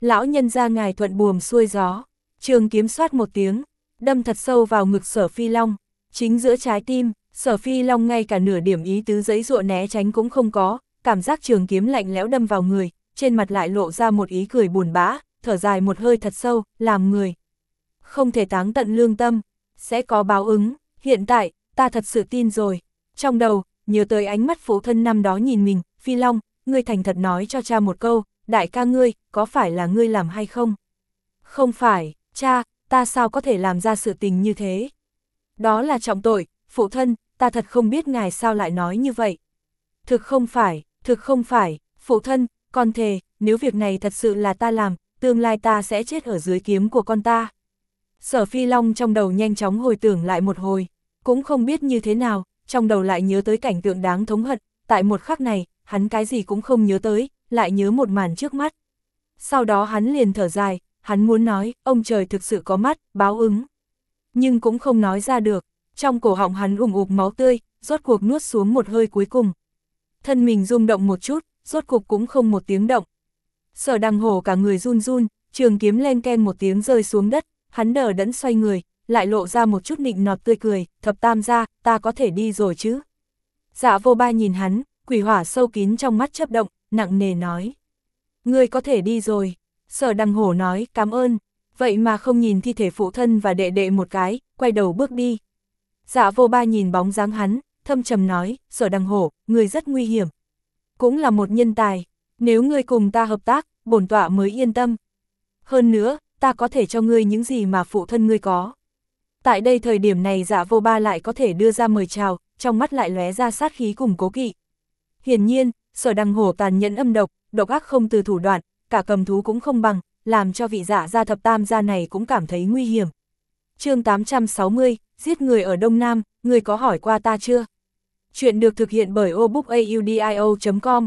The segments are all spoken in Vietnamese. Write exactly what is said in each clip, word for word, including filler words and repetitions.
Lão nhân gia ngài thuận buồm xuôi gió. Trường kiếm xoát một tiếng, đâm thật sâu vào ngực Sở Phi Long, chính giữa trái tim. Sở Phi Long ngay cả nửa điểm ý tứ giãy giụa né tránh cũng không có, cảm giác trường kiếm lạnh lẽo đâm vào người, trên mặt lại lộ ra một ý cười buồn bã, thở dài một hơi thật sâu, làm người không thể táng tận lương tâm, sẽ có báo ứng, hiện tại, ta thật sự tin rồi. Trong đầu, nhớ tới ánh mắt phụ thân năm đó nhìn mình, Phi Long, ngươi thành thật nói cho cha một câu, đại ca ngươi, có phải là ngươi làm hay không? Không phải, cha, ta sao có thể làm ra sự tình như thế? Đó là trọng tội, phụ thân, ta thật không biết ngài sao lại nói như vậy. Thực không phải, thực không phải, phụ thân, con thề, nếu việc này thật sự là ta làm, tương lai ta sẽ chết ở dưới kiếm của con ta. Sở Phi Long trong đầu nhanh chóng hồi tưởng lại một hồi, cũng không biết như thế nào, trong đầu lại nhớ tới cảnh tượng đáng thống hận, tại một khắc này, hắn cái gì cũng không nhớ tới, lại nhớ một màn trước mắt. Sau đó hắn liền thở dài, hắn muốn nói, ông trời thực sự có mắt, báo ứng. Nhưng cũng không nói ra được, trong cổ họng hắn ủng ục máu tươi, rốt cuộc nuốt xuống một hơi cuối cùng. Thân mình rung động một chút, rốt cuộc cũng không một tiếng động. Sở Đằng Hổ cả người run run, trường kiếm len ken một tiếng rơi xuống đất, hắn đờ đẫn xoay người, lại lộ ra một chút nịnh nọt tươi cười, Thập Tam gia, ta có thể đi rồi chứ? Dạ Vô Ba nhìn hắn, quỷ hỏa sâu kín trong mắt chớp động, nặng nề nói. Ngươi có thể đi rồi. Sở Đằng Hổ nói, cảm ơn, vậy mà không nhìn thi thể phụ thân và đệ đệ một cái, quay đầu bước đi. Dạ Vô Ba nhìn bóng dáng hắn, thâm trầm nói, Sở Đằng Hổ, ngươi rất nguy hiểm. Cũng là một nhân tài, nếu ngươi cùng ta hợp tác, bổn tọa mới yên tâm. Hơn nữa, ta có thể cho ngươi những gì mà phụ thân ngươi có. Tại đây thời điểm này Dạ Vô Ba lại có thể đưa ra mời chào, trong mắt lại lóe ra sát khí cùng cố kỵ. Hiển nhiên, Sở Đằng Hổ tàn nhẫn âm độc, độc ác không từ thủ đoạn, cả cầm thú cũng không bằng, làm cho vị Dạ gia Thập Tam gia này cũng cảm thấy nguy hiểm. Chương tám trăm sáu mươi, giết người ở Đông Nam, ngươi có hỏi qua ta chưa? Chuyện được thực hiện bởi obookaudio chấm com.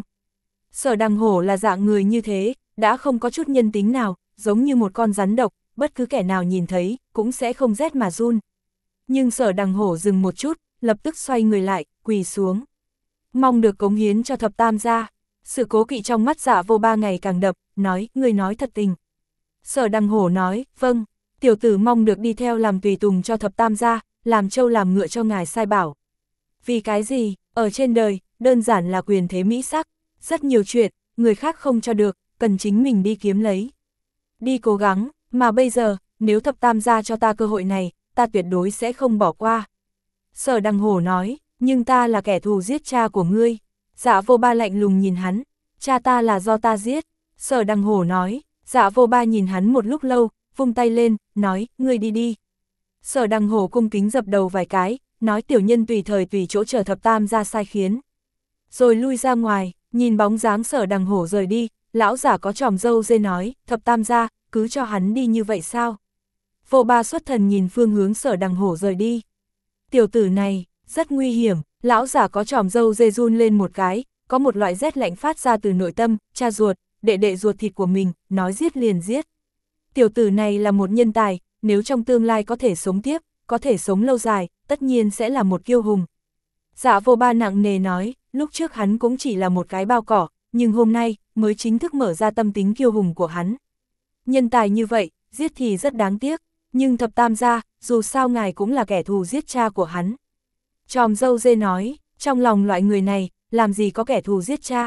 Sở Đằng Hổ là dạng người như thế, đã không có chút nhân tính nào, giống như một con rắn độc, bất cứ kẻ nào nhìn thấy, cũng sẽ không rét mà run. Nhưng Sở Đằng Hổ dừng một chút, lập tức xoay người lại, quỳ xuống. Mong được cống hiến cho Thập Tam gia. Sự cố kỵ trong mắt Dạ Vô Ba ngày càng đập, nói, ngươi nói thật tình. Sở Đằng Hổ nói, vâng, tiểu tử mong được đi theo làm tùy tùng cho Thập Tam gia, làm trâu làm ngựa cho ngài sai bảo. Vì cái gì, ở trên đời, đơn giản là quyền thế mỹ sắc, rất nhiều chuyện, người khác không cho được, cần chính mình đi kiếm lấy. Đi cố gắng, mà bây giờ, nếu Thập Tam gia cho ta cơ hội này, ta tuyệt đối sẽ không bỏ qua. Sở Đằng Hổ nói, nhưng ta là kẻ thù giết cha của ngươi. Dạ Vô Ba lạnh lùng nhìn hắn, cha ta là do ta giết. Sở Đằng Hổ nói, Dạ Vô Ba nhìn hắn một lúc lâu, vung tay lên, nói, ngươi đi đi. Sở Đằng Hổ cung kính dập đầu vài cái, nói tiểu nhân tùy thời tùy chỗ chờ Thập Tam gia sai khiến. Rồi lui ra ngoài, nhìn bóng dáng Sở Đằng Hổ rời đi, lão giả có tròm râu dê nói, Thập Tam gia, cứ cho hắn đi như vậy sao? Vô Ba xuất thần nhìn phương hướng Sở Đằng Hổ rời đi. Tiểu tử này, rất nguy hiểm, lão giả có tròm râu dê run lên một cái, có một loại rét lạnh phát ra từ nội tâm, cha ruột, đệ đệ ruột thịt của mình, nói giết liền giết. Tiểu tử này là một nhân tài, nếu trong tương lai có thể sống tiếp, có thể sống lâu dài, tất nhiên sẽ là một kiêu hùng. Dạ Vô Ba nặng nề nói, lúc trước hắn cũng chỉ là một cái bao cỏ, nhưng hôm nay, mới chính thức mở ra tâm tính kiêu hùng của hắn. Nhân tài như vậy, giết thì rất đáng tiếc, nhưng Thập Tam gia, dù sao ngài cũng là kẻ thù giết cha của hắn. Tròm râu dê nói, trong lòng loại người này, làm gì có kẻ thù giết cha.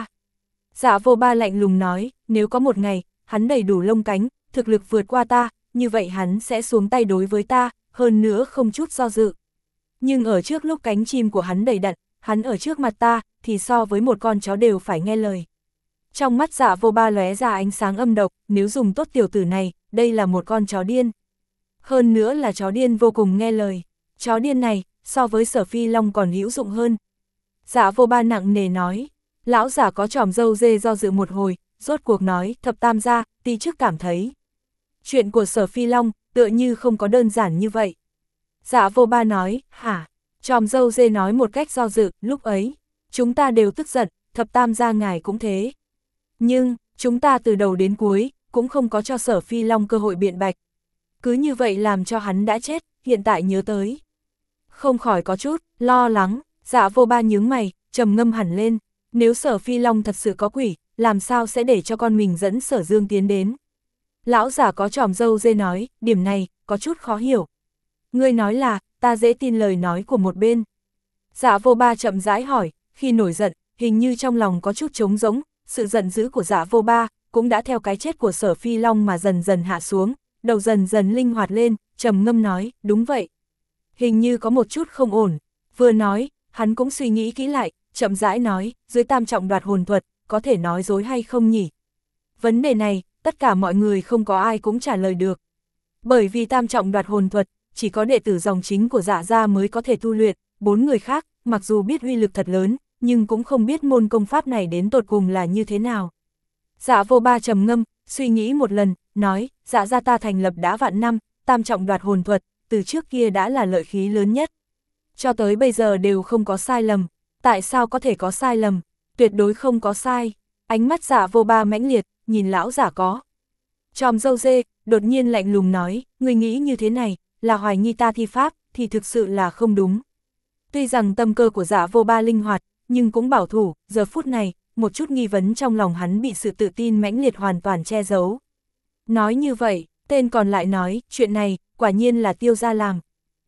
Dạ Vô Ba lạnh lùng nói, nếu có một ngày, hắn đầy đủ lông cánh, thực lực vượt qua ta, như vậy hắn sẽ xuống tay đối với ta, hơn nữa không chút do dự. Nhưng ở trước lúc cánh chim của hắn đầy đặn, hắn ở trước mặt ta, thì so với một con chó đều phải nghe lời. Trong mắt Dạ Vô Ba lóe ra ánh sáng âm độc, nếu dùng tốt tiểu tử này, đây là một con chó điên. Hơn nữa là chó điên vô cùng nghe lời. Chó điên này, so với Sở Phi Long còn hữu dụng hơn. Dạ Vô Ba nặng nề nói, lão giả có tròm râu dê do dự một hồi, rốt cuộc nói, Thập Tam gia, ti chức cảm thấy. Chuyện của Sở Phi Long, tựa như không có đơn giản như vậy. Dạ Vô Ba nói, hả? Tròm râu dê nói một cách do dự, lúc ấy, chúng ta đều tức giận, Thập Tam gia ngài cũng thế. Nhưng, chúng ta từ đầu đến cuối, cũng không có cho Sở Phi Long cơ hội biện bạch. Cứ như vậy làm cho hắn đã chết, hiện tại nhớ tới. Không khỏi có chút, lo lắng, Dạ Vô Ba nhướng mày, trầm ngâm hẳn lên. Nếu Sở Phi Long thật sự có quỷ, làm sao sẽ để cho con mình dẫn Sở Dương tiến đến. Lão giả có tròm râu dê nói, điểm này, có chút khó hiểu. Ngươi nói là, ta dễ tin lời nói của một bên. Dạ vô ba chậm rãi hỏi, khi nổi giận, hình như trong lòng có chút trống rỗng, sự giận dữ của dạ vô ba, cũng đã theo cái chết của Sở Phi Long mà dần dần hạ xuống, đầu dần dần linh hoạt lên, trầm ngâm nói, đúng vậy. Hình như có một chút không ổn. Vừa nói, hắn cũng suy nghĩ kỹ lại, chậm rãi nói, dưới tam trọng đoạt hồn thuật, có thể nói dối hay không nhỉ? Vấn đề này, tất cả mọi người không có ai cũng trả lời được. Bởi vì tam trọng đoạt hồn thuật, chỉ có đệ tử dòng chính của Dạ gia mới có thể tu luyện, bốn người khác, mặc dù biết uy lực thật lớn, nhưng cũng không biết môn công pháp này đến tột cùng là như thế nào. Dạ vô ba trầm ngâm, suy nghĩ một lần, nói, Dạ gia ta thành lập đã vạn năm, tam trọng đoạt hồn thuật, từ trước kia đã là lợi khí lớn nhất. Cho tới bây giờ đều không có sai lầm. Tại sao có thể có sai lầm? Tuyệt đối không có sai. Ánh mắt Dạ vô ba mãnh liệt, nhìn lão giả có tròm râu dê, đột nhiên lạnh lùng nói, người nghĩ như thế này, là hoài nghi ta thi pháp, thì thực sự là không đúng. Tuy rằng tâm cơ của Dạ vô ba linh hoạt, nhưng cũng bảo thủ, giờ phút này, một chút nghi vấn trong lòng hắn bị sự tự tin mãnh liệt hoàn toàn che giấu. Nói như vậy, tên còn lại nói, chuyện này, quả nhiên là Tiêu gia làm.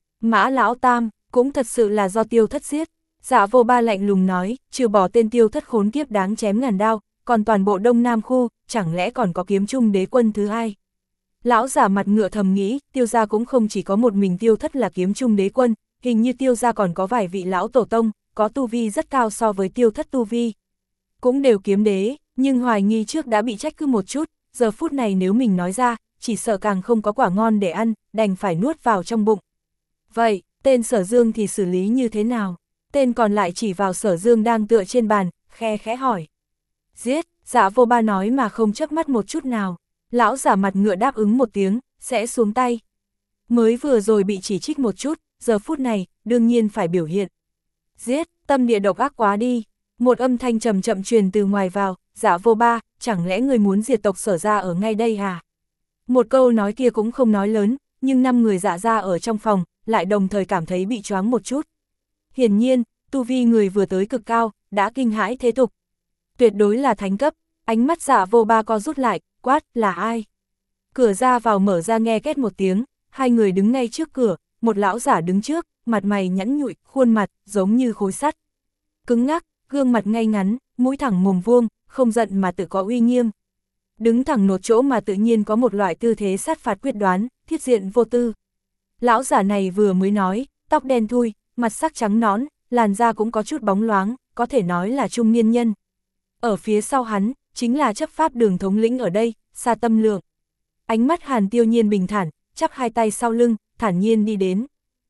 Mã lão tam, cũng thật sự là do Tiêu thất giết. Dạ vô ba lạnh lùng nói, trừ bỏ tên Tiêu thất khốn kiếp đáng chém ngàn đao, còn toàn bộ Đông Nam khu, chẳng lẽ còn có kiếm trung đế quân thứ hai. Lão giả mặt ngựa thầm nghĩ, Tiêu gia cũng không chỉ có một mình Tiêu thất là kiếm trung đế quân, hình như Tiêu gia còn có vài vị lão tổ tông, có tu vi rất cao so với Tiêu thất tu vi. Cũng đều kiếm đế, nhưng hoài nghi trước đã bị trách cứ một chút, giờ phút này nếu mình nói ra, chỉ sợ càng không có quả ngon để ăn, đành phải nuốt vào trong bụng. Vậy, tên Sở Dương thì xử lý như thế nào? Tên còn lại chỉ vào Sở Dương đang tựa trên bàn, khe khẽ hỏi. Giết, Dạ vô ba nói mà không chớp mắt một chút nào. Lão giả mặt ngựa đáp ứng một tiếng, sẽ xuống tay. Mới vừa rồi bị chỉ trích một chút, giờ phút này, đương nhiên phải biểu hiện. Giết, tâm địa độc ác quá đi. Một âm thanh trầm chậm truyền từ ngoài vào, Dạ vô ba, chẳng lẽ người muốn diệt tộc Sở gia ở ngay đây à? Một câu nói kia cũng không nói lớn, nhưng năm người Dạ gia ở trong phòng, lại đồng thời cảm thấy bị choáng một chút. Hiển nhiên, tu vi người vừa tới cực cao, đã kinh hãi thế tục. Tuyệt đối là thánh cấp, ánh mắt Dạ vô ba co rút lại, quát, là ai? Cửa ra vào mở ra nghe két một tiếng, hai người đứng ngay trước cửa, một lão giả đứng trước, mặt mày nhẵn nhụi, khuôn mặt, giống như khối sắt. Cứng ngắc, gương mặt ngay ngắn, mũi thẳng mồm vuông, không giận mà tự có uy nghiêm. Đứng thẳng một chỗ mà tự nhiên có một loại tư thế sát phạt quyết đoán, thiết diện vô tư. Lão giả này vừa mới nói, tóc đen thui, mặt sắc trắng nõn, làn da cũng có chút bóng loáng, có thể nói là trung niên nhân. Ở phía sau hắn, chính là chấp pháp đường thống lĩnh ở đây, Sa Tâm Lượng. Ánh mắt Hàn Tiêu Nhiên bình thản, chắp hai tay sau lưng, thản nhiên đi đến.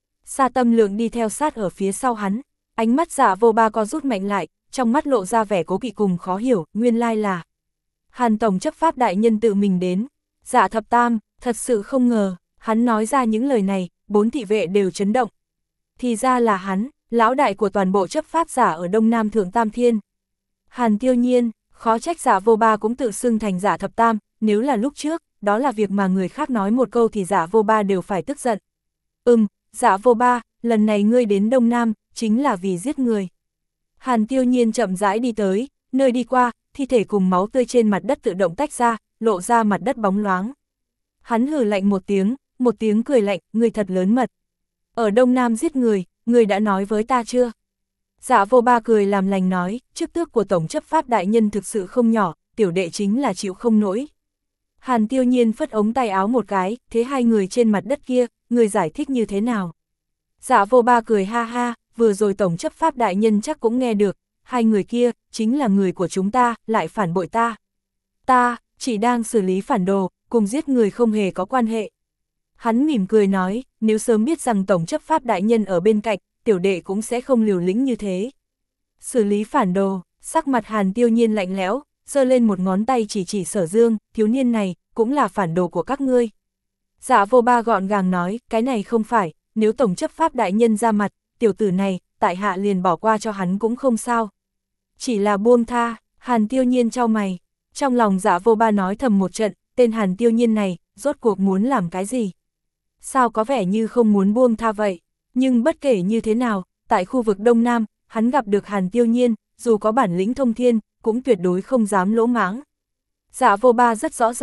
Sa Tâm Lượng đi theo sát ở phía sau hắn, ánh mắt Dạ vô ba co rút mạnh lại, trong mắt lộ ra vẻ cố kỵ cùng khó hiểu, nguyên lai là Hàn tổng chấp pháp đại nhân tự mình đến. Dạ thập tam, thật sự không ngờ, hắn nói ra những lời này, bốn thị vệ đều chấn động. Thì ra là hắn, lão đại của toàn bộ chấp pháp giả ở Đông Nam Thượng Tam Thiên. Hàn Tiêu Nhiên, khó trách Dạ vô ba cũng tự xưng thành Dạ thập tam, nếu là lúc trước, đó là việc mà người khác nói một câu thì Dạ vô ba đều phải tức giận. Ừm, Dạ vô ba, lần này ngươi đến Đông Nam, chính là vì giết người. Hàn Tiêu Nhiên chậm rãi đi tới, nơi đi qua, thi thể cùng máu tươi trên mặt đất tự động tách ra, lộ ra mặt đất bóng loáng. Hắn hừ lạnh một tiếng, một tiếng cười lạnh, ngươi thật lớn mật. Ở Đông Nam giết người, ngươi đã nói với ta chưa? Dạ vô ba cười làm lành nói, chức tước của Tổng chấp pháp đại nhân thực sự không nhỏ, tiểu đệ chính là chịu không nổi. Hàn Tiêu Nhiên phất ống tay áo một cái, thế hai người trên mặt đất kia, người giải thích như thế nào? Dạ vô ba cười ha ha, vừa rồi Tổng chấp pháp đại nhân chắc cũng nghe được, hai người kia, chính là người của chúng ta, lại phản bội ta. Ta, chỉ đang xử lý phản đồ, cùng giết người không hề có quan hệ. Hắn mỉm cười nói, nếu sớm biết rằng Tổng chấp pháp đại nhân ở bên cạnh, tiểu đệ cũng sẽ không liều lĩnh như thế. Xử lý phản đồ, sắc mặt Hàn Tiêu Nhiên lạnh lẽo, giơ lên một ngón tay chỉ chỉ Sở Dương, thiếu niên này, cũng là phản đồ của các ngươi. Dạ vô ba gọn gàng nói, cái này không phải, nếu Tổng chấp pháp đại nhân ra mặt, tiểu tử này, tại hạ liền bỏ qua cho hắn cũng không sao. Chỉ là buông tha, Hàn Tiêu Nhiên chau mày, trong lòng Dạ vô ba nói thầm một trận, tên Hàn Tiêu Nhiên này, rốt cuộc muốn làm cái gì? Sao có vẻ như không muốn buông tha vậy? Nhưng bất kể như thế nào, tại khu vực Đông Nam, hắn gặp được Hàn Tiêu Nhiên, dù có bản lĩnh thông thiên, cũng tuyệt đối không dám lỗ mãng. Dạ vô ba rất rõ ràng,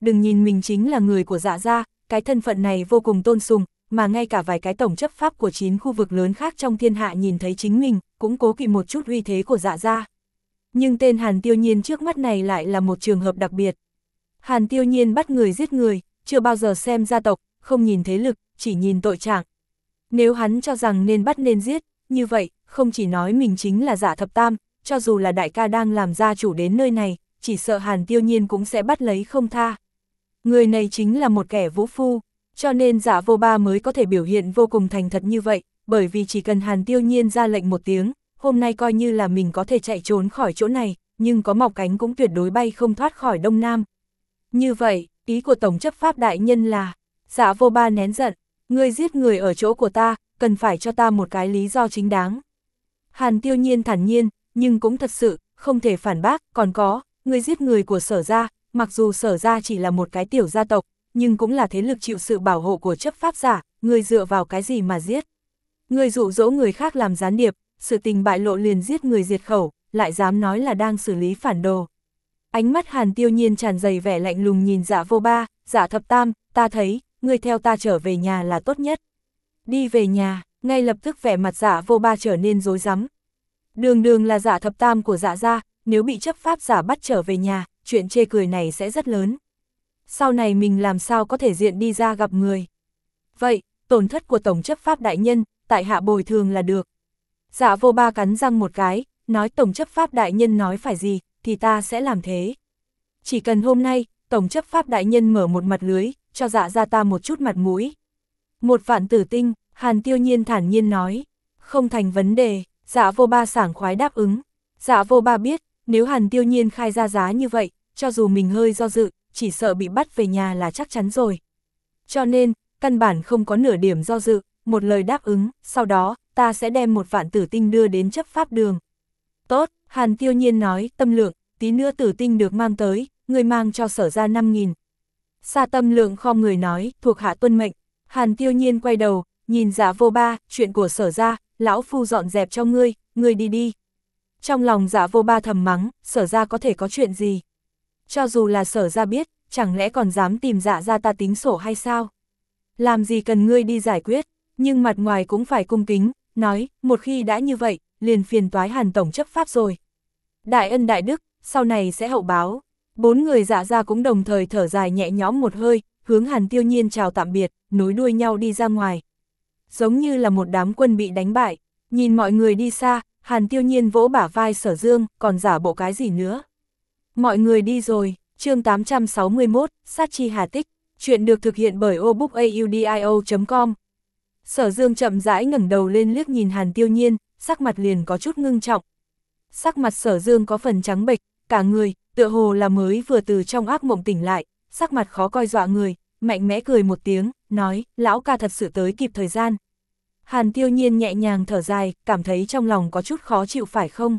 đừng nhìn mình chính là người của Dạ gia, cái thân phận này vô cùng tôn sùng, mà ngay cả vài cái tổng chấp pháp của chín khu vực lớn khác trong thiên hạ nhìn thấy chính mình, cũng cố kỵ một chút uy thế của Dạ gia. Nhưng tên Hàn Tiêu Nhiên trước mắt này lại là một trường hợp đặc biệt. Hàn Tiêu Nhiên bắt người giết người, chưa bao giờ xem gia tộc, không nhìn thế lực, chỉ nhìn tội trạng. Nếu hắn cho rằng nên bắt nên giết, như vậy, không chỉ nói mình chính là Dạ Thập Tam, cho dù là đại ca đang làm gia chủ đến nơi này, chỉ sợ Hàn Tiêu Nhiên cũng sẽ bắt lấy không tha. Người này chính là một kẻ vũ phu, cho nên Dạ Vô Ba mới có thể biểu hiện vô cùng thành thật như vậy, bởi vì chỉ cần Hàn Tiêu Nhiên ra lệnh một tiếng, hôm nay coi như là mình có thể chạy trốn khỏi chỗ này, nhưng có mọc cánh cũng tuyệt đối bay không thoát khỏi Đông Nam. Như vậy, ý của Tổng chấp pháp đại nhân là, Dạ Vô Ba nén giận, ngươi giết người ở chỗ của ta, cần phải cho ta một cái lý do chính đáng. Hàn Tiêu Nhiên thản nhiên, nhưng cũng thật sự, không thể phản bác, còn có, ngươi giết người của Sở gia, mặc dù Sở gia chỉ là một cái tiểu gia tộc, nhưng cũng là thế lực chịu sự bảo hộ của chấp pháp giả, ngươi dựa vào cái gì mà giết? Ngươi dụ dỗ người khác làm gián điệp, sự tình bại lộ liền giết người diệt khẩu, lại dám nói là đang xử lý phản đồ. Ánh mắt Hàn Tiêu Nhiên tràn đầy vẻ lạnh lùng nhìn Dạ Vô Ba, Dạ Thập Tam, ta thấy, ngươi theo ta trở về nhà là tốt nhất. Đi về nhà, ngay lập tức vẻ mặt Dạ Vô Ba trở nên rối rắm. Đường đường là Dạ Thập Tam của Dạ gia, nếu bị chấp pháp giả bắt trở về nhà, chuyện chê cười này sẽ rất lớn. Sau này mình làm sao có thể diện đi ra gặp người. Vậy, tổn thất của Tổng chấp pháp đại nhân, tại hạ bồi thường là được. Dạ Vô Ba cắn răng một cái, nói Tổng chấp pháp đại nhân nói phải gì, thì ta sẽ làm thế. Chỉ cần hôm nay, Tổng chấp pháp đại nhân mở một mặt lưới, cho Dạ gia ta một chút mặt mũi. Một vạn tử tinh, Hàn Tiêu Nhiên thản nhiên nói, không thành vấn đề. Dạ Vô Ba sảng khoái đáp ứng. Dạ Vô Ba biết, nếu Hàn Tiêu Nhiên khai ra giá như vậy, cho dù mình hơi do dự, chỉ sợ bị bắt về nhà là chắc chắn rồi. Cho nên, căn bản không có nửa điểm do dự, một lời đáp ứng, sau đó, ta sẽ đem một vạn tử tinh đưa đến chấp pháp đường. Tốt, Hàn Tiêu Nhiên nói, tâm lượng, tí nữa tử tinh được mang tới, người mang cho Sở ra năm nghìn. Sa Tâm Lượng khom người nói, thuộc hạ tuân mệnh. Hàn Tiêu Nhiên quay đầu, nhìn Dạ Vô Ba, chuyện của Sở ra, lão phu dọn dẹp cho ngươi, ngươi đi đi. Trong lòng Dạ Vô Ba thầm mắng, Sở ra có thể có chuyện gì? Cho dù là Sở ra biết, chẳng lẽ còn dám tìm Dạ ra ta tính sổ hay sao? Làm gì cần ngươi đi giải quyết, nhưng mặt ngoài cũng phải cung kính, nói, một khi đã như vậy, liền phiền toái Hàn tổng chấp pháp rồi. Đại ân đại đức, sau này sẽ hậu báo. Bốn người Dạ ra cũng đồng thời thở dài nhẹ nhõm một hơi, hướng Hàn Tiêu Nhiên chào tạm biệt, nối đuôi nhau đi ra ngoài. Giống như là một đám quân bị đánh bại, nhìn mọi người đi xa, Hàn Tiêu Nhiên vỗ bả vai Sở Dương, còn giả bộ cái gì nữa. Mọi người đi rồi, chương tám trăm sáu mươi mốt, Sát chi hà tích, chuyện được thực hiện bởi obookaudio chấm com. Sở Dương chậm rãi ngẩng đầu lên liếc nhìn Hàn Tiêu Nhiên, sắc mặt liền có chút ngưng trọng. Sắc mặt Sở Dương có phần trắng bệch, cả người, tựa hồ là mới vừa từ trong ác mộng tỉnh lại, sắc mặt khó coi dọa người, mạnh mẽ cười một tiếng, nói, lão ca thật sự tới kịp thời gian. Hàn Tiêu Nhiên nhẹ nhàng thở dài, cảm thấy trong lòng có chút khó chịu phải không?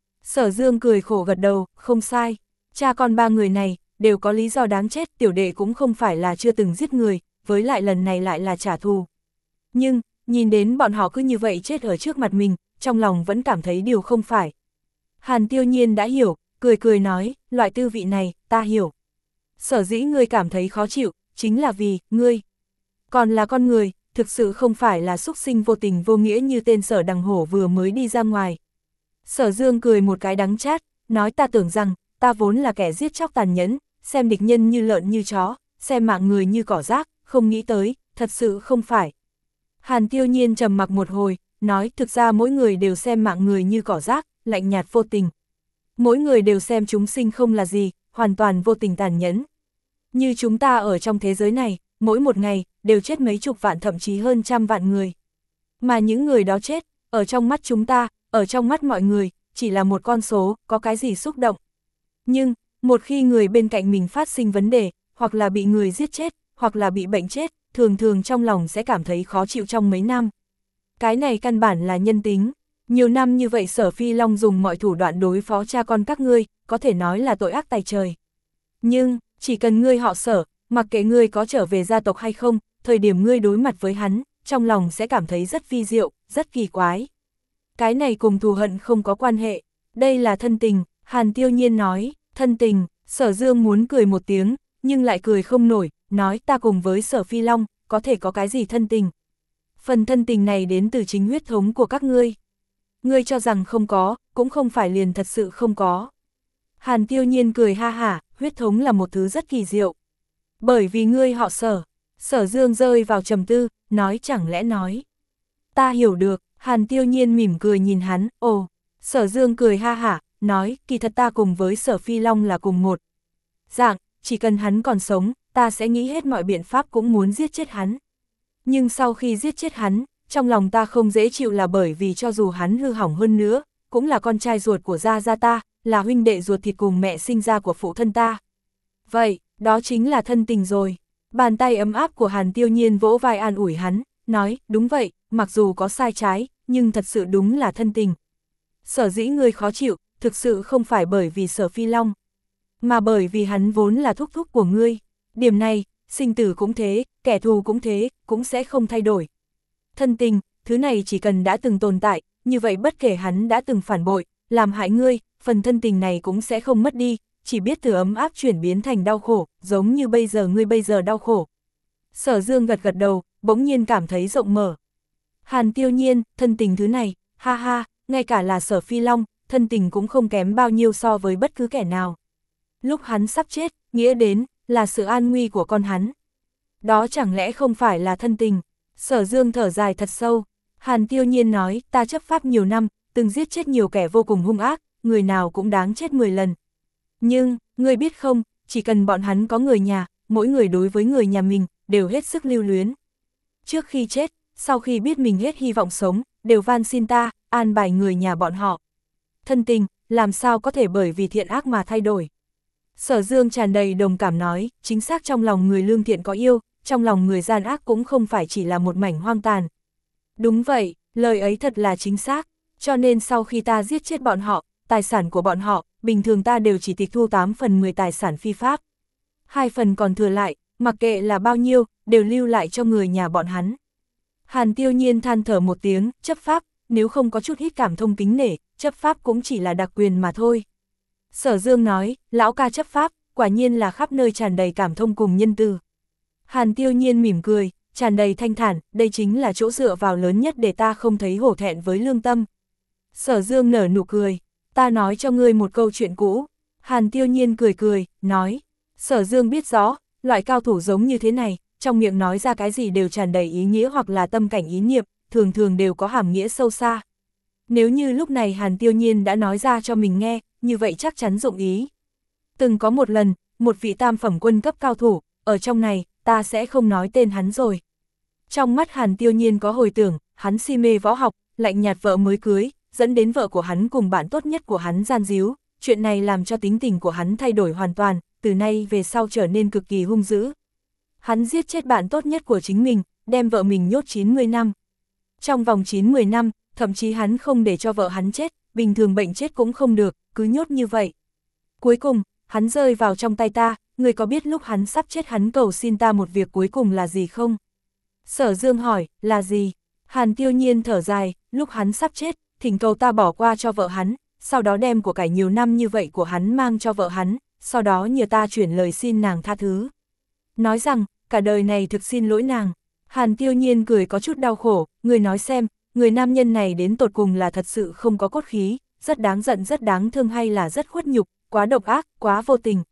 Sở Dương cười khổ gật đầu, không sai, cha con ba người này, đều có lý do đáng chết, tiểu đệ cũng không phải là chưa từng giết người, với lại lần này lại là trả thù. Nhưng, nhìn đến bọn họ cứ như vậy chết ở trước mặt mình, trong lòng vẫn cảm thấy điều không phải. Hàn Tiêu Nhiên đã hiểu, cười cười nói, loại tư vị này, ta hiểu. Sở dĩ ngươi cảm thấy khó chịu, chính là vì, ngươi, còn là con người, thực sự không phải là súc sinh vô tình vô nghĩa như tên Sở Đằng Hổ vừa mới đi ra ngoài. Sở Dương cười một cái đắng chát, nói ta tưởng rằng, ta vốn là kẻ giết chóc tàn nhẫn, xem địch nhân như lợn như chó, xem mạng người như cỏ rác, không nghĩ tới, thật sự không phải. Hàn Tiêu Nhiên trầm mặc một hồi, nói thực ra mỗi người đều xem mạng người như cỏ rác, lạnh nhạt vô tình. Mỗi người đều xem chúng sinh không là gì, hoàn toàn vô tình tàn nhẫn. Như chúng ta ở trong thế giới này, mỗi một ngày, đều chết mấy chục vạn thậm chí hơn trăm vạn người. Mà những người đó chết, ở trong mắt chúng ta, ở trong mắt mọi người, chỉ là một con số, có cái gì xúc động. Nhưng, một khi người bên cạnh mình phát sinh vấn đề, hoặc là bị người giết chết, hoặc là bị bệnh chết, thường thường trong lòng sẽ cảm thấy khó chịu trong mấy năm. Cái này căn bản là nhân tính. Nhiều năm như vậy Sở Phi Long dùng mọi thủ đoạn đối phó cha con các ngươi, có thể nói là tội ác tày trời. Nhưng, chỉ cần ngươi họ Sở, mặc kệ ngươi có trở về gia tộc hay không, thời điểm ngươi đối mặt với hắn, trong lòng sẽ cảm thấy rất vi diệu, rất kỳ quái. Cái này cùng thù hận không có quan hệ, đây là thân tình, Hàn Tiêu Nhiên nói, thân tình, Sở Dương muốn cười một tiếng, nhưng lại cười không nổi, nói ta cùng với Sở Phi Long, có thể có cái gì thân tình. Phần thân tình này đến từ chính huyết thống của các ngươi. Ngươi cho rằng không có, cũng không phải liền thật sự không có. Hàn Tiêu Nhiên cười ha hả, huyết thống là một thứ rất kỳ diệu. Bởi vì ngươi họ Sở. Sở Dương rơi vào trầm tư, nói chẳng lẽ nói. Ta hiểu được, Hàn Tiêu Nhiên mỉm cười nhìn hắn, ồ. Sở Dương cười ha hả, nói, kỳ thật ta cùng với Sở Phi Long là cùng một dạng, chỉ cần hắn còn sống, ta sẽ nghĩ hết mọi biện pháp cũng muốn giết chết hắn. Nhưng sau khi giết chết hắn, trong lòng ta không dễ chịu là bởi vì cho dù hắn hư hỏng hơn nữa, cũng là con trai ruột của gia gia ta, là huynh đệ ruột thịt cùng mẹ sinh ra của phụ thân ta. Vậy, đó chính là thân tình rồi. Bàn tay ấm áp của Hàn Tiêu Nhiên vỗ vai an ủi hắn, nói, đúng vậy, mặc dù có sai trái, nhưng thật sự đúng là thân tình. Sở dĩ ngươi khó chịu, thực sự không phải bởi vì Sở Phi Long, mà bởi vì hắn vốn là thúc thúc của ngươi. Điểm này, sinh tử cũng thế, kẻ thù cũng thế, cũng sẽ không thay đổi. Thân tình, thứ này chỉ cần đã từng tồn tại, như vậy bất kể hắn đã từng phản bội, làm hại ngươi, phần thân tình này cũng sẽ không mất đi, chỉ biết từ ấm áp chuyển biến thành đau khổ, giống như bây giờ ngươi bây giờ đau khổ. Sở Dương gật gật đầu, bỗng nhiên cảm thấy rộng mở. Hàn Tiêu Nhiên, thân tình thứ này, ha ha, ngay cả là Sở Phi Long, thân tình cũng không kém bao nhiêu so với bất cứ kẻ nào. Lúc hắn sắp chết, nghĩa đến, là sự an nguy của con hắn. Đó chẳng lẽ không phải là thân tình? Sở Dương thở dài thật sâu. Hàn Tiêu Nhiên nói, ta chấp pháp nhiều năm, từng giết chết nhiều kẻ vô cùng hung ác, người nào cũng đáng chết mười lần. Nhưng, ngươi biết không, chỉ cần bọn hắn có người nhà, mỗi người đối với người nhà mình, đều hết sức lưu luyến. Trước khi chết, sau khi biết mình hết hy vọng sống, đều van xin ta, an bài người nhà bọn họ. Thân tình, làm sao có thể bởi vì thiện ác mà thay đổi? Sở Dương tràn đầy đồng cảm nói, chính xác trong lòng người lương thiện có yêu, trong lòng người gian ác cũng không phải chỉ là một mảnh hoang tàn. Đúng vậy, lời ấy thật là chính xác, cho nên sau khi ta giết chết bọn họ, tài sản của bọn họ, bình thường ta đều chỉ tịch thu tám phần mười tài sản phi pháp. Hai phần còn thừa lại, mặc kệ là bao nhiêu, đều lưu lại cho người nhà bọn hắn. Hàn Tiêu Nhiên than thở một tiếng, chấp pháp, nếu không có chút ít cảm thông kính nể, chấp pháp cũng chỉ là đặc quyền mà thôi. Sở Dương nói, lão ca chấp pháp, quả nhiên là khắp nơi tràn đầy cảm thông cùng nhân từ. Hàn Tiêu Nhiên mỉm cười, tràn đầy thanh thản, đây chính là chỗ dựa vào lớn nhất để ta không thấy hổ thẹn với lương tâm. Sở Dương nở nụ cười, ta nói cho ngươi một câu chuyện cũ. Hàn Tiêu Nhiên cười cười, nói, Sở Dương biết rõ, loại cao thủ giống như thế này, trong miệng nói ra cái gì đều tràn đầy ý nghĩa hoặc là tâm cảnh ý niệm, thường thường đều có hàm nghĩa sâu xa. Nếu như lúc này Hàn Tiêu Nhiên đã nói ra cho mình nghe, như vậy chắc chắn dụng ý. Từng có một lần, một vị tam phẩm quân cấp cao thủ, ở trong này, ta sẽ không nói tên hắn rồi. Trong mắt Hàn Tiêu Nhiên có hồi tưởng, hắn si mê võ học, lạnh nhạt vợ mới cưới, dẫn đến vợ của hắn cùng bạn tốt nhất của hắn gian díu, chuyện này làm cho tính tình của hắn thay đổi hoàn toàn, từ nay về sau trở nên cực kỳ hung dữ. Hắn giết chết bạn tốt nhất của chính mình, đem vợ mình nhốt chín mươi năm. Trong vòng chín mươi năm, thậm chí hắn không để cho vợ hắn chết, bình thường bệnh chết cũng không được, cứ nhốt như vậy. Cuối cùng, hắn rơi vào trong tay ta, người có biết lúc hắn sắp chết hắn cầu xin ta một việc cuối cùng là gì không? Sở Dương hỏi, là gì? Hàn Tiêu Nhiên thở dài, lúc hắn sắp chết, thỉnh cầu ta bỏ qua cho vợ hắn, sau đó đem của cải nhiều năm như vậy của hắn mang cho vợ hắn, sau đó nhờ ta chuyển lời xin nàng tha thứ. Nói rằng, cả đời này thực xin lỗi nàng. Hàn Tiêu Nhiên cười có chút đau khổ, người nói xem, người nam nhân này đến tột cùng là thật sự không có cốt khí, rất đáng giận rất đáng thương hay là rất khuất nhục, quá độc ác, quá vô tình.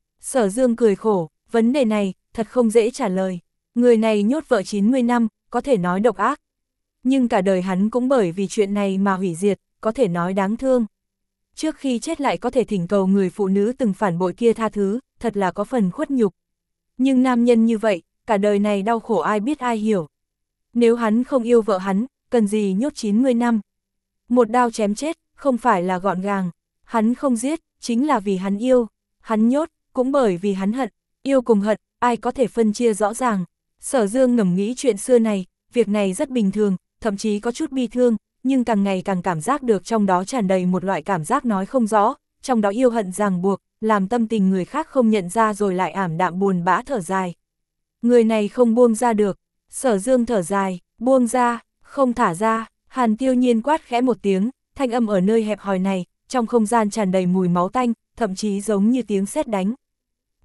Sở Dương cười khổ, vấn đề này, thật không dễ trả lời. Người này nhốt vợ chín mươi năm, có thể nói độc ác. Nhưng cả đời hắn cũng bởi vì chuyện này mà hủy diệt, có thể nói đáng thương. Trước khi chết lại có thể thỉnh cầu người phụ nữ từng phản bội kia tha thứ, thật là có phần khuất nhục. Nhưng nam nhân như vậy, cả đời này đau khổ ai biết ai hiểu. Nếu hắn không yêu vợ hắn, cần gì nhốt chín mươi năm. Một đao chém chết, không phải là gọn gàng. Hắn không giết, chính là vì hắn yêu. Hắn nhốt, cũng bởi vì hắn hận. Yêu cùng hận, ai có thể phân chia rõ ràng. Sở Dương ngẫm nghĩ chuyện xưa này, việc này rất bình thường, thậm chí có chút bi thương, nhưng càng ngày càng cảm giác được trong đó tràn đầy một loại cảm giác nói không rõ, trong đó yêu hận ràng buộc, làm tâm tình người khác không nhận ra rồi lại ảm đạm buồn bã thở dài. Người này không buông ra được. Sở Dương thở dài, buông ra, không thả ra. Hàn Tiêu Nhiên quát khẽ một tiếng, thanh âm ở nơi hẹp hòi này, trong không gian tràn đầy mùi máu tanh, thậm chí giống như tiếng sét đánh.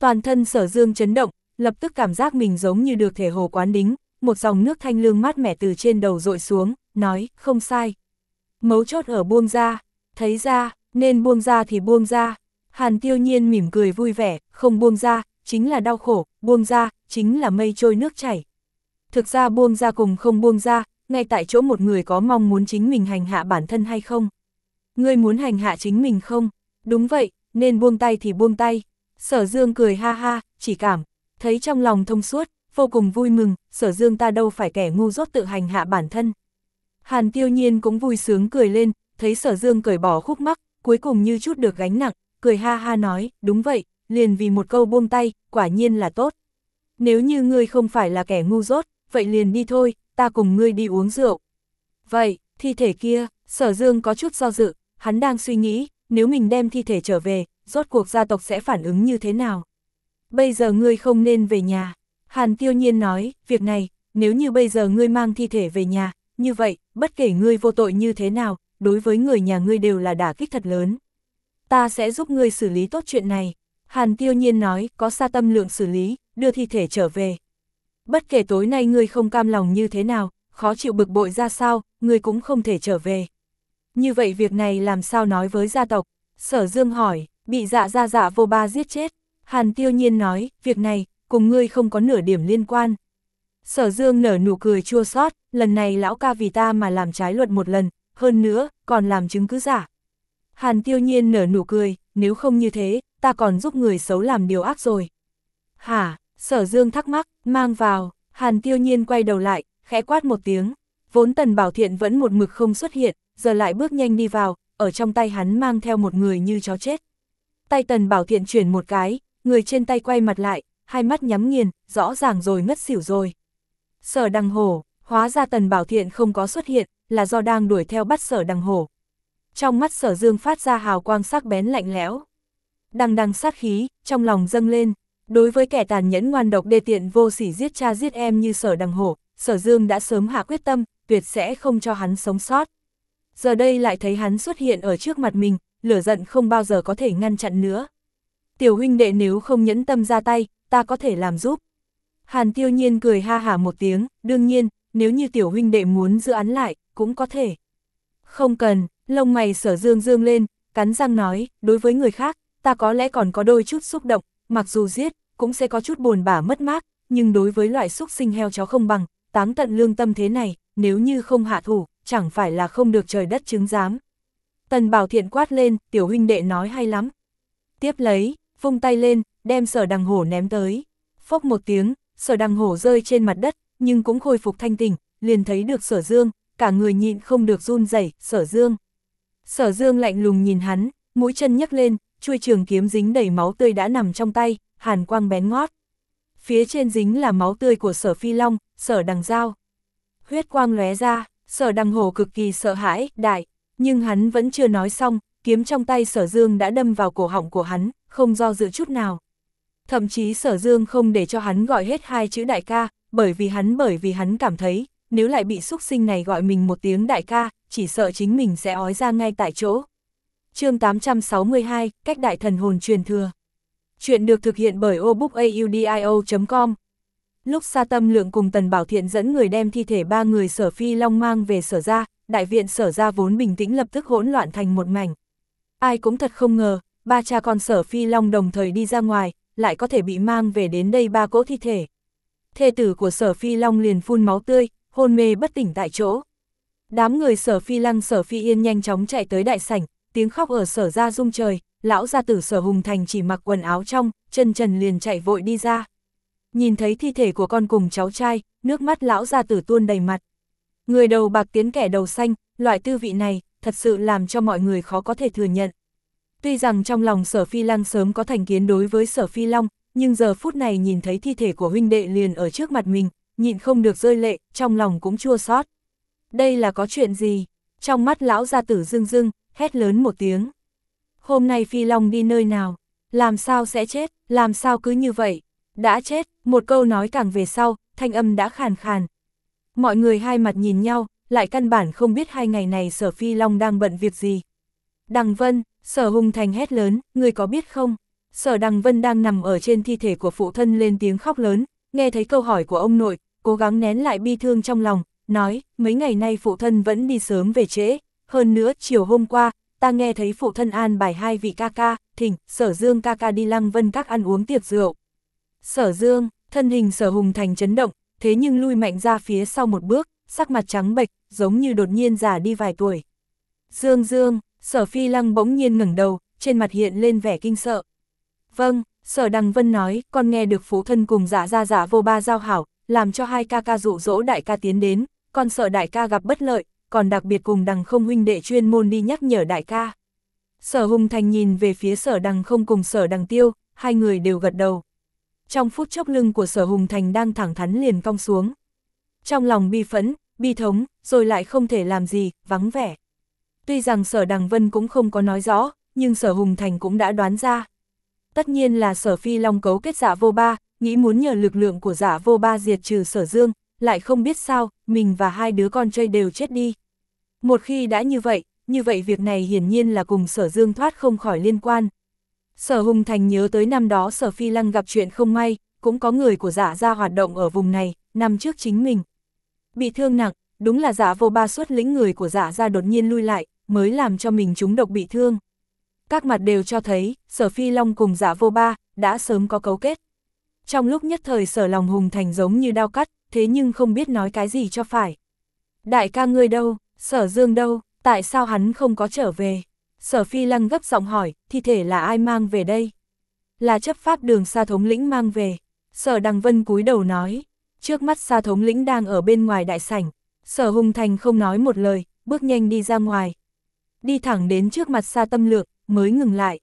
Toàn thân Sở Dương chấn động, lập tức cảm giác mình giống như được thể hồ quán đính, một dòng nước thanh lương mát mẻ từ trên đầu dội xuống, nói, không sai. Mấu chốt ở buông ra, thấy ra, nên buông ra thì buông ra. Hàn Tiêu Nhiên mỉm cười vui vẻ, không buông ra, chính là đau khổ, buông ra, chính là mây trôi nước chảy. Thực ra buông ra cùng không buông ra, ngay tại chỗ một người có mong muốn chính mình hành hạ bản thân hay không? Ngươi muốn hành hạ chính mình không? Đúng vậy, nên buông tay thì buông tay. Sở Dương cười ha ha, chỉ cảm thấy trong lòng thông suốt, vô cùng vui mừng, Sở Dương ta đâu phải kẻ ngu dốt tự hành hạ bản thân. Hàn Tiêu Nhiên cũng vui sướng cười lên, thấy Sở Dương cởi bỏ khúc mắc, cuối cùng như chút được gánh nặng, cười ha ha nói, đúng vậy, liền vì một câu buông tay, quả nhiên là tốt. Nếu như ngươi không phải là kẻ ngu dốt, vậy liền đi thôi, ta cùng ngươi đi uống rượu. Vậy, thi thể kia, Sở Dương có chút do dự, hắn đang suy nghĩ, nếu mình đem thi thể trở về, rốt cuộc gia tộc sẽ phản ứng như thế nào? Bây giờ ngươi không nên về nhà. Hàn Tiêu Nhiên nói, việc này, nếu như bây giờ ngươi mang thi thể về nhà, như vậy, bất kể ngươi vô tội như thế nào, đối với người nhà ngươi đều là đả kích thật lớn. Ta sẽ giúp ngươi xử lý tốt chuyện này. Hàn Tiêu Nhiên nói, có sa tâm lượng xử lý, đưa thi thể trở về. Bất kể tối nay ngươi không cam lòng như thế nào, khó chịu bực bội ra sao, ngươi cũng không thể trở về. Như vậy việc này làm sao nói với gia tộc? Sở Dương hỏi, bị dạ gia dạ vô ba giết chết. Hàn Tiêu Nhiên nói, việc này, cùng ngươi không có nửa điểm liên quan. Sở Dương nở nụ cười chua xót, lần này lão ca vì ta mà làm trái luật một lần, hơn nữa, còn làm chứng cứ giả. Hàn Tiêu Nhiên nở nụ cười, nếu không như thế, ta còn giúp người xấu làm điều ác rồi. Hả? Sở Dương thắc mắc, mang vào. Hàn Tiêu Nhiên quay đầu lại, khẽ quát một tiếng. Vốn Tần Bảo Thiện vẫn một mực không xuất hiện, giờ lại bước nhanh đi vào, ở trong tay hắn mang theo một người như chó chết. Tay Tần Bảo Thiện chuyển một cái, người trên tay quay mặt lại, hai mắt nhắm nghiền, rõ ràng rồi ngất xỉu rồi. Sở Đằng Hổ, hóa ra Tần Bảo Thiện không có xuất hiện, là do đang đuổi theo bắt Sở Đằng Hổ. Trong mắt Sở Dương phát ra hào quang sắc bén lạnh lẽo. Đằng đằng sát khí, trong lòng dâng lên. Đối với kẻ tàn nhẫn ngoan độc đê tiện vô sỉ giết cha giết em như Sở Đằng Hổ, Sở Dương đã sớm hạ quyết tâm, tuyệt sẽ không cho hắn sống sót. Giờ đây lại thấy hắn xuất hiện ở trước mặt mình, lửa giận không bao giờ có thể ngăn chặn nữa. Tiểu huynh đệ nếu không nhẫn tâm ra tay, ta có thể làm giúp. Hàn Tiêu Nhiên cười ha hả một tiếng, đương nhiên, nếu như tiểu huynh đệ muốn giữ án lại, cũng có thể. Không cần, lông mày Sở Dương dương lên, cắn răng nói, đối với người khác, ta có lẽ còn có đôi chút xúc động, mặc dù giết, cũng sẽ có chút buồn bã mất mát, nhưng đối với loại xúc sinh heo chó không bằng, táng tận lương tâm thế này, nếu như không hạ thủ, chẳng phải là không được trời đất chứng giám. Tần Bảo Thiện quát lên, tiểu huynh đệ nói hay lắm. Tiếp lấy, vung tay lên, đem Sở Đằng Hổ ném tới. Phốc một tiếng, Sở Đằng Hổ rơi trên mặt đất, nhưng cũng khôi phục thanh tỉnh, liền thấy được Sở Dương, cả người nhịn không được run rẩy, Sở Dương. Sở Dương lạnh lùng nhìn hắn, mũi chân nhấc lên, chuôi trường kiếm dính đầy máu tươi đã nằm trong tay, hàn quang bén ngót. Phía trên dính là máu tươi của Sở Phi Long, Sở Đằng Dao. Huyết quang lóe ra, Sở Đằng Hổ cực kỳ sợ hãi, đại, nhưng hắn vẫn chưa nói xong, kiếm trong tay Sở Dương đã đâm vào cổ họng của hắn, không do dự chút nào. Thậm chí Sở Dương không để cho hắn gọi hết hai chữ đại ca, bởi vì hắn bởi vì hắn cảm thấy, nếu lại bị xúc sinh này gọi mình một tiếng đại ca, chỉ sợ chính mình sẽ ói ra ngay tại chỗ. Chương tám trăm sáu mươi hai, cách đại thần hồn truyền thừa. Chuyện được thực hiện bởi obookaudio chấm com. Lúc Sa Tâm Lượng cùng Tần Bảo Thiện dẫn người đem thi thể ba người Sở Phi Long mang về Sở gia, đại viện Sở gia vốn bình tĩnh lập tức hỗn loạn thành một mảnh. Ai cũng thật không ngờ, ba cha con Sở Phi Long đồng thời đi ra ngoài, lại có thể bị mang về đến đây ba cỗ thi thể. Thê tử của Sở Phi Long liền phun máu tươi, hôn mê bất tỉnh tại chỗ. Đám người Sở Phi Lăng Sở Phi Yên nhanh chóng chạy tới đại sảnh, tiếng khóc ở Sở gia rung trời, lão gia tử Sở Hùng Thành chỉ mặc quần áo trong, chân trần liền chạy vội đi ra. Nhìn thấy thi thể của con cùng cháu trai, nước mắt lão gia tử tuôn đầy mặt. Người đầu bạc tiến kẻ đầu xanh, loại tư vị này, thật sự làm cho mọi người khó có thể thừa nhận. Tuy rằng trong lòng Sở Phi Lăng sớm có thành kiến đối với Sở Phi Long, nhưng giờ phút này nhìn thấy thi thể của huynh đệ liền ở trước mặt mình, nhịn không được rơi lệ, trong lòng cũng chua xót. Đây là có chuyện gì? Trong mắt lão gia tử rưng rưng, hét lớn một tiếng. Hôm nay Phi Long đi nơi nào? Làm sao sẽ chết? Làm sao cứ như vậy? Đã chết, một câu nói càng về sau, thanh âm đã khàn khàn. Mọi người hai mặt nhìn nhau, lại căn bản không biết hai ngày này Sở Phi Long đang bận việc gì. Đằng Vân, Sở Hùng Thành hét lớn, người có biết không? Sở Đằng Vân đang nằm ở trên thi thể của phụ thân lên tiếng khóc lớn, nghe thấy câu hỏi của ông nội, cố gắng nén lại bi thương trong lòng, nói, mấy ngày nay phụ thân vẫn đi sớm về trễ, hơn nữa chiều hôm qua, ta nghe thấy phụ thân an bài hai vị ca ca, thỉnh, Sở Dương ca ca đi Lăng Vân Các ăn uống tiệc rượu. Sở Dương, thân hình Sở Hùng Thành chấn động, thế nhưng lui mạnh ra phía sau một bước, sắc mặt trắng bệch, giống như đột nhiên già đi vài tuổi. Dương Dương, Sở Phi Lăng bỗng nhiên ngẩng đầu, trên mặt hiện lên vẻ kinh sợ. Vâng, Sở Đằng Vân nói, con nghe được phụ thân cùng Dạ Gia Dạ Vô Ba giao hảo, làm cho hai ca ca dụ dỗ đại ca tiến đến, con sợ đại ca gặp bất lợi, còn đặc biệt cùng Đằng Không huynh đệ chuyên môn đi nhắc nhở đại ca. Sở Hùng Thành nhìn về phía Sở Đằng Không cùng Sở Đằng Tiêu, hai người đều gật đầu. Trong phút chốc lưng của Sở Hùng Thành đang thẳng thắn liền cong xuống. Trong lòng bi phẫn, bi thống, rồi lại không thể làm gì, vắng vẻ. Tuy rằng Sở Đằng Vân cũng không có nói rõ, nhưng Sở Hùng Thành cũng đã đoán ra. Tất nhiên là Sở Phi Long cấu kết Dạ Vô Ba, nghĩ muốn nhờ lực lượng của Dạ Vô Ba diệt trừ Sở Dương, lại không biết sao, mình và hai đứa con trai đều chết đi. Một khi đã như vậy, như vậy việc này hiển nhiên là cùng Sở Dương thoát không khỏi liên quan. Sở Hùng Thành nhớ tới năm đó Sở Phi Lăng gặp chuyện không may, cũng có người của Dạ gia hoạt động ở vùng này, năm trước chính mình bị thương nặng, đúng là Dạ Vô Ba xuất lĩnh người của Dạ gia đột nhiên lui lại, mới làm cho mình trúng độc bị thương. Các mặt đều cho thấy, Sở Phi Long cùng Dạ Vô Ba đã sớm có cấu kết. Trong lúc nhất thời Sở lòng Hùng Thành giống như đao cắt, thế nhưng không biết nói cái gì cho phải. Đại ca ngươi đâu, Sở Dương đâu, tại sao hắn không có trở về? Sở Phi Lăng gấp giọng hỏi, thi thể là ai mang về đây? Là chấp pháp đường Sa thống lĩnh mang về. Sở Đằng Vân cúi đầu nói, trước mắt Sa thống lĩnh đang ở bên ngoài đại sảnh. Sở Hùng Thành không nói một lời, bước nhanh đi ra ngoài. Đi thẳng đến trước mặt Sa Tâm Lượng, mới ngừng lại.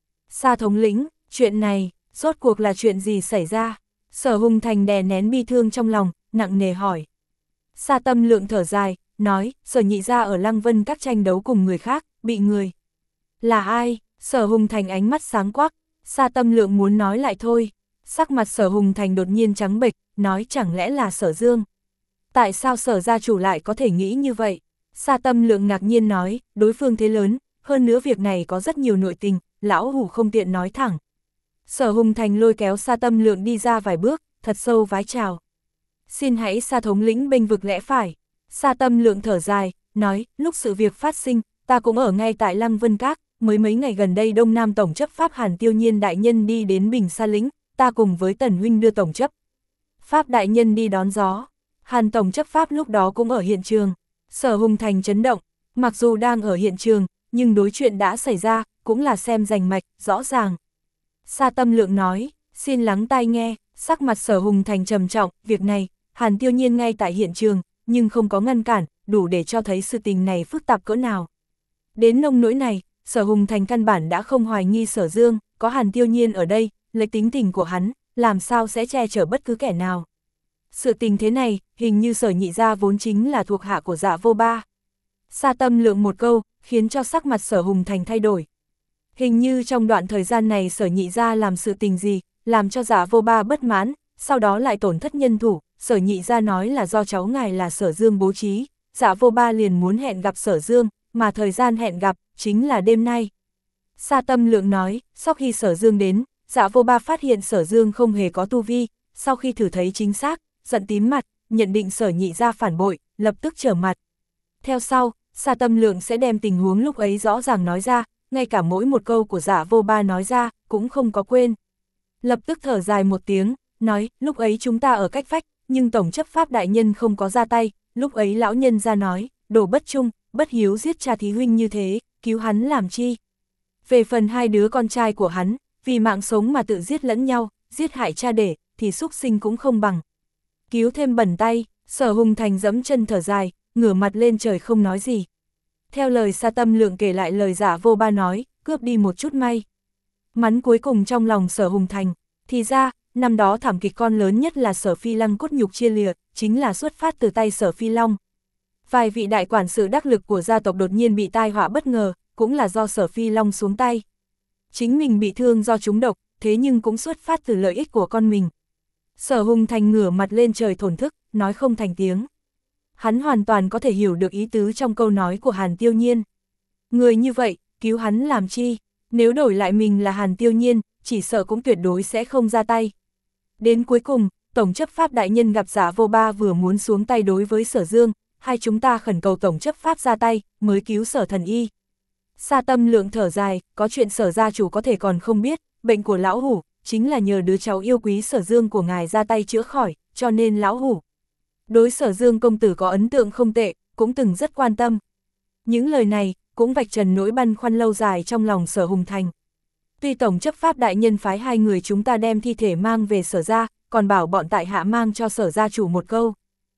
Sa thống lĩnh, chuyện này, rốt cuộc là chuyện gì xảy ra? Sở Hùng Thành đè nén bi thương trong lòng, nặng nề hỏi. Sa Tâm Lượng thở dài, nói, Sở nhị gia ở Lăng Vân Các tranh đấu cùng người khác, bị người. Là ai? Sở Hùng Thành ánh mắt sáng quắc, Sa Tâm Lượng muốn nói lại thôi. Sắc mặt Sở Hùng Thành đột nhiên trắng bệch, nói chẳng lẽ là Sở Dương? Tại sao Sở gia chủ lại có thể nghĩ như vậy? Sa Tâm Lượng ngạc nhiên nói, đối phương thế lớn, hơn nữa việc này có rất nhiều nội tình, lão hủ không tiện nói thẳng. Sở Hùng Thành lôi kéo Sa Tâm Lượng đi ra vài bước, thật sâu vái chào. Xin hãy Sa thống lĩnh bênh vực lẽ phải. Sa Tâm Lượng thở dài, nói, lúc sự việc phát sinh, ta cũng ở ngay tại Lăng Vân Các, mới mấy ngày gần đây Đông Nam Tổng chấp Pháp Hàn Tiêu Nhiên đại nhân đi đến Bình Sa Lĩnh, ta cùng với Tần huynh đưa Tổng chấp Pháp đại nhân đi đón gió. Hàn Tổng chấp Pháp lúc đó cũng ở hiện trường. Sở Hùng Thành chấn động, mặc dù đang ở hiện trường, nhưng đối chuyện đã xảy ra, cũng là xem rành mạch, rõ ràng. Sa Tâm Lượng nói, xin lắng tai nghe, sắc mặt Sở Hùng Thành trầm trọng, việc này, Hàn Tiêu Nhiên ngay tại hiện trường, nhưng không có ngăn cản, đủ để cho thấy sự tình này phức tạp cỡ nào. Đến nông nỗi này, Sở Hùng Thành căn bản đã không hoài nghi Sở Dương, có Hàn Tiêu Nhiên ở đây, lấy tính tình của hắn, làm sao sẽ che chở bất cứ kẻ nào. Sự tình thế này, hình như Sở nhị gia vốn chính là thuộc hạ của Dạ Vô Ba. Sa Tâm Lượng một câu, khiến cho sắc mặt Sở Hùng Thành thay đổi. Hình như trong đoạn thời gian này Sở nhị gia làm sự tình gì, làm cho Dạ Vô Ba bất mãn, sau đó lại tổn thất nhân thủ, Sở nhị gia nói là do cháu ngài là Sở Dương bố trí, Dạ Vô Ba liền muốn hẹn gặp Sở Dương, mà thời gian hẹn gặp, chính là đêm nay. Sa Tâm Lượng nói, sau khi Sở Dương đến, Dạ Vô Ba phát hiện Sở Dương không hề có tu vi, sau khi thử thấy chính xác, giận tím mặt, nhận định Sở nhị gia phản bội, lập tức trở mặt. Theo sau, Sa Tâm Lượng sẽ đem tình huống lúc ấy rõ ràng nói ra, ngay cả mỗi một câu của Dạ Vô Ba nói ra, cũng không có quên. Lập tức thở dài một tiếng, nói, lúc ấy chúng ta ở cách vách, nhưng Tổng chấp Pháp đại nhân không có ra tay, lúc ấy lão nhân ra nói, đồ bất trung, bất hiếu giết cha thí huynh như thế, cứu hắn làm chi. Về phần hai đứa con trai của hắn, vì mạng sống mà tự giết lẫn nhau, giết hại cha đẻ, thì xúc sinh cũng không bằng. Cứu thêm bẩn tay, Sở Hùng Thành giẫm chân thở dài, ngửa mặt lên trời không nói gì. Theo lời Sa Tâm Lượng kể lại lời Dạ Vô Ba nói, cướp đi một chút may mắn cuối cùng trong lòng Sở Hùng Thành, thì ra, năm đó thảm kịch con lớn nhất là Sở Phi Lăng cốt nhục chia lìa, chính là xuất phát từ tay Sở Phi Long. Vài vị đại quản sự đắc lực của gia tộc đột nhiên bị tai họa bất ngờ, cũng là do Sở Phi Long xuống tay. Chính mình bị thương do trúng độc, thế nhưng cũng xuất phát từ lợi ích của con mình. Sở Hùng Thành ngửa mặt lên trời thổn thức, nói không thành tiếng. Hắn hoàn toàn có thể hiểu được ý tứ trong câu nói của Hàn Tiêu Nhiên. Người như vậy, cứu hắn làm chi? Nếu đổi lại mình là Hàn Tiêu Nhiên, chỉ sợ cũng tuyệt đối sẽ không ra tay. Đến cuối cùng, Tổng chấp pháp đại nhân gặp Giả Vô Ba vừa muốn xuống tay đối với Sở Dương, hai chúng ta khẩn cầu Tổng chấp pháp ra tay, mới cứu Sở Thần Y. Sa Tâm Lượng thở dài, có chuyện Sở gia chủ có thể còn không biết, bệnh của lão hủ, chính là nhờ đứa cháu yêu quý Sở Dương của ngài ra tay chữa khỏi, cho nên lão hủ đối Sở Dương công tử có ấn tượng không tệ, cũng từng rất quan tâm. Những lời này, cũng vạch trần nỗi băn khoăn lâu dài trong lòng Sở Hùng Thành. Tuy Tổng chấp pháp đại nhân phái hai người chúng ta đem thi thể mang về Sở gia, còn bảo bọn tại hạ mang cho Sở gia chủ một câu.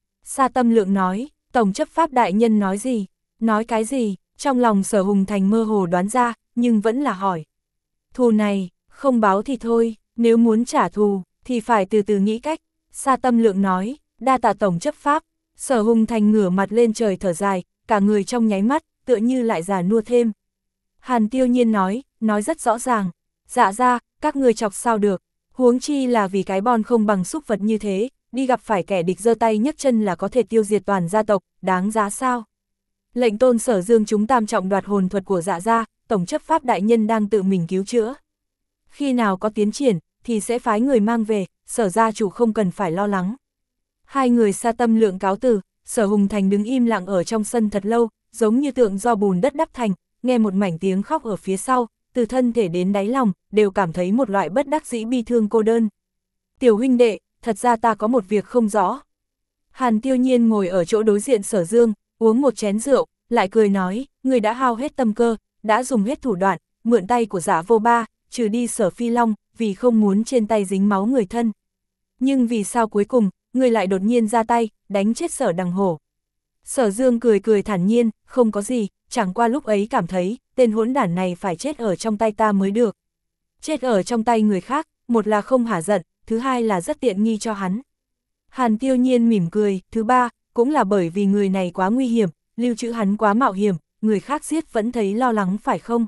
Sa Tâm Lượng nói, Tổng chấp pháp đại nhân nói gì? Nói cái gì? Trong lòng Sở Hùng Thành mơ hồ đoán ra, nhưng vẫn là hỏi. Thù này, không báo thì thôi, nếu muốn trả thù, thì phải từ từ nghĩ cách. Sa Tâm Lượng nói, đa tạ Tổng chấp pháp. Sở Hùng Thành ngửa mặt lên trời thở dài, cả người trong nháy mắt, tựa như lại già nua thêm. Hàn Tiêu Nhiên nói, nói rất rõ ràng, dạ ra, các người chọc sao được, huống chi là vì cái bon không bằng súc vật như thế, đi gặp phải kẻ địch giơ tay nhấc chân là có thể tiêu diệt toàn gia tộc, đáng giá sao? Lệnh tôn Sở Dương chúng tam trọng đoạt hồn thuật của dạ gia, Tổng chấp pháp đại nhân đang tự mình cứu chữa. Khi nào có tiến triển, thì sẽ phái người mang về, Sở gia chủ không cần phải lo lắng. Hai người Sa Tâm Lượng cáo từ, Sở Hùng Thành đứng im lặng ở trong sân thật lâu, giống như tượng do bùn đất đắp thành, nghe một mảnh tiếng khóc ở phía sau, từ thân thể đến đáy lòng, đều cảm thấy một loại bất đắc dĩ bi thương cô đơn. Tiểu huynh đệ, thật ra ta có một việc không rõ. Hàn Tiêu Nhiên ngồi ở chỗ đối diện Sở Dương, uống một chén rượu, lại cười nói, người đã hao hết tâm cơ, đã dùng hết thủ đoạn, mượn tay của Giả Vô Ba, trừ đi Sở Phi Long, vì không muốn trên tay dính máu người thân. Nhưng vì sao cuối cùng, người lại đột nhiên ra tay, đánh chết Sở Đằng Hổ? Sở Dương cười cười thản nhiên, không có gì, chẳng qua lúc ấy cảm thấy, tên hỗn đản này phải chết ở trong tay ta mới được. Chết ở trong tay người khác, một là không hả giận, thứ hai là rất tiện nghi cho hắn. Hàn Tiêu Nhiên mỉm cười, thứ ba, cũng là bởi vì người này quá nguy hiểm, lưu trữ hắn quá mạo hiểm, người khác giết vẫn thấy lo lắng phải không?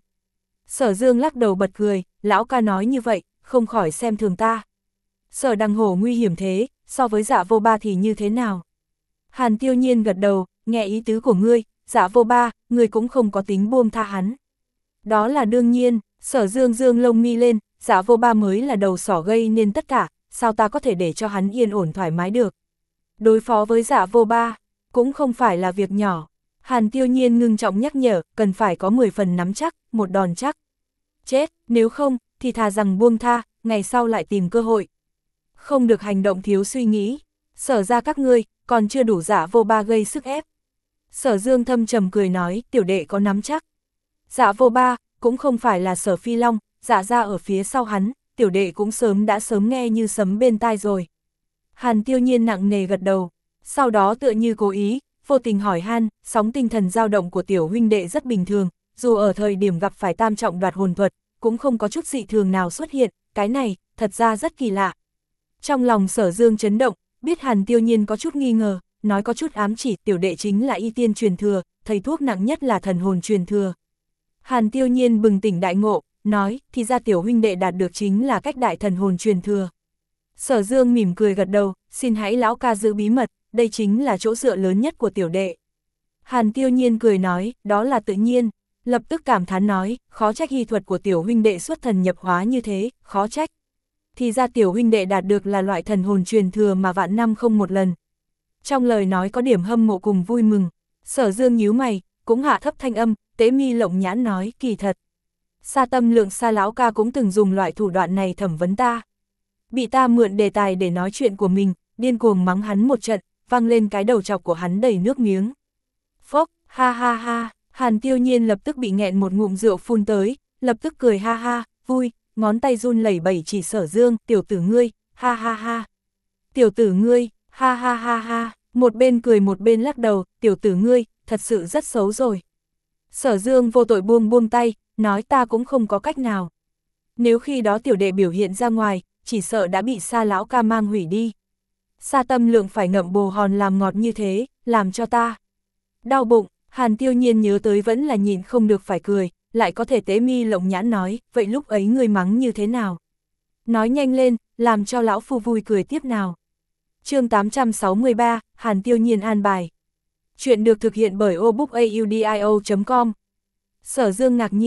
Sở Dương lắc đầu bật cười, lão ca nói như vậy, không khỏi xem thường ta. Sở Đằng Hổ nguy hiểm thế, so với Dạ Vô Ba thì như thế nào? Hàn Tiêu Nhiên gật đầu, nghe ý tứ của ngươi, Dạ Vô Ba, ngươi cũng không có tính buông tha hắn. Đó là đương nhiên, Sở Dương dương lông mi lên, Dạ Vô Ba mới là đầu sỏ gây nên tất cả, sao ta có thể để cho hắn yên ổn thoải mái được? Đối phó với Dạ Vô Ba, cũng không phải là việc nhỏ. Hàn Tiêu Nhiên ngưng trọng nhắc nhở, cần phải có mười phần nắm chắc, một đòn chắc. Chết, nếu không, thì thà rằng buông tha, ngày sau lại tìm cơ hội. Không được hành động thiếu suy nghĩ. Sở ra các ngươi, còn chưa đủ Dạ Vô Ba gây sức ép. Sở Dương thâm trầm cười nói, tiểu đệ có nắm chắc. Dạ Vô Ba, cũng không phải là Sở Phi Long, dạ ra ở phía sau hắn, tiểu đệ cũng sớm đã sớm nghe như sấm bên tai rồi. Hàn Tiêu Nhiên nặng nề gật đầu, sau đó tựa như cố ý, vô tình hỏi han, sóng tinh thần dao động của tiểu huynh đệ rất bình thường, dù ở thời điểm gặp phải tam trọng đoạt hồn thuật, cũng không có chút dị thường nào xuất hiện, cái này, thật ra rất kỳ lạ. Trong lòng Sở Dương chấn động, biết Hàn Tiêu Nhiên có chút nghi ngờ, nói có chút ám chỉ tiểu đệ chính là y tiên truyền thừa, thầy thuốc nặng nhất là thần hồn truyền thừa. Hàn Tiêu Nhiên bừng tỉnh đại ngộ, nói, thì ra tiểu huynh đệ đạt được chính là cách đại thần hồn truyền thừa. Sở Dương mỉm cười gật đầu, xin hãy lão ca giữ bí mật, đây chính là chỗ dựa lớn nhất của tiểu đệ. Hàn Tiêu Nhiên cười nói, đó là tự nhiên, lập tức cảm thán nói, khó trách y thuật của tiểu huynh đệ xuất thần nhập hóa như thế, khó trách. Thì ra tiểu huynh đệ đạt được là loại thần hồn truyền thừa mà vạn năm không một lần. Trong lời nói có điểm hâm mộ cùng vui mừng, Sở Dương nhíu mày, cũng hạ thấp thanh âm, tế mi lộng nhãn nói, kỳ thật. Sa Tâm Lượng Sa lão ca cũng từng dùng loại thủ đoạn này thẩm vấn ta. Bị ta mượn đề tài để nói chuyện của mình, điên cuồng mắng hắn một trận, vang lên cái đầu chọc của hắn đầy nước miếng. Phốc, ha ha ha, Hàn Tiêu Nhiên lập tức bị nghẹn một ngụm rượu phun tới, lập tức cười ha ha, vui, ngón tay run lẩy bẩy chỉ Sở Dương, tiểu tử ngươi, ha ha ha. Tiểu tử ngươi, ha ha ha ha, một bên cười một bên lắc đầu, tiểu tử ngươi, thật sự rất xấu rồi. Sở Dương vô tội buông buông tay, nói ta cũng không có cách nào. Nếu khi đó tiểu đệ biểu hiện ra ngoài, chỉ sợ đã bị Sa lão ca mang hủy đi. Sa Tâm Lượng phải ngậm bồ hòn làm ngọt như thế, làm cho ta đau bụng. Hàn Tiêu Nhiên nhớ tới vẫn là nhìn không được phải cười, lại có thể tế mi lộng nhãn nói, vậy lúc ấy ngươi mắng như thế nào? Nói nhanh lên, làm cho lão phu vui cười tiếp nào. Chương tám trăm sáu mươi ba, Hàn Tiêu Nhiên an bài. Chuyện được thực hiện bởi obookaudio chấm com. Sở Dương ngạc nhiên,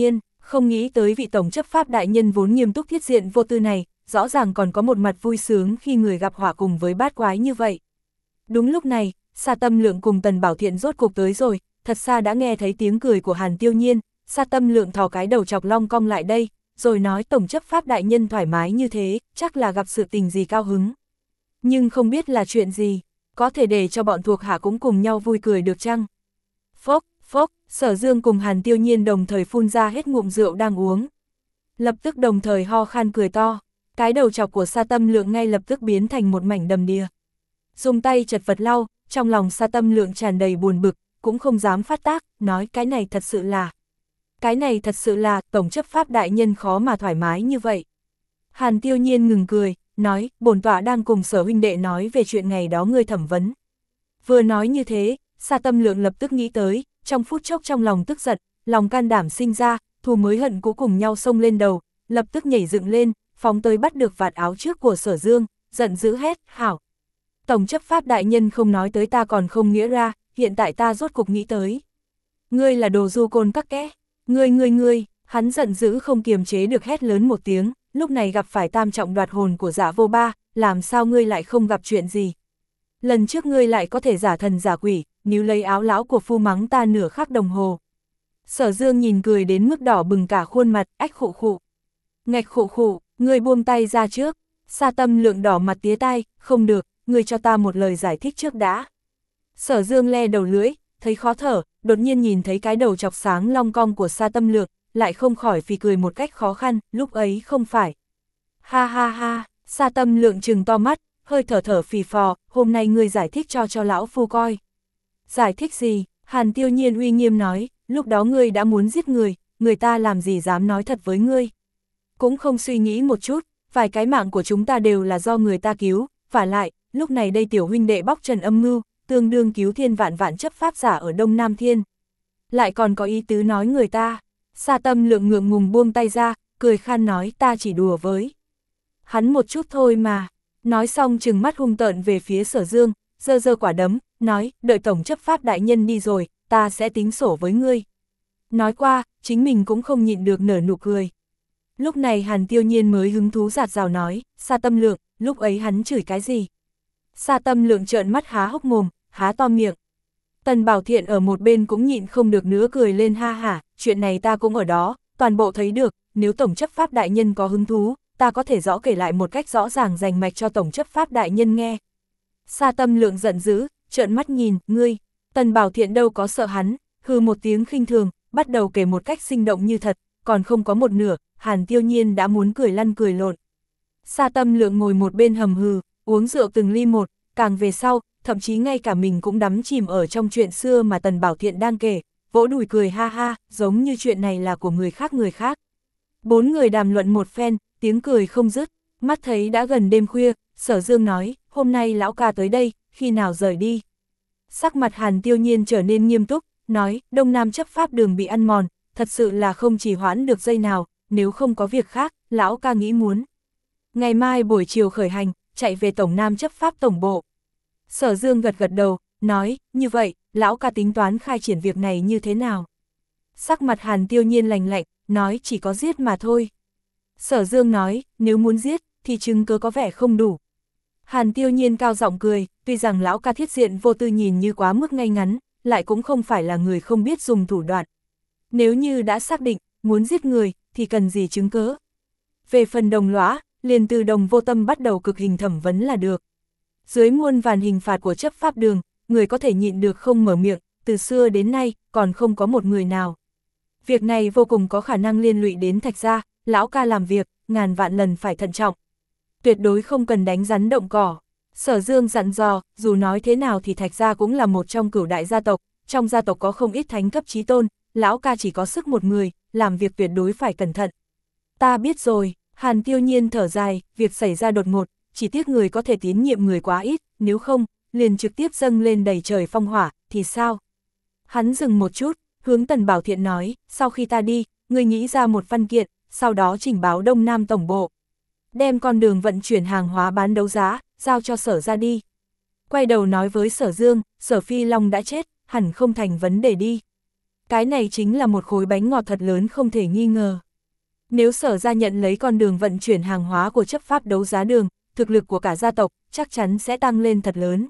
Không nghĩ tới vị tổng chấp pháp đại nhân vốn nghiêm túc thiết diện vô tư này, rõ ràng còn có một mặt vui sướng khi người gặp họa cùng với bát quái như vậy. Đúng lúc này, Sa Tâm Lượng cùng Tần Bảo Thiện rốt cuộc tới rồi, thật xa đã nghe thấy tiếng cười của Hàn Tiêu Nhiên, Sa Tâm Lượng thò cái đầu chọc long cong lại đây, rồi nói tổng chấp pháp đại nhân thoải mái như thế, chắc là gặp sự tình gì cao hứng. Nhưng không biết là chuyện gì, có thể để cho bọn thuộc hạ cũng cùng nhau vui cười được chăng? Phốc, phốc, Sở Dương cùng Hàn Tiêu Nhiên đồng thời phun ra hết ngụm rượu đang uống. Lập tức đồng thời ho khan cười to, cái đầu chọc của Sa Tâm Lượng ngay lập tức biến thành một mảnh đầm đìa. Dùng tay chật vật lau, trong lòng Sa Tâm Lượng tràn đầy buồn bực, cũng không dám phát tác, nói cái này thật sự là... Cái này thật sự là, tổng chấp pháp đại nhân khó mà thoải mái như vậy. Hàn Tiêu Nhiên ngừng cười, nói, bổn tọa đang cùng Sở huynh đệ nói về chuyện ngày đó ngươi thẩm vấn. Vừa nói như thế, Sa Tâm Lượng lập tức nghĩ tới, trong phút chốc trong lòng tức giận, lòng can đảm sinh ra, thù mới hận cũ cùng nhau xông lên đầu, lập tức nhảy dựng lên, phóng tới bắt được vạt áo trước của Sở Dương, giận dữ hét, hảo. Tổng chấp pháp đại nhân không nói tới ta còn không nghĩa ra, hiện tại ta rốt cục nghĩ tới. Ngươi là đồ du côn các kẽ, ngươi ngươi ngươi, hắn giận dữ không kiềm chế được hét lớn một tiếng, lúc này gặp phải tam trọng đoạt hồn của Giả Vô Ba, làm sao ngươi lại không gặp chuyện gì. Lần trước ngươi lại có thể giả thần giả quỷ, níu lấy áo lão của phu mắng ta nửa khắc đồng hồ. Sở Dương nhìn cười đến mức đỏ bừng cả khuôn mặt, ách khụ khụ. Ngạch khụ khụ, ngươi buông tay ra trước. Sa Tâm Lượng đỏ mặt tía tai, không được, ngươi cho ta một lời giải thích trước đã. Sở Dương le đầu lưỡi, thấy khó thở, đột nhiên nhìn thấy cái đầu chọc sáng long cong của Sa Tâm Lượng, lại không khỏi phì cười một cách khó khăn, lúc ấy không phải. Ha ha ha, Sa Tâm Lượng trừng to mắt, hơi thở thở phì phò, hôm nay ngươi giải thích cho cho lão phu coi. Giải thích gì? Hàn Tiêu Nhiên uy nghiêm nói, lúc đó ngươi đã muốn giết người, người ta làm gì dám nói thật với ngươi. Cũng không suy nghĩ một chút, vài cái mạng của chúng ta đều là do người ta cứu, vả lại, lúc này đây tiểu huynh đệ bóc trần âm mưu, tương đương cứu thiên vạn vạn chấp pháp giả ở Đông Nam Thiên. Lại còn có ý tứ nói người ta. Sa Tâm Lượng ngượng ngùng buông tay ra, cười khan nói ta chỉ đùa với. Hắn một chút thôi mà. Nói xong trừng mắt hung tợn về phía Sở Dương, giơ giơ quả đấm, nói, đợi tổng chấp pháp đại nhân đi rồi, ta sẽ tính sổ với ngươi. Nói qua, chính mình cũng không nhịn được nở nụ cười. Lúc này Hàn Tiêu Nhiên mới hứng thú giạt rào nói, Sa Tâm Lượng, lúc ấy hắn chửi cái gì? Sa Tâm Lượng trợn mắt há hốc mồm, há to miệng. Tần Bảo Thiện ở một bên cũng nhịn không được nữa cười lên ha hả, chuyện này ta cũng ở đó, toàn bộ thấy được, nếu tổng chấp pháp đại nhân có hứng thú, ta có thể rõ kể lại một cách rõ ràng rành mạch cho tổng chấp pháp đại nhân nghe. Sa Tâm Lượng giận dữ, trợn mắt nhìn, ngươi, Tần Bảo Thiện đâu có sợ hắn, hừ một tiếng khinh thường, bắt đầu kể một cách sinh động như thật, còn không có một nửa, Hàn Tiêu Nhiên đã muốn cười lăn cười lộn. Sa Tâm Lượng ngồi một bên hầm hừ, uống rượu từng ly một, càng về sau, thậm chí ngay cả mình cũng đắm chìm ở trong chuyện xưa mà Tần Bảo Thiện đang kể, vỗ đùi cười ha ha, giống như chuyện này là của người khác người khác. Bốn người đàm luận một phen, tiếng cười không dứt, mắt thấy đã gần đêm khuya, Sở Dương nói, hôm nay lão ca tới đây, khi nào rời đi. Sắc mặt Hàn Tiêu Nhiên trở nên nghiêm túc, nói, Đông Nam chấp pháp đường bị ăn mòn, thật sự là không chỉ hoãn được giây nào, nếu không có việc khác, lão ca nghĩ muốn. Ngày mai buổi chiều khởi hành, chạy về Tổng Nam chấp pháp tổng bộ. Sở Dương gật gật đầu, nói, như vậy, lão ca tính toán khai triển việc này như thế nào? Sắc mặt Hàn Tiêu Nhiên lành lạnh, nói chỉ có giết mà thôi. Sở Dương nói, nếu muốn giết, thì chứng cứ có vẻ không đủ. Hàn Tiêu Nhiên cao giọng cười, tuy rằng lão ca thiết diện vô tư nhìn như quá mức ngay ngắn, lại cũng không phải là người không biết dùng thủ đoạn. Nếu như đã xác định, muốn giết người, thì cần gì chứng cứ? Về phần Đồng Lõa, liền từ Đồng Vô Tâm bắt đầu cực hình thẩm vấn là được. Dưới muôn vàn hình phạt của chấp pháp đường, người có thể nhịn được không mở miệng, từ xưa đến nay, còn không có một người nào. Việc này vô cùng có khả năng liên lụy đến Thạch gia, lão ca làm việc, ngàn vạn lần phải thận trọng. Tuyệt đối không cần đánh rắn động cỏ. Sở Dương dặn dò, dù nói thế nào thì Thạch gia cũng là một trong cửu đại gia tộc, trong gia tộc có không ít thánh cấp chí tôn, lão ca chỉ có sức một người, làm việc tuyệt đối phải cẩn thận. Ta biết rồi, Hàn Tiêu Nhiên thở dài, việc xảy ra đột ngột, chỉ tiếc người có thể tín nhiệm người quá ít, nếu không, liền trực tiếp dâng lên đầy trời phong hỏa, thì sao? Hắn dừng một chút, hướng Tần Bảo Thiện nói, sau khi ta đi, ngươi nghĩ ra một văn kiện, sau đó trình báo Đông Nam tổng bộ. Đem con đường vận chuyển hàng hóa bán đấu giá, giao cho Sở ra đi. Quay đầu nói với Sở Dương, Sở Phi Long đã chết, hẳn không thành vấn đề đi. Cái này chính là một khối bánh ngọt thật lớn không thể nghi ngờ. Nếu Sở gia nhận lấy con đường vận chuyển hàng hóa của chấp pháp đấu giá đường, thực lực của cả gia tộc chắc chắn sẽ tăng lên thật lớn.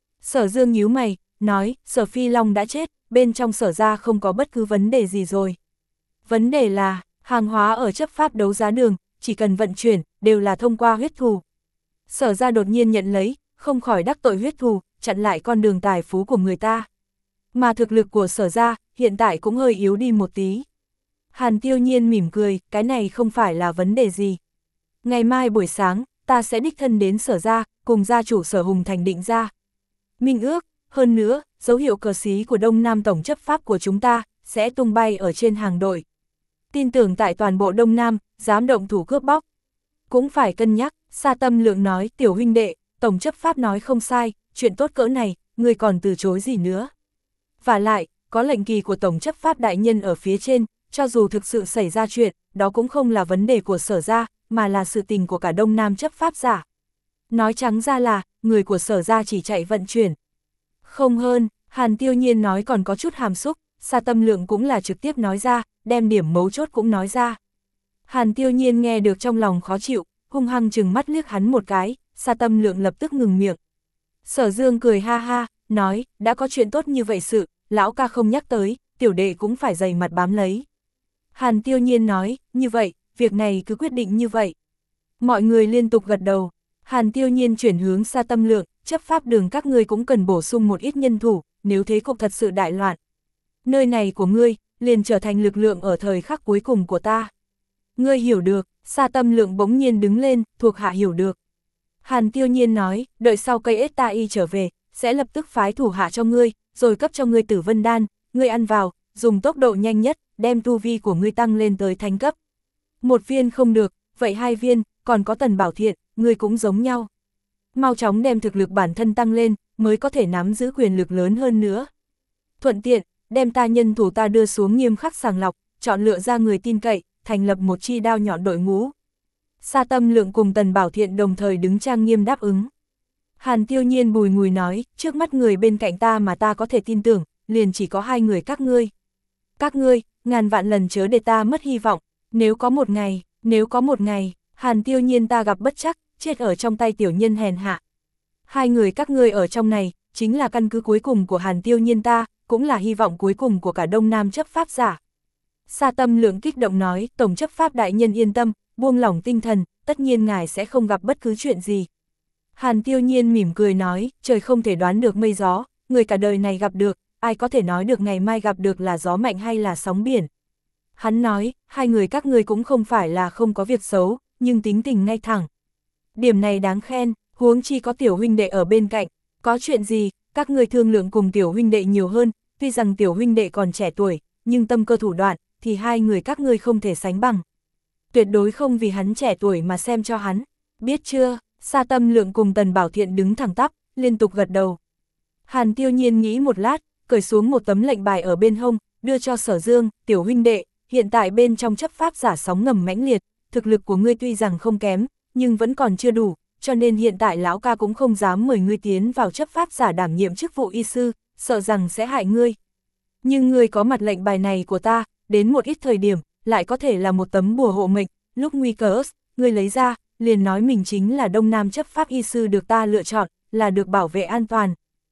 Sở Dương nhíu mày, nói, Sở Phi Long đã chết, bên trong Sở gia không có bất cứ vấn đề gì rồi. Vấn đề là, hàng hóa ở chấp pháp đấu giá đường, chỉ cần vận chuyển, đều là thông qua huyết thù. Sở gia đột nhiên nhận lấy, không khỏi đắc tội huyết thù, chặn lại con đường tài phú của người ta. Mà thực lực của Sở gia, hiện tại cũng hơi yếu đi một tí. Hàn Tiêu Nhiên mỉm cười, cái này không phải là vấn đề gì. Ngày mai buổi sáng, ta sẽ đích thân đến Sở gia, cùng gia chủ Sở Hùng Thành định ra minh ước, hơn nữa, dấu hiệu cờ xí của Đông Nam Tổng chấp pháp của chúng ta, sẽ tung bay ở trên hàng đội. Tin tưởng tại toàn bộ Đông Nam, dám động thủ cướp bóc. Cũng phải cân nhắc, Sa Tâm Lượng nói, tiểu huynh đệ, Tổng chấp pháp nói không sai, chuyện tốt cỡ này, người còn từ chối gì nữa. Và lại, có lệnh kỳ của Tổng chấp pháp đại nhân ở phía trên, cho dù thực sự xảy ra chuyện, đó cũng không là vấn đề của Sở gia, mà là sự tình của cả Đông Nam chấp pháp giả. Nói trắng ra là, người của Sở gia chỉ chạy vận chuyển. Không hơn, Hàn Tiêu Nhiên nói còn có chút hàm xúc, Sa Tâm Lượng cũng là trực tiếp nói ra, đem điểm mấu chốt cũng nói ra. Hàn Tiêu Nhiên nghe được trong lòng khó chịu, hung hăng chừng mắt liếc hắn một cái, Sa Tâm Lượng lập tức ngừng miệng. Sở Dương cười ha ha, nói, đã có chuyện tốt như vậy sự, lão ca không nhắc tới, tiểu đệ cũng phải dày mặt bám lấy. Hàn Tiêu Nhiên nói, như vậy, việc này cứ quyết định như vậy. Mọi người liên tục gật đầu. Hàn Tiêu Nhiên chuyển hướng Sa Tâm Lượng, chấp pháp đường các ngươi cũng cần bổ sung một ít nhân thủ, nếu thế cục thật sự đại loạn. Nơi này của ngươi, liền trở thành lực lượng ở thời khắc cuối cùng của ta. Ngươi hiểu được, Sa Tâm Lượng bỗng nhiên đứng lên, thuộc hạ hiểu được. Hàn Tiêu Nhiên nói, đợi sau cây ết ta y trở về, sẽ lập tức phái thủ hạ cho ngươi, rồi cấp cho ngươi tử vân đan, ngươi ăn vào, dùng tốc độ nhanh nhất, đem tu vi của ngươi tăng lên tới thánh cấp. Một viên không được, vậy hai viên, còn có Tần Bảo Thiện, ngươi cũng giống nhau. Mau chóng đem thực lực bản thân tăng lên, mới có thể nắm giữ quyền lực lớn hơn nữa. Thuận tiện, đem ta nhân thủ ta đưa xuống nghiêm khắc sàng lọc, chọn lựa ra người tin cậy, thành lập một chi đao nhọn đội ngũ. Sa Tâm Lượng cùng Tần Bảo Thiện đồng thời đứng trang nghiêm đáp ứng. Hàn Tiêu Nhiên bùi ngùi nói, trước mắt người bên cạnh ta mà ta có thể tin tưởng, liền chỉ có hai người các ngươi. Các ngươi, ngàn vạn lần chớ để ta mất hy vọng, nếu có một ngày, nếu có một ngày, Hàn Tiêu Nhiên ta gặp bất trắc, chết ở trong tay tiểu nhân hèn hạ. Hai người các ngươi ở trong này, chính là căn cứ cuối cùng của Hàn Tiêu Nhiên ta, cũng là hy vọng cuối cùng của cả Đông Nam chấp pháp giả. Sa Tâm Lượng kích động nói, Tổng chấp pháp đại nhân yên tâm, buông lỏng tinh thần, tất nhiên ngài sẽ không gặp bất cứ chuyện gì. Hàn Tiêu Nhiên mỉm cười nói, trời không thể đoán được mây gió, người cả đời này gặp được, ai có thể nói được ngày mai gặp được là gió mạnh hay là sóng biển. Hắn nói, hai người các ngươi cũng không phải là không có việc xấu, nhưng tính tình ngay thẳng. Điểm này đáng khen, huống chi có tiểu huynh đệ ở bên cạnh, có chuyện gì, các ngươi thương lượng cùng tiểu huynh đệ nhiều hơn, tuy rằng tiểu huynh đệ còn trẻ tuổi, nhưng tâm cơ thủ đoạn, thì hai người các ngươi không thể sánh bằng. Tuyệt đối không vì hắn trẻ tuổi mà xem cho hắn, biết chưa? Sa Tâm Lượng cùng Tần Bảo Thiện đứng thẳng tắp, liên tục gật đầu. Hàn Tiêu Nhiên nghĩ một lát, cởi xuống một tấm lệnh bài ở bên hông, đưa cho Sở Dương, tiểu huynh đệ, hiện tại bên trong chấp pháp giả sóng ngầm mãnh liệt, thực lực của ngươi tuy rằng không kém, nhưng vẫn còn chưa đủ, cho nên hiện tại lão ca cũng không dám mời ngươi tiến vào chấp pháp giả đảm nhiệm chức vụ y sư, sợ rằng sẽ hại ngươi. Nhưng ngươi có mặt lệnh bài này của ta, đến một ít thời điểm, lại có thể là một tấm bùa hộ mệnh, lúc nguy cơ, ngươi lấy ra, liền nói mình chính là Đông Nam chấp pháp y sư được ta lựa chọn, là được bảo vệ an toàn.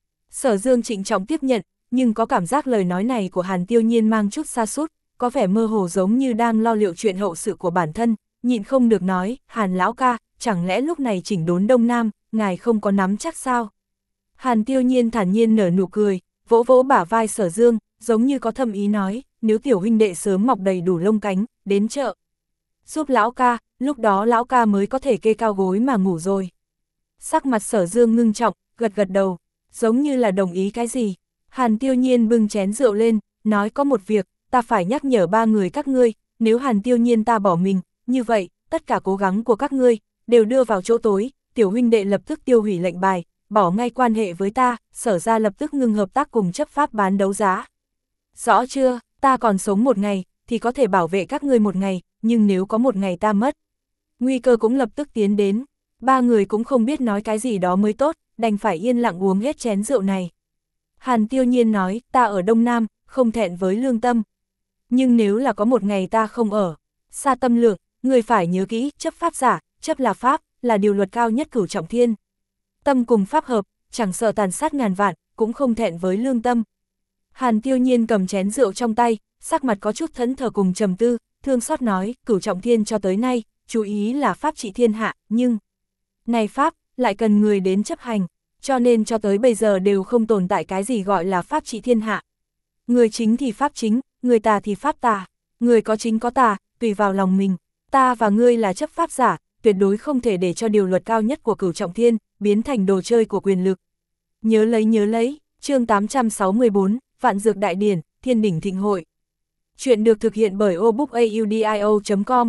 Sở Dương trịnh trọng tiếp nhận, nhưng có cảm giác lời nói này của Hàn Tiêu Nhiên mang chút sa sút, có vẻ mơ hồ giống như đang lo liệu chuyện hậu sự của bản thân, nhịn không được nói, Hàn lão ca, chẳng lẽ lúc này chỉnh đốn Đông Nam, ngài không có nắm chắc sao? Hàn Tiêu Nhiên thản nhiên nở nụ cười, vỗ vỗ bả vai Sở Dương, giống như có thâm ý nói, nếu tiểu huynh đệ sớm mọc đầy đủ lông cánh, đến chợ giúp lão ca, lúc đó lão ca mới có thể kê cao gối mà ngủ rồi. Sắc mặt Sở Dương ngưng trọng, gật gật đầu, giống như là đồng ý cái gì. Hàn Tiêu Nhiên bưng chén rượu lên, nói có một việc, ta phải nhắc nhở ba người các ngươi, nếu Hàn Tiêu Nhiên ta bỏ mình, như vậy, tất cả cố gắng của các ngươi, đều đưa vào chỗ tối, tiểu huynh đệ lập tức tiêu hủy lệnh bài, bỏ ngay quan hệ với ta, Sở ra lập tức ngừng hợp tác cùng chấp pháp bán đấu giá. Rõ chưa, ta còn sống một ngày, thì có thể bảo vệ các ngươi một ngày, nhưng nếu có một ngày ta mất, nguy cơ cũng lập tức tiến đến. Ba người cũng không biết nói cái gì đó mới tốt, đành phải yên lặng uống hết chén rượu này. Hàn Tiêu Nhiên nói, ta ở Đông Nam, không thẹn với lương tâm. Nhưng nếu là có một ngày ta không ở, Sa Tâm Lượng, người phải nhớ kỹ, chấp pháp giả, chấp là pháp, là điều luật cao nhất cửu trọng thiên. Tâm cùng pháp hợp, chẳng sợ tàn sát ngàn vạn, cũng không thẹn với lương tâm. Hàn Tiêu Nhiên cầm chén rượu trong tay, sắc mặt có chút thẫn thờ cùng trầm tư, thương xót nói, cửu trọng thiên cho tới nay, chú ý là pháp trị thiên hạ, nhưng này pháp, lại cần người đến chấp hành, cho nên cho tới bây giờ đều không tồn tại cái gì gọi là pháp trị thiên hạ. Người chính thì pháp chính, người tà thì pháp tà, người có chính có tà, tùy vào lòng mình, ta và ngươi là chấp pháp giả, tuyệt đối không thể để cho điều luật cao nhất của cửu trọng thiên, biến thành đồ chơi của quyền lực. Nhớ lấy nhớ lấy, chương tám trăm sáu mươi tư, Vạn Dược Đại Điển, Thiên Đỉnh Thịnh Hội. Chuyện được thực hiện bởi obookaudio chấm com.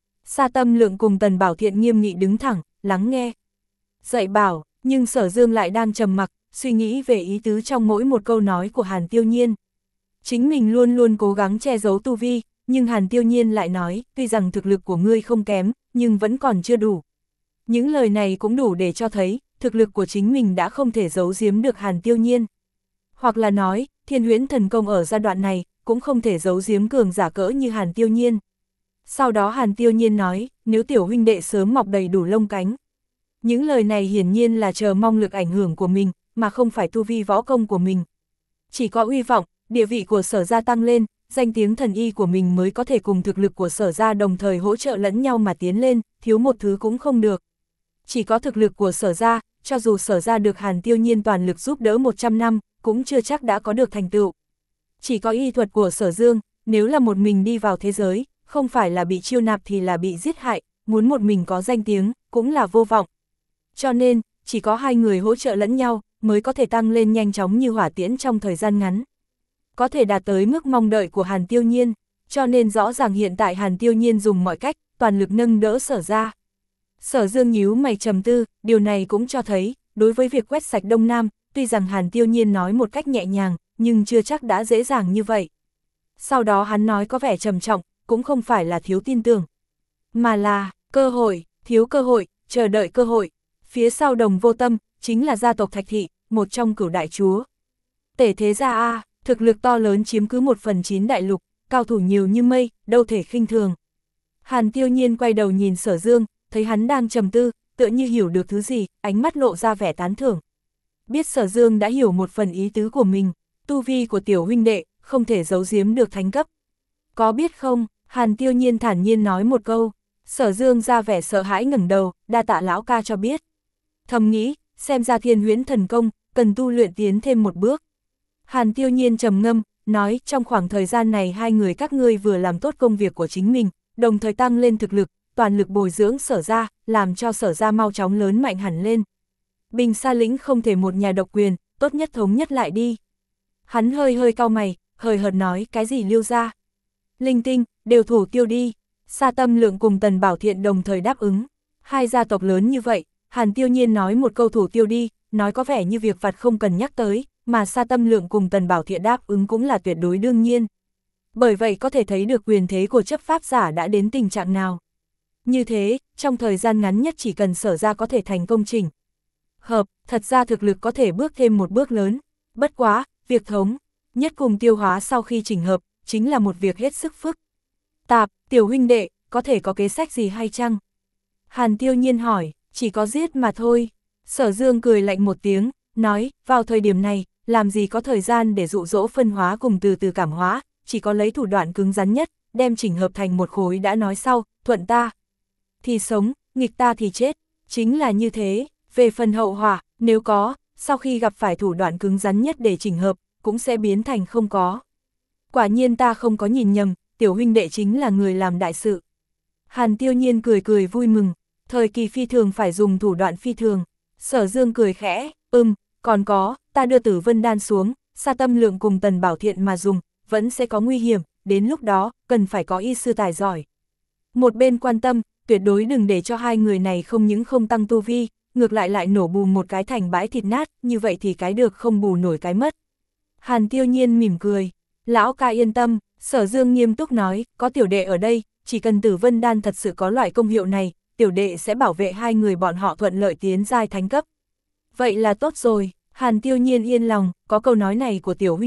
Sa Tâm Lượng cùng Tần Bảo Thiện nghiêm nghị đứng thẳng, lắng nghe. Dạy bảo, nhưng Sở Dương lại đang trầm mặc, suy nghĩ về ý tứ trong mỗi một câu nói của Hàn Tiêu Nhiên. Chính mình luôn luôn cố gắng che giấu tu vi, nhưng Hàn Tiêu Nhiên lại nói, tuy rằng thực lực của ngươi không kém, nhưng vẫn còn chưa đủ. Những lời này cũng đủ để cho thấy, thực lực của chính mình đã không thể giấu giếm được Hàn Tiêu Nhiên. Hoặc là nói, Thiên Huyễn Thần Công ở giai đoạn này, cũng không thể giấu giếm cường giả cỡ như Hàn Tiêu Nhiên. Sau đó Hàn Tiêu Nhiên nói, nếu tiểu huynh đệ sớm mọc đầy đủ lông cánh. Những lời này hiển nhiên là chờ mong lực ảnh hưởng của mình, mà không phải tu vi võ công của mình. Chỉ có uy vọng, địa vị của Sở gia tăng lên, danh tiếng thần y của mình mới có thể cùng thực lực của Sở gia đồng thời hỗ trợ lẫn nhau mà tiến lên, thiếu một thứ cũng không được. Chỉ có thực lực của Sở gia, cho dù Sở gia được Hàn Tiêu Nhiên toàn lực giúp đỡ một trăm năm, cũng chưa chắc đã có được thành tựu. Chỉ có y thuật của Sở Dương, nếu là một mình đi vào thế giới, không phải là bị chiêu nạp thì là bị giết hại, muốn một mình có danh tiếng, cũng là vô vọng. Cho nên, chỉ có hai người hỗ trợ lẫn nhau, mới có thể tăng lên nhanh chóng như hỏa tiễn trong thời gian ngắn. Có thể đạt tới mức mong đợi của Hàn Tiêu Nhiên, cho nên rõ ràng hiện tại Hàn Tiêu Nhiên dùng mọi cách, toàn lực nâng đỡ Sở gia. Sở Dương nhíu mày trầm tư, điều này cũng cho thấy, đối với việc quét sạch Đông Nam, tuy rằng Hàn Tiêu Nhiên nói một cách nhẹ nhàng, nhưng chưa chắc đã dễ dàng như vậy. Sau đó hắn nói có vẻ trầm trọng, cũng không phải là thiếu tin tưởng, mà là cơ hội, thiếu cơ hội, chờ đợi cơ hội. Phía sau Đồng Vô Tâm, chính là gia tộc Thạch Thị, một trong cửu đại chúa. Tể thế gia A, thực lực to lớn chiếm cứ một phần chín đại lục, cao thủ nhiều như mây, đâu thể khinh thường. Hàn Tiêu Nhiên quay đầu nhìn Sở Dương, thấy hắn đang trầm tư, tựa như hiểu được thứ gì, ánh mắt lộ ra vẻ tán thưởng. Biết Sở Dương đã hiểu một phần ý tứ của mình, tu vi của tiểu huynh đệ, không thể giấu giếm được thánh cấp. Có biết không, Hàn Tiêu Nhiên thản nhiên nói một câu. Sở Dương ra vẻ sợ hãi ngẩng đầu, đa tạ lão ca cho biết. Thầm nghĩ, xem ra Thiên Huyễn Thần Công, cần tu luyện tiến thêm một bước. Hàn Tiêu Nhiên trầm ngâm, nói trong khoảng thời gian này hai người các ngươi vừa làm tốt công việc của chính mình, đồng thời tăng lên thực lực, toàn lực bồi dưỡng Sở gia, làm cho Sở gia mau chóng lớn mạnh hẳn lên. Bình Sa lĩnh không thể một nhà độc quyền, tốt nhất thống nhất lại đi. Hắn hơi hơi cau mày, hời hợt nói cái gì Liêu gia. Linh Tinh, đều thủ tiêu đi. Sa Tâm Lượng cùng Tần Bảo Thiện đồng thời đáp ứng. Hai gia tộc lớn như vậy, Hàn Tiêu Nhiên nói một câu thủ tiêu đi, nói có vẻ như việc vặt không cần nhắc tới, mà Sa Tâm Lượng cùng Tần Bảo Thiện đáp ứng cũng là tuyệt đối đương nhiên. Bởi vậy có thể thấy được quyền thế của chấp pháp giả đã đến tình trạng nào. Như thế, trong thời gian ngắn nhất chỉ cần Sở gia có thể thành công chỉnh hợp, thật ra thực lực có thể bước thêm một bước lớn. Bất quá, việc thống nhất cùng tiêu hóa sau khi chỉnh hợp, chính là một việc hết sức phức tạp. Tiểu huynh đệ, có thể có kế sách gì hay chăng? Hàn Tiêu Nhiên hỏi, chỉ có giết mà thôi. Sở Dương cười lạnh một tiếng, nói, vào thời điểm này, làm gì có thời gian để dụ dỗ phân hóa cùng từ từ cảm hóa, chỉ có lấy thủ đoạn cứng rắn nhất, đem chỉnh hợp thành một khối đã nói sau, thuận ta thì sống, nghịch ta thì chết, chính là như thế. Về phần hậu họa, nếu có, sau khi gặp phải thủ đoạn cứng rắn nhất để chỉnh hợp, cũng sẽ biến thành không có. Quả nhiên ta không có nhìn nhầm, tiểu huynh đệ chính là người làm đại sự. Hàn Tiêu Nhiên cười cười vui mừng, thời kỳ phi thường phải dùng thủ đoạn phi thường. Sở Dương cười khẽ, ừm, còn có, ta đưa Tử Vân Đan xuống, Sa Tâm Lượng cùng Tần Bảo Thiện mà dùng, vẫn sẽ có nguy hiểm, đến lúc đó, cần phải có y sư tài giỏi. Một bên quan tâm, tuyệt đối đừng để cho hai người này không những không tăng tu vi, ngược lại lại nổ bù một cái thành bãi thịt nát, như vậy thì cái được không bù nổi cái mất. Hàn Tiêu Nhiên mỉm cười, lão ca yên tâm. Sở Dương nghiêm túc nói, có tiểu đệ ở đây, chỉ cần Tử Vân Đan thật sự có loại công hiệu này, tiểu đệ sẽ bảo vệ hai người bọn họ thuận lợi tiến giai thánh cấp. Vậy là tốt rồi, Hàn Tiêu Nhiên yên lòng, có câu nói này của tiểu huynh đệ,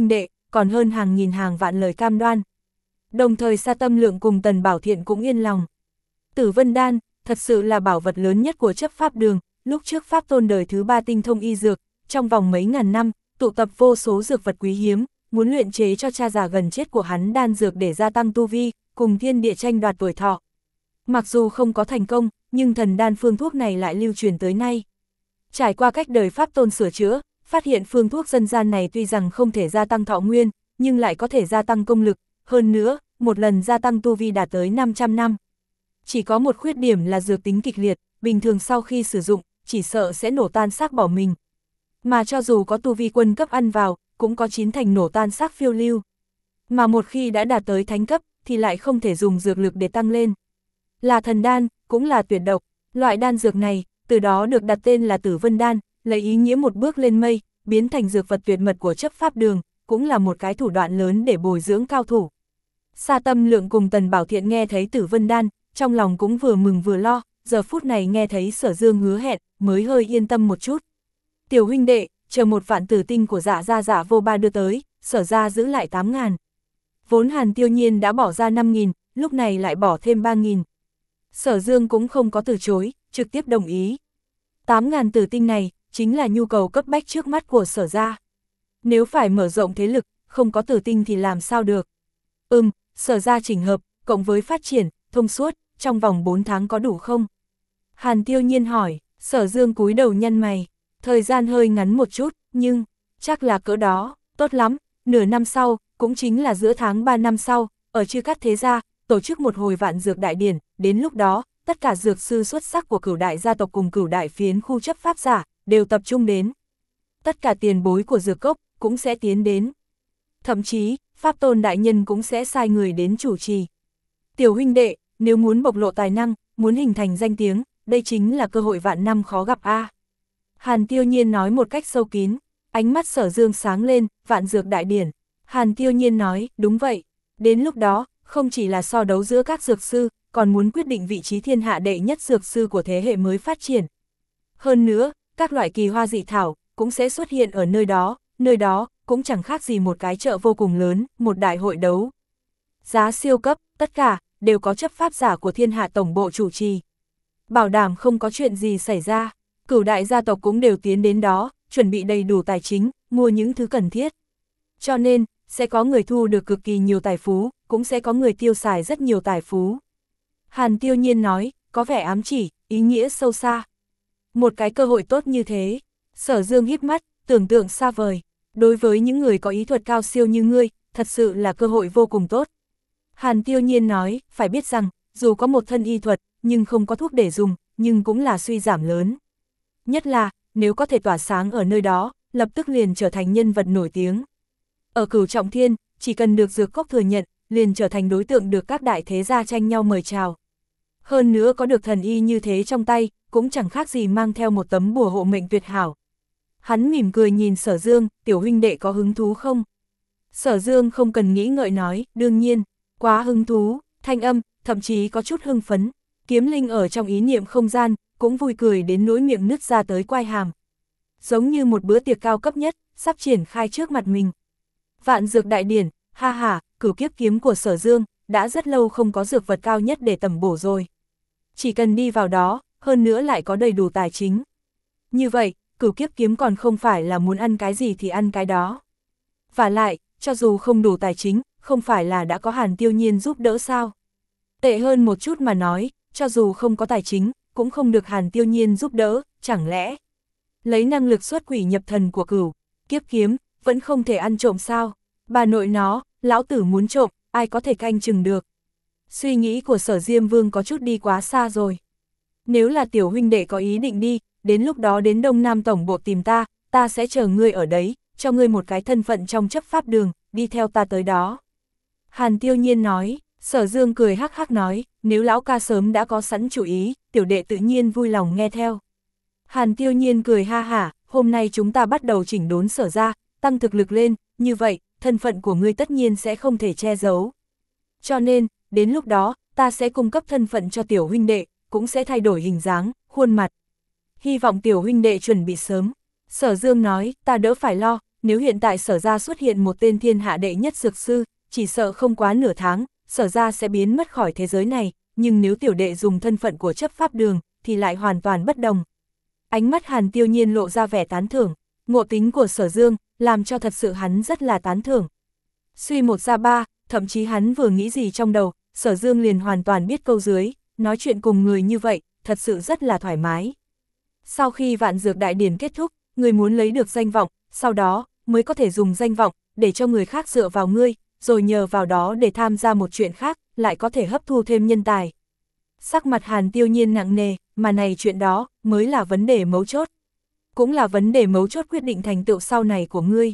còn hơn hàng nghìn hàng vạn lời cam đoan. Đồng thời Sa Tâm Lượng cùng Tần Bảo Thiện cũng yên lòng. Tử Vân Đan, thật sự là bảo vật lớn nhất của chấp pháp đường, lúc trước pháp tôn đời thứ ba tinh thông y dược, trong vòng mấy ngàn năm, tụ tập vô số dược vật quý hiếm, muốn luyện chế cho cha già gần chết của hắn đan dược để gia tăng tu vi, cùng thiên địa tranh đoạt tuổi thọ. Mặc dù không có thành công, nhưng thần đan phương thuốc này lại lưu truyền tới nay. Trải qua cách đời pháp tôn sửa chữa, phát hiện phương thuốc dân gian này tuy rằng không thể gia tăng thọ nguyên, nhưng lại có thể gia tăng công lực, hơn nữa, một lần gia tăng tu vi đạt tới năm trăm năm. Chỉ có một khuyết điểm là dược tính kịch liệt, bình thường sau khi sử dụng, chỉ sợ sẽ nổ tan xác bỏ mình. Mà cho dù có tu vi quân cấp ăn vào, cũng có chín thành nổ tan xác phiêu lưu. Mà một khi đã đạt tới thánh cấp, thì lại không thể dùng dược lực để tăng lên. Là thần đan, cũng là tuyệt độc, loại đan dược này, từ đó được đặt tên là Tử Vân Đan, lấy ý nghĩa một bước lên mây, biến thành dược vật tuyệt mật của chấp pháp đường, cũng là một cái thủ đoạn lớn để bồi dưỡng cao thủ. Sa Tâm Lượng cùng Tần Bảo Thiện nghe thấy Tử Vân Đan, trong lòng cũng vừa mừng vừa lo, giờ phút này nghe thấy Sở Dương hứa hẹn, mới hơi yên tâm một chút. Tiểu huynh đệ, chờ một vạn tử tinh của Dạ gia Dạ vô ba đưa tới, Sở gia giữ lại tám ngàn. Vốn Hàn Tiêu Nhiên đã bỏ ra năm nghìn, lúc này lại bỏ thêm ba nghìn. Sở Dương cũng không có từ chối, trực tiếp đồng ý. tám ngàn tử tinh này, chính là nhu cầu cấp bách trước mắt của Sở gia. Nếu phải mở rộng thế lực, không có tử tinh thì làm sao được. Ừm, Sở gia chỉnh hợp, cộng với phát triển, thông suốt, trong vòng bốn tháng có đủ không? Hàn Tiêu Nhiên hỏi. Sở Dương cúi đầu nhăn mày, thời gian hơi ngắn một chút, nhưng, chắc là cỡ đó, tốt lắm, nửa năm sau, cũng chính là giữa tháng ba năm sau, ở Chư Cát Thế Gia, tổ chức một hồi vạn dược đại điển, đến lúc đó, tất cả dược sư xuất sắc của Cửu đại gia tộc cùng Cửu đại phiến khu chấp pháp giả, đều tập trung đến. Tất cả tiền bối của dược cốc, cũng sẽ tiến đến. Thậm chí, Pháp Tôn đại nhân cũng sẽ sai người đến chủ trì. Tiểu huynh đệ, nếu muốn bộc lộ tài năng, muốn hình thành danh tiếng, đây chính là cơ hội vạn năm khó gặp a. Hàn Tiêu Nhiên nói một cách sâu kín, ánh mắt Sở Dương sáng lên, vạn dược đại điển. Hàn Tiêu Nhiên nói, đúng vậy, đến lúc đó, không chỉ là so đấu giữa các dược sư, còn muốn quyết định vị trí thiên hạ đệ nhất dược sư của thế hệ mới phát triển. Hơn nữa, các loại kỳ hoa dị thảo, cũng sẽ xuất hiện ở nơi đó, nơi đó, cũng chẳng khác gì một cái chợ vô cùng lớn, một đại hội đấu. Giá siêu cấp, tất cả, đều có chấp pháp giả của thiên hạ tổng bộ chủ trì. Bảo đảm không có chuyện gì xảy ra, Cửu đại gia tộc cũng đều tiến đến đó, chuẩn bị đầy đủ tài chính, mua những thứ cần thiết. Cho nên, sẽ có người thu được cực kỳ nhiều tài phú, cũng sẽ có người tiêu xài rất nhiều tài phú. Hàn Tiêu Nhiên nói, có vẻ ám chỉ, ý nghĩa sâu xa. Một cái cơ hội tốt như thế, Sở Dương híp mắt, tưởng tượng xa vời. Đối với những người có ý thuật cao siêu như ngươi, thật sự là cơ hội vô cùng tốt. Hàn Tiêu Nhiên nói, phải biết rằng, dù có một thân y thuật, nhưng không có thuốc để dùng, nhưng cũng là suy giảm lớn. Nhất là, nếu có thể tỏa sáng ở nơi đó, lập tức liền trở thành nhân vật nổi tiếng. Ở Cửu Trọng Thiên, chỉ cần được dược cốc thừa nhận, liền trở thành đối tượng được các đại thế gia tranh nhau mời chào. Hơn nữa có được thần y như thế trong tay, cũng chẳng khác gì mang theo một tấm bùa hộ mệnh tuyệt hảo. Hắn mỉm cười nhìn Sở Dương, tiểu huynh đệ có hứng thú không? Sở Dương không cần nghĩ ngợi nói, đương nhiên, quá hứng thú, thanh âm, thậm chí có chút hưng phấn. Kiếm Linh ở trong ý niệm không gian, cũng vui cười đến nỗi miệng nứt ra tới quai hàm. Giống như một bữa tiệc cao cấp nhất, sắp triển khai trước mặt mình. Vạn dược đại điển, ha ha, Cửu kiếp kiếm của Sở Dương, đã rất lâu không có dược vật cao nhất để tầm bổ rồi. Chỉ cần đi vào đó, hơn nữa lại có đầy đủ tài chính. Như vậy, Cửu kiếp kiếm còn không phải là muốn ăn cái gì thì ăn cái đó. Và lại, cho dù không đủ tài chính, không phải là đã có Hàn Tiêu Nhiên giúp đỡ sao? Tệ hơn một chút mà nói, cho dù không có tài chính, cũng không được Hàn Tiêu Nhiên giúp đỡ, chẳng lẽ lấy năng lực xuất quỷ nhập thần của Cửu kiếp kiếm, vẫn không thể ăn trộm sao? Bà nội nó, lão tử muốn trộm, ai có thể canh chừng được? Suy nghĩ của Sở Diêm Vương có chút đi quá xa rồi. Nếu là tiểu huynh đệ có ý định đi, đến lúc đó đến Đông Nam Tổng bộ tìm ta, ta sẽ chờ ngươi ở đấy, cho ngươi một cái thân phận trong chấp pháp đường, đi theo ta tới đó. Hàn Tiêu Nhiên nói. Sở Dương cười hắc hắc nói, nếu lão ca sớm đã có sẵn chủ ý, tiểu đệ tự nhiên vui lòng nghe theo. Hàn Tiêu Nhiên cười ha hả, hôm nay chúng ta bắt đầu chỉnh đốn Sở ra, tăng thực lực lên, như vậy, thân phận của ngươi tất nhiên sẽ không thể che giấu. Cho nên, đến lúc đó, ta sẽ cung cấp thân phận cho tiểu huynh đệ, cũng sẽ thay đổi hình dáng, khuôn mặt. Hy vọng tiểu huynh đệ chuẩn bị sớm. Sở Dương nói, ta đỡ phải lo, nếu hiện tại Sở gia xuất hiện một tên thiên hạ đệ nhất dược sư, chỉ sợ không quá nửa tháng, Sở gia sẽ biến mất khỏi thế giới này, nhưng nếu tiểu đệ dùng thân phận của chấp pháp đường, thì lại hoàn toàn bất đồng. Ánh mắt Hàn Tiêu Nhiên lộ ra vẻ tán thưởng, ngộ tính của Sở Dương, làm cho thật sự hắn rất là tán thưởng. Suy một ra ba, thậm chí hắn vừa nghĩ gì trong đầu, Sở Dương liền hoàn toàn biết câu dưới, nói chuyện cùng người như vậy, thật sự rất là thoải mái. Sau khi vạn dược đại điển kết thúc, người muốn lấy được danh vọng, sau đó, mới có thể dùng danh vọng, để cho người khác dựa vào ngươi, rồi nhờ vào đó để tham gia một chuyện khác, lại có thể hấp thu thêm nhân tài. Sắc mặt Hàn Tiêu Nhiên nặng nề, mà này chuyện đó, mới là vấn đề mấu chốt. Cũng là vấn đề mấu chốt quyết định thành tựu sau này của ngươi.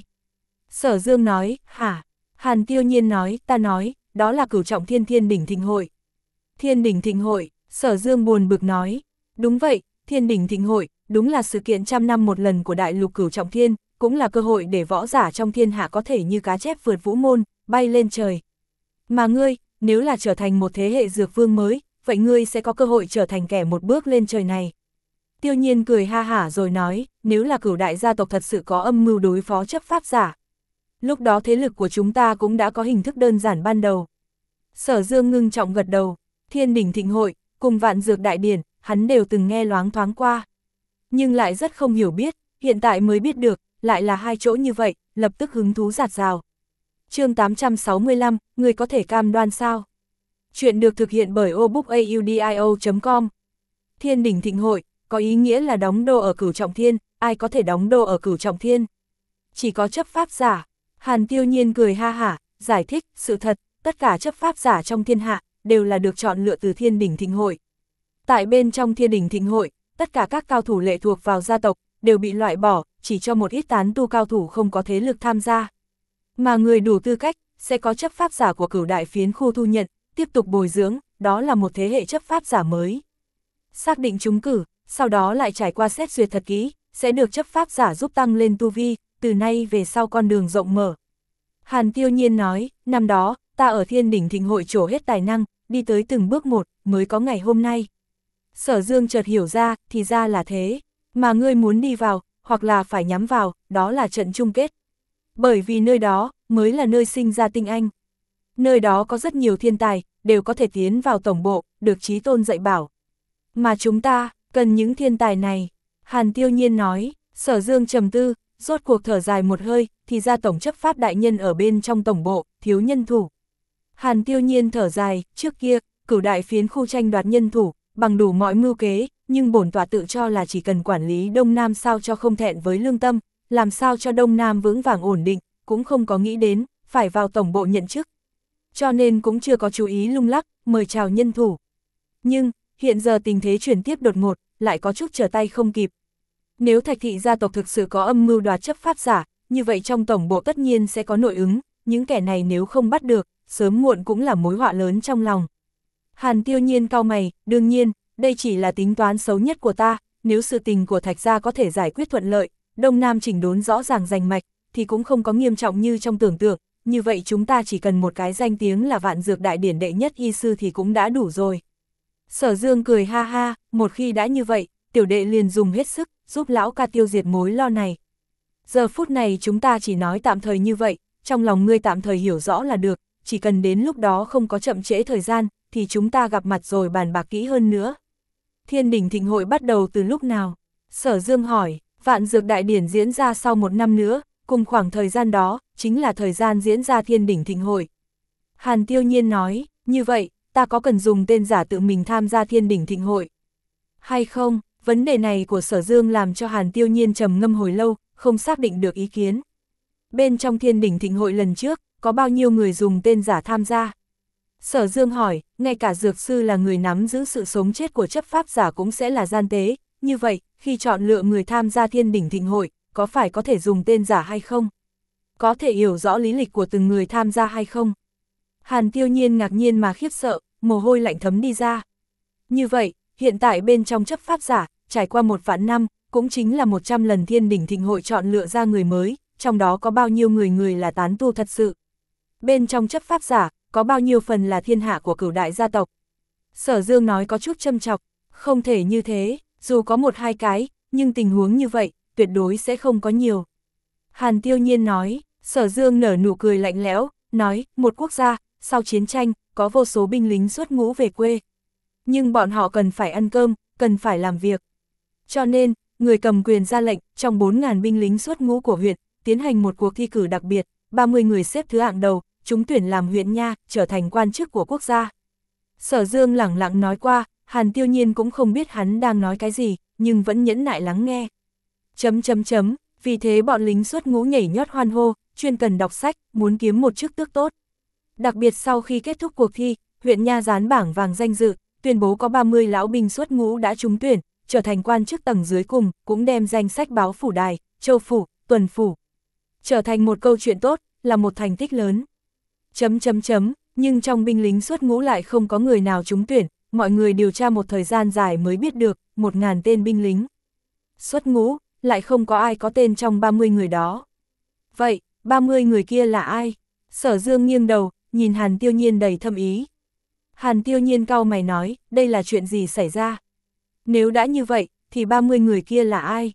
Sở Dương nói, hả? Hàn Tiêu Nhiên nói, ta nói, đó là cửu trọng thiên thiên đỉnh thịnh hội. Thiên đỉnh thịnh hội, Sở Dương buồn bực nói, đúng vậy, thiên đỉnh thịnh hội, đúng là sự kiện trăm năm một lần của đại lục cửu trọng thiên, cũng là cơ hội để võ giả trong thiên hạ có thể như cá chép vượt vũ môn, bay lên trời. Mà ngươi, nếu là trở thành một thế hệ dược vương mới, vậy ngươi sẽ có cơ hội trở thành kẻ một bước lên trời này. Tiêu Nhiên cười ha hả rồi nói, nếu là cửu đại gia tộc thật sự có âm mưu đối phó chấp pháp giả, lúc đó thế lực của chúng ta cũng đã có hình thức đơn giản ban đầu. Sở Dương ngưng trọng gật đầu, thiên đỉnh thịnh hội, cùng vạn dược đại điển, hắn đều từng nghe loáng thoáng qua. Nhưng lại rất không hiểu biết, hiện tại mới biết được, lại là hai chỗ như vậy, lập tức hứng thú giạt rào. Chương tám trăm sáu mươi lăm, người có thể cam đoan sao? Chuyện được thực hiện bởi obookaudio chấm com. Thiên đỉnh thịnh hội, có ý nghĩa là đóng đô ở cửu trọng thiên, ai có thể đóng đô ở cửu trọng thiên? Chỉ có chấp pháp giả. Hàn Tiêu Nhiên cười ha hả, giải thích, sự thật, tất cả chấp pháp giả trong thiên hạ, đều là được chọn lựa từ thiên đỉnh thịnh hội. Tại bên trong thiên đỉnh thịnh hội, tất cả các cao thủ lệ thuộc vào gia tộc, đều bị loại bỏ, chỉ cho một ít tán tu cao thủ không có thế lực tham gia. Mà người đủ tư cách, sẽ có chấp pháp giả của cửu đại phiến khu thu nhận, tiếp tục bồi dưỡng, đó là một thế hệ chấp pháp giả mới. Xác định trúng cử, sau đó lại trải qua xét duyệt thật kỹ, sẽ được chấp pháp giả giúp tăng lên tu vi, từ nay về sau con đường rộng mở. Hàn Tiêu Nhiên nói, năm đó, ta ở thiên đỉnh thịnh hội trổ hết tài năng, đi tới từng bước một, mới có ngày hôm nay. Sở Dương chợt hiểu ra, thì ra là thế, mà ngươi muốn đi vào, hoặc là phải nhắm vào, đó là trận chung kết. Bởi vì nơi đó, mới là nơi sinh ra tinh anh. Nơi đó có rất nhiều thiên tài, đều có thể tiến vào tổng bộ, được chí tôn dạy bảo. Mà chúng ta, cần những thiên tài này. Hàn Tiêu Nhiên nói, Sở Dương trầm tư, rốt cuộc thở dài một hơi, thì ra tổng chấp pháp đại nhân ở bên trong tổng bộ, thiếu nhân thủ. Hàn Tiêu Nhiên thở dài, trước kia, cửu đại phiến khu tranh đoạt nhân thủ, bằng đủ mọi mưu kế, nhưng bổn tọa tự cho là chỉ cần quản lý Đông Nam sao cho không thẹn với lương tâm, làm sao cho Đông Nam vững vàng ổn định, cũng không có nghĩ đến, phải vào tổng bộ nhận chức. Cho nên cũng chưa có chú ý lung lắc, mời chào nhân thủ. Nhưng, hiện giờ tình thế chuyển tiếp đột ngột, lại có chút trở tay không kịp. Nếu Thạch thị gia tộc thực sự có âm mưu đoạt chấp pháp giả, như vậy trong tổng bộ tất nhiên sẽ có nội ứng, những kẻ này nếu không bắt được, sớm muộn cũng là mối họa lớn trong lòng. Hàn Tiêu Nhiên cau mày, đương nhiên, đây chỉ là tính toán xấu nhất của ta, nếu sự tình của Thạch gia có thể giải quyết thuận lợi, Đông Nam chỉnh đốn rõ ràng rành mạch, thì cũng không có nghiêm trọng như trong tưởng tượng, như vậy chúng ta chỉ cần một cái danh tiếng là vạn dược đại điển đệ nhất y sư thì cũng đã đủ rồi. Sở Dương cười ha ha, một khi đã như vậy, tiểu đệ liền dùng hết sức, giúp lão ca tiêu diệt mối lo này. Giờ phút này chúng ta chỉ nói tạm thời như vậy, trong lòng ngươi tạm thời hiểu rõ là được, chỉ cần đến lúc đó không có chậm trễ thời gian, thì chúng ta gặp mặt rồi bàn bạc kỹ hơn nữa. Thiên đỉnh thịnh hội bắt đầu từ lúc nào? Sở Dương hỏi, vạn dược đại điển diễn ra sau một năm nữa, cùng khoảng thời gian đó, chính là thời gian diễn ra thiên đỉnh thịnh hội. Hàn Tiêu Nhiên nói, như vậy, ta có cần dùng tên giả tự mình tham gia thiên đỉnh thịnh hội hay không? Vấn đề này của Sở Dương làm cho Hàn Tiêu Nhiên trầm ngâm hồi lâu, không xác định được ý kiến. Bên trong thiên đỉnh thịnh hội lần trước, có bao nhiêu người dùng tên giả tham gia? Sở Dương hỏi, ngay cả dược sư là người nắm giữ sự sống chết của chấp pháp giả cũng sẽ là gian tế, như vậy, khi chọn lựa người tham gia thiên đỉnh thịnh hội, có phải có thể dùng tên giả hay không? Có thể hiểu rõ lý lịch của từng người tham gia hay không? Hàn Tiêu Nhiên ngạc nhiên mà khiếp sợ, mồ hôi lạnh thấm đi ra. Như vậy, hiện tại bên trong chấp pháp giả, trải qua một vạn năm, cũng chính là một trăm lần thiên đỉnh thịnh hội chọn lựa ra người mới, trong đó có bao nhiêu người người là tán tu thật sự. Bên trong chấp pháp giả, có bao nhiêu phần là thiên hạ của cửu đại gia tộc. Sở Dương nói có chút châm chọc, không thể như thế, dù có một hai cái, nhưng tình huống như vậy, tuyệt đối sẽ không có nhiều. Hàn Tiêu Nhiên nói. Sở Dương nở nụ cười lạnh lẽo, nói, một quốc gia, sau chiến tranh, có vô số binh lính xuất ngũ về quê. Nhưng bọn họ cần phải ăn cơm, cần phải làm việc. Cho nên, người cầm quyền ra lệnh, trong bốn nghìn binh lính xuất ngũ của huyện, tiến hành một cuộc thi cử đặc biệt, ba mươi người xếp thứ hạng đầu, trúng tuyển làm huyện nha, trở thành quan chức của quốc gia. Sở Dương lẳng lặng nói qua, Hàn Tiêu Nhiên cũng không biết hắn đang nói cái gì, nhưng vẫn nhẫn nại lắng nghe. Chấm chấm chấm, vì thế bọn lính xuất ngũ nhảy nhót hoan hô, chuyên cần đọc sách, muốn kiếm một chức tước tốt. Đặc biệt sau khi kết thúc cuộc thi, huyện nha dán bảng vàng danh dự, tuyên bố có ba mươi lão binh xuất ngũ đã trúng tuyển, trở thành quan chức tầng dưới cùng, cũng đem danh sách báo phủ đài, châu phủ, tuần phủ. Trở thành một câu chuyện tốt, là một thành tích lớn. Chấm chấm chấm, nhưng trong binh lính xuất ngũ lại không có người nào trúng tuyển, mọi người điều tra một thời gian dài mới biết được, một ngàn tên binh lính xuất ngũ, lại không có ai có tên trong ba mươi người đó. Vậy, ba mươi người kia là ai? Sở Dương nghiêng đầu, nhìn Hàn Tiêu Nhiên đầy thâm ý. Hàn Tiêu Nhiên cau mày nói, đây là chuyện gì xảy ra? Nếu đã như vậy, thì ba mươi người kia là ai?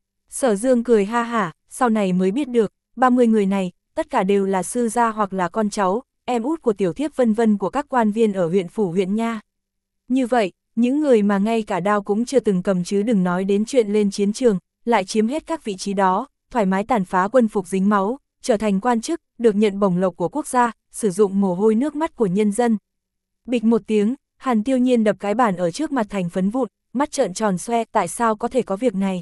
Sở Dương cười ha hả, sau này mới biết được, ba mươi người này, tất cả đều là sư gia hoặc là con cháu, em út của tiểu thiếp vân vân của các quan viên ở huyện phủ huyện nha. Như vậy, những người mà ngay cả đao cũng chưa từng cầm chứ đừng nói đến chuyện lên chiến trường, lại chiếm hết các vị trí đó, thoải mái tàn phá quân phục dính máu, trở thành quan chức, được nhận bổng lộc của quốc gia, sử dụng mồ hôi nước mắt của nhân dân. Bịch một tiếng, Hàn Tiêu Nhiên đập cái bàn ở trước mặt thành phấn vụn, mắt trợn tròn xoe, tại sao có thể có việc này?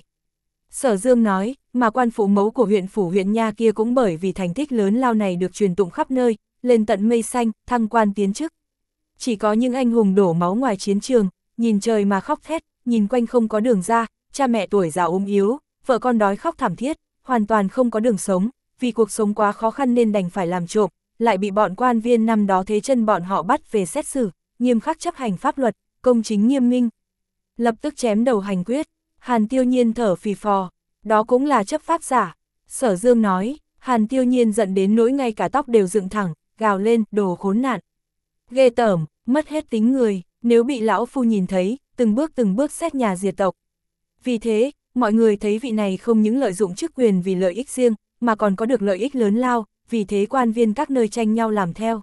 Sở Dương nói, mà quan phụ mẫu của huyện phủ huyện nha kia cũng bởi vì thành tích lớn lao này được truyền tụng khắp nơi, lên tận mây xanh, thăng quan tiến chức. Chỉ có những anh hùng đổ máu ngoài chiến trường, nhìn trời mà khóc thét, nhìn quanh không có đường ra, cha mẹ tuổi già ốm yếu, vợ con đói khóc thảm thiết, hoàn toàn không có đường sống, vì cuộc sống quá khó khăn nên đành phải làm trộm, lại bị bọn quan viên năm đó thế chân bọn họ bắt về xét xử, nghiêm khắc chấp hành pháp luật, công chính nghiêm minh. Lập tức chém đầu hành quyết. Hàn Tiêu Nhiên thở phì phò, đó cũng là chấp pháp giả. Sở Dương nói, Hàn Tiêu Nhiên giận đến nỗi ngay cả tóc đều dựng thẳng, gào lên, đồ khốn nạn. Ghê tởm, mất hết tính người, nếu bị lão phu nhìn thấy, từng bước từng bước xét nhà diệt tộc. Vì thế, mọi người thấy vị này không những lợi dụng chức quyền vì lợi ích riêng, mà còn có được lợi ích lớn lao, vì thế quan viên các nơi tranh nhau làm theo.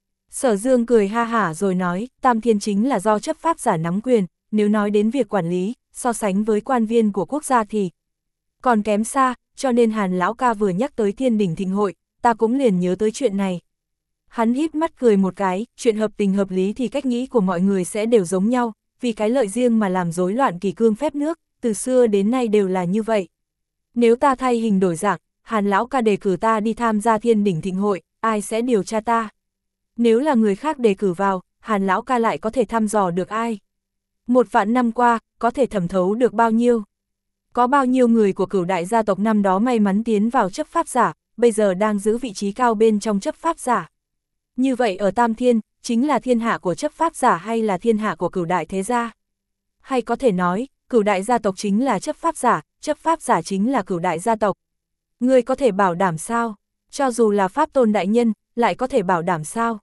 Sở Dương cười ha hả rồi nói, Tam Thiên chính là do chấp pháp giả nắm quyền, nếu nói đến việc quản lý, so sánh với quan viên của quốc gia thì còn kém xa, cho nên Hàn lão ca vừa nhắc tới Thiên Đỉnh Thịnh Hội, ta cũng liền nhớ tới chuyện này. Hắn híp mắt cười một cái, chuyện hợp tình hợp lý thì cách nghĩ của mọi người sẽ đều giống nhau, vì cái lợi riêng mà làm rối loạn kỷ cương phép nước, từ xưa đến nay đều là như vậy. Nếu ta thay hình đổi dạng, Hàn lão ca đề cử ta đi tham gia Thiên Đỉnh Thịnh Hội, ai sẽ điều tra ta? Nếu là người khác đề cử vào, Hàn lão ca lại có thể thăm dò được ai? Một vạn năm qua, có thể thẩm thấu được bao nhiêu? Có bao nhiêu người của cửu đại gia tộc năm đó may mắn tiến vào chấp pháp giả, bây giờ đang giữ vị trí cao bên trong chấp pháp giả? Như vậy ở Tam Thiên, chính là thiên hạ của chấp pháp giả hay là thiên hạ của cửu đại thế gia? Hay có thể nói, cửu đại gia tộc chính là chấp pháp giả, chấp pháp giả chính là cửu đại gia tộc? Ngươi có thể bảo đảm sao? Cho dù là pháp tôn đại nhân, lại có thể bảo đảm sao?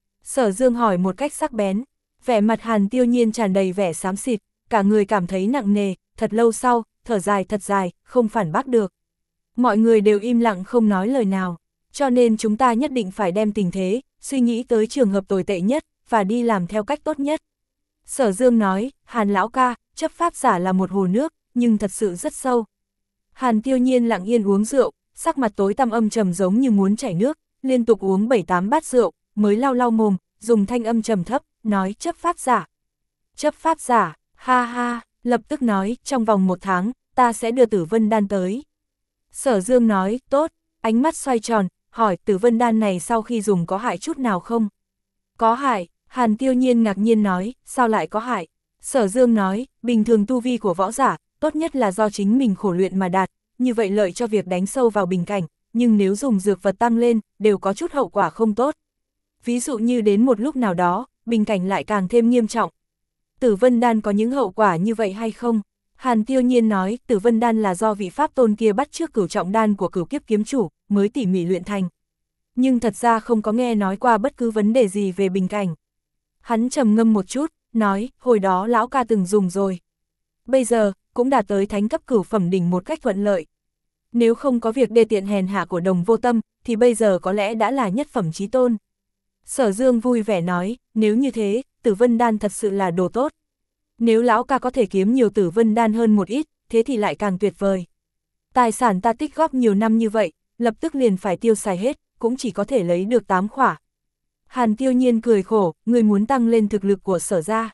Sở Dương hỏi một cách sắc bén, vẻ mặt Hàn Tiêu Nhiên tràn đầy vẻ xám xịt, cả người cảm thấy nặng nề, thật lâu sau, thở dài thật dài, không phản bác được. Mọi người đều im lặng không nói lời nào, cho nên chúng ta nhất định phải đem tình thế, suy nghĩ tới trường hợp tồi tệ nhất, và đi làm theo cách tốt nhất. Sở Dương nói, Hàn lão ca, chấp pháp giả là một hồ nước, nhưng thật sự rất sâu. Hàn Tiêu Nhiên lặng yên uống rượu, sắc mặt tối tăm âm trầm giống như muốn chảy nước, liên tục uống bảy tám bát rượu, mới lau lau mồm, dùng thanh âm trầm thấp, nói chấp pháp giả. Chấp pháp giả, ha ha, lập tức nói, trong vòng một tháng, ta sẽ đưa Tử Vân Đan tới. Sở Dương nói, tốt, ánh mắt xoay tròn, hỏi Tử Vân Đan này sau khi dùng có hại chút nào không? Có hại, Hàn Tiêu Nhiên ngạc nhiên nói, sao lại có hại? Sở Dương nói, bình thường tu vi của võ giả, tốt nhất là do chính mình khổ luyện mà đạt, như vậy lợi cho việc đánh sâu vào bình cảnh, nhưng nếu dùng dược vật tăng lên, đều có chút hậu quả không tốt. Ví dụ như đến một lúc nào đó, bình cảnh lại càng thêm nghiêm trọng. Tử Vân Đan có những hậu quả như vậy hay không? Hàn Tiêu Nhiên nói, Tử Vân Đan là do vị pháp tôn kia bắt trước cửu trọng đan của cửu kiếp kiếm chủ, mới tỉ mỉ luyện thành. Nhưng thật ra không có nghe nói qua bất cứ vấn đề gì về bình cảnh. Hắn trầm ngâm một chút, nói, hồi đó lão ca từng dùng rồi. Bây giờ, cũng đạt tới thánh cấp cửu phẩm đỉnh một cách thuận lợi. Nếu không có việc đê tiện hèn hạ của Đồng Vô Tâm, thì bây giờ có lẽ đã là nhất phẩm chí tôn. Sở Dương vui vẻ nói, nếu như thế, Tử Vân Đan thật sự là đồ tốt. Nếu lão ca có thể kiếm nhiều Tử Vân Đan hơn một ít, thế thì lại càng tuyệt vời. Tài sản ta tích góp nhiều năm như vậy, lập tức liền phải tiêu xài hết, cũng chỉ có thể lấy được tám khỏa. Hàn Tiêu Nhiên cười khổ, người muốn tăng lên thực lực của Sở gia.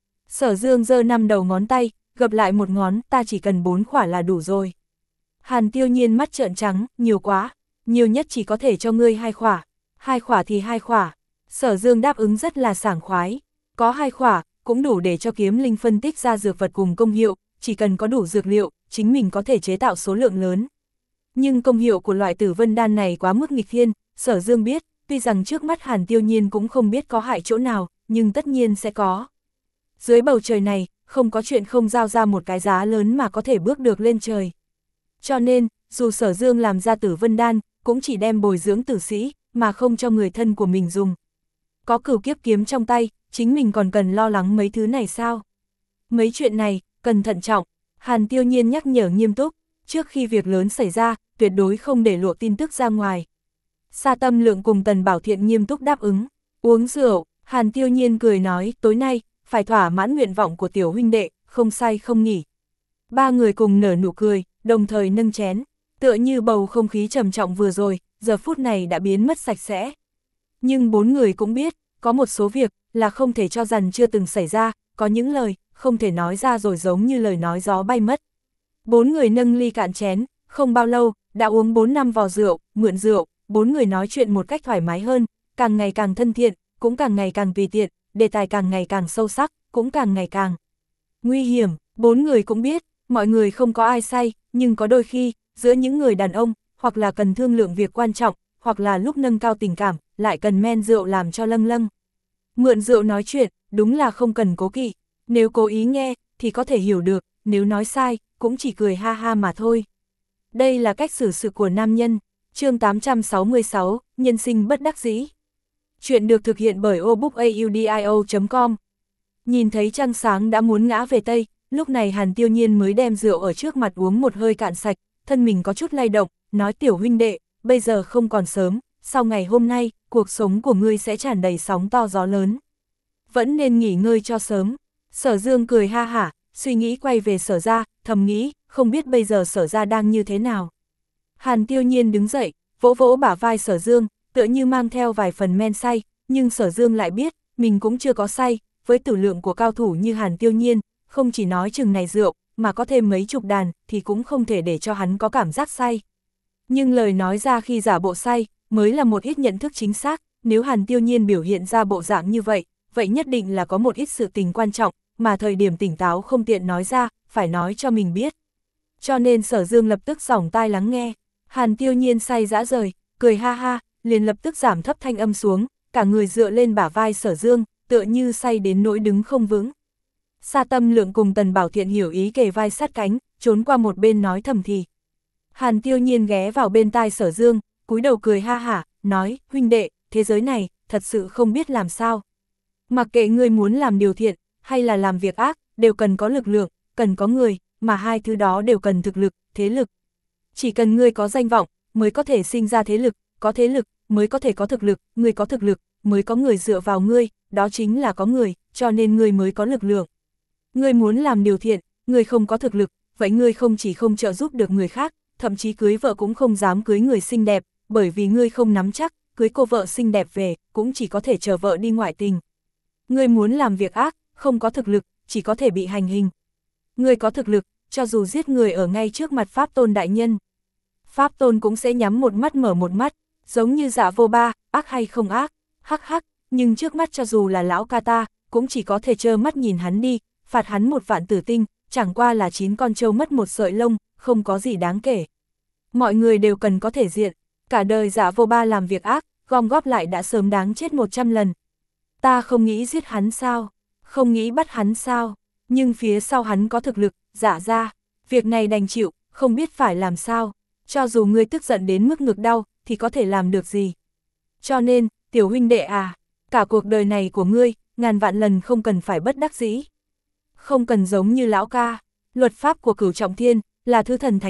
Sở Dương giơ năm đầu ngón tay, gập lại một ngón, ta chỉ cần bốn khỏa là đủ rồi. Hàn Tiêu Nhiên mắt trợn trắng, nhiều quá, nhiều nhất chỉ có thể cho ngươi hai khỏa, hai khỏa thì hai khỏa. Sở Dương đáp ứng rất là sảng khoái, có hai khỏa, cũng đủ để cho kiếm linh phân tích ra dược vật cùng công hiệu, chỉ cần có đủ dược liệu, chính mình có thể chế tạo số lượng lớn. Nhưng công hiệu của loại Tử Vân Đan này quá mức nghịch thiên, Sở Dương biết, tuy rằng trước mắt Hàn Tiêu Nhiên cũng không biết có hại chỗ nào, nhưng tất nhiên sẽ có. Dưới bầu trời này, không có chuyện không giao ra một cái giá lớn mà có thể bước được lên trời. Cho nên, dù Sở Dương làm ra Tử Vân Đan, cũng chỉ đem bồi dưỡng tử sĩ, mà không cho người thân của mình dùng. Có cửu kiếp kiếm trong tay, chính mình còn cần lo lắng mấy thứ này sao? Mấy chuyện này, cần thận trọng. Hàn Tiêu Nhiên nhắc nhở nghiêm túc, trước khi việc lớn xảy ra, tuyệt đối không để lộ tin tức ra ngoài. Sa Tâm Lượng cùng Tần Bảo Thiện nghiêm túc đáp ứng. Uống rượu, Hàn Tiêu Nhiên cười nói, tối nay, phải thỏa mãn nguyện vọng của tiểu huynh đệ, không say không nghỉ. Ba người cùng nở nụ cười, đồng thời nâng chén, tựa như bầu không khí trầm trọng vừa rồi, giờ phút này đã biến mất sạch sẽ. Nhưng bốn người cũng biết, có một số việc là không thể cho rằng chưa từng xảy ra, có những lời không thể nói ra rồi giống như lời nói gió bay mất. Bốn người nâng ly cạn chén, không bao lâu, đã uống bốn năm vò rượu, mượn rượu, bốn người nói chuyện một cách thoải mái hơn, càng ngày càng thân thiện, cũng càng ngày càng tùy tiện, đề tài càng ngày càng sâu sắc, cũng càng ngày càng nguy hiểm. Bốn người cũng biết, mọi người không có ai say, nhưng có đôi khi, giữa những người đàn ông, hoặc là cần thương lượng việc quan trọng, hoặc là lúc nâng cao tình cảm, lại cần men rượu làm cho lâng lâng. Mượn rượu nói chuyện, đúng là không cần cố kỵ, nếu cố ý nghe, thì có thể hiểu được, nếu nói sai, cũng chỉ cười ha ha mà thôi. Đây là cách xử sự của nam nhân. Chương tám trăm sáu mươi sáu, nhân sinh bất đắc dĩ. Chuyện được thực hiện bởi obookaudio chấm com. Nhìn thấy trăng sáng đã muốn ngã về Tây, lúc này Hàn Tiêu Nhiên mới đem rượu ở trước mặt uống một hơi cạn sạch, thân mình có chút lay động, nói tiểu huynh đệ, bây giờ không còn sớm, sau ngày hôm nay, cuộc sống của ngươi sẽ tràn đầy sóng to gió lớn. Vẫn nên nghỉ ngơi cho sớm. Sở Dương cười ha hả, suy nghĩ quay về Sở gia, thầm nghĩ, không biết bây giờ Sở gia đang như thế nào. Hàn Tiêu Nhiên đứng dậy, vỗ vỗ bả vai Sở Dương, tựa như mang theo vài phần men say, nhưng Sở Dương lại biết, mình cũng chưa có say, với tử lượng của cao thủ như Hàn Tiêu Nhiên, không chỉ nói chừng này rượu, mà có thêm mấy chục đàn, thì cũng không thể để cho hắn có cảm giác say. Nhưng lời nói ra khi giả bộ say, mới là một ít nhận thức chính xác, nếu Hàn Tiêu Nhiên biểu hiện ra bộ dạng như vậy, vậy nhất định là có một ít sự tình quan trọng, mà thời điểm tỉnh táo không tiện nói ra, phải nói cho mình biết. Cho nên Sở Dương lập tức giỏng tai lắng nghe. Hàn Tiêu Nhiên say dã rời, cười ha ha, liền lập tức giảm thấp thanh âm xuống, cả người dựa lên bả vai Sở Dương, tựa như say đến nỗi đứng không vững. Sa Tâm Lượng cùng Tần Bảo Thiện hiểu ý kề vai sát cánh, trốn qua một bên nói thầm thì. Hàn Tiêu Nhiên ghé vào bên tai Sở Dương, cúi đầu cười ha hả, nói, huynh đệ, thế giới này, thật sự không biết làm sao. Mặc kệ ngươi muốn làm điều thiện, hay là làm việc ác, đều cần có lực lượng, cần có người, mà hai thứ đó đều cần thực lực, thế lực. Chỉ cần ngươi có danh vọng, mới có thể sinh ra thế lực, có thế lực, mới có thể có thực lực, ngươi có thực lực, mới có người dựa vào ngươi, đó chính là có người, cho nên ngươi mới có lực lượng. Ngươi muốn làm điều thiện, ngươi không có thực lực, vậy ngươi không chỉ không trợ giúp được người khác, thậm chí cưới vợ cũng không dám cưới người xinh đẹp, bởi vì ngươi không nắm chắc, cưới cô vợ xinh đẹp về, cũng chỉ có thể chờ vợ đi ngoại tình. Ngươi muốn làm việc ác, không có thực lực, chỉ có thể bị hành hình. Ngươi có thực lực, cho dù giết người ở ngay trước mặt Pháp Tôn đại nhân, Pháp Tôn cũng sẽ nhắm một mắt mở một mắt, giống như Dạ Vô Ba, ác hay không ác, hắc hắc, nhưng trước mắt cho dù là lão ca ta, cũng chỉ có thể trơ mắt nhìn hắn đi, phạt hắn một vạn tử tinh, chẳng qua là chín con trâu mất một sợi lông, không có gì đáng kể. Mọi người đều cần có thể diện, cả đời Dạ Vô Ba làm việc ác, gom góp lại đã sớm đáng chết một trăm lần. Ta không nghĩ giết hắn sao, không nghĩ bắt hắn sao, nhưng phía sau hắn có thực lực, Dạ ra, việc này đành chịu, không biết phải làm sao, cho dù ngươi tức giận đến mức ngực đau, thì có thể làm được gì. Cho nên, tiểu huynh đệ à, cả cuộc đời này của ngươi, ngàn vạn lần không cần phải bất đắc dĩ. Không cần giống như lão ca, luật pháp của Cửu Trọng Thiên, là thứ thần thánh nhất,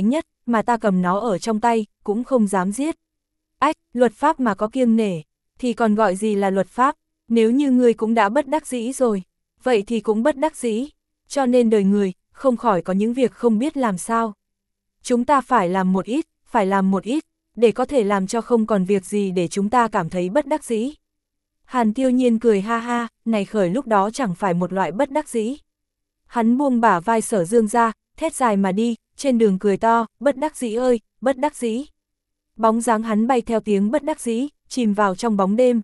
mà ta cầm nó ở trong tay, cũng không dám giết. Ách, luật pháp mà có kiêng nể, thì còn gọi gì là luật pháp, nếu như ngươi cũng đã bất đắc dĩ rồi, vậy thì cũng bất đắc dĩ, cho nên đời người, không khỏi có những việc không biết làm sao. Chúng ta phải làm một ít, phải làm một ít, để có thể làm cho không còn việc gì để chúng ta cảm thấy bất đắc dĩ. Hàn Tiêu Nhiên cười ha ha, này khởi lúc đó chẳng phải một loại bất đắc dĩ. Hắn buông bả vai Sở Dương ra, thét dài mà đi, trên đường cười to, bất đắc dĩ ơi, bất đắc dĩ. Bóng dáng hắn bay theo tiếng bất đắc dĩ, chìm vào trong bóng đêm.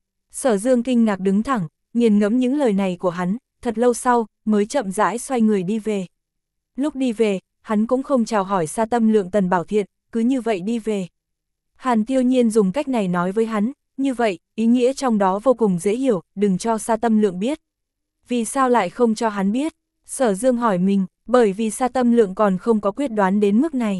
Sở Dương kinh ngạc đứng thẳng, nghiền ngẫm những lời này của hắn, thật lâu sau, mới chậm rãi xoay người đi về. Lúc đi về, hắn cũng không chào hỏi Sa Tâm Lượng Tần Bảo Thiện, cứ như vậy đi về. Hàn Tiêu Nhiên dùng cách này nói với hắn, như vậy, ý nghĩa trong đó vô cùng dễ hiểu, đừng cho Sa Tâm Lượng biết. Vì sao lại không cho hắn biết? Sở Dương hỏi mình, bởi vì Sa Tâm Lượng còn không có quyết đoán đến mức này.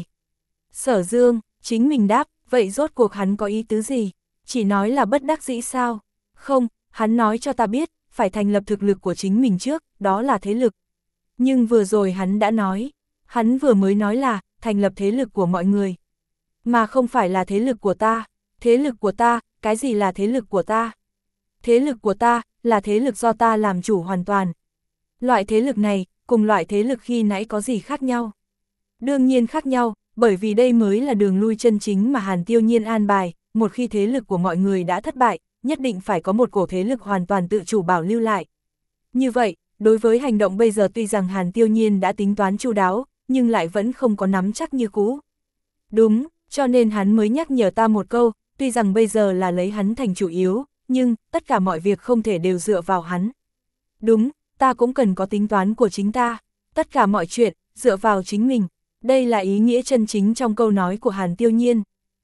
Sở Dương, chính mình đáp, vậy rốt cuộc hắn có ý tứ gì? Chỉ nói là bất đắc dĩ sao? Không, hắn nói cho ta biết, phải thành lập thực lực của chính mình trước, đó là thế lực. Nhưng vừa rồi hắn đã nói, hắn vừa mới nói là, thành lập thế lực của mọi người. Mà không phải là thế lực của ta. Thế lực của ta, cái gì là thế lực của ta? Thế lực của ta, là thế lực do ta làm chủ hoàn toàn. Loại thế lực này, cùng loại thế lực khi nãy có gì khác nhau? Đương nhiên khác nhau, bởi vì đây mới là đường lui chân chính mà Hàn Tiêu Nhiên an bài, một khi thế lực của mọi người đã thất bại, nhất định phải có một cổ thế lực hoàn toàn tự chủ bảo lưu lại. Như vậy, đối với hành động bây giờ tuy rằng Hàn Tiêu Nhiên đã tính toán chu đáo, nhưng lại vẫn không có nắm chắc như cũ. Đúng, cho nên hắn mới nhắc nhở ta một câu, tuy rằng bây giờ là lấy hắn thành chủ yếu, nhưng tất cả mọi việc không thể đều dựa vào hắn. Đúng, ta cũng cần có tính toán của chính ta, tất cả mọi chuyện, dựa vào chính mình. Đây là ý nghĩa chân chính trong câu nói của Hàn Tiêu Nhiên.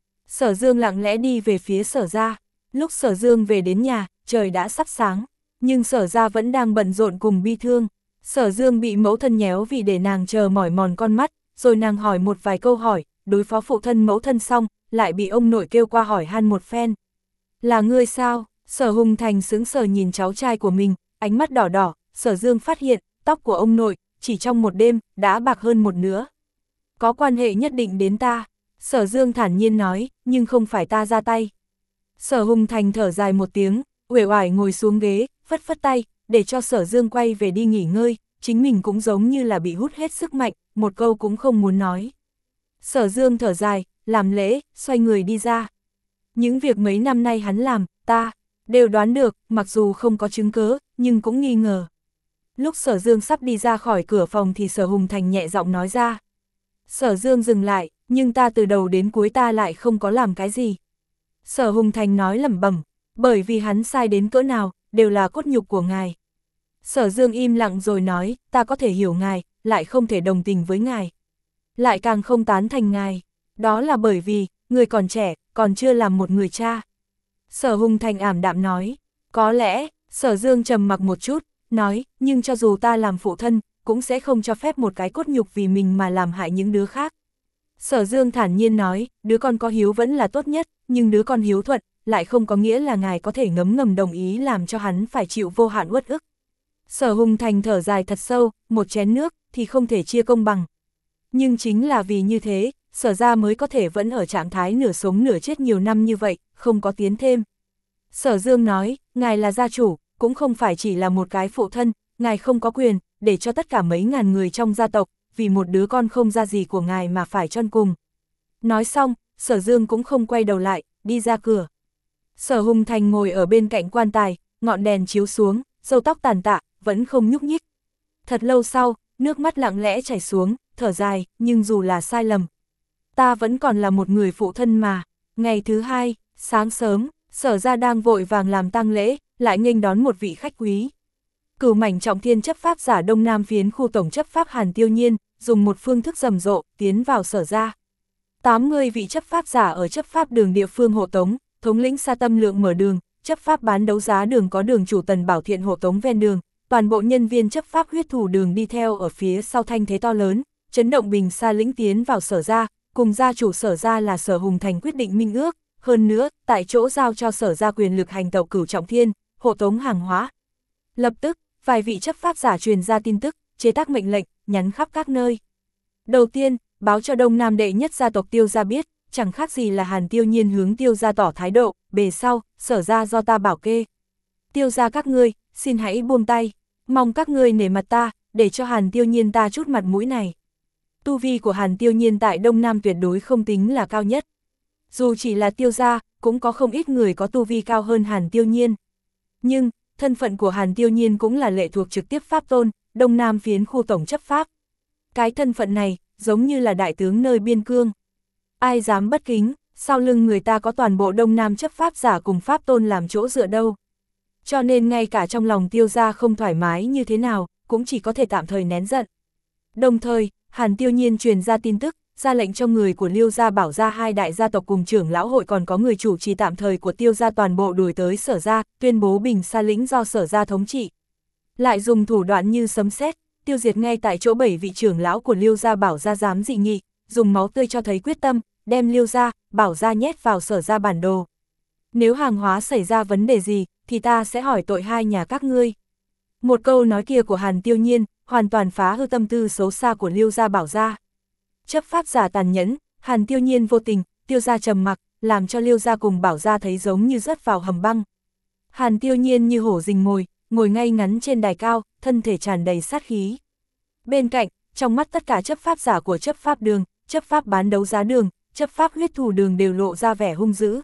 Sở Dương lặng lẽ đi về phía Sở gia. Lúc Sở Dương về đến nhà, trời đã sắp sáng, nhưng Sở gia vẫn đang bận rộn cùng bi thương. Sở Dương bị mẫu thân nhéo vì để nàng chờ mỏi mòn con mắt, rồi nàng hỏi một vài câu hỏi, đối phó phụ thân mẫu thân xong, lại bị ông nội kêu qua hỏi han một phen. Là ngươi sao? Sở Hùng Thành sững sờ nhìn cháu trai của mình, ánh mắt đỏ đỏ. Sở Dương phát hiện, tóc của ông nội, chỉ trong một đêm, đã bạc hơn một nửa. Có quan hệ nhất định đến ta. Sở Dương thản nhiên nói, nhưng không phải ta ra tay. Sở Hùng Thành thở dài một tiếng, uể oải ngồi xuống ghế, phất phất tay, để cho Sở Dương quay về đi nghỉ ngơi, chính mình cũng giống như là bị hút hết sức mạnh, một câu cũng không muốn nói. Sở Dương thở dài, làm lễ, xoay người đi ra. Những việc mấy năm nay hắn làm, ta, đều đoán được, mặc dù không có chứng cớ, nhưng cũng nghi ngờ. Lúc Sở Dương sắp đi ra khỏi cửa phòng thì Sở Hùng Thành nhẹ giọng nói ra. Sở Dương dừng lại, nhưng ta từ đầu đến cuối ta lại không có làm cái gì. Sở Hùng Thành nói lẩm bẩm, bởi vì hắn sai đến cỡ nào, đều là cốt nhục của ngài. Sở Dương im lặng rồi nói, ta có thể hiểu ngài, lại không thể đồng tình với ngài. Lại càng không tán thành ngài, đó là bởi vì, người còn trẻ, còn chưa làm một người cha. Sở Hùng Thành ảm đạm nói, có lẽ, Sở Dương trầm mặc một chút, nói, nhưng cho dù ta làm phụ thân, cũng sẽ không cho phép một cái cốt nhục vì mình mà làm hại những đứa khác. Sở Dương thản nhiên nói, đứa con có hiếu vẫn là tốt nhất, nhưng đứa con hiếu thuận, lại không có nghĩa là ngài có thể ngấm ngầm đồng ý làm cho hắn phải chịu vô hạn uất ức. Sở Hùng Thành thở dài thật sâu, một chén nước, thì không thể chia công bằng. Nhưng chính là vì như thế, Sở gia mới có thể vẫn ở trạng thái nửa sống nửa chết nhiều năm như vậy, không có tiến thêm. Sở Dương nói, ngài là gia chủ, cũng không phải chỉ là một cái phụ thân, ngài không có quyền, để cho tất cả mấy ngàn người trong gia tộc, vì một đứa con không ra gì của ngài mà phải chôn cùng. Nói xong, Sở Dương cũng không quay đầu lại, đi ra cửa. Sở Hùng Thành ngồi ở bên cạnh quan tài, ngọn đèn chiếu xuống, râu tóc tàn tạ, vẫn không nhúc nhích. Thật lâu sau, nước mắt lặng lẽ chảy xuống, thở dài, nhưng dù là sai lầm, ta vẫn còn là một người phụ thân mà. Ngày thứ hai, sáng sớm, Sở gia đang vội vàng làm tang lễ, lại nghênh đón một vị khách quý. Cửu Mảnh Trọng Thiên chấp pháp giả Đông Nam phiến khu tổng chấp pháp Hàn Tiêu Nhiên, dùng một phương thức rầm rộ, tiến vào Sở gia. tám mươi vị chấp pháp giả ở chấp pháp đường địa phương hộ tống, thống lĩnh Sa Tâm Lượng mở đường, chấp pháp bán đấu giá đường có đường chủ Tần Bảo Thiện hộ tống ven đường, toàn bộ nhân viên chấp pháp huyết thủ đường đi theo ở phía sau thanh thế to lớn, chấn động bình Sa lĩnh tiến vào Sở gia, cùng gia chủ Sở gia là Sở Hùng Thành quyết định minh ước, hơn nữa, tại chỗ giao cho Sở gia quyền lực hành tẩu Cửu Trọng Thiên, hộ tống hàng hóa. Lập tức, vài vị chấp pháp giả truyền ra tin tức, chế tác mệnh lệnh, nhắn khắp các nơi. Đầu tiên, báo cho Đông Nam đệ nhất gia tộc Tiêu gia biết, chẳng khác gì là Hàn Tiêu Nhiên hướng Tiêu gia tỏ thái độ, bề sau, Sở gia do ta bảo kê. Tiêu gia các ngươi, xin hãy buông tay, mong các ngươi nể mặt ta, để cho Hàn Tiêu Nhiên ta chút mặt mũi này. Tu vi của Hàn Tiêu Nhiên tại Đông Nam tuyệt đối không tính là cao nhất. Dù chỉ là Tiêu gia, cũng có không ít người có tu vi cao hơn Hàn Tiêu Nhiên. Nhưng, thân phận của Hàn Tiêu Nhiên cũng là lệ thuộc trực tiếp Pháp Tôn, Đông Nam phiến khu tổng chấp pháp. Cái thân phận này, giống như là đại tướng nơi biên cương. Ai dám bất kính, sau lưng người ta có toàn bộ Đông Nam chấp pháp giả cùng Pháp Tôn làm chỗ dựa đâu. Cho nên ngay cả trong lòng Tiêu gia không thoải mái như thế nào, cũng chỉ có thể tạm thời nén giận. Đồng thời, Hàn Tiêu Nhiên truyền ra tin tức, ra lệnh cho người của Liêu gia Bảo gia hai đại gia tộc cùng trưởng lão hội còn có người chủ trì tạm thời của Tiêu gia toàn bộ đuổi tới Sở gia, tuyên bố Bình Sa lĩnh do Sở gia thống trị. Lại dùng thủ đoạn như sấm sét, tiêu diệt ngay tại chỗ bảy vị trưởng lão của Liêu gia Bảo gia dám dị nghị, dùng máu tươi cho thấy quyết tâm, đem Liêu gia, Bảo gia nhét vào Sở gia bản đồ. Nếu hàng hóa xảy ra vấn đề gì, thì ta sẽ hỏi tội hai nhà các ngươi. Một câu nói kia của Hàn Tiêu Nhiên, hoàn toàn phá hư tâm tư xấu xa của Liêu gia Bảo gia. Chấp pháp giả tàn nhẫn, Hàn Tiêu Nhiên vô tình, Tiêu gia trầm mặc, làm cho Liêu gia cùng Bảo gia thấy giống như rớt vào hầm băng. Hàn Tiêu Nhiên như hổ rình mồi, ngồi ngay ngắn trên đài cao, thân thể tràn đầy sát khí. Bên cạnh, trong mắt tất cả chấp pháp giả của chấp pháp đường, chấp pháp bán đấu giá đường, chấp pháp huyết thủ đường đều lộ ra vẻ hung dữ.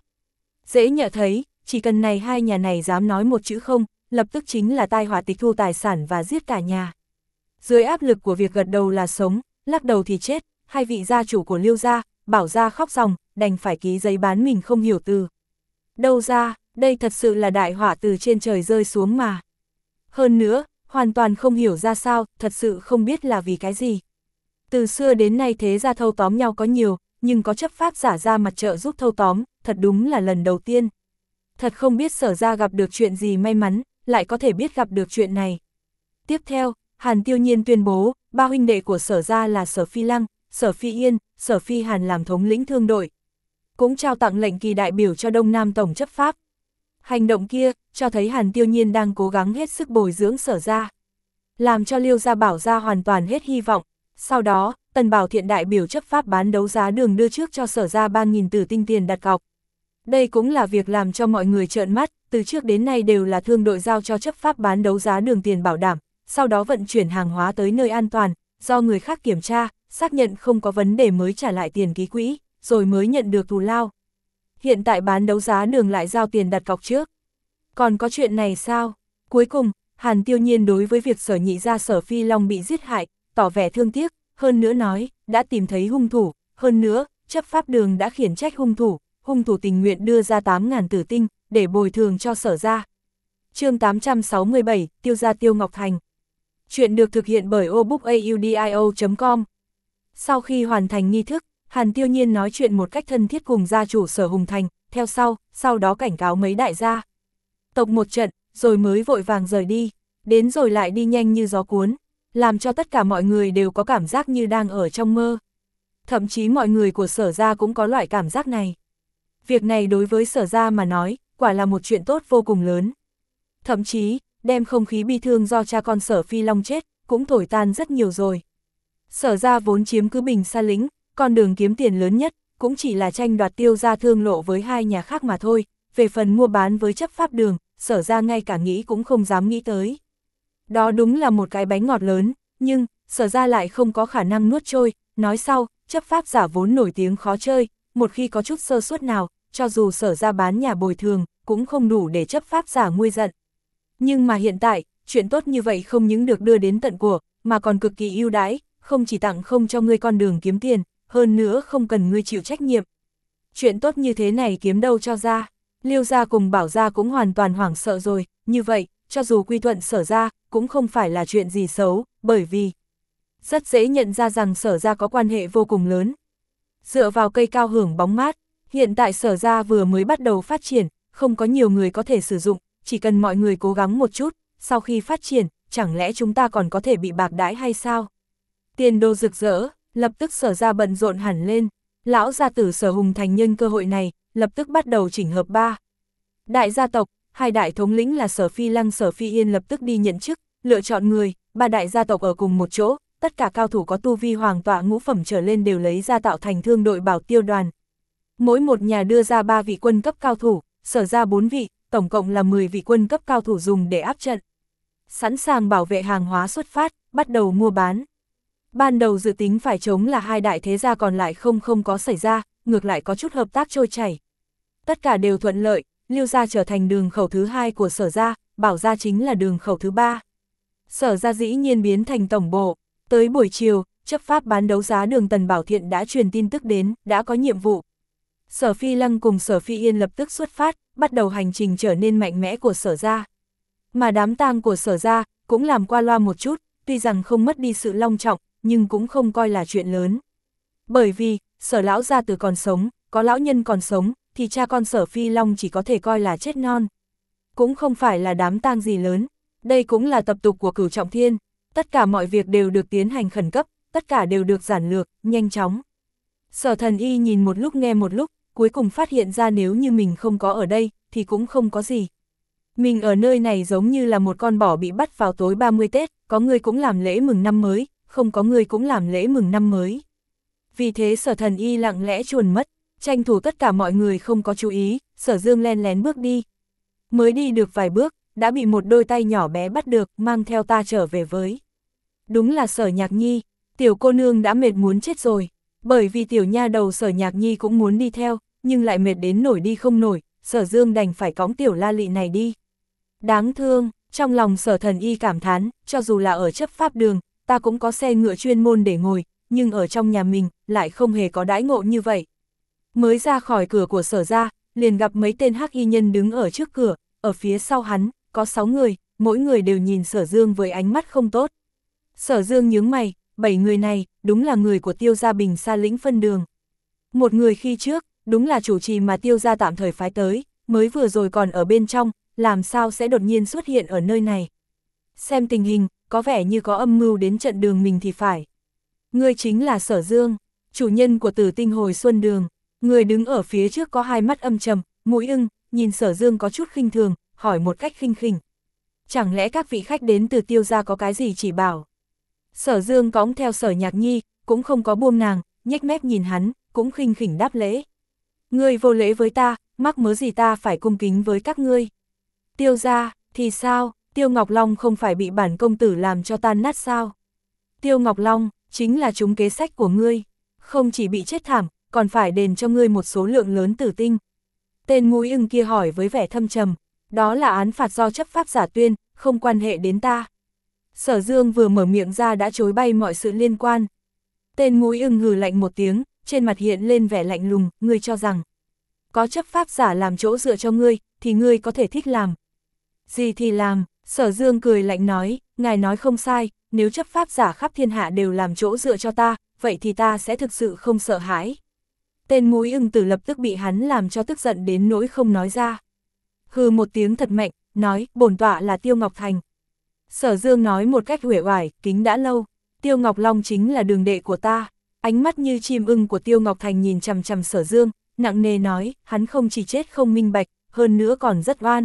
Dễ nhỡ thấy, chỉ cần này hai nhà này dám nói một chữ không, lập tức chính là tai họa tịch thu tài sản và giết cả nhà. Dưới áp lực của việc gật đầu là sống, lắc đầu thì chết, hai vị gia chủ của Liêu gia, Bảo gia khóc ròng, đành phải ký giấy bán mình không hiểu từ. Đâu ra, đây thật sự là đại họa từ trên trời rơi xuống mà. Hơn nữa, hoàn toàn không hiểu ra sao, thật sự không biết là vì cái gì. Từ xưa đến nay thế gia thâu tóm nhau có nhiều, nhưng có chấp pháp giả ra mặt trợ giúp thâu tóm, thật đúng là lần đầu tiên. Thật không biết Sở gia gặp được chuyện gì may mắn, lại có thể biết gặp được chuyện này. Tiếp theo, Hàn Tiêu Nhiên tuyên bố, ba huynh đệ của Sở gia là Sở Phi Lăng, Sở Phi Yên, Sở Phi Hàn làm thống lĩnh thương đội. Cũng trao tặng lệnh kỳ đại biểu cho Đông Nam Tổng chấp pháp. Hành động kia, cho thấy Hàn Tiêu Nhiên đang cố gắng hết sức bồi dưỡng Sở gia. Làm cho Liêu gia Bảo gia hoàn toàn hết hy vọng. Sau đó, Tần Bảo Thiện đại biểu chấp pháp bán đấu giá đường đưa trước cho Sở gia ba nghìn tử tinh tiền đặt cọc. Đây cũng là việc làm cho mọi người trợn mắt, từ trước đến nay đều là thương đội giao cho chấp pháp bán đấu giá đường tiền bảo đảm, sau đó vận chuyển hàng hóa tới nơi an toàn, do người khác kiểm tra, xác nhận không có vấn đề mới trả lại tiền ký quỹ, rồi mới nhận được thù lao. Hiện tại bán đấu giá đường lại giao tiền đặt cọc trước. Còn có chuyện này sao? Cuối cùng, Hàn Tiêu Nhiên đối với việc Sở nhị gia Sở Phi Long bị giết hại, tỏ vẻ thương tiếc, hơn nữa nói, đã tìm thấy hung thủ, hơn nữa, chấp pháp đường đã khiển trách hung thủ, hung thủ tình nguyện đưa ra tám nghìn tử tinh, để bồi thường cho Sở gia. Chương tám trăm sáu mươi bảy, Tiêu gia Tiêu Ngọc Thành. Chuyện được thực hiện bởi obookaudio chấm com. Sau khi hoàn thành nghi thức, Hàn Tiêu Nhiên nói chuyện một cách thân thiết cùng gia chủ Sở Hùng Thành, theo sau, sau đó cảnh cáo mấy đại gia tộc một trận, rồi mới vội vàng rời đi, đến rồi lại đi nhanh như gió cuốn, làm cho tất cả mọi người đều có cảm giác như đang ở trong mơ. Thậm chí mọi người của Sở gia cũng có loại cảm giác này. Việc này đối với Sở gia mà nói, quả là một chuyện tốt vô cùng lớn. Thậm chí, đem không khí bi thương do cha con Sở Phi Long chết, cũng thổi tan rất nhiều rồi. Sở gia vốn chiếm cứ Bình Sa lĩnh, con đường kiếm tiền lớn nhất, cũng chỉ là tranh đoạt Tiêu gia thương lộ với hai nhà khác mà thôi, về phần mua bán với chấp pháp đường, Sở gia ngay cả nghĩ cũng không dám nghĩ tới. Đó đúng là một cái bánh ngọt lớn, nhưng, Sở gia lại không có khả năng nuốt trôi, nói sau, chấp pháp giả vốn nổi tiếng khó chơi, một khi có chút sơ suất nào, cho dù Sở gia bán nhà bồi thường, cũng không đủ để chấp pháp giả nguôi giận. Nhưng mà hiện tại, chuyện tốt như vậy không những được đưa đến tận của, mà còn cực kỳ ưu đãi, không chỉ tặng không cho ngươi con đường kiếm tiền, hơn nữa không cần ngươi chịu trách nhiệm. Chuyện tốt như thế này kiếm đâu cho ra, Liêu gia cùng Bảo gia cũng hoàn toàn hoảng sợ rồi, như vậy, cho dù quy thuận Sở gia, cũng không phải là chuyện gì xấu, bởi vì rất dễ nhận ra rằng Sở gia có quan hệ vô cùng lớn. Dựa vào cây cao hưởng bóng mát, hiện tại Sở gia vừa mới bắt đầu phát triển, không có nhiều người có thể sử dụng, chỉ cần mọi người cố gắng một chút, sau khi phát triển, chẳng lẽ chúng ta còn có thể bị bạc đãi hay sao? Tiền đồ rực rỡ, lập tức Sở gia bận rộn hẳn lên, lão gia tử Sở Hùng Thành nhân cơ hội này, lập tức bắt đầu chỉnh hợp ba đại gia tộc, hai đại thống lĩnh là Sở Phi Lăng Sở Phi Yên lập tức đi nhận chức, lựa chọn người, ba đại gia tộc ở cùng một chỗ, tất cả cao thủ có tu vi hoàng tọa ngũ phẩm trở lên đều lấy ra tạo thành thương đội bảo tiêu đoàn. Mỗi một nhà đưa ra ba vị quân cấp cao thủ, Sở ra bốn vị, tổng cộng là mười vị quân cấp cao thủ dùng để áp trận. Sẵn sàng bảo vệ hàng hóa xuất phát, bắt đầu mua bán. Ban đầu dự tính phải chống là hai đại thế gia còn lại không không có xảy ra, ngược lại có chút hợp tác trôi chảy. Tất cả đều thuận lợi, Lưu gia trở thành đường khẩu thứ hai của Sở gia, Bảo gia chính là đường khẩu thứ ba. Sở gia dĩ nhiên biến thành tổng bộ. Tới buổi chiều, chấp pháp bán đấu giá đường Tần Bảo Thiện đã truyền tin tức đến, đã có nhiệm vụ. Sở Phi Lăng cùng Sở Phi Yên lập tức xuất phát, bắt đầu hành trình trở nên mạnh mẽ của Sở gia. Mà đám tang của Sở gia cũng làm qua loa một chút, tuy rằng không mất đi sự long trọng, nhưng cũng không coi là chuyện lớn. Bởi vì, Sở lão gia tử còn sống, có lão nhân còn sống, thì cha con Sở Phi Long chỉ có thể coi là chết non. Cũng không phải là đám tang gì lớn, đây cũng là tập tục của Cửu Trọng Thiên, tất cả mọi việc đều được tiến hành khẩn cấp, tất cả đều được giản lược, nhanh chóng. Sở Thần Y nhìn một lúc nghe một lúc, cuối cùng phát hiện ra nếu như mình không có ở đây, thì cũng không có gì. Mình ở nơi này giống như là một con bò bị bắt vào tối ba mươi Tết, có người cũng làm lễ mừng năm mới, không có người cũng làm lễ mừng năm mới. Vì thế Sở Thần Y lặng lẽ chuồn mất, tranh thủ tất cả mọi người không có chú ý, Sở Dương len lén bước đi. Mới đi được vài bước, đã bị một đôi tay nhỏ bé bắt được, mang theo ta trở về với. Đúng là Sở Nhạc Nhi, tiểu cô nương đã mệt muốn chết rồi, bởi vì tiểu nha đầu Sở Nhạc Nhi cũng muốn đi theo, nhưng lại mệt đến nổi đi không nổi, Sở Dương đành phải cõng tiểu la lị này đi. Đáng thương, trong lòng Sở Thần Y cảm thán, cho dù là ở chấp pháp đường, ta cũng có xe ngựa chuyên môn để ngồi, nhưng ở trong nhà mình, lại không hề có đãi ngộ như vậy. Mới ra khỏi cửa của Sở gia, liền gặp mấy tên hắc y nhân đứng ở trước cửa, ở phía sau hắn, có sáu người, mỗi người đều nhìn Sở Dương với ánh mắt không tốt. Sở Dương nhướng mày, bảy người này, đúng là người của Tiêu gia Bình Sa lĩnh phân đường. Một người khi trước, đúng là chủ trì mà Tiêu gia tạm thời phái tới, mới vừa rồi còn ở bên trong, làm sao sẽ đột nhiên xuất hiện ở nơi này. Xem tình hình, có vẻ như có âm mưu đến trận đường mình thì phải. Ngươi chính là Sở Dương, chủ nhân của Tử Tinh Hồi Xuân Đường. Người đứng ở phía trước có hai mắt âm trầm, mũi ưng, nhìn Sở Dương có chút khinh thường, hỏi một cách khinh khỉnh. Chẳng lẽ các vị khách đến từ Tiêu gia có cái gì chỉ bảo? Sở Dương cõng theo Sở Nhạc Nhi, cũng không có buông nàng, nhếch mép nhìn hắn, cũng khinh khỉnh đáp lễ. Ngươi vô lễ với ta, mắc mớ gì ta phải cung kính với các ngươi? Tiêu gia, thì sao? Tiêu Ngọc Long không phải bị bản công tử làm cho tan nát sao? Tiêu Ngọc Long, chính là trúng kế sách của ngươi, không chỉ bị chết thảm, còn phải đền cho ngươi một số lượng lớn tử tinh. Tên mũi ưng kia hỏi với vẻ thâm trầm, đó là án phạt do chấp pháp giả tuyên, không quan hệ đến ta. Sở Dương vừa mở miệng ra đã chối bay mọi sự liên quan. Tên mũi ưng hừ lạnh một tiếng, trên mặt hiện lên vẻ lạnh lùng, ngươi cho rằng có chấp pháp giả làm chỗ dựa cho ngươi, thì ngươi có thể thích làm gì thì làm. Sở Dương cười lạnh nói, ngài nói không sai, nếu chấp pháp giả khắp thiên hạ đều làm chỗ dựa cho ta, vậy thì ta sẽ thực sự không sợ hãi. Tên mũi ưng tử lập tức bị hắn làm cho tức giận đến nỗi không nói ra. Hừ một tiếng thật mạnh, nói, bổn tọa là Tiêu Ngọc Thành. Sở Dương nói một cách uể oải, kính đã lâu, Tiêu Ngọc Long chính là đường đệ của ta. Ánh mắt như chim ưng của Tiêu Ngọc Thành nhìn chằm chằm Sở Dương, nặng nề nói, hắn không chỉ chết không minh bạch, hơn nữa còn rất oan.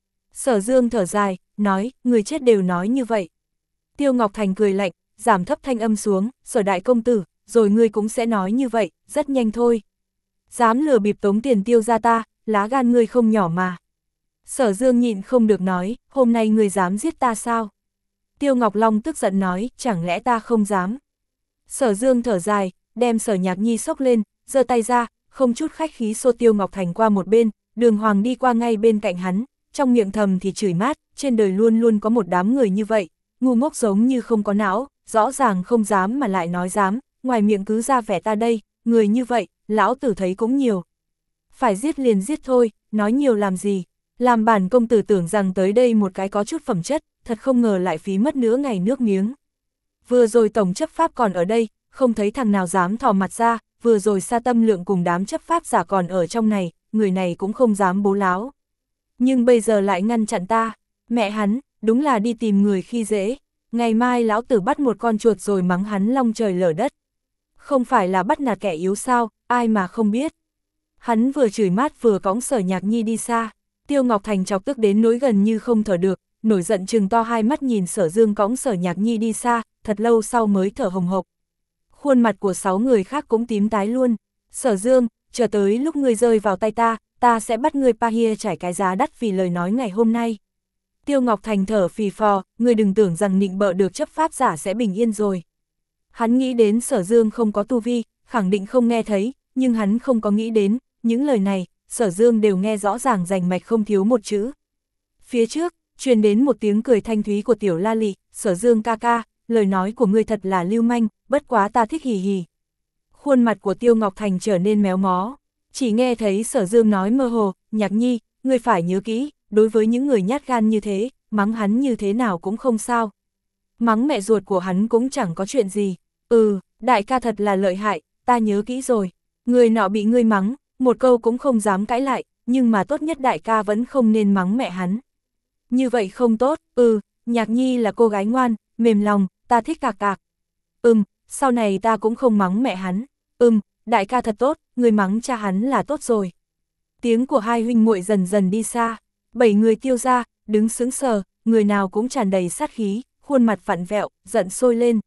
Sở Dương thở dài, nói, người chết đều nói như vậy. Tiêu Ngọc Thành cười lạnh, giảm thấp thanh âm xuống, Sở đại công tử, rồi ngươi cũng sẽ nói như vậy, rất nhanh thôi. Dám lừa bịp tống tiền Tiêu gia ta, lá gan ngươi không nhỏ mà. Sở Dương nhịn không được nói, hôm nay ngươi dám giết ta sao? Tiêu Ngọc Long tức giận nói, chẳng lẽ ta không dám? Sở Dương thở dài, đem Sở Nhạc Nhi xốc lên, giơ tay ra, không chút khách khí xô Tiêu Ngọc Thành qua một bên, Đường Hoàng đi qua ngay bên cạnh hắn, trong miệng thầm thì chửi mát, trên đời luôn luôn có một đám người như vậy, ngu ngốc giống như không có não, rõ ràng không dám mà lại nói dám, ngoài miệng cứ ra vẻ ta đây, người như vậy, lão tử thấy cũng nhiều. Phải giết liền giết thôi, nói nhiều làm gì, làm bản công tử tưởng rằng tới đây một cái có chút phẩm chất, thật không ngờ lại phí mất nửa ngày nước miếng. Vừa rồi tổng chấp pháp còn ở đây, không thấy thằng nào dám thò mặt ra, vừa rồi Sa Tâm Lượng cùng đám chấp pháp giả còn ở trong này, người này cũng không dám bố láo. Nhưng bây giờ lại ngăn chặn ta, mẹ hắn, đúng là đi tìm người khi dễ, ngày mai lão tử bắt một con chuột rồi mắng hắn long trời lở đất. Không phải là bắt nạt kẻ yếu sao, ai mà không biết. Hắn vừa chửi mát vừa cõng Sở Nhạc Nhi đi xa, Tiêu Ngọc Thành chọc tức đến nỗi gần như không thở được, nổi giận trừng to hai mắt nhìn Sở Dương cõng Sở Nhạc Nhi đi xa, thật lâu sau mới thở hồng hộc. Khuôn mặt của sáu người khác cũng tím tái luôn. Sở Dương, chờ tới lúc ngươi rơi vào tay ta, ta sẽ bắt ngươi Pahia trải cái giá đắt vì lời nói ngày hôm nay. Tiêu Ngọc Thành thở phì phò, ngươi đừng tưởng rằng nịnh bợ được chấp pháp giả sẽ bình yên rồi. Hắn nghĩ đến Sở Dương không có tu vi, khẳng định không nghe thấy, nhưng hắn không có nghĩ đến, những lời này, Sở Dương đều nghe rõ ràng rành mạch không thiếu một chữ. Phía trước, truyền đến một tiếng cười thanh thúy của Tiểu La Lị, Sở Dương ca ca, lời nói của ngươi thật là lưu manh, bất quá ta thích hì hì. Khuôn mặt của Tiêu Ngọc Thành trở nên méo mó, chỉ nghe thấy Sở Dương nói mơ hồ, Nhạc Nhi, ngươi phải nhớ kỹ, đối với những người nhát gan như thế, mắng hắn như thế nào cũng không sao. Mắng mẹ ruột của hắn cũng chẳng có chuyện gì. Ừ, đại ca thật là lợi hại, ta nhớ kỹ rồi. Người nọ bị ngươi mắng, một câu cũng không dám cãi lại, nhưng mà tốt nhất đại ca vẫn không nên mắng mẹ hắn. Như vậy không tốt, ừ, Nhạc Nhi là cô gái ngoan, mềm lòng, ta thích cạc cạc. Ừm, sau này ta cũng không mắng mẹ hắn. Ừm, đại ca thật tốt, người mắng cha hắn là tốt rồi. Tiếng của hai huynh muội dần dần đi xa, bảy người Tiêu ra, đứng sững sờ, người nào cũng tràn đầy sát khí, khuôn mặt vặn vẹo, giận sôi lên.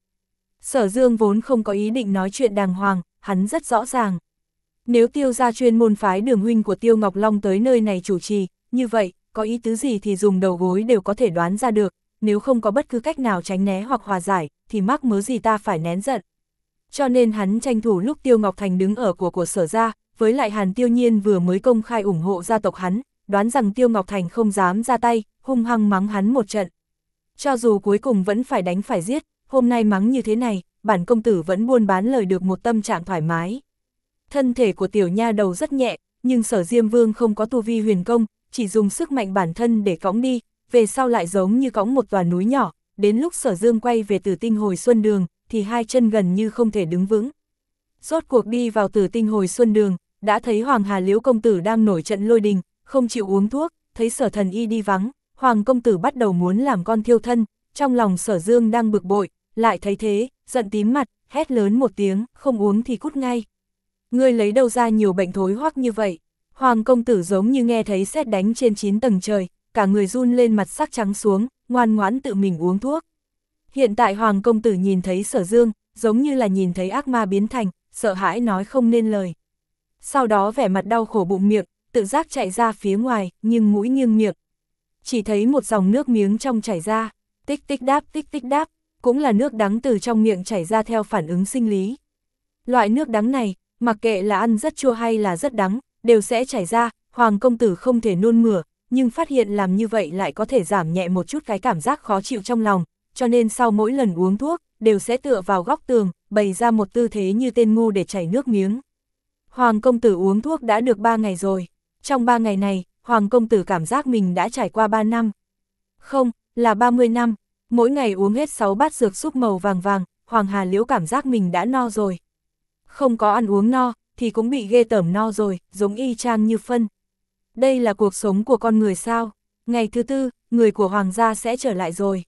Sở Dương vốn không có ý định nói chuyện đàng hoàng, hắn rất rõ ràng. Nếu Tiêu ra chuyên môn phái đường huynh của Tiêu Ngọc Long tới nơi này chủ trì, như vậy, có ý tứ gì thì dùng đầu gối đều có thể đoán ra được, nếu không có bất cứ cách nào tránh né hoặc hòa giải, thì mắc mớ gì ta phải nén giận. Cho nên hắn tranh thủ lúc Tiêu Ngọc Thành đứng ở của của Sở ra, với lại Hàn Tiêu Nhiên vừa mới công khai ủng hộ gia tộc hắn, đoán rằng Tiêu Ngọc Thành không dám ra tay, hung hăng mắng hắn một trận. Cho dù cuối cùng vẫn phải đánh phải giết, hôm nay mắng như thế này, bản công tử vẫn buôn bán lời được một tâm trạng thoải mái. Thân thể của tiểu nha đầu rất nhẹ, nhưng Sở Diêm Vương không có tu vi huyền công, chỉ dùng sức mạnh bản thân để cõng đi, về sau lại giống như cõng một tòa núi nhỏ, đến lúc Sở Dương quay về Tử Tinh Hồi Xuân Đường, thì hai chân gần như không thể đứng vững. Rốt cuộc đi vào Tử Tinh Hồi Xuân Đường, đã thấy Hoàng Hà Liễu công tử đang nổi trận lôi đình, không chịu uống thuốc, thấy Sở Thần Y đi vắng, Hoàng công tử bắt đầu muốn làm con thiêu thân, trong lòng Sở Dương đang bực bội, lại thấy thế, giận tím mặt, hét lớn một tiếng, không uống thì cút ngay. Ngươi lấy đâu ra nhiều bệnh thối hoắc như vậy? Hoàng công tử giống như nghe thấy sét đánh trên chín tầng trời, cả người run lên, mặt sắc trắng xuống, ngoan ngoãn tự mình uống thuốc. Hiện tại Hoàng công tử nhìn thấy Sở Dương, giống như là nhìn thấy ác ma biến thành, sợ hãi nói không nên lời. Sau đó vẻ mặt đau khổ bụng miệng, tự giác chạy ra phía ngoài, nhưng mũi nghiêng miệng. Chỉ thấy một dòng nước miếng trong chảy ra, tích tích đáp tích tích đáp, cũng là nước đắng từ trong miệng chảy ra theo phản ứng sinh lý. Loại nước đắng này, mặc kệ là ăn rất chua hay là rất đắng, đều sẽ chảy ra, Hoàng công tử không thể nôn mửa, nhưng phát hiện làm như vậy lại có thể giảm nhẹ một chút cái cảm giác khó chịu trong lòng, cho nên sau mỗi lần uống thuốc, đều sẽ tựa vào góc tường, bày ra một tư thế như tên ngu để chảy nước miếng. Hoàng công tử uống thuốc đã được ba ngày rồi, trong ba ngày này, Hoàng công tử cảm giác mình đã trải qua ba năm. Không, là ba mươi năm, mỗi ngày uống hết sáu bát dược súp màu vàng vàng, Hoàng Hà Liễu cảm giác mình đã no rồi. Không có ăn uống no, thì cũng bị ghê tởm no rồi, giống y chang như phân. Đây là cuộc sống của con người sao? Ngày thứ tư, người của Hoàng gia sẽ trở lại rồi.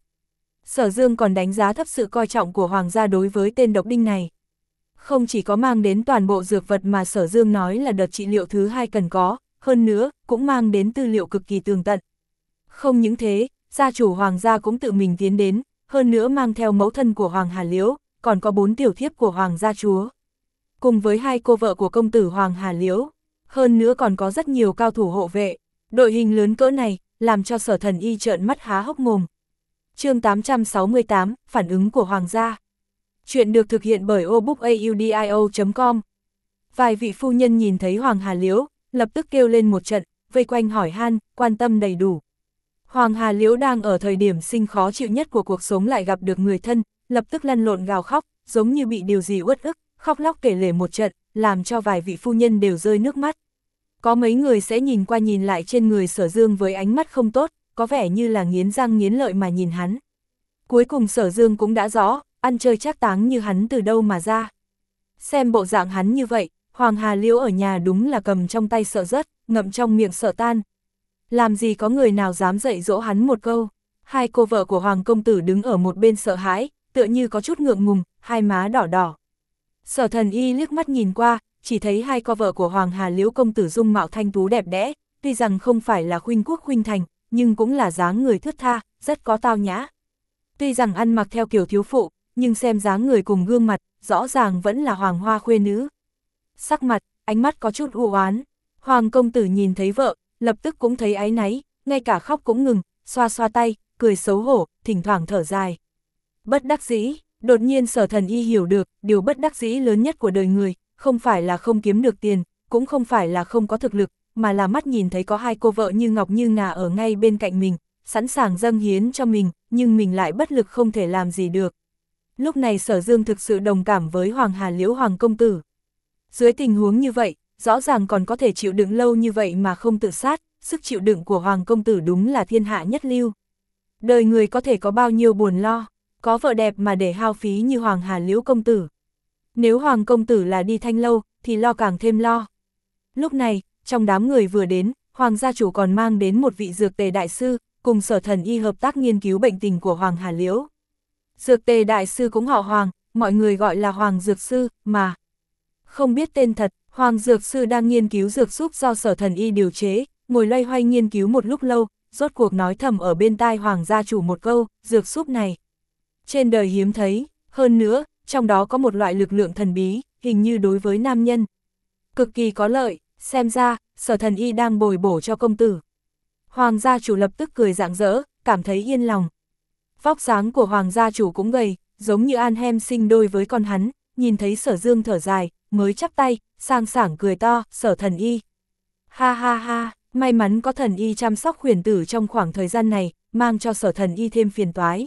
Sở Dương còn đánh giá thấp sự coi trọng của Hoàng gia đối với tên độc đinh này. Không chỉ có mang đến toàn bộ dược vật mà Sở Dương nói là đợt trị liệu thứ hai cần có, hơn nữa, cũng mang đến tư liệu cực kỳ tường tận. Không những thế, gia chủ Hoàng gia cũng tự mình tiến đến, hơn nữa mang theo mẫu thân của Hoàng Hà Liễu, còn có bốn tiểu thiếp của Hoàng gia chúa. Cùng với hai cô vợ của công tử Hoàng Hà Liễu, hơn nữa còn có rất nhiều cao thủ hộ vệ. Đội hình lớn cỡ này, làm cho Sở Thần Y trợn mắt há hốc mồm. Chương tám trăm sáu mươi tám, phản ứng của Hoàng gia. Chuyện được thực hiện bởi obookaudio chấm com. Vài vị phu nhân nhìn thấy Hoàng Hà Liễu, lập tức kêu lên một trận, vây quanh hỏi han, quan tâm đầy đủ. Hoàng Hà Liễu đang ở thời điểm sinh khó chịu nhất của cuộc sống lại gặp được người thân, lập tức lăn lộn gào khóc, giống như bị điều gì uất ức, khóc lóc kể lể một trận, làm cho vài vị phu nhân đều rơi nước mắt. Có mấy người sẽ nhìn qua nhìn lại trên người Sở Dương với ánh mắt không tốt, có vẻ như là nghiến răng nghiến lợi mà nhìn hắn. Cuối cùng Sở Dương cũng đã rõ, ăn chơi trác táng như hắn từ đâu mà ra. Xem bộ dạng hắn như vậy, Hoàng Hà Liễu ở nhà đúng là cầm trong tay sợ rớt, ngậm trong miệng sợ tan. Làm gì có người nào dám dạy dỗ hắn một câu. Hai cô vợ của Hoàng công tử đứng ở một bên sợ hãi, tựa như có chút ngượng ngùng, hai má đỏ đỏ. Sở Thần Y liếc mắt nhìn qua, chỉ thấy hai cô vợ của Hoàng Hà Liễu công tử dung mạo thanh tú đẹp đẽ, tuy rằng không phải là khuynh quốc khuynh thành, nhưng cũng là dáng người thướt tha, rất có tao nhã. Tuy rằng ăn mặc theo kiểu thiếu phụ, nhưng xem dáng người cùng gương mặt, rõ ràng vẫn là Hoàng Hoa khuê nữ. Sắc mặt, ánh mắt có chút u oán. Hoàng công tử nhìn thấy vợ, lập tức cũng thấy áy náy, ngay cả khóc cũng ngừng, xoa xoa tay, cười xấu hổ, thỉnh thoảng thở dài. Bất đắc dĩ, đột nhiên Sở Thần Y hiểu được, điều bất đắc dĩ lớn nhất của đời người, không phải là không kiếm được tiền, cũng không phải là không có thực lực, mà là mắt nhìn thấy có hai cô vợ như ngọc như ngà ở ngay bên cạnh mình, sẵn sàng dâng hiến cho mình, nhưng mình lại bất lực không thể làm gì được. Lúc này Sở Dương thực sự đồng cảm với Hoàng Hà Liễu Hoàng công tử. Dưới tình huống như vậy, rõ ràng còn có thể chịu đựng lâu như vậy mà không tự sát, sức chịu đựng của Hoàng công tử đúng là thiên hạ nhất lưu. Đời người có thể có bao nhiêu buồn lo, có vợ đẹp mà để hao phí như Hoàng Hà Liễu công tử. Nếu Hoàng công tử là đi Thanh lâu, thì lo càng thêm lo. Lúc này, trong đám người vừa đến, Hoàng gia chủ còn mang đến một vị dược tề đại sư, cùng Sở Thần Y hợp tác nghiên cứu bệnh tình của Hoàng Hà Liễu. Dược tề đại sư cũng họ Hoàng, mọi người gọi là Hoàng Dược Sư, mà không biết tên thật. Hoàng Dược Sư đang nghiên cứu dược xúc do Sở Thần Y điều chế, ngồi loay hoay nghiên cứu một lúc lâu, rốt cuộc nói thầm ở bên tai Hoàng gia chủ một câu, dược xúc này trên đời hiếm thấy, hơn nữa, trong đó có một loại lực lượng thần bí, hình như đối với nam nhân cực kỳ có lợi, xem ra, Sở Thần Y đang bồi bổ cho công tử. Hoàng gia chủ lập tức cười rạng rỡ, cảm thấy yên lòng. Vóc dáng của Hoàng gia chủ cũng gầy, giống như An Hem sinh đôi với con hắn, nhìn thấy Sở Dương thở dài, mới chắp tay, sang sảng cười to, Sở Thần Y. Ha ha ha, may mắn có Thần Y chăm sóc khuyển tử trong khoảng thời gian này, mang cho Sở Thần Y thêm phiền toái.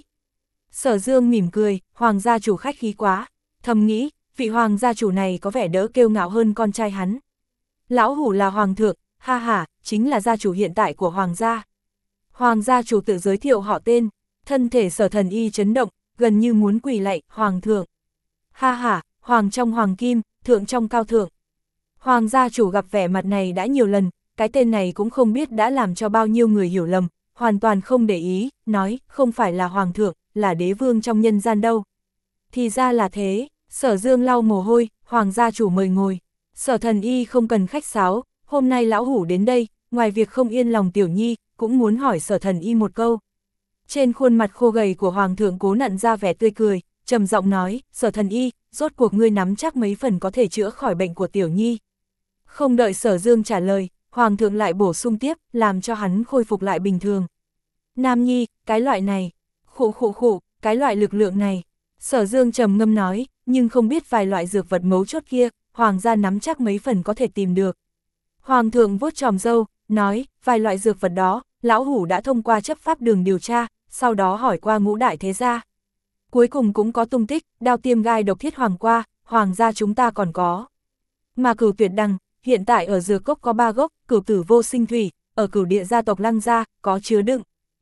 Sở Dương mỉm cười, Hoàng gia chủ khách khí quá, thầm nghĩ, vị Hoàng gia chủ này có vẻ đỡ kiêu ngạo hơn con trai hắn. Lão hủ là Hoàng thượng, ha ha, chính là gia chủ hiện tại của Hoàng gia. Hoàng gia chủ tự giới thiệu họ tên, thân thể Sở Thần Y chấn động, gần như muốn quỳ lạy, Hoàng thượng. Ha ha, Hoàng trong Hoàng kim, thượng trong cao thượng. Hoàng gia chủ gặp vẻ mặt này đã nhiều lần, cái tên này cũng không biết đã làm cho bao nhiêu người hiểu lầm, hoàn toàn không để ý, nói, không phải là Hoàng thượng, là đế vương trong nhân gian đâu. Thì ra là thế, Sở Dương lau mồ hôi, Hoàng gia chủ mời ngồi. Sở Thần Y không cần khách sáo, hôm nay lão hủ đến đây, ngoài việc không yên lòng tiểu nhi, cũng muốn hỏi Sở Thần Y một câu. Trên khuôn mặt khô gầy của Hoàng thượng cố nặn ra vẻ tươi cười, trầm giọng nói, Sở Thần Y, rốt cuộc ngươi nắm chắc mấy phần có thể chữa khỏi bệnh của tiểu nhi. Không đợi Sở Dương trả lời, Hoàng thượng lại bổ sung tiếp, làm cho hắn khôi phục lại bình thường. Nam nhi, cái loại này, khụ khụ khụ, cái loại lực lượng này. Sở Dương trầm ngâm nói, nhưng không biết vài loại dược vật mấu chốt kia, Hoàng gia nắm chắc mấy phần có thể tìm được. Hoàng thượng vuốt tròm râu, nói, vài loại dược vật đó, lão hủ đã thông qua chấp pháp đường điều tra, sau đó hỏi qua ngũ đại thế gia. Cuối cùng cũng có tung tích, đao tiêm gai độc thiết hoàng qua, Hoàng gia chúng ta còn có. Mà cửu tuyệt đằng, hiện tại ở dược cốc có ba gốc, cửu tử vô sinh thủy, ở cửu địa gia tộc Lăng gia, có chứa đựng.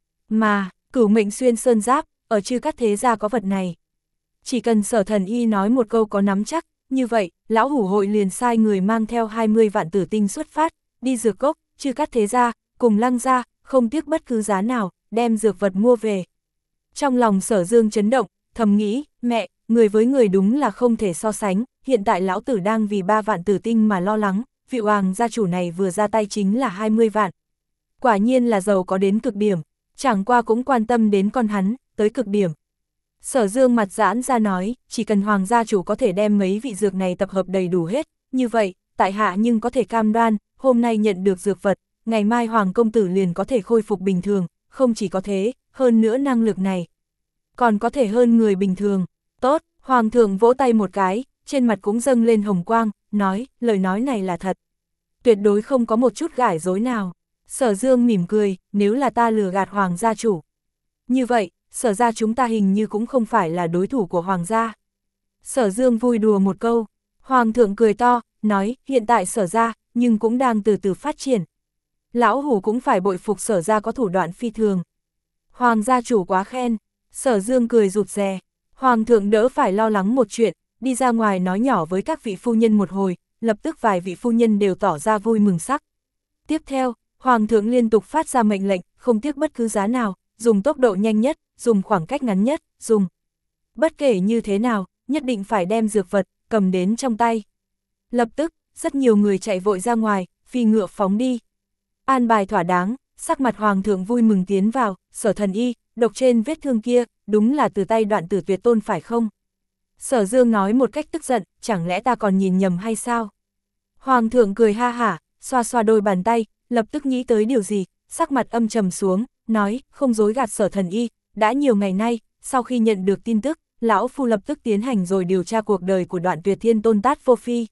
Mà, cửu mệnh xuyên sơn giáp, ở chư các thế gia có vật này. Chỉ cần Sở Thần Y nói một câu có nắm chắc, như vậy, lão hủ hội liền sai người mang theo hai mươi vạn tử tinh xuất phát, đi dược cốc, chư các thế gia, cùng Lăng gia, không tiếc bất cứ giá nào, đem dược vật mua về. Trong lòng Sở Dương chấn động, thầm nghĩ, mẹ, người với người đúng là không thể so sánh, hiện tại lão tử đang vì ba vạn tử tinh mà lo lắng, vị Hoàng gia chủ này vừa ra tay chính là hai mươi vạn. Quả nhiên là giàu có đến cực điểm, chẳng qua cũng quan tâm đến con hắn, tới cực điểm. Sở Dương mặt giãn ra nói, chỉ cần Hoàng gia chủ có thể đem mấy vị dược này tập hợp đầy đủ hết, như vậy, tại hạ nhưng có thể cam đoan, hôm nay nhận được dược vật, ngày mai Hoàng công tử liền có thể khôi phục bình thường, không chỉ có thế, hơn nữa năng lực này còn có thể hơn người bình thường. Tốt, Hoàng thượng vỗ tay một cái, trên mặt cũng dâng lên hồng quang, nói, lời nói này là thật. Tuyệt đối không có một chút gải dối nào. Sở Dương mỉm cười, nếu là ta lừa gạt Hoàng gia chủ. Như vậy, Sở gia chúng ta hình như cũng không phải là đối thủ của Hoàng gia. Sở Dương vui đùa một câu, Hoàng thượng cười to, nói, hiện tại Sở gia, nhưng cũng đang từ từ phát triển. Lão hủ cũng phải bội phục Sở gia có thủ đoạn phi thường. Hoàng gia chủ quá khen. Sở Dương cười rụt rè, Hoàng thượng đỡ phải lo lắng một chuyện, đi ra ngoài nói nhỏ với các vị phu nhân một hồi, lập tức vài vị phu nhân đều tỏ ra vui mừng sắc. Tiếp theo, Hoàng thượng liên tục phát ra mệnh lệnh, không tiếc bất cứ giá nào, dùng tốc độ nhanh nhất, dùng khoảng cách ngắn nhất, dùng. Bất kể như thế nào, nhất định phải đem dược vật, cầm đến trong tay. Lập tức, rất nhiều người chạy vội ra ngoài, phi ngựa phóng đi. An bài thỏa đáng, sắc mặt Hoàng thượng vui mừng tiến vào, Sở Thần Y, độc trên vết thương kia, đúng là từ tay Đoạn Tử Tuyệt Tôn phải không? Sở Dương nói một cách tức giận, chẳng lẽ ta còn nhìn nhầm hay sao? Hoàng thượng cười ha hả, xoa xoa đôi bàn tay, lập tức nghĩ tới điều gì, sắc mặt âm trầm xuống, nói, không dối gạt Sở Thần Y, đã nhiều ngày nay, sau khi nhận được tin tức, lão phu lập tức tiến hành rồi điều tra cuộc đời của Đoạn Tuyệt Thiên Tôn Tát Vô Phi.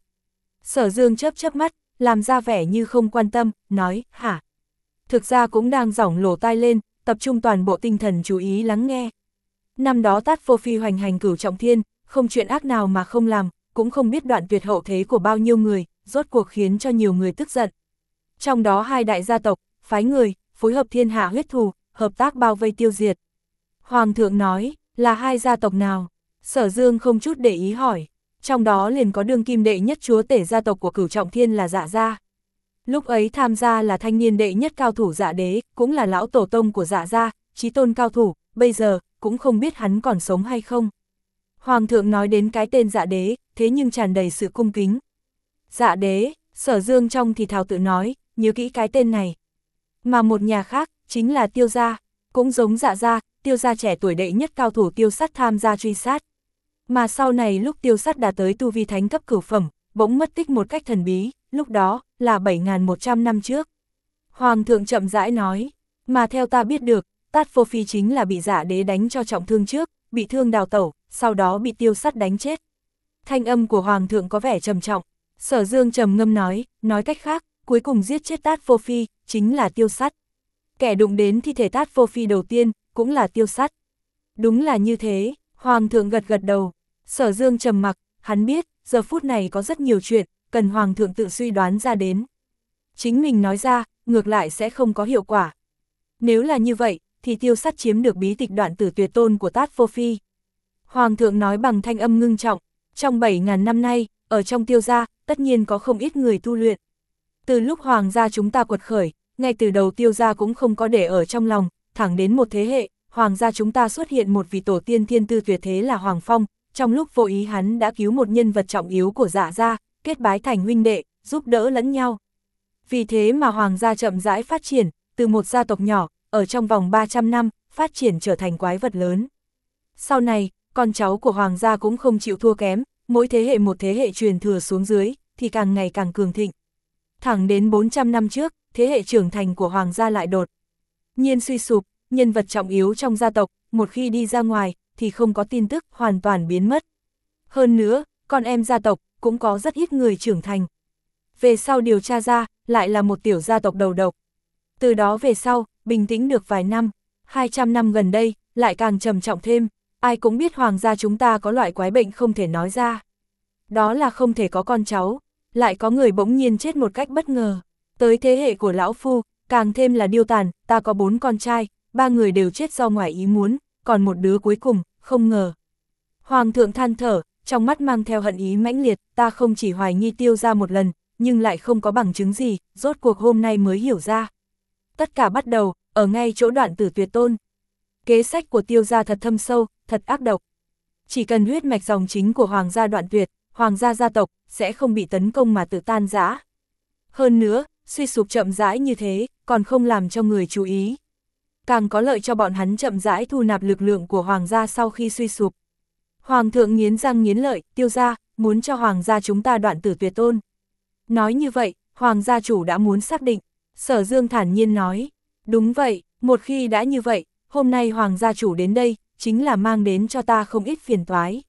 Sở Dương chớp chớp mắt, làm ra vẻ như không quan tâm, nói, hả? Thực ra cũng đang giỏng lỗ tai lên, tập trung toàn bộ tinh thần chú ý lắng nghe. Năm đó Tát Vô Phi hoành hành cửu trọng thiên, không chuyện ác nào mà không làm, cũng không biết đoạn tuyệt hậu thế của bao nhiêu người, rốt cuộc khiến cho nhiều người tức giận. Trong đó hai đại gia tộc, phái người, phối hợp thiên hạ huyết thù, hợp tác bao vây tiêu diệt. Hoàng thượng nói, là hai gia tộc nào? Sở Dương không chút để ý hỏi. Trong đó liền có đương kim đệ nhất chúa tể gia tộc của cửu trọng thiên là Dạ gia. Lúc ấy tham gia là thanh niên đệ nhất cao thủ Dạ đế, cũng là lão tổ tông của Dạ gia, chí tôn cao thủ, bây giờ, cũng không biết hắn còn sống hay không. Hoàng thượng nói đến cái tên Dạ đế, thế nhưng tràn đầy sự cung kính. Dạ đế, Sở Dương trong thì thào tự nói, nhớ kỹ cái tên này. Mà một nhà khác, chính là Tiêu gia, cũng giống Dạ gia, Tiêu gia trẻ tuổi đệ nhất cao thủ Tiêu Sắt tham gia truy sát. Mà sau này lúc Tiêu Sắt đã tới tu vi thánh cấp cửu phẩm, bỗng mất tích một cách thần bí, lúc đó, là bảy nghìn một trăm năm trước. Hoàng thượng chậm rãi nói, mà theo ta biết được, Tát Vô Phi chính là bị Dạ đế đánh cho trọng thương trước, bị thương đào tẩu, sau đó bị Tiêu Sắt đánh chết. Thanh âm của Hoàng thượng có vẻ trầm trọng, Sở Dương trầm ngâm nói, nói cách khác, cuối cùng giết chết Tát Vô Phi, chính là Tiêu Sắt. Kẻ đụng đến thi thể Tát Vô Phi đầu tiên, cũng là Tiêu Sắt. Đúng là như thế, Hoàng thượng gật gật đầu. Sở Dương trầm mặc, hắn biết, giờ phút này có rất nhiều chuyện, cần Hoàng thượng tự suy đoán ra đến. Chính mình nói ra, ngược lại sẽ không có hiệu quả. Nếu là như vậy, thì Tiêu Sắt chiếm được bí tịch Đoạn Tử Tuyệt Tôn của Tát Vô Phi. Hoàng thượng nói bằng thanh âm ngưng trọng, trong bảy nghìn năm nay, ở trong Tiêu gia, tất nhiên có không ít người tu luyện. Từ lúc Hoàng gia chúng ta quật khởi, ngay từ đầu Tiêu gia cũng không có để ở trong lòng, thẳng đến một thế hệ, Hoàng gia chúng ta xuất hiện một vị tổ tiên thiên tư tuyệt thế là Hoàng Phong, trong lúc vô ý hắn đã cứu một nhân vật trọng yếu của Dạ gia, kết bái thành huynh đệ, giúp đỡ lẫn nhau. Vì thế mà Hoàng gia chậm rãi phát triển, từ một gia tộc nhỏ, ở trong vòng ba trăm năm, phát triển trở thành quái vật lớn. Sau này, con cháu của Hoàng gia cũng không chịu thua kém, mỗi thế hệ một thế hệ truyền thừa xuống dưới, thì càng ngày càng cường thịnh. Thẳng đến bốn trăm năm trước, thế hệ trưởng thành của Hoàng gia lại đột nhiên suy sụp, nhân vật trọng yếu trong gia tộc, một khi đi ra ngoài, thì không có tin tức, hoàn toàn biến mất. Hơn nữa, con em gia tộc, cũng có rất ít người trưởng thành. Về sau điều tra ra, lại là một tiểu gia tộc đầu độc. Từ đó về sau, bình tĩnh được vài năm, hai trăm năm gần đây, lại càng trầm trọng thêm, ai cũng biết Hoàng gia chúng ta có loại quái bệnh không thể nói ra. Đó là không thể có con cháu, lại có người bỗng nhiên chết một cách bất ngờ. Tới thế hệ của lão phu, càng thêm là điêu tàn, ta có bốn con trai, ba người đều chết do ngoài ý muốn, còn một đứa cuối cùng, không ngờ. Hoàng thượng than thở, trong mắt mang theo hận ý mãnh liệt, ta không chỉ hoài nghi Tiêu gia một lần, nhưng lại không có bằng chứng gì, rốt cuộc hôm nay mới hiểu ra. Tất cả bắt đầu, ở ngay chỗ Đoạn Tử Tuyệt Tôn. Kế sách của Tiêu gia thật thâm sâu, thật ác độc. Chỉ cần huyết mạch dòng chính của Hoàng gia Đoạn Tuyệt, Hoàng gia gia tộc, sẽ không bị tấn công mà tự tan rã. Hơn nữa, suy sụp chậm rãi như thế, còn không làm cho người chú ý. Càng có lợi cho bọn hắn chậm rãi thu nạp lực lượng của Hoàng gia sau khi suy sụp. Hoàng thượng nghiến răng nghiến lợi, Tiêu gia, muốn cho Hoàng gia chúng ta Đoạn Tử Tuyệt Tôn. Nói như vậy, Hoàng gia chủ đã muốn xác định. Sở Dương thản nhiên nói, đúng vậy, một khi đã như vậy, hôm nay Hoàng gia chủ đến đây, chính là mang đến cho ta không ít phiền toái.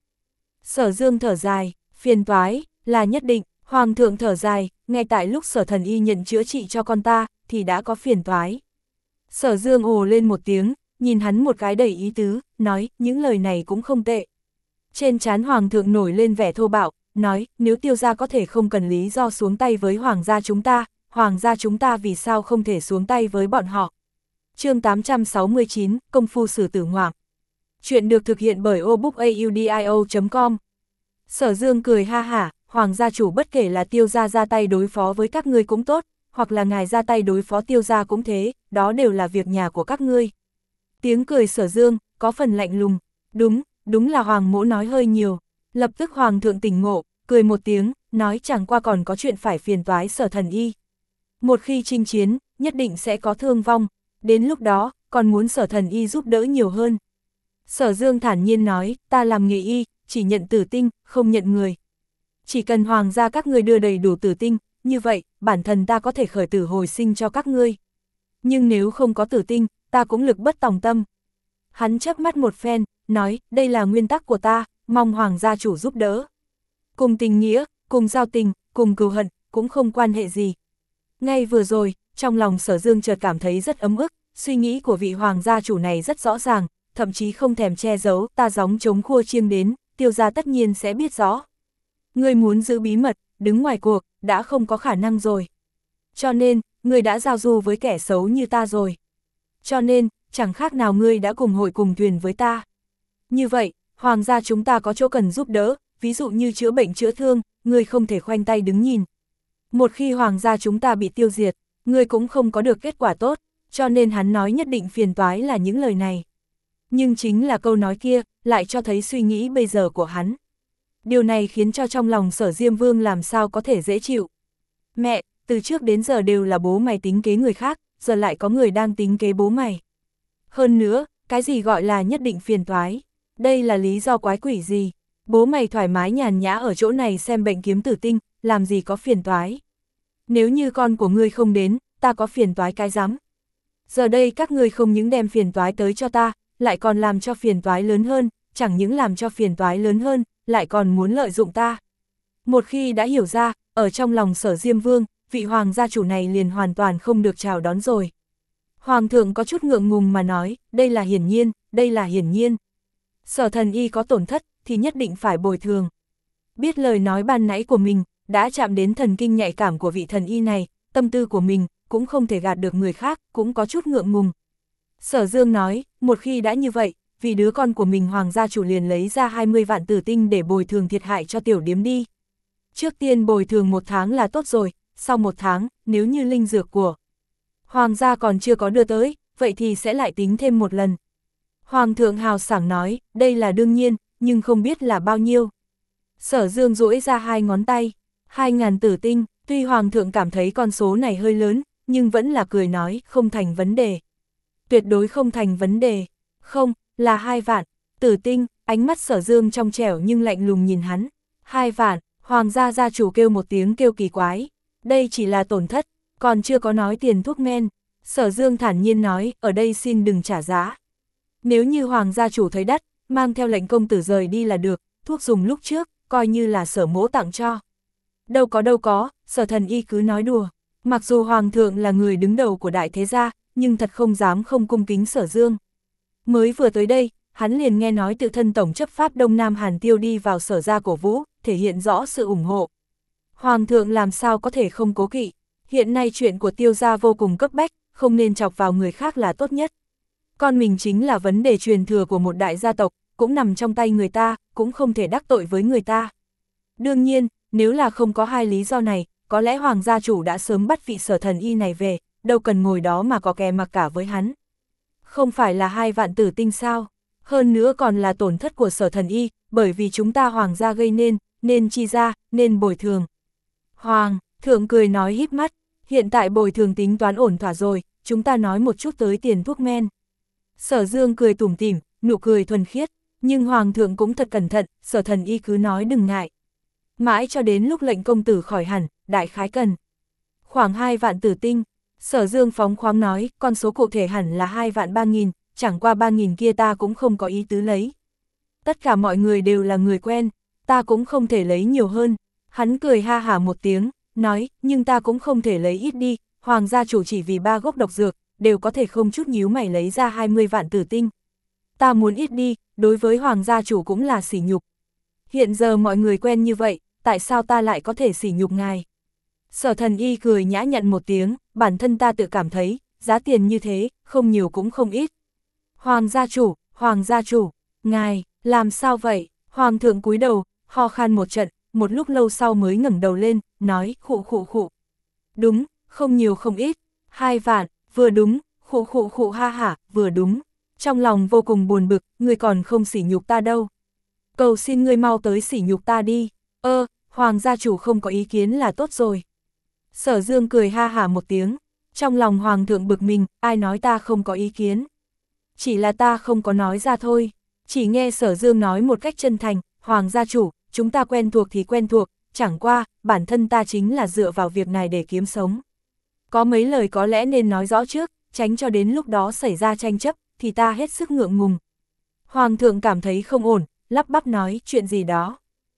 Sở Dương thở dài, phiền toái, là nhất định. Hoàng thượng thở dài, ngay tại lúc Sở Thần Y nhận chữa trị cho con ta, thì đã có phiền toái. Sở Dương ồ lên một tiếng, nhìn hắn một cái đầy ý tứ, nói, những lời này cũng không tệ. Trên trán Hoàng thượng nổi lên vẻ thô bạo, nói, nếu Tiêu gia có thể không cần lý do xuống tay với Hoàng gia chúng ta, Hoàng gia chúng ta vì sao không thể xuống tay với bọn họ. Chương tám trăm sáu mươi chín, Công phu sử tử ngoạm. Chuyện được thực hiện bởi obookaudio chấm com. Sở Dương cười ha hả, Hoàng gia chủ bất kể là Tiêu gia ra tay đối phó với các ngươi cũng tốt, hoặc là ngài ra tay đối phó Tiêu gia cũng thế, đó đều là việc nhà của các ngươi. Tiếng cười Sở Dương, có phần lạnh lùng, đúng, đúng là Hoàng mỗ nói hơi nhiều. Lập tức Hoàng thượng tỉnh ngộ, cười một tiếng, nói chẳng qua còn có chuyện phải phiền toái Sở Thần Y. Một khi chinh chiến, nhất định sẽ có thương vong, đến lúc đó, còn muốn Sở Thần Y giúp đỡ nhiều hơn. Sở Dương thản nhiên nói, ta làm nghề y, chỉ nhận tử tinh, không nhận người. Chỉ cần hoàng gia các ngươi đưa đầy đủ tử tinh, như vậy, bản thân ta có thể khởi tử hồi sinh cho các ngươi. Nhưng nếu không có tử tinh, ta cũng lực bất tòng tâm. Hắn chớp mắt một phen, nói, đây là nguyên tắc của ta, mong hoàng gia chủ giúp đỡ. Cùng tình nghĩa, cùng giao tình, cùng cừu hận, cũng không quan hệ gì. Ngay vừa rồi, trong lòng Sở Dương chợt cảm thấy rất ấm ức, suy nghĩ của vị hoàng gia chủ này rất rõ ràng, thậm chí không thèm che giấu, ta gióng chống khua chiêng đến, Tiêu gia tất nhiên sẽ biết rõ. Ngươi muốn giữ bí mật, đứng ngoài cuộc, đã không có khả năng rồi. Cho nên, ngươi đã giao du với kẻ xấu như ta rồi. Cho nên, chẳng khác nào ngươi đã cùng hội cùng thuyền với ta. Như vậy, hoàng gia chúng ta có chỗ cần giúp đỡ, ví dụ như chữa bệnh chữa thương, ngươi không thể khoanh tay đứng nhìn. Một khi hoàng gia chúng ta bị tiêu diệt, ngươi cũng không có được kết quả tốt, cho nên hắn nói nhất định phiền toái là những lời này. Nhưng chính là câu nói kia, lại cho thấy suy nghĩ bây giờ của hắn. Điều này khiến cho trong lòng Sở Diêm Vương làm sao có thể dễ chịu. Mẹ, từ trước đến giờ đều là bố mày tính kế người khác, giờ lại có người đang tính kế bố mày. Hơn nữa, cái gì gọi là nhất định phiền toái? Đây là lý do quái quỷ gì? Bố mày thoải mái nhàn nhã ở chỗ này xem bệnh kiếm tử tinh, làm gì có phiền toái? Nếu như con của ngươi không đến, ta có phiền toái cái rắm. Giờ đây các ngươi không những đem phiền toái tới cho ta, lại còn làm cho phiền toái lớn hơn, chẳng những làm cho phiền toái lớn hơn, lại còn muốn lợi dụng ta. Một khi đã hiểu ra, ở trong lòng Sở Diêm Vương, vị hoàng gia chủ này liền hoàn toàn không được chào đón rồi. Hoàng thượng có chút ngượng ngùng mà nói, đây là hiển nhiên, đây là hiển nhiên. Sở thần y có tổn thất, thì nhất định phải bồi thường. Biết lời nói ban nãy của mình, đã chạm đến thần kinh nhạy cảm của vị thần y này, tâm tư của mình, cũng không thể gạt được người khác, cũng có chút ngượng ngùng. Sở Dương nói, một khi đã như vậy, vì đứa con của mình hoàng gia chủ liền lấy ra hai mươi vạn tử tinh để bồi thường thiệt hại cho tiểu điếm đi. Trước tiên bồi thường một tháng là tốt rồi, sau một tháng, nếu như linh dược của hoàng gia còn chưa có đưa tới, vậy thì sẽ lại tính thêm một lần. Hoàng thượng hào sảng nói, đây là đương nhiên, nhưng không biết là bao nhiêu. Sở Dương duỗi ra hai ngón tay, hai ngàn tử tinh, tuy hoàng thượng cảm thấy con số này hơi lớn, nhưng vẫn là cười nói, không thành vấn đề. Tuyệt đối không thành vấn đề, không, là hai vạn, tử tinh, ánh mắt Sở Dương trong trẻo nhưng lạnh lùng nhìn hắn. Hai vạn, hoàng gia gia chủ kêu một tiếng kêu kỳ quái, đây chỉ là tổn thất, còn chưa có nói tiền thuốc men. Sở Dương thản nhiên nói, ở đây xin đừng trả giá. Nếu như hoàng gia chủ thấy đắt, mang theo lệnh công tử rời đi là được, thuốc dùng lúc trước, coi như là Sở mỗ tặng cho. Đâu có đâu có, Sở thần y cứ nói đùa. Mặc dù hoàng thượng là người đứng đầu của đại thế gia, nhưng thật không dám không cung kính Sở Dương. Mới vừa tới đây, hắn liền nghe nói tự thân tổng chấp pháp Đông Nam Hàn Tiêu đi vào Sở gia cổ vũ, thể hiện rõ sự ủng hộ. Hoàng thượng làm sao có thể không cố kỵ, hiện nay chuyện của Tiêu gia vô cùng cấp bách, không nên chọc vào người khác là tốt nhất. Con mình chính là vấn đề truyền thừa của một đại gia tộc, cũng nằm trong tay người ta, cũng không thể đắc tội với người ta. Đương nhiên, nếu là không có hai lý do này, có lẽ hoàng gia chủ đã sớm bắt vị Sở thần y này về, đâu cần ngồi đó mà có kè mặc cả với hắn. Không phải là hai vạn tử tinh sao, hơn nữa còn là tổn thất của Sở thần y, bởi vì chúng ta hoàng gia gây nên, nên chi ra, nên bồi thường. Hoàng thượng cười nói híp mắt, hiện tại bồi thường tính toán ổn thỏa rồi, chúng ta nói một chút tới tiền thuốc men. Sở Dương cười tủm tỉm, nụ cười thuần khiết, nhưng hoàng thượng cũng thật cẩn thận, Sở thần y cứ nói đừng ngại. Mãi cho đến lúc lệnh công tử khỏi hẳn, đại khái cần khoảng hai vạn tử tinh. Sở Dương phóng khoáng nói, con số cụ thể hẳn là hai vạn ba nghìn, chẳng qua ba nghìn kia ta cũng không có ý tứ lấy. Tất cả mọi người đều là người quen, ta cũng không thể lấy nhiều hơn. Hắn cười ha hả một tiếng, nói, nhưng ta cũng không thể lấy ít đi, hoàng gia chủ chỉ vì ba gốc độc dược, đều có thể không chút nhíu mày lấy ra hai mươi vạn tử tinh. Ta muốn ít đi, đối với hoàng gia chủ cũng là sỉ nhục. Hiện giờ mọi người quen như vậy, tại sao ta lại có thể sỉ nhục ngài? Sở thần y cười nhã nhận một tiếng, bản thân ta tự cảm thấy, giá tiền như thế, không nhiều cũng không ít. Hoàng gia chủ, hoàng gia chủ, ngài, làm sao vậy? Hoàng thượng cúi đầu, ho khan một trận, một lúc lâu sau mới ngẩng đầu lên, nói, khụ khụ khụ. Đúng, không nhiều không ít, hai vạn, vừa đúng, khụ khụ khụ ha hả, vừa đúng. Trong lòng vô cùng buồn bực, ngươi còn không sỉ nhục ta đâu. Cầu xin ngươi mau tới sỉ nhục ta đi. Ơ, hoàng gia chủ không có ý kiến là tốt rồi. Sở Dương cười ha hả một tiếng, trong lòng hoàng thượng bực mình, ai nói ta không có ý kiến. Chỉ là ta không có nói ra thôi, chỉ nghe Sở Dương nói một cách chân thành, Hoàng gia chủ, chúng ta quen thuộc thì quen thuộc, chẳng qua, bản thân ta chính là dựa vào việc này để kiếm sống. Có mấy lời có lẽ nên nói rõ trước, tránh cho đến lúc đó xảy ra tranh chấp, thì ta hết sức ngượng ngùng. Hoàng thượng cảm thấy không ổn, lắp bắp nói chuyện gì đó.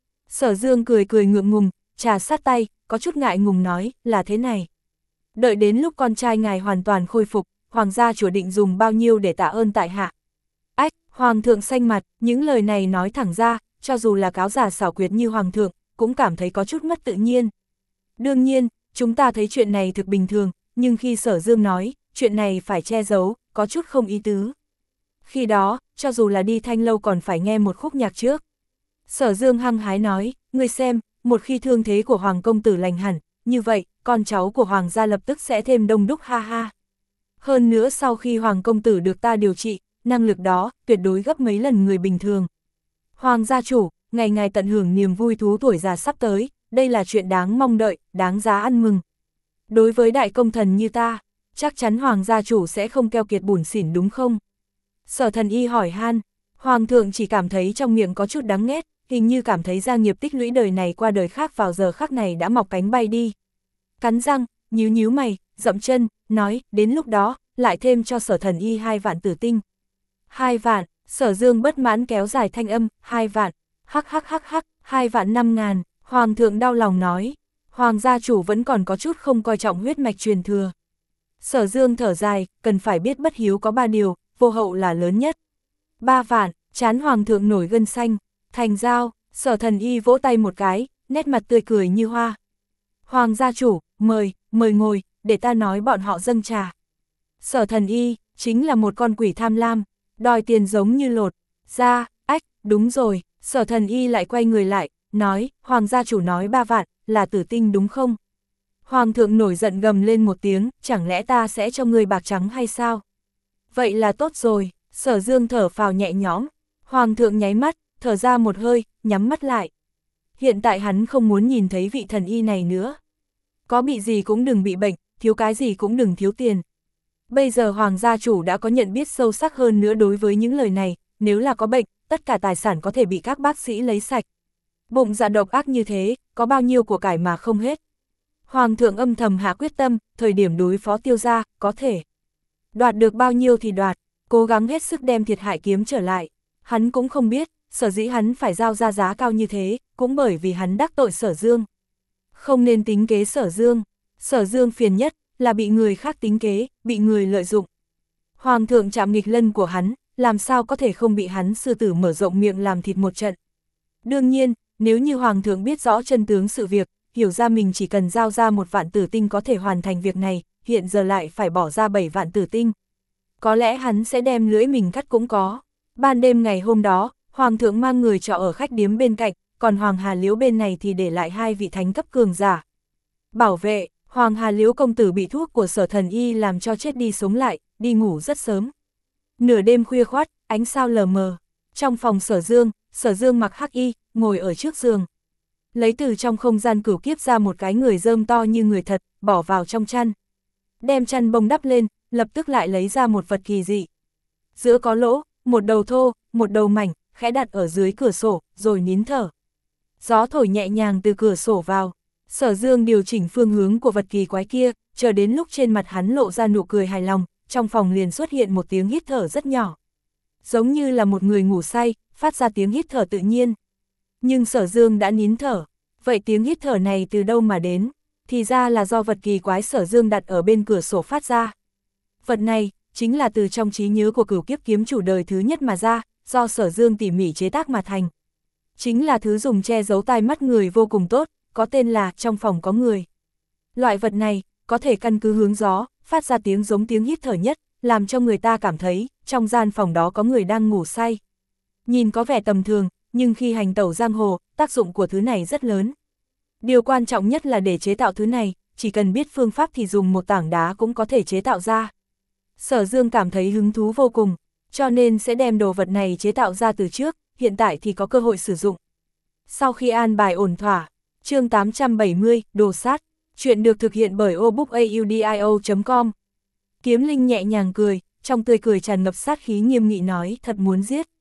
Sở Dương cười cười ngượng ngùng, trà sát tay, có chút ngại ngùng nói, là thế này. Đợi đến lúc con trai ngài hoàn toàn khôi phục, Hoàng gia chủ định dùng bao nhiêu để tạ ơn tại hạ. Ách, Hoàng thượng xanh mặt, những lời này nói thẳng ra, cho dù là cáo giả xảo quyệt như Hoàng thượng, cũng cảm thấy có chút mất tự nhiên. Đương nhiên, chúng ta thấy chuyện này thực bình thường, nhưng khi Sở Dương nói, chuyện này phải che giấu, có chút không ý tứ. Khi đó, cho dù là đi Thanh Lâu còn phải nghe một khúc nhạc trước. Sở Dương hăng hái nói, ngươi xem, một khi thương thế của Hoàng công tử lành hẳn, như vậy, con cháu của Hoàng gia lập tức sẽ thêm đông đúc ha ha. Hơn nữa sau khi Hoàng công tử được ta điều trị, năng lực đó, tuyệt đối gấp mấy lần người bình thường. Hoàng gia chủ, ngày ngày tận hưởng niềm vui thú tuổi già sắp tới, đây là chuyện đáng mong đợi, đáng giá ăn mừng. Đối với đại công thần như ta, chắc chắn Hoàng gia chủ sẽ không keo kiệt bủn xỉn đúng không? Sở Thần Y hỏi han, Hoàng thượng chỉ cảm thấy trong miệng có chút đắng nghét, hình như cảm thấy gia nghiệp tích lũy đời này qua đời khác vào giờ khắc này đã mọc cánh bay đi. Cắn răng, nhíu nhíu mày, dậm chân, nói, đến lúc đó, lại thêm cho Sở Thần Y hai vạn tử tinh. Hai vạn, Sở Dương bất mãn kéo dài thanh âm, hai vạn, hắc hắc hắc hắc, hai vạn năm ngàn, Hoàng thượng đau lòng nói, Hoàng gia chủ vẫn còn có chút không coi trọng huyết mạch truyền thừa. Sở Dương thở dài, cần phải biết bất hiếu có ba điều, vô hậu là lớn nhất. Ba vạn, chán Hoàng thượng nổi gân xanh, thành giao, Sở Thần Y vỗ tay một cái, nét mặt tươi cười như hoa. Hoàng gia chủ, mời, mời ngồi, để ta nói bọn họ dâng trà. Sở Thần Y, chính là một con quỷ tham lam, đòi tiền giống như lột, ra, ách, đúng rồi, Sở Thần Y lại quay người lại, nói, Hoàng gia chủ nói ba vạn, là tử tinh đúng không? Hoàng thượng nổi giận gầm lên một tiếng, chẳng lẽ ta sẽ cho người bạc trắng hay sao? Vậy là tốt rồi, Sở Dương thở phào nhẹ nhõm, Hoàng thượng nháy mắt, thở ra một hơi, nhắm mắt lại. Hiện tại hắn không muốn nhìn thấy vị thần y này nữa. Có bị gì cũng đừng bị bệnh, thiếu cái gì cũng đừng thiếu tiền. Bây giờ Hoàng gia chủ đã có nhận biết sâu sắc hơn nữa đối với những lời này, nếu là có bệnh, tất cả tài sản có thể bị các bác sĩ lấy sạch. Bụng dạ độc ác như thế, có bao nhiêu của cải mà không hết. Hoàng thượng âm thầm hạ quyết tâm, thời điểm đối phó Tiêu gia, có thể đoạt được bao nhiêu thì đoạt, cố gắng hết sức đem thiệt hại kiếm trở lại. Hắn cũng không biết, sở dĩ hắn phải giao ra giá cao như thế, cũng bởi vì hắn đắc tội Sở Dương. Không nên tính kế Sở Dương, Sở Dương phiền nhất là bị người khác tính kế, bị người lợi dụng. Hoàng thượng chạm nghịch lân của hắn, làm sao có thể không bị hắn sư tử mở rộng miệng làm thịt một trận. Đương nhiên, nếu như Hoàng thượng biết rõ chân tướng sự việc, hiểu ra mình chỉ cần giao ra một vạn tử tinh có thể hoàn thành việc này, hiện giờ lại phải bỏ ra bảy vạn tử tinh. Có lẽ hắn sẽ đem lưỡi mình cắt cũng có. Ban đêm ngày hôm đó, Hoàng thượng mang người trọ ở khách điếm bên cạnh, còn Hoàng Hà Liễu bên này thì để lại hai vị thánh cấp cường giả. Bảo vệ, Hoàng Hà Liễu công tử bị thuốc của Sở Thần Y làm cho chết đi sống lại, đi ngủ rất sớm. Nửa đêm khuya khoắt, ánh sao lờ mờ. Trong phòng Sở Dương, Sở Dương mặc hắc y, ngồi ở trước giường. Lấy từ trong không gian cửu kiếp ra một cái người rơm to như người thật, bỏ vào trong chăn. Đem chăn bông đắp lên, lập tức lại lấy ra một vật kỳ dị. Giữa có lỗ, một đầu thô, một đầu mảnh, khẽ đặt ở dưới cửa sổ, rồi nín thở. Gió thổi nhẹ nhàng từ cửa sổ vào. Sở Dương điều chỉnh phương hướng của vật kỳ quái kia, chờ đến lúc trên mặt hắn lộ ra nụ cười hài lòng, trong phòng liền xuất hiện một tiếng hít thở rất nhỏ. Giống như là một người ngủ say, phát ra tiếng hít thở tự nhiên. Nhưng Sở Dương đã nín thở, vậy tiếng hít thở này từ đâu mà đến? Thì ra là do vật kỳ quái Sở Dương đặt ở bên cửa sổ phát ra. Vật này, chính là từ trong trí nhớ của cửu kiếp kiếm chủ đời thứ nhất mà ra, do Sở Dương tỉ mỉ chế tác mà thành. Chính là thứ dùng che giấu tai mắt người vô cùng tốt, có tên là trong phòng có người. Loại vật này, có thể căn cứ hướng gió, phát ra tiếng giống tiếng hít thở nhất, làm cho người ta cảm thấy, trong gian phòng đó có người đang ngủ say. Nhìn có vẻ tầm thường, nhưng khi hành tẩu giang hồ, tác dụng của thứ này rất lớn. Điều quan trọng nhất là để chế tạo thứ này, chỉ cần biết phương pháp thì dùng một tảng đá cũng có thể chế tạo ra. Sở Dương cảm thấy hứng thú vô cùng, cho nên sẽ đem đồ vật này chế tạo ra từ trước, hiện tại thì có cơ hội sử dụng. Sau khi an bài ổn thỏa, chương tám trăm bảy mươi, đồ sát, chuyện được thực hiện bởi obookaudio chấm com. Kiếm Linh nhẹ nhàng cười, trong tươi cười tràn ngập sát khí nghiêm nghị nói, thật muốn giết.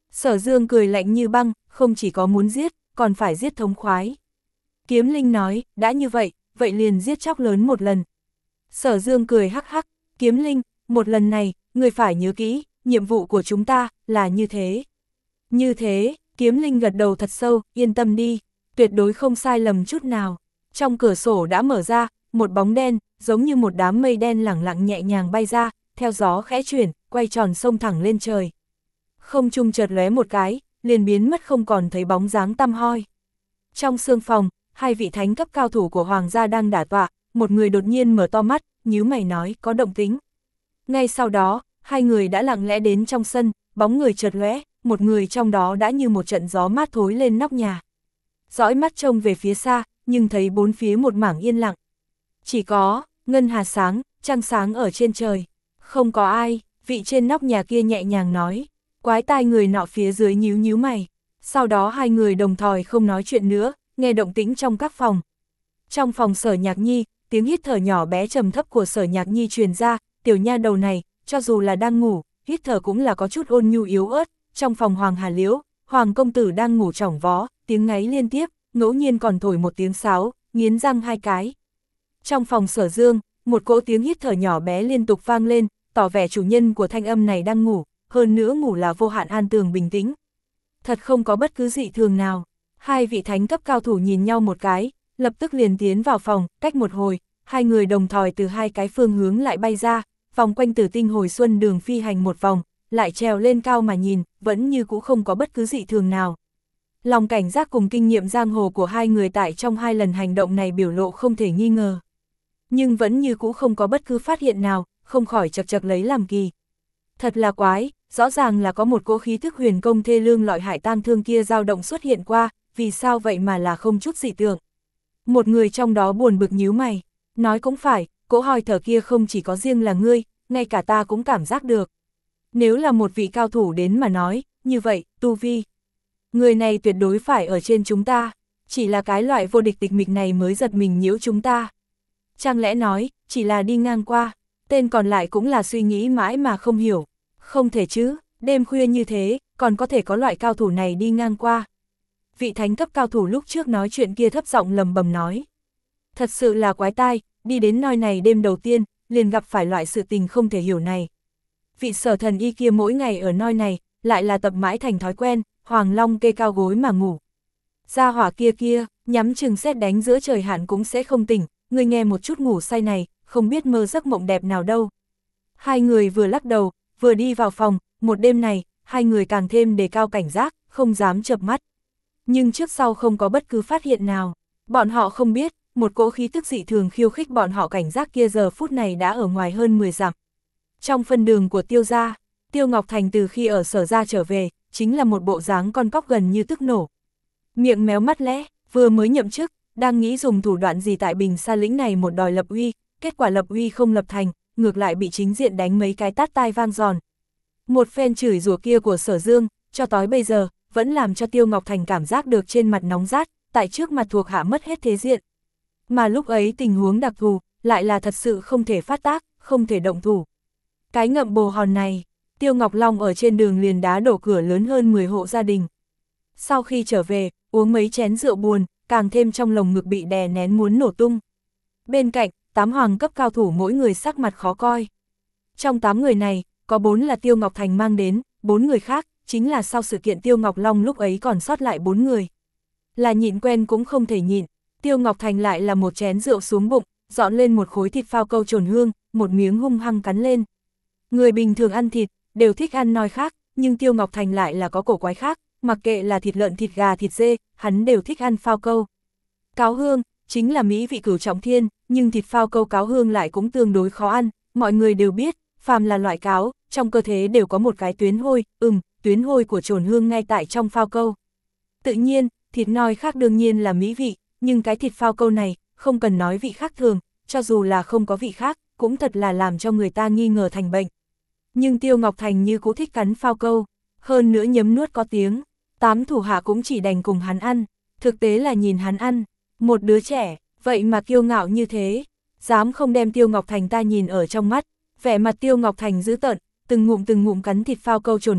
Sở Dương cười lạnh như băng, không chỉ có muốn giết, còn phải giết thống khoái. Kiếm Linh nói, đã như vậy, vậy liền giết chóc lớn một lần. Sở Dương cười hắc hắc, Kiếm Linh, một lần này, người phải nhớ kỹ, nhiệm vụ của chúng ta, là như thế. Như thế, Kiếm Linh gật đầu thật sâu, yên tâm đi, tuyệt đối không sai lầm chút nào. Trong cửa sổ đã mở ra, một bóng đen, giống như một đám mây đen lẳng lặng nhẹ nhàng bay ra, theo gió khẽ chuyển, quay tròn xông thẳng lên trời. Không trung chợt lóe một cái, liền biến mất không còn thấy bóng dáng tăm hoi. Trong sương phòng, hai vị thánh cấp cao thủ của Hoàng gia đang đả tọa, một người đột nhiên mở to mắt, nhíu mày nói, có động tĩnh. Ngay sau đó, hai người đã lặng lẽ đến trong sân, bóng người chợt lóe, một người trong đó đã như một trận gió mát thối lên nóc nhà. Dõi mắt trông về phía xa, nhưng thấy bốn phía một mảng yên lặng. Chỉ có, ngân hà sáng, trăng sáng ở trên trời. Không có ai, vị trên nóc nhà kia nhẹ nhàng nói. Quái tai người nọ phía dưới nhíu nhíu mày. Sau đó hai người đồng thời không nói chuyện nữa, nghe động tĩnh trong các phòng. Trong phòng Sở Nhạc Nhi, tiếng hít thở nhỏ bé trầm thấp của Sở Nhạc Nhi truyền ra, tiểu nha đầu này, cho dù là đang ngủ, hít thở cũng là có chút ôn nhu yếu ớt. Trong phòng Hoàng Hà Liễu, Hoàng công tử đang ngủ chỏng vó, tiếng ngáy liên tiếp, ngẫu nhiên còn thổi một tiếng sáo, nghiến răng hai cái. Trong phòng Sở Dương, một cỗ tiếng hít thở nhỏ bé liên tục vang lên, tỏ vẻ chủ nhân của thanh âm này đang ngủ, hơn nữa ngủ là vô hạn an tường bình tĩnh. Thật không có bất cứ dị thường nào. Hai vị thánh cấp cao thủ nhìn nhau một cái, lập tức liền tiến vào phòng, cách một hồi, hai người đồng thời từ hai cái phương hướng lại bay ra, vòng quanh Tử Tinh Hồi Xuân đường phi hành một vòng, lại trèo lên cao mà nhìn, vẫn như cũ không có bất cứ dị thường nào. Lòng cảnh giác cùng kinh nghiệm giang hồ của hai người tại trong hai lần hành động này biểu lộ không thể nghi ngờ. Nhưng vẫn như cũ không có bất cứ phát hiện nào, không khỏi chật chật lấy làm kỳ. Thật là quái, rõ ràng là có một cỗ khí thức huyền công thê lương loại hại tang thương kia dao động xuất hiện qua, vì sao vậy mà là không chút dị tượng. Một người trong đó buồn bực nhíu mày, nói cũng phải, cỗ hoi thở kia không chỉ có riêng là ngươi, ngay cả ta cũng cảm giác được. Nếu là một vị cao thủ đến mà nói, như vậy, tu vi. Người này tuyệt đối phải ở trên chúng ta, chỉ là cái loại vô địch tịch mịch này mới giật mình nhiễu chúng ta. Chẳng lẽ nói, chỉ là đi ngang qua, tên còn lại cũng là suy nghĩ mãi mà không hiểu. Không thể chứ, đêm khuya như thế, còn có thể có loại cao thủ này đi ngang qua. Vị thánh cấp cao thủ lúc trước nói chuyện kia thấp giọng lầm bầm nói. Thật sự là quái tai, đi đến nơi này đêm đầu tiên, liền gặp phải loại sự tình không thể hiểu này. Vị Sở thần y kia mỗi ngày ở nơi này, lại là tập mãi thành thói quen, Hoàng Long kê cao gối mà ngủ. Gia hỏa kia kia, nhắm chừng sét đánh giữa trời hạn cũng sẽ không tỉnh, người nghe một chút ngủ say này, không biết mơ giấc mộng đẹp nào đâu. Hai người vừa lắc đầu, vừa đi vào phòng, một đêm này, hai người càng thêm đề cao cảnh giác, không dám chợp mắt. Nhưng trước sau không có bất cứ phát hiện nào, bọn họ không biết, một cỗ khí tức dị thường khiêu khích bọn họ cảnh giác kia giờ phút này đã ở ngoài hơn mười dặm. Trong phân đường của Tiêu gia, Tiêu Ngọc Thành từ khi ở Sở gia trở về, chính là một bộ dáng con cóc gần như tức nổ. Miệng méo mắt lẽ, vừa mới nhậm chức, đang nghĩ dùng thủ đoạn gì tại Bình Sa lĩnh này một đòi lập uy, kết quả lập uy không lập thành, ngược lại bị chính diện đánh mấy cái tát tai vang giòn. Một phen chửi rủa kia của Sở Dương, cho tới bây giờ, vẫn làm cho Tiêu Ngọc Thành cảm giác được trên mặt nóng rát, tại trước mặt thuộc hạ mất hết thế diện. Mà lúc ấy tình huống đặc thù, lại là thật sự không thể phát tác, không thể động thủ. Cái ngậm bồ hòn này, Tiêu Ngọc Long ở trên đường liền đá đổ cửa lớn hơn mười hộ gia đình. Sau khi trở về, uống mấy chén rượu buồn, càng thêm trong lồng ngực bị đè nén muốn nổ tung. Bên cạnh, tám hoàng cấp cao thủ mỗi người sắc mặt khó coi. Trong tám người này, có bốn là Tiêu Ngọc Thành mang đến, bốn người khác, chính là sau sự kiện Tiêu Ngọc Long lúc ấy còn sót lại bốn người. Là nhịn quen cũng không thể nhịn, Tiêu Ngọc Thành lại là một chén rượu xuống bụng, dọn lên một khối thịt phao câu trồn hương, một miếng hung hăng cắn lên. Người bình thường ăn thịt, đều thích ăn noi khác, nhưng Tiêu Ngọc Thành lại là có cổ quái khác, mặc kệ là thịt lợn, thịt gà, thịt dê, hắn đều thích ăn phao câu. Cáo hương, chính là mỹ vị cửu trọng thiên, nhưng thịt phao câu cáo hương lại cũng tương đối khó ăn, mọi người đều biết, phàm là loại cáo, trong cơ thể đều có một cái tuyến hôi, ừm, tuyến hôi của trồn hương ngay tại trong phao câu. Tự nhiên, thịt noi khác đương nhiên là mỹ vị, nhưng cái thịt phao câu này, không cần nói vị khác thường, cho dù là không có vị khác, cũng thật là làm cho người ta nghi ngờ thành bệnh. Nhưng Tiêu Ngọc Thành như cũ thích cắn phao câu, hơn nữa nhấm nuốt có tiếng, tám thủ hạ cũng chỉ đành cùng hắn ăn, thực tế là nhìn hắn ăn, một đứa trẻ, vậy mà kiêu ngạo như thế, dám không đem Tiêu Ngọc Thành ta nhìn ở trong mắt, vẻ mặt Tiêu Ngọc Thành dữ tợn, từng ngụm từng ngụm cắn thịt phao câu trồn hương,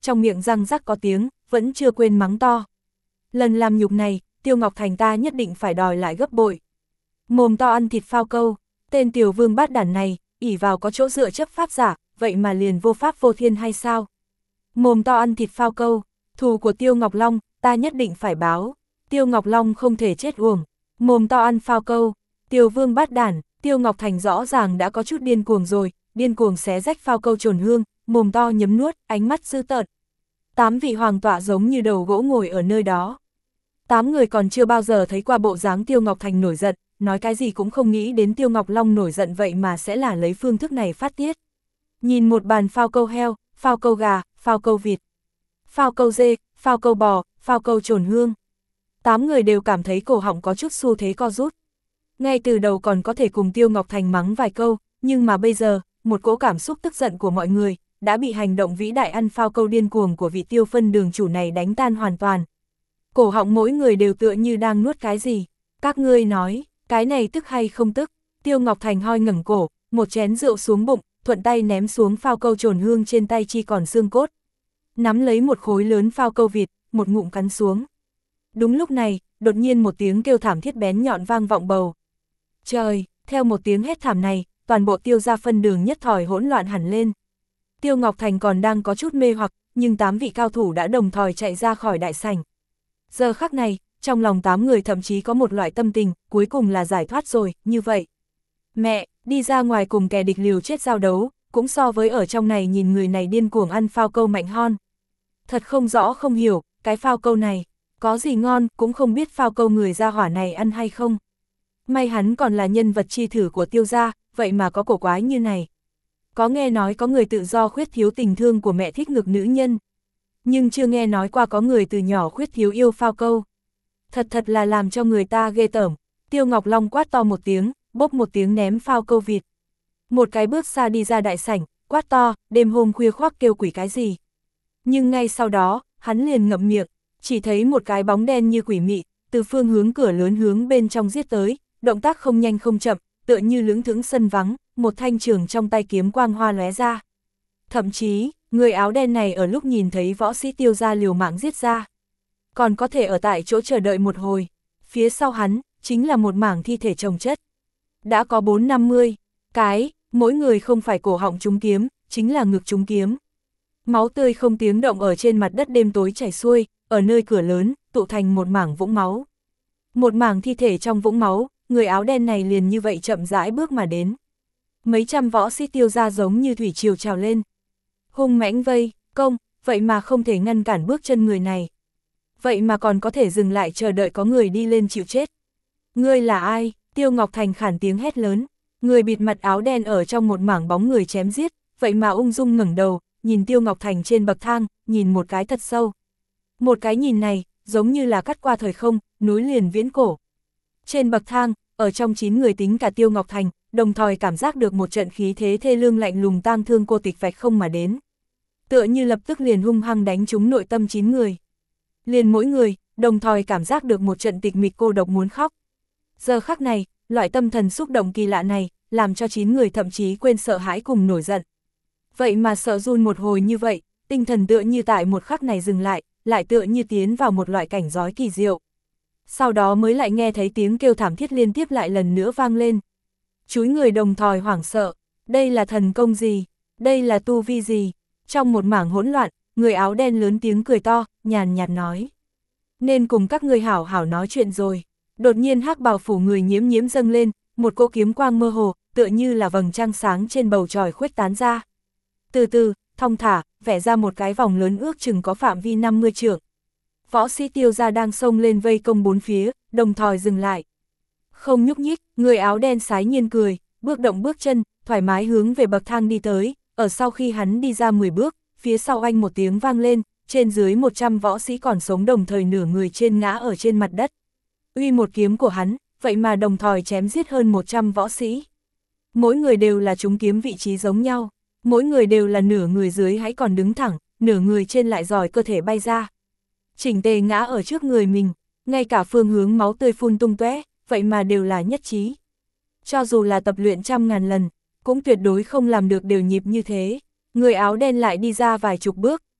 trong miệng răng rắc có tiếng, vẫn chưa quên mắng to. Lần làm nhục này, Tiêu Ngọc Thành ta nhất định phải đòi lại gấp bội. Mồm to ăn thịt phao câu, tên tiểu vương bát đản này, ỷ vào có chỗ dựa chấp pháp giả, vậy mà liền vô pháp vô thiên hay sao? Mồm to ăn thịt phao câu, thù của Tiêu Ngọc Long, ta nhất định phải báo. Tiêu Ngọc Long không thể chết uổng. Mồm to ăn phao câu, tiểu vương bát đản, Tiêu Ngọc Thành rõ ràng đã có chút điên cuồng rồi, điên cuồng xé rách phao câu trồn hương, mồm to nhấm nuốt, ánh mắt dữ tợn. Tám vị hoàng tọa giống như đầu gỗ ngồi ở nơi đó. Tám người còn chưa bao giờ thấy qua bộ dáng Tiêu Ngọc Thành nổi giận, nói cái gì cũng không nghĩ đến Tiêu Ngọc Long nổi giận vậy mà sẽ là lấy phương thức này phát tiết. Nhìn một bàn phao câu heo, phao câu gà, phao câu vịt, phao câu dê, phao câu bò, phao câu trồn hương. Tám người đều cảm thấy cổ họng có chút xu thế co rút. Ngay từ đầu còn có thể cùng Tiêu Ngọc Thành mắng vài câu, nhưng mà bây giờ, một cỗ cảm xúc tức giận của mọi người, đã bị hành động vĩ đại ăn phao câu điên cuồng của vị Tiêu phân đường chủ này đánh tan hoàn toàn. Cổ họng mỗi người đều tựa như đang nuốt cái gì. Các ngươi nói, cái này tức hay không tức? Tiêu Ngọc Thành hoi ngẩng cổ, một chén rượu xuống bụng, thuận tay ném xuống phao câu trồn hương trên tay chi còn xương cốt. Nắm lấy một khối lớn phao câu vịt, một ngụm cắn xuống. Đúng lúc này, đột nhiên một tiếng kêu thảm thiết bén nhọn vang vọng bầu. Trời, theo một tiếng hét thảm này, toàn bộ Tiêu gia phân đường nhất thời hỗn loạn hẳn lên. Tiêu Ngọc Thành còn đang có chút mê hoặc, nhưng tám vị cao thủ đã đồng thời chạy ra khỏi đại sảnh. Giờ khắc này, trong lòng tám người thậm chí có một loại tâm tình, cuối cùng là giải thoát rồi, như vậy. Mẹ, đi ra ngoài cùng kẻ địch liều chết giao đấu, cũng so với ở trong này nhìn người này điên cuồng ăn phao câu mạnh hon. Thật không rõ không hiểu, cái phao câu này, có gì ngon, cũng không biết phao câu người gia hỏa này ăn hay không. May hắn còn là nhân vật chi thử của Tiêu gia, vậy mà có cổ quái như này. Có nghe nói có người tự do khuyết thiếu tình thương của mẹ thích ngược nữ nhân. Nhưng chưa nghe nói qua có người từ nhỏ khuyết thiếu yêu phao câu. Thật thật là làm cho người ta ghê tởm. Tiêu Ngọc Long quát to một tiếng, bốp một tiếng ném phao câu vịt. Một cái bước xa đi ra đại sảnh, quát to, đêm hôm khuya khoác kêu quỷ cái gì. Nhưng ngay sau đó, hắn liền ngậm miệng, chỉ thấy một cái bóng đen như quỷ mị, từ phương hướng cửa lớn hướng bên trong giết tới, động tác không nhanh không chậm, tựa như lững thững sân vắng, một thanh trường trong tay kiếm quang hoa lóe ra. Thậm chí, người áo đen này ở lúc nhìn thấy võ sĩ Tiêu gia liều mạng giết ra, còn có thể ở tại chỗ chờ đợi một hồi. Phía sau hắn, chính là một mảng thi thể chồng chất. Đã có bốn năm mươi cái, mỗi người không phải cổ họng trúng kiếm, chính là ngực trúng kiếm. Máu tươi không tiếng động ở trên mặt đất đêm tối chảy xuôi, ở nơi cửa lớn, tụ thành một mảng vũng máu. Một mảng thi thể trong vũng máu, người áo đen này liền như vậy chậm rãi bước mà đến. Mấy trăm võ sĩ Tiêu gia giống như thủy triều trào lên. Hung mãnh vây, công, vậy mà không thể ngăn cản bước chân người này. Vậy mà còn có thể dừng lại chờ đợi có người đi lên chịu chết. Ngươi là ai? Tiêu Ngọc Thành khản tiếng hét lớn. Người bịt mặt áo đen ở trong một mảng bóng người chém giết, vậy mà ung dung ngẩng đầu, nhìn Tiêu Ngọc Thành trên bậc thang, nhìn một cái thật sâu. Một cái nhìn này, giống như là cắt qua thời không, núi liền viễn cổ. Trên bậc thang, ở trong chín người tính cả Tiêu Ngọc Thành, đồng thời cảm giác được một trận khí thế thê lương lạnh lùng tang thương cô tịch vạch không mà đến. Tựa như lập tức liền hung hăng đánh trúng nội tâm chín người. Liền mỗi người, đồng thời cảm giác được một trận tịch mịch cô độc muốn khóc. Giờ khắc này, loại tâm thần xúc động kỳ lạ này, làm cho chín người thậm chí quên sợ hãi cùng nổi giận. Vậy mà sợ run một hồi như vậy, tinh thần tựa như tại một khắc này dừng lại, lại tựa như tiến vào một loại cảnh giới kỳ diệu. Sau đó mới lại nghe thấy tiếng kêu thảm thiết liên tiếp lại lần nữa vang lên. Chúi người đồng thời hoảng sợ, đây là thần công gì, đây là tu vi gì. Trong một mảng hỗn loạn, người áo đen lớn tiếng cười to, nhàn nhạt nói. Nên cùng các ngươi hảo hảo nói chuyện rồi. Đột nhiên hắc bào phủ người nhiễm nhiễm dâng lên, một cỗ kiếm quang mơ hồ, tựa như là vầng trăng sáng trên bầu trời khuếch tán ra. Từ từ, thong thả, vẽ ra một cái vòng lớn ước chừng có phạm vi năm mươi trượng. Võ sĩ Tiêu gia đang xông lên vây công bốn phía, đồng thời dừng lại. Không nhúc nhích, người áo đen sái nhiên cười, bước động bước chân, thoải mái hướng về bậc thang đi tới, ở sau khi hắn đi ra mười bước, phía sau anh một tiếng vang lên, trên dưới một trăm võ sĩ còn sống đồng thời nửa người trên ngã ở trên mặt đất. Uy một kiếm của hắn, vậy mà đồng thời chém giết hơn một trăm võ sĩ. Mỗi người đều là trúng kiếm vị trí giống nhau, mỗi người đều là nửa người dưới hãy còn đứng thẳng, nửa người trên lại giỏi cơ thể bay ra. Chỉnh tề ngã ở trước người mình, ngay cả phương hướng máu tươi phun tung tóe, vậy mà đều là nhất trí. Cho dù là tập luyện trăm ngàn lần, cũng tuyệt đối không làm được đều nhịp như thế. Người áo đen lại đi ra vài chục bước,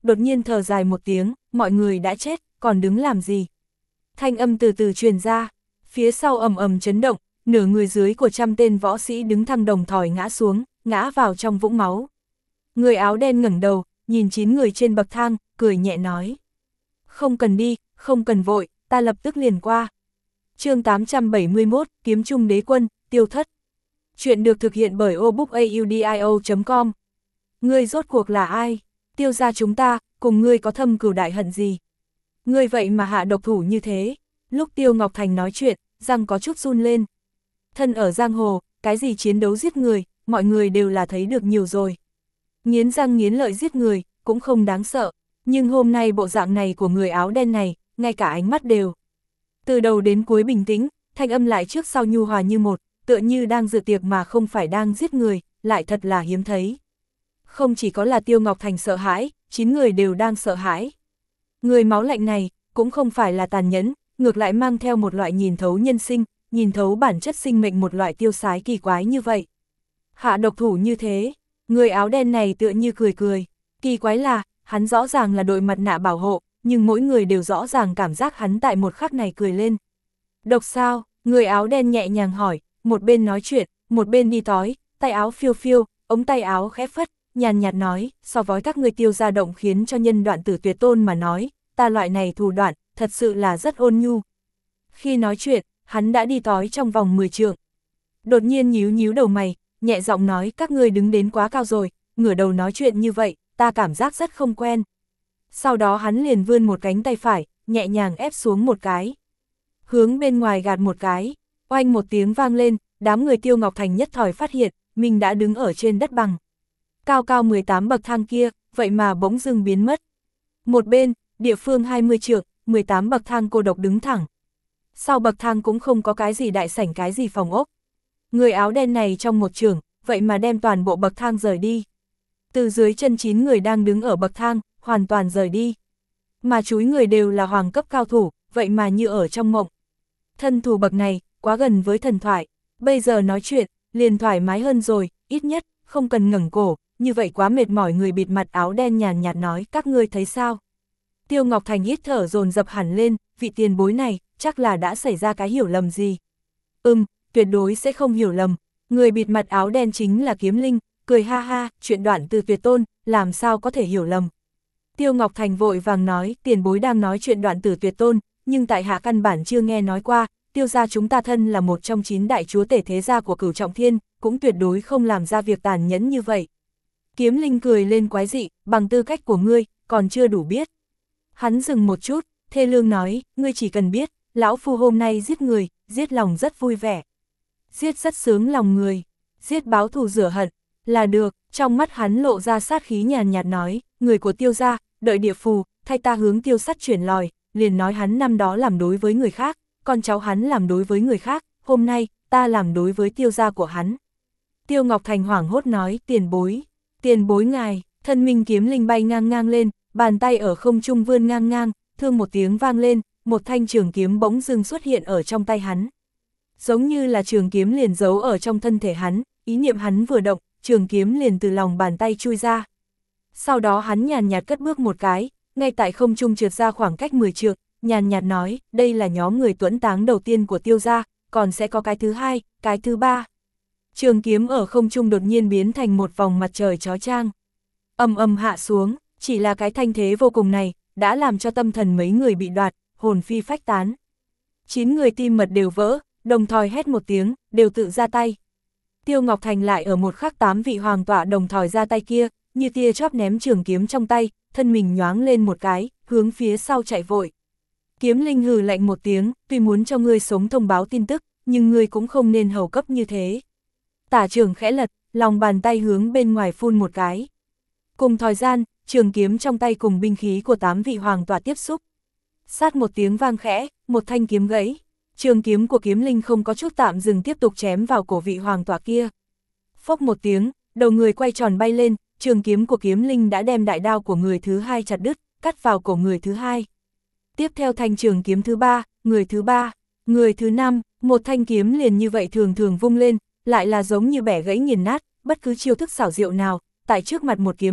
đột nhiên thở dài một tiếng, mọi người đã chết, còn đứng làm gì? Thanh âm từ từ truyền ra, phía sau ầm ầm chấn động, nửa người dưới của trăm tên võ sĩ đứng thăng đồng thỏi ngã xuống, ngã vào trong vũng máu. Người áo đen ngẩng đầu, nhìn chín người trên bậc thang, cười nhẹ nói. Không cần đi, không cần vội, ta lập tức liền qua. Chương tám trăm bảy mươi mốt, Kiếm Trung Đế Quân, Tiêu Thất. Chuyện được thực hiện bởi obookaudio chấm com. Ngươi rốt cuộc là ai? Tiêu gia chúng ta, cùng ngươi có thâm cừu đại hận gì? Ngươi vậy mà hạ độc thủ như thế. Lúc Tiêu Ngọc Thành nói chuyện, răng có chút run lên. Thân ở giang hồ, cái gì chiến đấu giết người, mọi người đều là thấy được nhiều rồi. Nghiến răng nghiến lợi giết người, cũng không đáng sợ. Nhưng hôm nay bộ dạng này của người áo đen này, ngay cả ánh mắt đều. Từ đầu đến cuối bình tĩnh, thanh âm lại trước sau nhu hòa như một, tựa như đang dự tiệc mà không phải đang giết người, lại thật là hiếm thấy. Không chỉ có là Tiêu Ngọc Thành sợ hãi, chín người đều đang sợ hãi. Người máu lạnh này, cũng không phải là tàn nhẫn, ngược lại mang theo một loại nhìn thấu nhân sinh, nhìn thấu bản chất sinh mệnh một loại tiêu sái kỳ quái như vậy. Hạ độc thủ như thế, người áo đen này tựa như cười cười, kỳ quái là, hắn rõ ràng là đội mặt nạ bảo hộ, nhưng mỗi người đều rõ ràng cảm giác hắn tại một khắc này cười lên. Độc sao? Người áo đen nhẹ nhàng hỏi, một bên nói chuyện, một bên đi tói, tay áo phiêu phiêu, ống tay áo khẽ phất, nhàn nhạt nói, so với các ngươi Tiêu gia động khiến cho nhân đoạn tử tuyệt tôn mà nói, ta loại này thủ đoạn, thật sự là rất ôn nhu. Khi nói chuyện, hắn đã đi tói trong vòng mười trượng. Đột nhiên nhíu nhíu đầu mày, nhẹ giọng nói các ngươi đứng đến quá cao rồi, ngửa đầu nói chuyện như vậy, ta cảm giác rất không quen. Sau đó hắn liền vươn một cánh tay phải, nhẹ nhàng ép xuống một cái. Hướng bên ngoài gạt một cái, oanh một tiếng vang lên, đám người Tiêu Ngọc Thành nhất thời phát hiện, mình đã đứng ở trên đất bằng. Cao cao mười tám bậc thang kia, vậy mà bỗng dưng biến mất. Một bên, địa phương hai mươi trượng, mười tám bậc thang cô độc đứng thẳng. Sau bậc thang cũng không có cái gì đại sảnh cái gì phòng ốc. Người áo đen này trong một trường, vậy mà đem toàn bộ bậc thang rời đi. Từ dưới chân chín người đang đứng ở bậc thang, hoàn toàn rời đi. Mà chúi người đều là hoàng cấp cao thủ, vậy mà như ở trong mộng. Thân thủ bậc này, quá gần với thần thoại. Bây giờ nói chuyện, liền thoải mái hơn rồi, ít nhất, không cần ngẩng cổ, như vậy quá mệt mỏi. Người bịt mặt áo đen nhàn nhạt nói, các ngươi thấy sao? Tiêu Ngọc Thành hít thở dồn dập hẳn lên, vị tiền bối này, chắc là đã xảy ra cái hiểu lầm gì. Ừm, tuyệt đối sẽ không hiểu lầm. Người bịt mặt áo đen chính là Kiếm Linh, cười ha ha, chuyện đoạn từ tuyệt tôn, làm sao có thể hiểu lầm. Tiêu Ngọc Thành vội vàng nói, tiền bối đang nói chuyện đoạn tử tuyệt tôn, nhưng tại hạ căn bản chưa nghe nói qua, Tiêu gia chúng ta thân là một trong chín đại chúa tể thế gia của Cửu Trọng Thiên, cũng tuyệt đối không làm ra việc tàn nhẫn như vậy. Kiếm Linh cười lên quái dị, bằng tư cách của ngươi, còn chưa đủ biết. Hắn dừng một chút, thê lương nói, ngươi chỉ cần biết, lão phu hôm nay giết người, giết lòng rất vui vẻ. Giết rất sướng lòng người, giết báo thù rửa hận, là được. Trong mắt hắn lộ ra sát khí nhàn nhạt nói, người của Tiêu gia, đợi địa phù, thay ta hướng Tiêu sắt chuyển lòi, liền nói hắn năm đó làm đối với người khác, con cháu hắn làm đối với người khác, hôm nay, ta làm đối với Tiêu gia của hắn. Tiêu Ngọc Thành hoảng hốt nói, tiền bối, tiền bối ngài, thân minh Kiếm Linh bay ngang ngang lên, bàn tay ở không trung vươn ngang ngang, thương một tiếng vang lên, một thanh trường kiếm bỗng dưng xuất hiện ở trong tay hắn. Giống như là trường kiếm liền giấu ở trong thân thể hắn, ý niệm hắn vừa động, trường kiếm liền từ lòng bàn tay chui ra. Sau đó hắn nhàn nhạt cất bước một cái, ngay tại không trung trượt ra khoảng cách mười trượng, nhàn nhạt nói, đây là nhóm người tuẫn táng đầu tiên của Tiêu gia, còn sẽ có cái thứ hai, cái thứ ba. Trường kiếm ở không trung đột nhiên biến thành một vòng mặt trời chói chang. Ầm ầm hạ xuống, chỉ là cái thanh thế vô cùng này, đã làm cho tâm thần mấy người bị đoạt, hồn phi phách tán. Chín người tim mật đều vỡ, đồng thời hét một tiếng, đều tự ra tay. Tiêu Ngọc Thành lại ở một khắc tám vị hoàng tọa đồng thời ra tay kia, như tia chớp ném trường kiếm trong tay, thân mình nhoáng lên một cái, hướng phía sau chạy vội. Kiếm Linh hừ lạnh một tiếng, tuy muốn cho ngươi sống thông báo tin tức, nhưng ngươi cũng không nên hầu cấp như thế. Tả trường khẽ lật, lòng bàn tay hướng bên ngoài phun một cái. Cùng thời gian, trường kiếm trong tay cùng binh khí của tám vị hoàng tọa tiếp xúc. Sát một tiếng vang khẽ, một thanh kiếm gãy. Trường kiếm của Kiếm Linh không có chút tạm dừng tiếp tục chém vào cổ vị hoàng tọa kia. Phốc một tiếng, đầu người quay tròn bay lên, trường kiếm của Kiếm Linh đã đem đại đao của người thứ hai chặt đứt, cắt vào cổ người thứ hai. Tiếp theo thanh trường kiếm thứ ba, người thứ ba, người thứ năm, một thanh kiếm liền như vậy thường thường vung lên, lại là giống như bẻ gãy nghiền nát, bất cứ chiêu thức xảo diệu nào, tại trước mặt một kiếm này,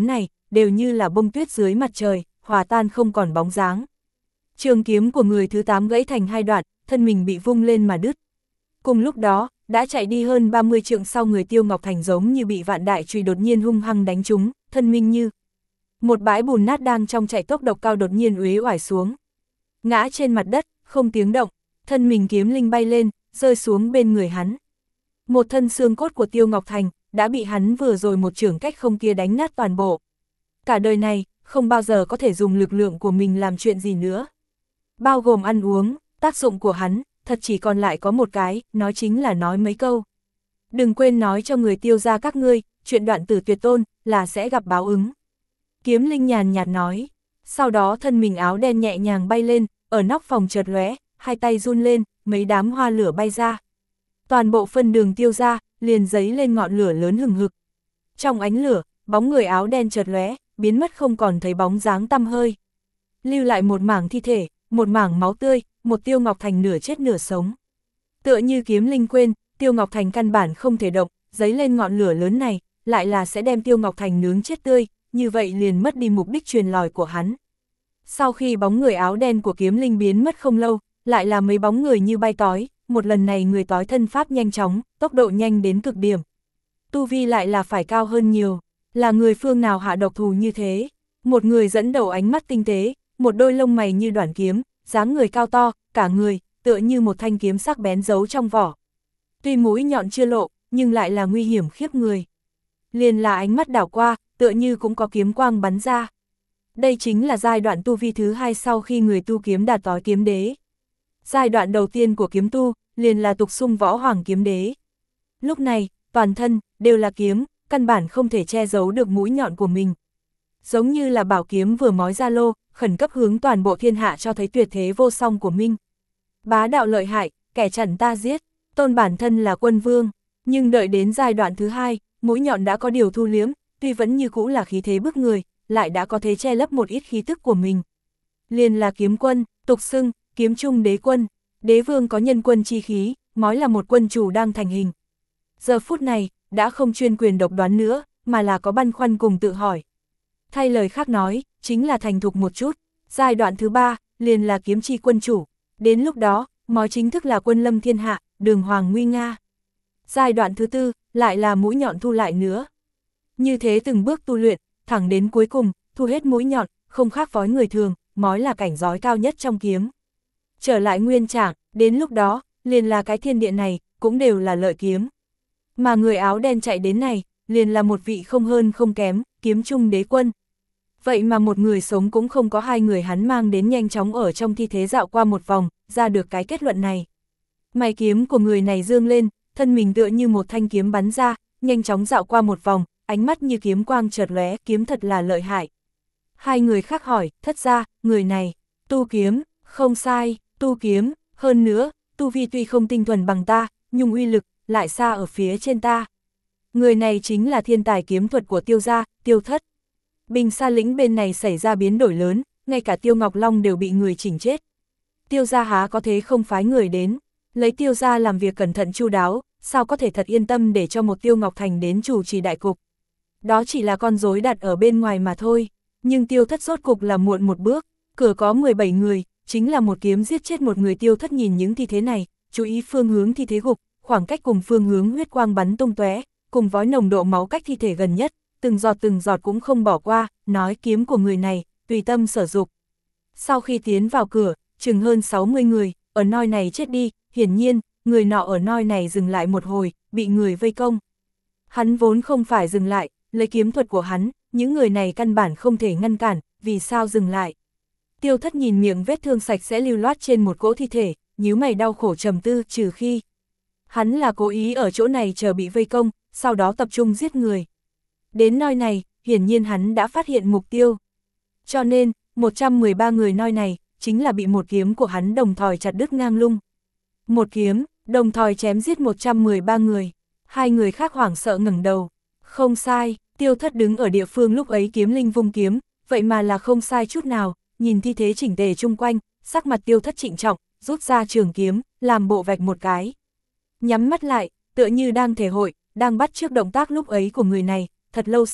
đều như là bông tuyết dưới mặt trời, hòa tan không còn bóng dáng. Trường kiếm của người thứ tám gãy thành hai đoạn, thân mình bị vung lên mà đứt. Cùng lúc đó, đã chạy đi hơn ba mươi trượng sau người Tiêu Ngọc Thành giống như bị vạn đại chùy đột nhiên hung hăng đánh trúng, thân mình như một bãi bùn nát đang trong chạy tốc độ cao đột nhiên uế oải xuống. Ngã trên mặt đất, không tiếng động, thân mình kiếm linh bay lên, rơi xuống bên người hắn. Một thân xương cốt của Tiêu Ngọc Thành, đã bị hắn vừa rồi một chưởng cách không kia đánh nát toàn bộ. Cả đời này, không bao giờ có thể dùng lực lượng của mình làm chuyện gì nữa. Bao gồm ăn uống, tác dụng của hắn, thật chỉ còn lại có một cái, nói chính là nói mấy câu. Đừng quên nói cho người Tiêu gia các ngươi, chuyện đoạn tử tuyệt tôn, là sẽ gặp báo ứng. Kiếm linh nhàn nhạt nói, sau đó thân mình áo đen nhẹ nhàng bay lên, ở nóc phòng chợt lóe, hai tay run lên, mấy đám hoa lửa bay ra. Toàn bộ phân đường Tiêu gia, liền giấy lên ngọn lửa lớn hừng hực. Trong ánh lửa, bóng người áo đen chợt lóe, biến mất không còn thấy bóng dáng tăm hơi. Lưu lại một mảng thi thể, một mảng máu tươi, một Tiêu Ngọc Thành nửa chết nửa sống. Tựa như kiếm linh quên, Tiêu Ngọc Thành căn bản không thể động, giấy lên ngọn lửa lớn này, lại là sẽ đem Tiêu Ngọc Thành nướng chết tươi, như vậy liền mất đi mục đích truyền lòi của hắn. Sau khi bóng người áo đen của kiếm linh biến mất không lâu, lại là mấy bóng người như bay tói, một lần này người tói thân pháp nhanh chóng, tốc độ nhanh đến cực điểm. Tu vi lại là phải cao hơn nhiều, là người phương nào hạ độc thù như thế. Một người dẫn đầu ánh mắt tinh tế, một đôi lông mày như đoản kiếm, dáng người cao to, cả người, tựa như một thanh kiếm sắc bén giấu trong vỏ. Tuy mũi nhọn chưa lộ, nhưng lại là nguy hiểm khiếp người. Liền là ánh mắt đảo qua, tựa như cũng có kiếm quang bắn ra. Đây chính là giai đoạn tu vi thứ hai sau khi người tu kiếm đạt tói kiếm đế. Giai đoạn đầu tiên của kiếm tu, liền là tục xung võ hoàng kiếm đế. Lúc này, toàn thân, đều là kiếm, căn bản không thể che giấu được mũi nhọn của mình. Giống như là bảo kiếm vừa mói ra lô, khẩn cấp hướng toàn bộ thiên hạ cho thấy tuyệt thế vô song của mình. Bá đạo lợi hại, kẻ chặn ta giết, tôn bản thân là quân vương, nhưng đợi đến giai đoạn thứ hai, mũi nhọn đã có điều thu liếm, tuy vẫn như cũ là khí thế bức người, lại đã có thể che lấp một ít khí tức của mình. Liền là kiếm quân, tục xưng, kiếm trung đế quân, đế vương có nhân quân chi khí, mói là một quân chủ đang thành hình. Giờ phút này, đã không chuyên quyền độc đoán nữa, mà là có băn khoăn cùng tự hỏi. Thay lời khác nói, chính là thành thục một chút. Giai đoạn thứ ba, liền là kiếm chi quân chủ. Đến lúc đó, mói chính thức là quân lâm thiên hạ, đường hoàng nguy nga. Giai đoạn thứ tư, lại là mũi nhọn thu lại nữa. Như thế từng bước tu luyện, thẳng đến cuối cùng, thu hết mũi nhọn, không khác với người thường, mói là cảnh giới cao nhất trong kiếm. Trở lại nguyên trạng, đến lúc đó, liền là cái thiên địa này, cũng đều là lợi kiếm. Mà người áo đen chạy đến này, liền là một vị không hơn không kém, kiếm trung đế quân. Vậy mà một người sống cũng không có hai người hắn mang đến nhanh chóng ở trong thi thế dạo qua một vòng, ra được cái kết luận này. Mày kiếm của người này dương lên, thân mình tựa như một thanh kiếm bắn ra, nhanh chóng dạo qua một vòng, ánh mắt như kiếm quang chợt lóe, kiếm thật là lợi hại. Hai người khác hỏi, thất ra, người này, tu kiếm, không sai, tu kiếm, hơn nữa, tu vi tuy không tinh thuần bằng ta, nhưng uy lực, lại xa ở phía trên ta. Người này chính là thiên tài kiếm thuật của Tiêu gia, Tiêu Thất. Bình Sa lĩnh bên này xảy ra biến đổi lớn, ngay cả Tiêu Ngọc Long đều bị người chỉnh chết. Tiêu gia há có thế không phái người đến, lấy Tiêu gia làm việc cẩn thận chu đáo, sao có thể thật yên tâm để cho một Tiêu Ngọc Thành đến chủ trì đại cục. Đó chỉ là con rối đặt ở bên ngoài mà thôi, nhưng Tiêu Thất rốt cục là muộn một bước, cửa có mười bảy người, chính là một kiếm giết chết một người. Tiêu Thất nhìn những thi thế này, chú ý phương hướng thi thế gục, khoảng cách cùng phương hướng huyết quang bắn tung tóe, cùng với nồng độ máu cách thi thể gần nhất, từng giọt từng giọt cũng không bỏ qua, nói kiếm của người này, tùy tâm sở dục. Sau khi tiến vào cửa, chừng hơn sáu mươi người, ở nơi này chết đi, hiển nhiên, người nọ ở nơi này dừng lại một hồi, bị người vây công. Hắn vốn không phải dừng lại, lấy kiếm thuật của hắn, những người này căn bản không thể ngăn cản, vì sao dừng lại. Tiêu Thất nhìn miệng vết thương sạch sẽ lưu loát trên một cỗ thi thể, nhíu mày đau khổ trầm tư, trừ khi hắn là cố ý ở chỗ này chờ bị vây công, sau đó tập trung giết người. Đến nơi này, hiển nhiên hắn đã phát hiện mục tiêu. Cho nên, một trăm mười ba người nơi này, chính là bị một kiếm của hắn đồng thời chặt đứt ngang lung. Một kiếm, đồng thời chém giết một trăm mười ba người. Hai người khác hoảng sợ ngẩng đầu. Không sai, Tiêu Thất đứng ở địa phương lúc ấy kiếm linh vung kiếm, vậy mà là không sai chút nào, nhìn thi thế chỉnh tề chung quanh, sắc mặt Tiêu Thất trịnh trọng, rút ra trường kiếm, làm bộ vạch một cái. Nhắm mắt lại, tựa như đang thể hội, đang bắt chước động tác lúc ấy của người này, thật lâu sau,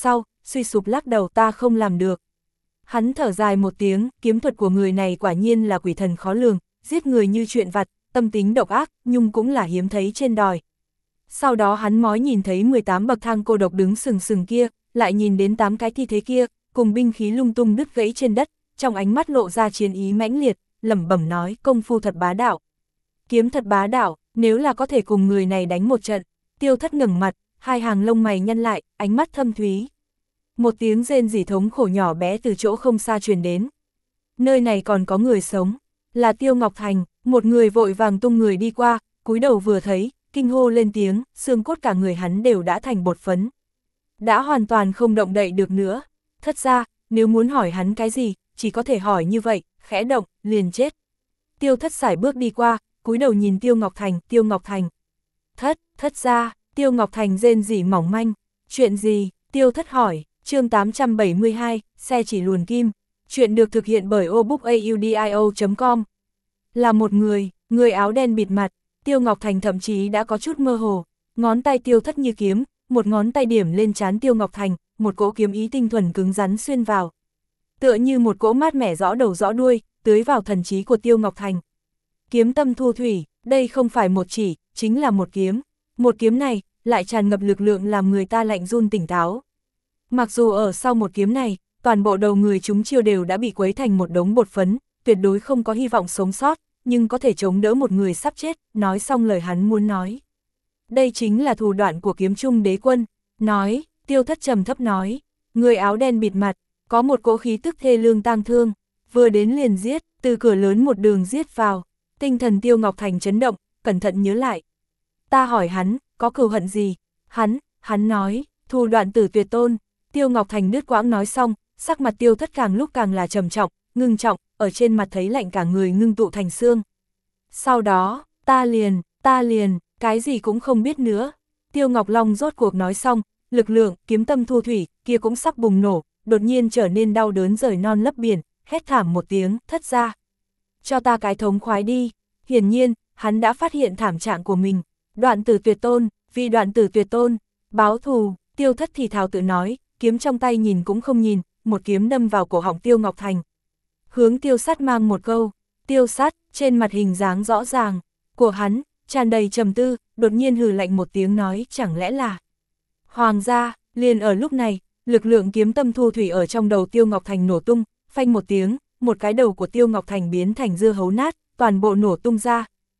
suy sụp lắc đầu ta không làm được. Hắn thở dài một tiếng, kiếm thuật của người này quả nhiên là quỷ thần khó lường, giết người như chuyện vặt, tâm tính độc ác, nhưng cũng là hiếm thấy trên đòi. Sau đó hắn mói nhìn thấy mười tám bậc thang cô độc đứng sừng sừng kia, lại nhìn đến tám cái thi thế kia, cùng binh khí lung tung đứt gãy trên đất, trong ánh mắt lộ ra chiến ý mãnh liệt, lẩm bẩm nói công phu thật bá đạo. Kiếm thật bá đạo, nếu là có thể cùng người này đánh một trận. Tiêu Thất ngẩng mặt, hai hàng lông mày nhăn lại, ánh mắt thâm thúy. Một tiếng rên rỉ thống khổ nhỏ bé từ chỗ không xa truyền đến. Nơi này còn có người sống, là Tiêu Ngọc Thành, một người vội vàng tung người đi qua, cúi đầu vừa thấy, kinh hô lên tiếng, xương cốt cả người hắn đều đã thành bột phấn. Đã hoàn toàn không động đậy được nữa. Thất ra, nếu muốn hỏi hắn cái gì, chỉ có thể hỏi như vậy, khẽ động, liền chết. Tiêu Thất sải bước đi qua, cúi đầu nhìn Tiêu Ngọc Thành, Tiêu Ngọc Thành. Thất, thất ra, Tiêu Ngọc Thành rên rỉ mỏng manh. Chuyện gì? Tiêu Thất hỏi. Chương tám trăm bảy mươi hai, xe chỉ luồn kim. Chuyện được thực hiện bởi obookaudio chấm com. Là một người, người áo đen bịt mặt. Tiêu Ngọc Thành thậm chí đã có chút mơ hồ. Ngón tay Tiêu Thất như kiếm, một ngón tay điểm lên trán Tiêu Ngọc Thành, một cỗ kiếm ý tinh thuần cứng rắn xuyên vào. Tựa như một cỗ mát mẻ rõ đầu rõ đuôi, tưới vào thần trí của Tiêu Ngọc Thành. Kiếm tâm thu thủy, đây không phải một chỉ, chính là một kiếm. Một kiếm này, lại tràn ngập lực lượng làm người ta lạnh run tỉnh táo. Mặc dù ở sau một kiếm này, toàn bộ đầu người chúng chiêu đều đã bị quấy thành một đống bột phấn, tuyệt đối không có hy vọng sống sót, nhưng có thể chống đỡ một người sắp chết, nói xong lời hắn muốn nói. Đây chính là thủ đoạn của kiếm trung đế quân, nói, Tiêu Thất trầm thấp nói, người áo đen bịt mặt, có một cỗ khí tức thê lương tang thương, vừa đến liền giết, từ cửa lớn một đường giết vào, tinh thần Tiêu Ngọc Thành chấn động, cẩn thận nhớ lại. Ta hỏi hắn, có cừu hận gì? Hắn, hắn nói, thủ đoạn tử tuyệt tôn. Tiêu Ngọc Thành đứt quãng nói xong, sắc mặt Tiêu Thất càng lúc càng là trầm trọng, ngưng trọng, ở trên mặt thấy lạnh cả người ngưng tụ thành xương. Sau đó, ta liền, ta liền, cái gì cũng không biết nữa. Tiêu Ngọc Long rốt cuộc nói xong, lực lượng, kiếm tâm thu thủy, kia cũng sắp bùng nổ, đột nhiên trở nên đau đớn rời non lấp biển, hét thảm một tiếng, thất ra. Cho ta cái thống khoái đi. Hiển nhiên, hắn đã phát hiện thảm trạng của mình. Đoạn tử tuyệt tôn, vì đoạn tử tuyệt tôn, báo thù. Tiêu Thất thì thào tự nói, kiếm trong tay nhìn cũng không nhìn, một kiếm đâm vào cổ họng Tiêu Ngọc Thành. Hướng Tiêu Sắt mang một câu, Tiêu Sắt, trên mặt hình dáng rõ ràng của hắn, tràn đầy trầm tư, đột nhiên hừ lạnh một tiếng nói, chẳng lẽ là Hoàng gia. Liền ở lúc này, lực lượng kiếm tâm thu thủy ở trong đầu Tiêu Ngọc Thành nổ tung, phanh một tiếng, một cái đầu của Tiêu Ngọc Thành biến thành dưa hấu nát, toàn bộ nổ tung ra.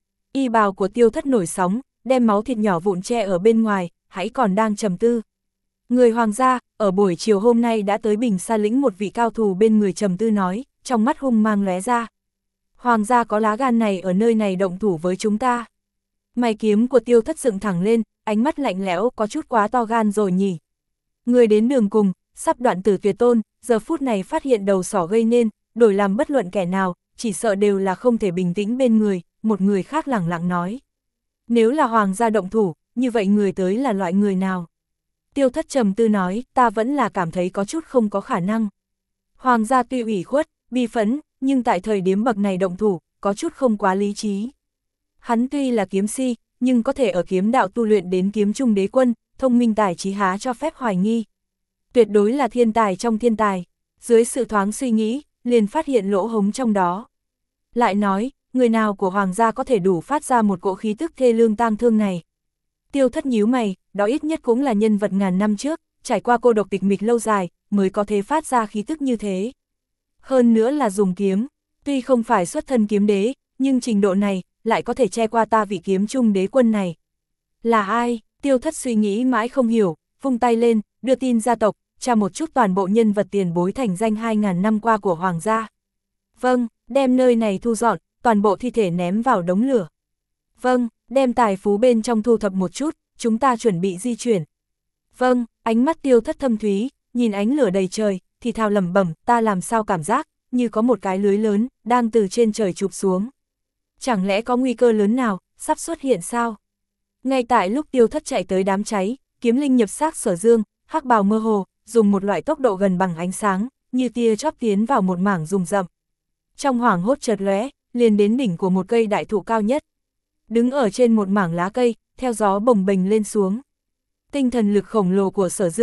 Y bào của Tiêu Thất nổi sóng, đem máu thịt nhỏ vụn che ở bên ngoài, hãy còn đang trầm tư. Người Hoàng gia, ở buổi chiều hôm nay đã tới Bình Sa lĩnh một vị cao thủ bên người trầm tư nói, trong mắt hung mang lóe ra. Hoàng gia có lá gan này ở nơi này động thủ với chúng ta. Mày kiếm của Tiêu Thất dựng thẳng lên, ánh mắt lạnh lẽo, có chút quá to gan rồi nhỉ. Người đến đường cùng, sắp đoạn tử tuyệt tôn, giờ phút này phát hiện đầu sỏ gây nên, đổi làm bất luận kẻ nào, chỉ sợ đều là không thể bình tĩnh bên người, một người khác lẳng lặng nói. Nếu là Hoàng gia động thủ, như vậy người tới là loại người nào? Tiêu Thất trầm tư nói, ta vẫn là cảm thấy có chút không có khả năng. Hoàng gia tuy ủy khuất, bi phẫn, nhưng tại thời điểm bậc này động thủ, có chút không quá lý trí. Hắn tuy là kiếm si, nhưng có thể ở kiếm đạo tu luyện đến kiếm trung đế quân, thông minh tài trí há cho phép hoài nghi. Tuyệt đối là thiên tài trong thiên tài. Dưới sự thoáng suy nghĩ, liền phát hiện lỗ hống trong đó. Lại nói, người nào của Hoàng gia có thể đủ phát ra một cỗ khí tức thê lương tang thương này? Tiêu Thất nhíu mày, đó ít nhất cũng là nhân vật ngàn năm trước, trải qua cô độc tịch mịch lâu dài, mới có thể phát ra khí tức như thế. Hơn nữa là dùng kiếm, tuy không phải xuất thân kiếm đế, nhưng trình độ này, lại có thể che qua ta vị kiếm trung đế quân này. Là ai? Tiêu Thất suy nghĩ mãi không hiểu, vung tay lên, đưa tin gia tộc, tra một chút toàn bộ nhân vật tiền bối thành danh hai ngàn năm qua của Hoàng gia. Vâng, đem nơi này thu dọn, toàn bộ thi thể ném vào đống lửa. Vâng, đem tài phú bên trong thu thập một chút, chúng ta chuẩn bị di chuyển. Vâng, ánh mắt Tiêu Thất thâm thúy, nhìn ánh lửa đầy trời, thì thào lẩm bẩm, ta làm sao cảm giác, như có một cái lưới lớn, đang từ trên trời chụp xuống. Chẳng lẽ có nguy cơ lớn nào, sắp xuất hiện sao? Ngay tại lúc Tiêu Thất chạy tới đám cháy, kiếm linh nhập xác Sở Dương, hắc bào mơ hồ, dùng một loại tốc độ gần bằng ánh sáng, như tia chớp tiến vào một mảng rừng rậm. Trong hoảng hốt chợt lóe, liền đến đỉnh của một cây đại thụ cao nhất. Đứng ở trên một mảng lá cây, theo gió bồng bềnh lên xuống. Tinh thần lực khổng lồ của Sở Dương,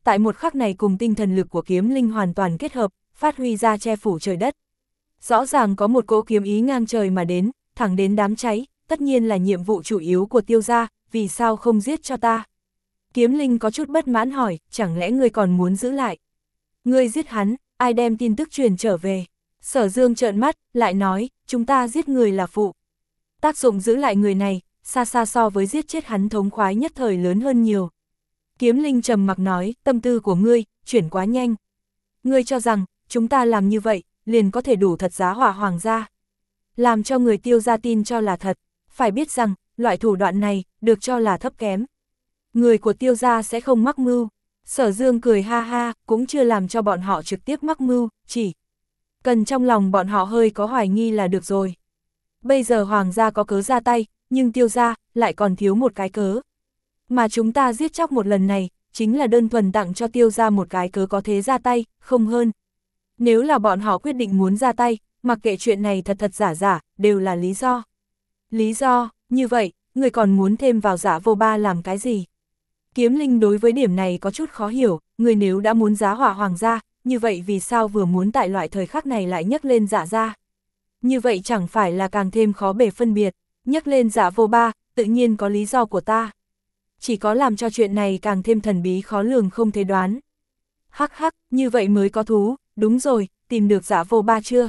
tại một khắc này cùng tinh thần lực của kiếm linh hoàn toàn kết hợp, phát huy ra che phủ trời đất. Rõ ràng có một cỗ kiếm ý ngang trời mà đến, thẳng đến đám cháy, tất nhiên là nhiệm vụ chủ yếu của Tiêu gia, vì sao không giết cho ta? Kiếm linh có chút bất mãn hỏi, chẳng lẽ ngươi còn muốn giữ lại? Ngươi giết hắn, ai đem tin tức truyền trở về? Sở Dương trợn mắt, lại nói, chúng ta giết người là phụ. Tác dụng giữ lại người này, xa xa so với giết chết hắn thống khoái nhất thời lớn hơn nhiều. Kiếm linh trầm mặc nói, tâm tư của ngươi, chuyển quá nhanh. Ngươi cho rằng, chúng ta làm như vậy, liền có thể đủ thật giá hỏa hoàng gia. Làm cho người Tiêu gia tin cho là thật, phải biết rằng, loại thủ đoạn này, được cho là thấp kém. Người của Tiêu gia sẽ không mắc mưu. Sở Dương cười ha ha, cũng chưa làm cho bọn họ trực tiếp mắc mưu, chỉ cần trong lòng bọn họ hơi có hoài nghi là được rồi. Bây giờ hoàng gia có cớ ra tay, nhưng Tiêu gia lại còn thiếu một cái cớ. Mà chúng ta giết chóc một lần này, chính là đơn thuần tặng cho Tiêu gia một cái cớ có thế ra tay, không hơn. Nếu là bọn họ quyết định muốn ra tay, mặc kệ chuyện này thật thật giả giả, đều là lý do. Lý do, như vậy, người còn muốn thêm vào giả vô ba làm cái gì? Kiếm linh đối với điểm này có chút khó hiểu, người nếu đã muốn giá hỏa hoàng gia, như vậy vì sao vừa muốn tại loại thời khắc này lại nhấc lên giả ra? Như vậy chẳng phải là càng thêm khó bề phân biệt, nhấc lên giả vô ba, tự nhiên có lý do của ta. Chỉ có làm cho chuyện này càng thêm thần bí khó lường không thể đoán. Hắc hắc, như vậy mới có thú, đúng rồi, tìm được giả vô ba chưa?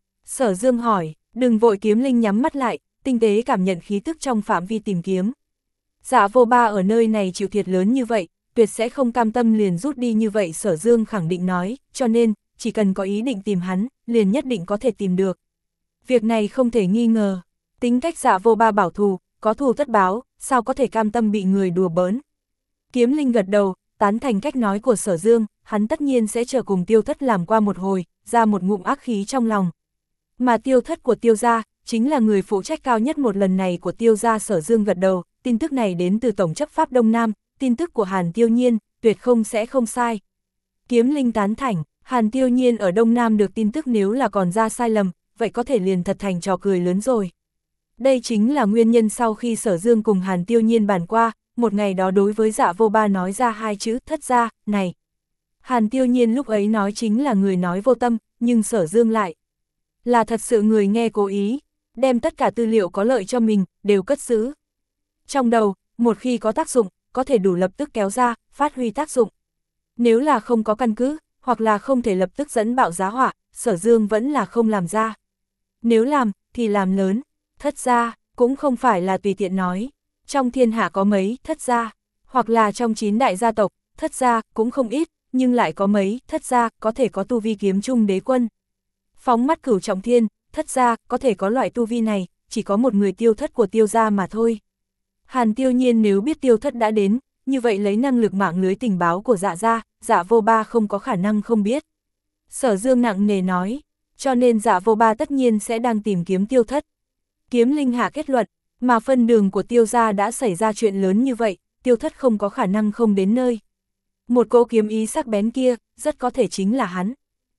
Sở Dương hỏi, đừng vội. Kiếm linh nhắm mắt lại, tinh tế cảm nhận khí tức trong phạm vi tìm kiếm. Giả vô ba ở nơi này chịu thiệt lớn như vậy, tuyệt sẽ không cam tâm liền rút đi như vậy. Sở Dương khẳng định nói, cho nên, chỉ cần có ý định tìm hắn, liền nhất định có thể tìm được. Việc này không thể nghi ngờ, tính cách giả vô ba bảo thù, có thù tất báo, sao có thể cam tâm bị người đùa bỡn. Kiếm linh gật đầu, tán thành cách nói của Sở Dương, hắn tất nhiên sẽ chờ cùng Tiêu Thất làm qua một hồi, ra một ngụm ác khí trong lòng. Mà Tiêu Thất của Tiêu gia, chính là người phụ trách cao nhất một lần này của Tiêu gia. Sở Dương gật đầu, tin tức này đến từ Tổng chấp pháp Đông Nam, tin tức của Hàn Tiêu Nhiên, tuyệt không sẽ không sai. Kiếm linh tán thành, Hàn Tiêu Nhiên ở Đông Nam được tin tức nếu là còn ra sai lầm, vậy có thể liền thật thành trò cười lớn rồi. Đây chính là nguyên nhân sau khi Sở Dương cùng Hàn Tiêu Nhiên bàn qua, một ngày đó đối với Dạ Vô Ba nói ra hai chữ thất gia, này. Hàn Tiêu Nhiên lúc ấy nói chính là người nói vô tâm, nhưng Sở Dương lại là thật sự người nghe cố ý, đem tất cả tư liệu có lợi cho mình, đều cất giữ. Trong đầu, một khi có tác dụng, có thể đủ lập tức kéo ra, phát huy tác dụng. Nếu là không có căn cứ, hoặc là không thể lập tức dẫn bạo giá họa, Sở Dương vẫn là không làm ra. Nếu làm, thì làm lớn, thất gia, cũng không phải là tùy tiện nói. Trong thiên hạ có mấy thất gia, hoặc là trong chín đại gia tộc, thất gia cũng không ít, nhưng lại có mấy thất gia có thể có tu vi kiếm trung đế quân. Phóng mắt Cửu Trọng Thiên, thất gia có thể có loại tu vi này, chỉ có một người Tiêu Thất của Tiêu gia mà thôi. Hàn Tiêu Nhiên nếu biết Tiêu Thất đã đến, như vậy lấy năng lực mạng lưới tình báo của Dạ gia, Dạ Vô Ba không có khả năng không biết. Sở Dương nặng nề nói, cho nên Dạ Vô Ba tất nhiên sẽ đang tìm kiếm Tiêu Thất. Kiếm linh hạ kết luận, mà phân đường của Tiêu gia đã xảy ra chuyện lớn như vậy, Tiêu Thất không có khả năng không đến nơi. Một cỗ kiếm ý sắc bén kia, rất có thể chính là hắn.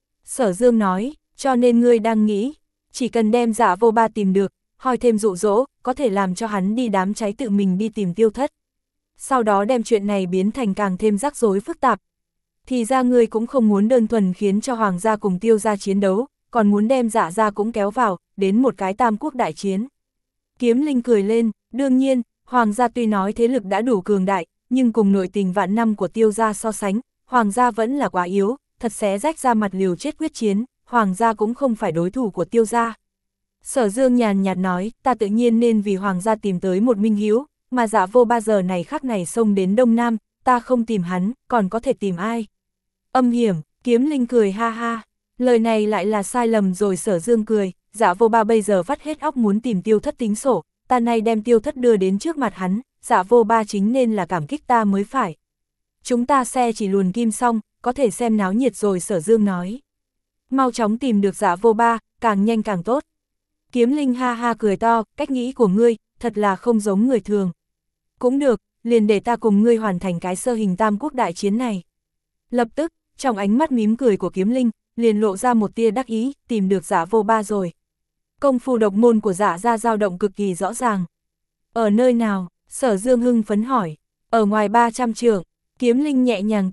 Sở Dương nói, cho nên ngươi đang nghĩ, chỉ cần đem Dạ Vô Ba tìm được, hỏi thêm dụ dỗ, có thể làm cho hắn đi đám cháy tự mình đi tìm Tiêu Thất. Sau đó đem chuyện này biến thành càng thêm rắc rối phức tạp. Thì ra ngươi cũng không muốn đơn thuần khiến cho Hoàng gia cùng Tiêu gia chiến đấu, còn muốn đem Dạ gia cũng kéo vào, đến một cái tam quốc đại chiến. Kiếm linh cười lên, đương nhiên, Hoàng gia tuy nói thế lực đã đủ cường đại, nhưng cùng nội tình vạn năm của Tiêu gia so sánh, Hoàng gia vẫn là quá yếu, thật xé rách ra mặt liều chết quyết chiến, Hoàng gia cũng không phải đối thủ của Tiêu gia. Sở Dương nhàn nhạt nói, ta tự nhiên nên vì Hoàng gia tìm tới một minh hiếu, mà Dạ Vô Ba giờ này khắc này xông đến Đông Nam, ta không tìm hắn, còn có thể tìm ai? Âm hiểm, kiếm linh cười ha ha, lời này lại là sai lầm rồi. Sở Dương cười, Dạ Vô Ba bây giờ vắt hết óc muốn tìm Tiêu Thất tính sổ, ta nay đem Tiêu Thất đưa đến trước mặt hắn, Dạ Vô Ba chính nên là cảm kích ta mới phải. Chúng ta xe chỉ luồn kim xong, có thể xem náo nhiệt rồi. Sở Dương nói, mau chóng tìm được Dạ Vô Ba, càng nhanh càng tốt. Kiếm linh ha ha cười to, cách nghĩ của ngươi, thật là không giống người thường. Cũng được, liền để ta cùng ngươi hoàn thành cái sơ hình tam quốc đại chiến này. Lập tức, trong ánh mắt mím cười của kiếm linh, liền lộ ra một tia đắc ý, tìm được Dạ Vô Ba rồi. Công phu độc môn của Dạ gia dao động cực kỳ rõ ràng. Ở nơi nào? Sở Dương hưng phấn hỏi. Ở ngoài ba trăm trượng. Kiếm linh nhẹ nhàng cười,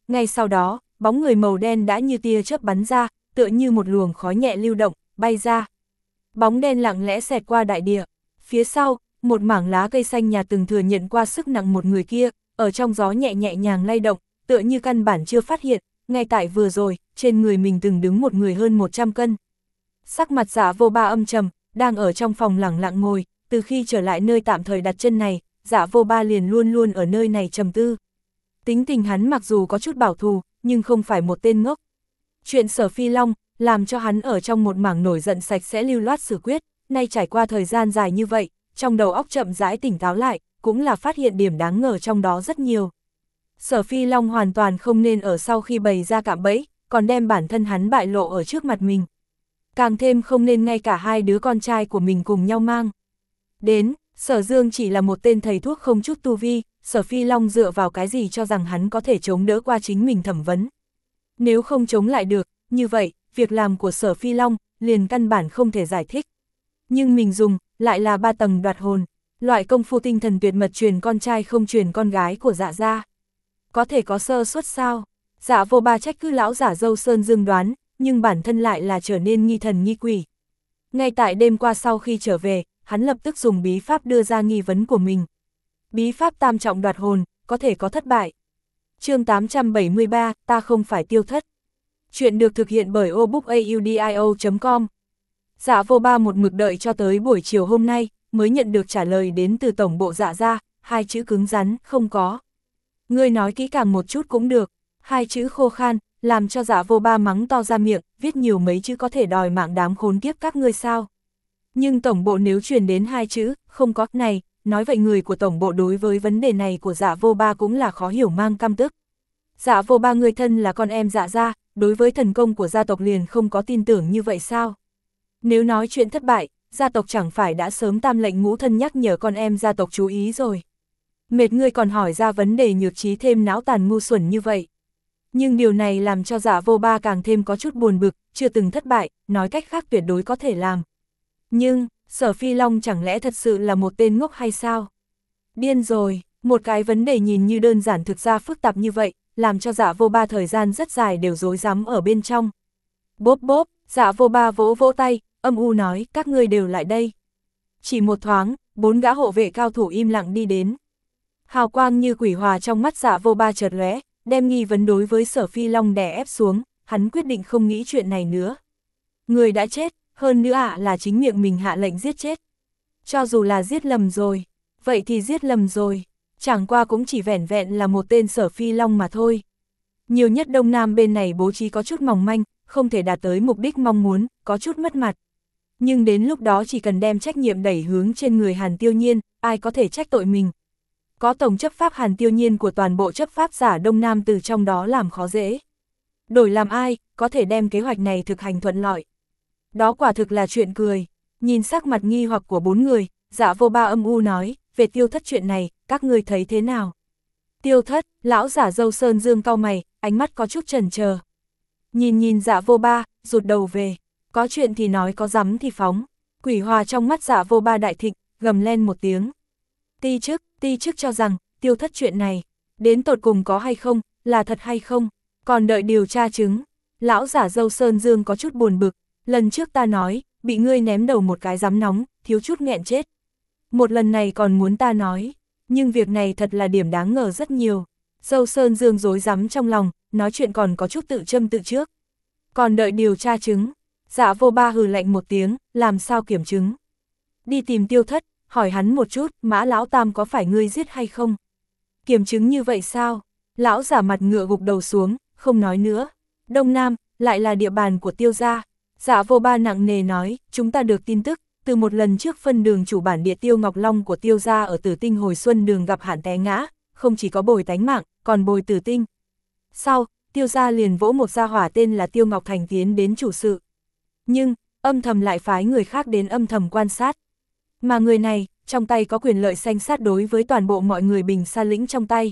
ngay sau đó, bóng người màu đen đã như tia chớp bắn ra, tựa như một luồng khói nhẹ lưu động, bay ra. Bóng đen lặng lẽ xẹt qua đại địa, phía sau, một mảng lá cây xanh nhà từng thừa nhận qua sức nặng một người kia, ở trong gió nhẹ nhẹ nhàng lay động, tựa như căn bản chưa phát hiện, ngay tại vừa rồi, trên người mình từng đứng một người hơn một trăm cân. Sắc mặt Dạ Vô Ba âm trầm, đang ở trong phòng lẳng lặng ngồi, từ khi trở lại nơi tạm thời đặt chân này, Dạ Vô Ba liền luôn luôn ở nơi này trầm tư. Tính tình hắn mặc dù có chút bảo thủ, nhưng không phải một tên ngốc. Chuyện Sở Phi Long, làm cho hắn ở trong một mảng nổi giận sạch sẽ lưu loát xử quyết, nay trải qua thời gian dài như vậy, trong đầu óc chậm rãi tỉnh táo lại, cũng là phát hiện điểm đáng ngờ trong đó rất nhiều. Sở Phi Long hoàn toàn không nên ở sau khi bày ra cạm bẫy, còn đem bản thân hắn bại lộ ở trước mặt mình. Càng thêm không nên ngay cả hai đứa con trai của mình cùng nhau mang. Đến, Sở Dương chỉ là một tên thầy thuốc không chút tu vi, Sở Phi Long dựa vào cái gì cho rằng hắn có thể chống đỡ qua chính mình thẩm vấn. Nếu không chống lại được, như vậy, việc làm của Sở Phi Long liền căn bản không thể giải thích. Nhưng mình dùng, lại là ba tầng đoạt hồn, loại công phu tinh thần tuyệt mật truyền con trai không truyền con gái của Dạ gia. Có thể có sơ suất sao? Dạ Vô Ba trách cứ lão giả dâu Sơn Dương đoán, nhưng bản thân lại là trở nên nghi thần nghi quỷ. Ngay tại đêm qua sau khi trở về, hắn lập tức dùng bí pháp đưa ra nghi vấn của mình. Bí pháp tam trọng đoạt hồn, có thể có thất bại. Chương tám trăm bảy mươi ba, ta không phải tiêu thất. Chuyện được thực hiện bởi obookaudio chấm com. Dạ Vô Ba một mực đợi cho tới buổi chiều hôm nay, mới nhận được trả lời đến từ tổng bộ Dạ gia, hai chữ cứng rắn, không có. Ngươi nói kỹ càng một chút cũng được, hai chữ khô khan, làm cho Dạ Vô Ba mắng to ra miệng, viết nhiều mấy chữ có thể đòi mạng đám khốn kiếp các ngươi sao. Nhưng tổng bộ nếu truyền đến hai chữ, không có, này, nói vậy người của tổng bộ đối với vấn đề này của Dạ Vô Ba cũng là khó hiểu mang căm tức. Dạ Vô Ba người thân là con em Dạ gia, đối với thần công của gia tộc liền không có tin tưởng như vậy sao? Nếu nói chuyện thất bại, gia tộc chẳng phải đã sớm tam lệnh ngũ thân nhắc nhở con em gia tộc chú ý rồi. Mệt ngươi còn hỏi ra vấn đề nhược trí thêm não tàn ngu xuẩn như vậy. Nhưng điều này làm cho Dạ Vô Ba càng thêm có chút buồn bực, chưa từng thất bại, nói cách khác tuyệt đối có thể làm. Nhưng, Sở Phi Long chẳng lẽ thật sự là một tên ngốc hay sao? Điên rồi, một cái vấn đề nhìn như đơn giản thực ra phức tạp như vậy, làm cho Dạ Vô Ba thời gian rất dài đều rối rắm ở bên trong. Bốp bốp, Dạ Vô Ba vỗ vỗ tay, âm u nói, các ngươi đều lại đây. Chỉ một thoáng, bốn gã hộ vệ cao thủ im lặng đi đến. Hào quang như quỷ hòa trong mắt Dạ Vô Ba chợt lóe, đem nghi vấn đối với Sở Phi Long đè ép xuống, hắn quyết định không nghĩ chuyện này nữa. Người đã chết, hơn nữa ạ à là chính miệng mình hạ lệnh giết chết. Cho dù là giết lầm rồi, vậy thì giết lầm rồi, chẳng qua cũng chỉ vẻn vẹn là một tên Sở Phi Long mà thôi. Nhiều nhất Đông Nam bên này bố trí có chút mỏng manh, không thể đạt tới mục đích mong muốn, có chút mất mặt. Nhưng đến lúc đó chỉ cần đem trách nhiệm đẩy hướng trên người Hàn Tiêu Nhiên, ai có thể trách tội mình. Có tổng chấp pháp Hàn Tiêu Nhiên của toàn bộ chấp pháp giả Đông Nam từ trong đó làm khó dễ. Đổi làm ai, có thể đem kế hoạch này thực hành thuận lợi. Đó quả thực là chuyện cười. Nhìn sắc mặt nghi hoặc của bốn người, Dạ Vô Ba âm u nói, về tiêu thất chuyện này, các ngươi thấy thế nào? Tiêu thất, lão giả dâu Sơn Dương cau mày, ánh mắt có chút chần chờ. Nhìn nhìn Dạ Vô Ba, rụt đầu về. Có chuyện thì nói, có dám thì phóng. Quỷ hòa trong mắt Dạ Vô Ba đại thịnh, gầm lên một tiếng. Ti chức, ti chức cho rằng, tiêu thất chuyện này, đến tột cùng có hay không, là thật hay không, còn đợi điều tra chứng. Lão giả dâu Sơn Dương có chút buồn bực, lần trước ta nói, bị ngươi ném đầu một cái giám nóng, thiếu chút nghẹn chết. Một lần này còn muốn ta nói, nhưng việc này thật là điểm đáng ngờ rất nhiều. Dâu Sơn Dương rối rắm trong lòng, nói chuyện còn có chút tự châm tự trước. Còn đợi điều tra chứng. Dạ Vô Ba hừ lạnh một tiếng, làm sao kiểm chứng? Đi tìm tiêu thất, hỏi hắn một chút, Mã Lão Tam có phải ngươi giết hay không? Kiểm chứng như vậy sao? Lão giả mặt ngựa gục đầu xuống, không nói nữa. Đông Nam, lại là địa bàn của tiêu gia. Dạ Vô Ba nặng nề nói, chúng ta được tin tức, từ một lần trước phân đường chủ bản địa Tiêu Ngọc Long của tiêu gia ở Tử Tinh hồi xuân đường gặp hạn té ngã, không chỉ có bồi tánh mạng, còn bồi tử tinh. Sau, tiêu gia liền vỗ một gia hỏa tên là Tiêu Ngọc Thành tiến đến chủ sự. Nhưng, âm thầm lại phái người khác đến âm thầm quan sát. Mà người này, trong tay có quyền lợi xanh sát đối với toàn bộ mọi người Bình Sa lĩnh trong tay.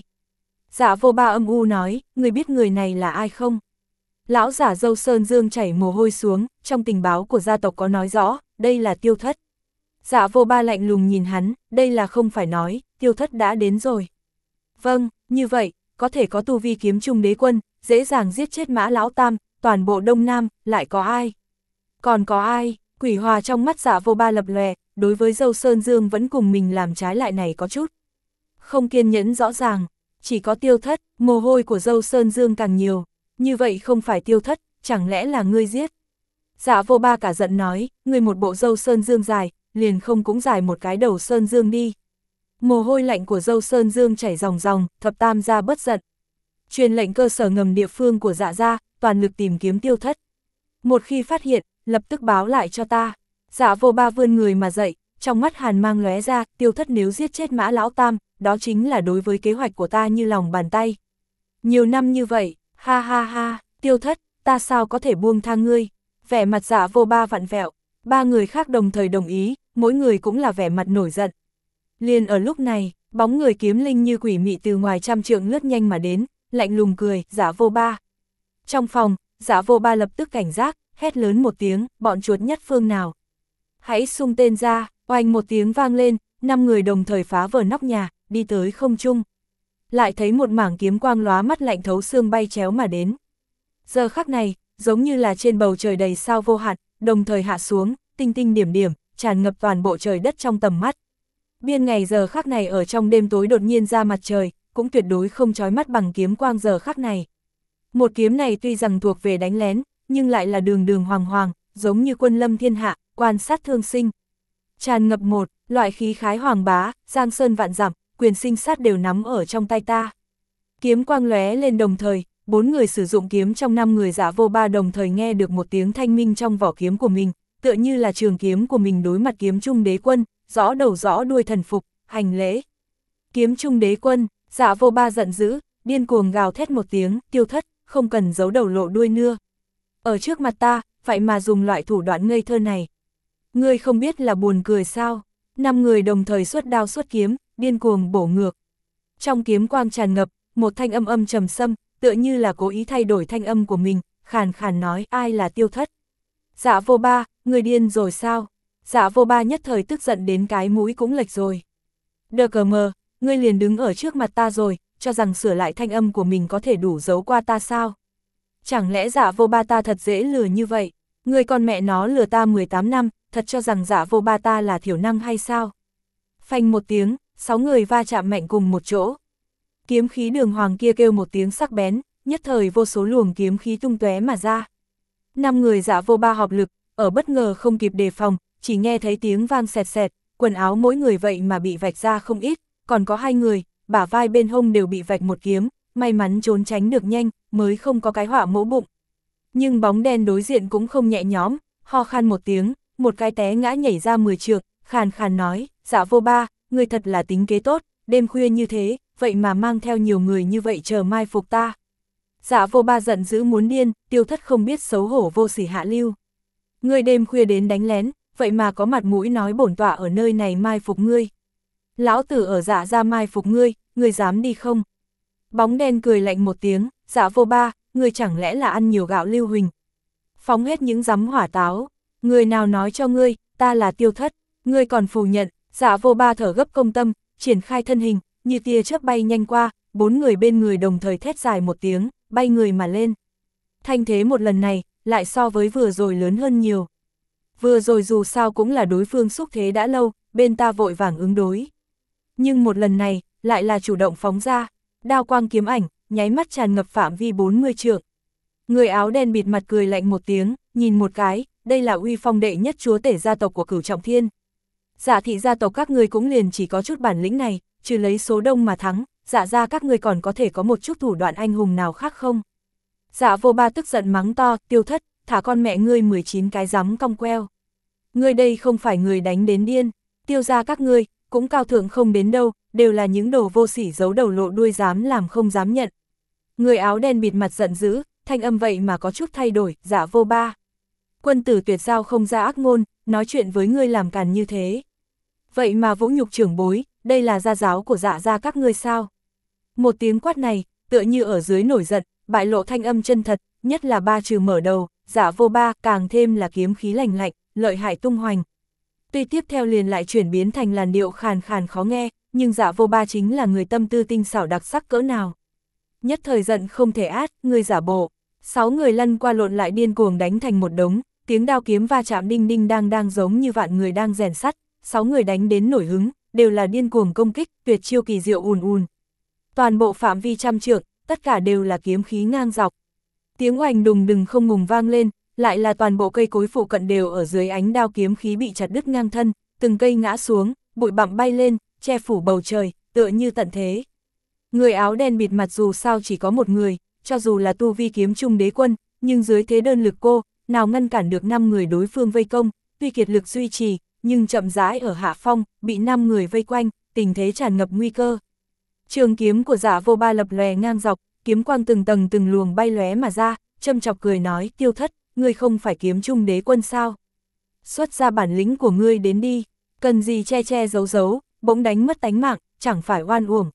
Dạ Vô Ba âm u nói, người biết người này là ai không? Lão giả dâu Sơn Dương chảy mồ hôi xuống, trong tình báo của gia tộc có nói rõ, đây là tiêu thất. Dạ Vô Ba lạnh lùng nhìn hắn, đây là không phải nói, tiêu thất đã đến rồi. Vâng, như vậy, có thể có tu vi kiếm trung đế quân, dễ dàng giết chết Mã Lão Tam, toàn bộ Đông Nam, lại có ai? Còn có ai? Quỷ hòa trong mắt Dạ Vô Ba lập lòe, đối với Dâu Sơn Dương vẫn cùng mình làm trái lại này có chút không kiên nhẫn rõ ràng, chỉ có Tiêu Thất, mồ hôi của Dâu Sơn Dương càng nhiều, như vậy không phải Tiêu Thất, chẳng lẽ là ngươi giết? Dạ Vô Ba cả giận nói, ngươi một bộ Dâu Sơn Dương dài, liền không cũng dài một cái đầu Sơn Dương đi. Mồ hôi lạnh của Dâu Sơn Dương chảy ròng ròng, thập tam gia bất giận. Truyền lệnh cơ sở ngầm địa phương của Dạ gia, toàn lực tìm kiếm Tiêu Thất. Một khi phát hiện, lập tức báo lại cho ta. Dạ Vô Ba vươn người mà dậy, trong mắt hàn mang lóe ra, Tiêu Thất nếu giết chết Mã Lão Tam, đó chính là đối với kế hoạch của ta như lòng bàn tay. Nhiều năm như vậy, ha ha ha, Tiêu Thất, ta sao có thể buông tha ngươi? Vẻ mặt Dạ Vô Ba vặn vẹo, ba người khác đồng thời đồng ý, mỗi người cũng là vẻ mặt nổi giận. Liền ở lúc này, bóng người kiếm linh như quỷ mị từ ngoài trăm trượng lướt nhanh mà đến, lạnh lùng cười, Dạ Vô Ba. Trong phòng, Dạ Vô Ba lập tức cảnh giác, hét lớn một tiếng, bọn chuột nhất phương nào. Hãy xung tên ra, oanh một tiếng vang lên, năm người đồng thời phá vỡ nóc nhà, đi tới không trung. Lại thấy một mảng kiếm quang lóa mắt lạnh thấu xương bay chéo mà đến. Giờ khắc này, giống như là trên bầu trời đầy sao vô hạn, đồng thời hạ xuống, tinh tinh điểm điểm, tràn ngập toàn bộ trời đất trong tầm mắt. Biên ngày giờ khắc này ở trong đêm tối đột nhiên ra mặt trời, cũng tuyệt đối không chói mắt bằng kiếm quang giờ khắc này. Một kiếm này tuy rằng thuộc về đánh lén, nhưng lại là đường đường hoàng hoàng, giống như quân lâm thiên hạ, quan sát thương sinh. Tràn ngập một, loại khí khái hoàng bá, giang sơn vạn dặm, quyền sinh sát đều nắm ở trong tay ta. Kiếm quang lóe lên đồng thời, bốn người sử dụng kiếm trong năm người Dạ Vô Ba đồng thời nghe được một tiếng thanh minh trong vỏ kiếm của mình, tựa như là trường kiếm của mình đối mặt kiếm trung đế quân, rõ đầu rõ đuôi thần phục, hành lễ. Kiếm trung đế quân, Dạ Vô Ba giận dữ, điên cuồng gào thét một tiếng, Tiêu Thất, không cần giấu đầu lộ đuôi nưa. Ở trước mặt ta, vậy mà dùng loại thủ đoạn ngây thơ này. Ngươi không biết là buồn cười sao? Năm người đồng thời xuất đao xuất kiếm, điên cuồng bổ ngược. Trong kiếm quang tràn ngập, một thanh âm âm trầm sâm, tựa như là cố ý thay đổi thanh âm của mình, khàn khàn nói, ai là Tiêu Thất? Dạ Vô Ba, ngươi điên rồi sao? Dạ Vô Ba nhất thời tức giận đến cái mũi cũng lệch rồi. Đờ cờ mờ, ngươi liền đứng ở trước mặt ta rồi, cho rằng sửa lại thanh âm của mình có thể đủ giấu qua ta sao? Chẳng lẽ Dạ Vô Ba ta thật dễ lừa như vậy? Ngươi con mẹ nó lừa ta mười tám năm, thật cho rằng Dạ Vô Ba ta là thiểu năng hay sao? Phanh một tiếng, sáu người va chạm mạnh cùng một chỗ. Kiếm khí đường hoàng kia kêu một tiếng sắc bén, nhất thời vô số luồng kiếm khí tung tóe mà ra. Năm người Dạ Vô Ba hợp lực, ở bất ngờ không kịp đề phòng, chỉ nghe thấy tiếng vang sẹt sẹt, quần áo mỗi người vậy mà bị vạch ra không ít, còn có hai người, bả vai bên hông đều bị vạch một kiếm, may mắn trốn tránh được nhanh, mới không có cái họa mỗ bụng. Nhưng bóng đen đối diện cũng không nhẹ nhõm, ho khan một tiếng, một cái té ngã nhảy ra mười trượng, khàn khàn nói, Dạ Vô Ba, người thật là tính kế tốt, đêm khuya như thế, vậy mà mang theo nhiều người như vậy chờ mai phục ta. Dạ Vô Ba giận dữ muốn điên, Tiêu Thất không biết xấu hổ vô sỉ hạ lưu. Ngươi đêm khuya đến đánh lén, vậy mà có mặt mũi nói bổn tọa ở nơi này mai phục ngươi. Lão tử ở Dạ gia mai phục ngươi, ngươi dám đi không? Bóng đen cười lạnh một tiếng, Dạ Vô Ba, ngươi chẳng lẽ là ăn nhiều gạo lưu huỳnh? Phóng hết những giấm hỏa táo, người nào nói cho ngươi, ta là Tiêu Thất, ngươi còn phủ nhận. Dạ Vô Ba thở gấp công tâm, triển khai thân hình, như tia chớp bay nhanh qua, bốn người bên người đồng thời thét dài một tiếng, bay người mà lên. Thanh thế một lần này, lại so với vừa rồi lớn hơn nhiều. Vừa rồi dù sao cũng là đối phương xúc thế đã lâu, bên ta vội vàng ứng đối. Nhưng một lần này, lại là chủ động phóng ra, đao quang kiếm ảnh, nháy mắt tràn ngập phạm vi bốn mươi trượng. Người áo đen bịt mặt cười lạnh một tiếng, nhìn một cái, đây là uy phong đệ nhất chúa tể gia tộc của Cửu Trọng Thiên. Dạ thị gia tộc các người cũng liền chỉ có chút bản lĩnh này, trừ lấy số đông mà thắng, dạ ra các người còn có thể có một chút thủ đoạn anh hùng nào khác không? Dạ Vô Ba tức giận mắng to, Tiêu Thất, thả con mẹ ngươi mười chín cái rắm cong queo. Ngươi đây không phải người đánh đến điên, Tiêu ra các ngươi, cũng cao thượng không đến đâu, đều là những đồ vô sỉ giấu đầu lộ đuôi dám làm không dám nhận. Người áo đen bịt mặt giận dữ, thanh âm vậy mà có chút thay đổi, Dạ Vô Ba. Quân tử tuyệt giao không ra ác ngôn, nói chuyện với ngươi làm càn như thế. Vậy mà vũ nhục trưởng bối, đây là gia giáo của Dạ gia các ngươi sao? Một tiếng quát này, tựa như ở dưới nổi giận, bại lộ thanh âm chân thật, nhất là ba trừ mở đầu, Dạ Vô Ba, càng thêm là kiếm khí lành lạnh, lợi hại tung hoành. Tuy tiếp theo liền lại chuyển biến thành làn điệu khàn khàn khó nghe, nhưng Dạ Vô Ba chính là người tâm tư tinh xảo đặc sắc cỡ nào. nhất thời giận không thể át, người giả bộ. Sáu người lăn qua lộn lại điên cuồng đánh thành một đống, tiếng đao kiếm va chạm đinh đinh đang đang giống như vạn người đang rèn sắt, sáu người đánh đến nổi hứng, đều là điên cuồng công kích, tuyệt chiêu kỳ diệu ùn ùn. Toàn bộ phạm vi trăm trượng, tất cả đều là kiếm khí ngang dọc. Tiếng oanh đùng đừng không ngừng vang lên, lại là toàn bộ cây cối phụ cận đều ở dưới ánh đao kiếm khí bị chặt đứt ngang thân, từng cây ngã xuống, bụi bặm bay lên, che phủ bầu trời, tựa như tận thế. Người áo đen bịt mặt dù sao chỉ có một người, cho dù là tu vi kiếm trung đế quân, nhưng dưới thế đơn lực cô, nào ngăn cản được năm người đối phương vây công, tuy kiệt lực duy trì, nhưng chậm rãi ở hạ phong, bị năm người vây quanh, tình thế tràn ngập nguy cơ. Trường kiếm của Dạ Vô Ba lập lòe ngang dọc, kiếm quang từng tầng từng luồng bay lóe mà ra, châm chọc cười nói, Tiêu Thất, ngươi không phải kiếm trung đế quân sao? Xuất ra bản lĩnh của ngươi đến đi, cần gì che che giấu giấu, bỗng đánh mất tánh mạng, chẳng phải oan uổng.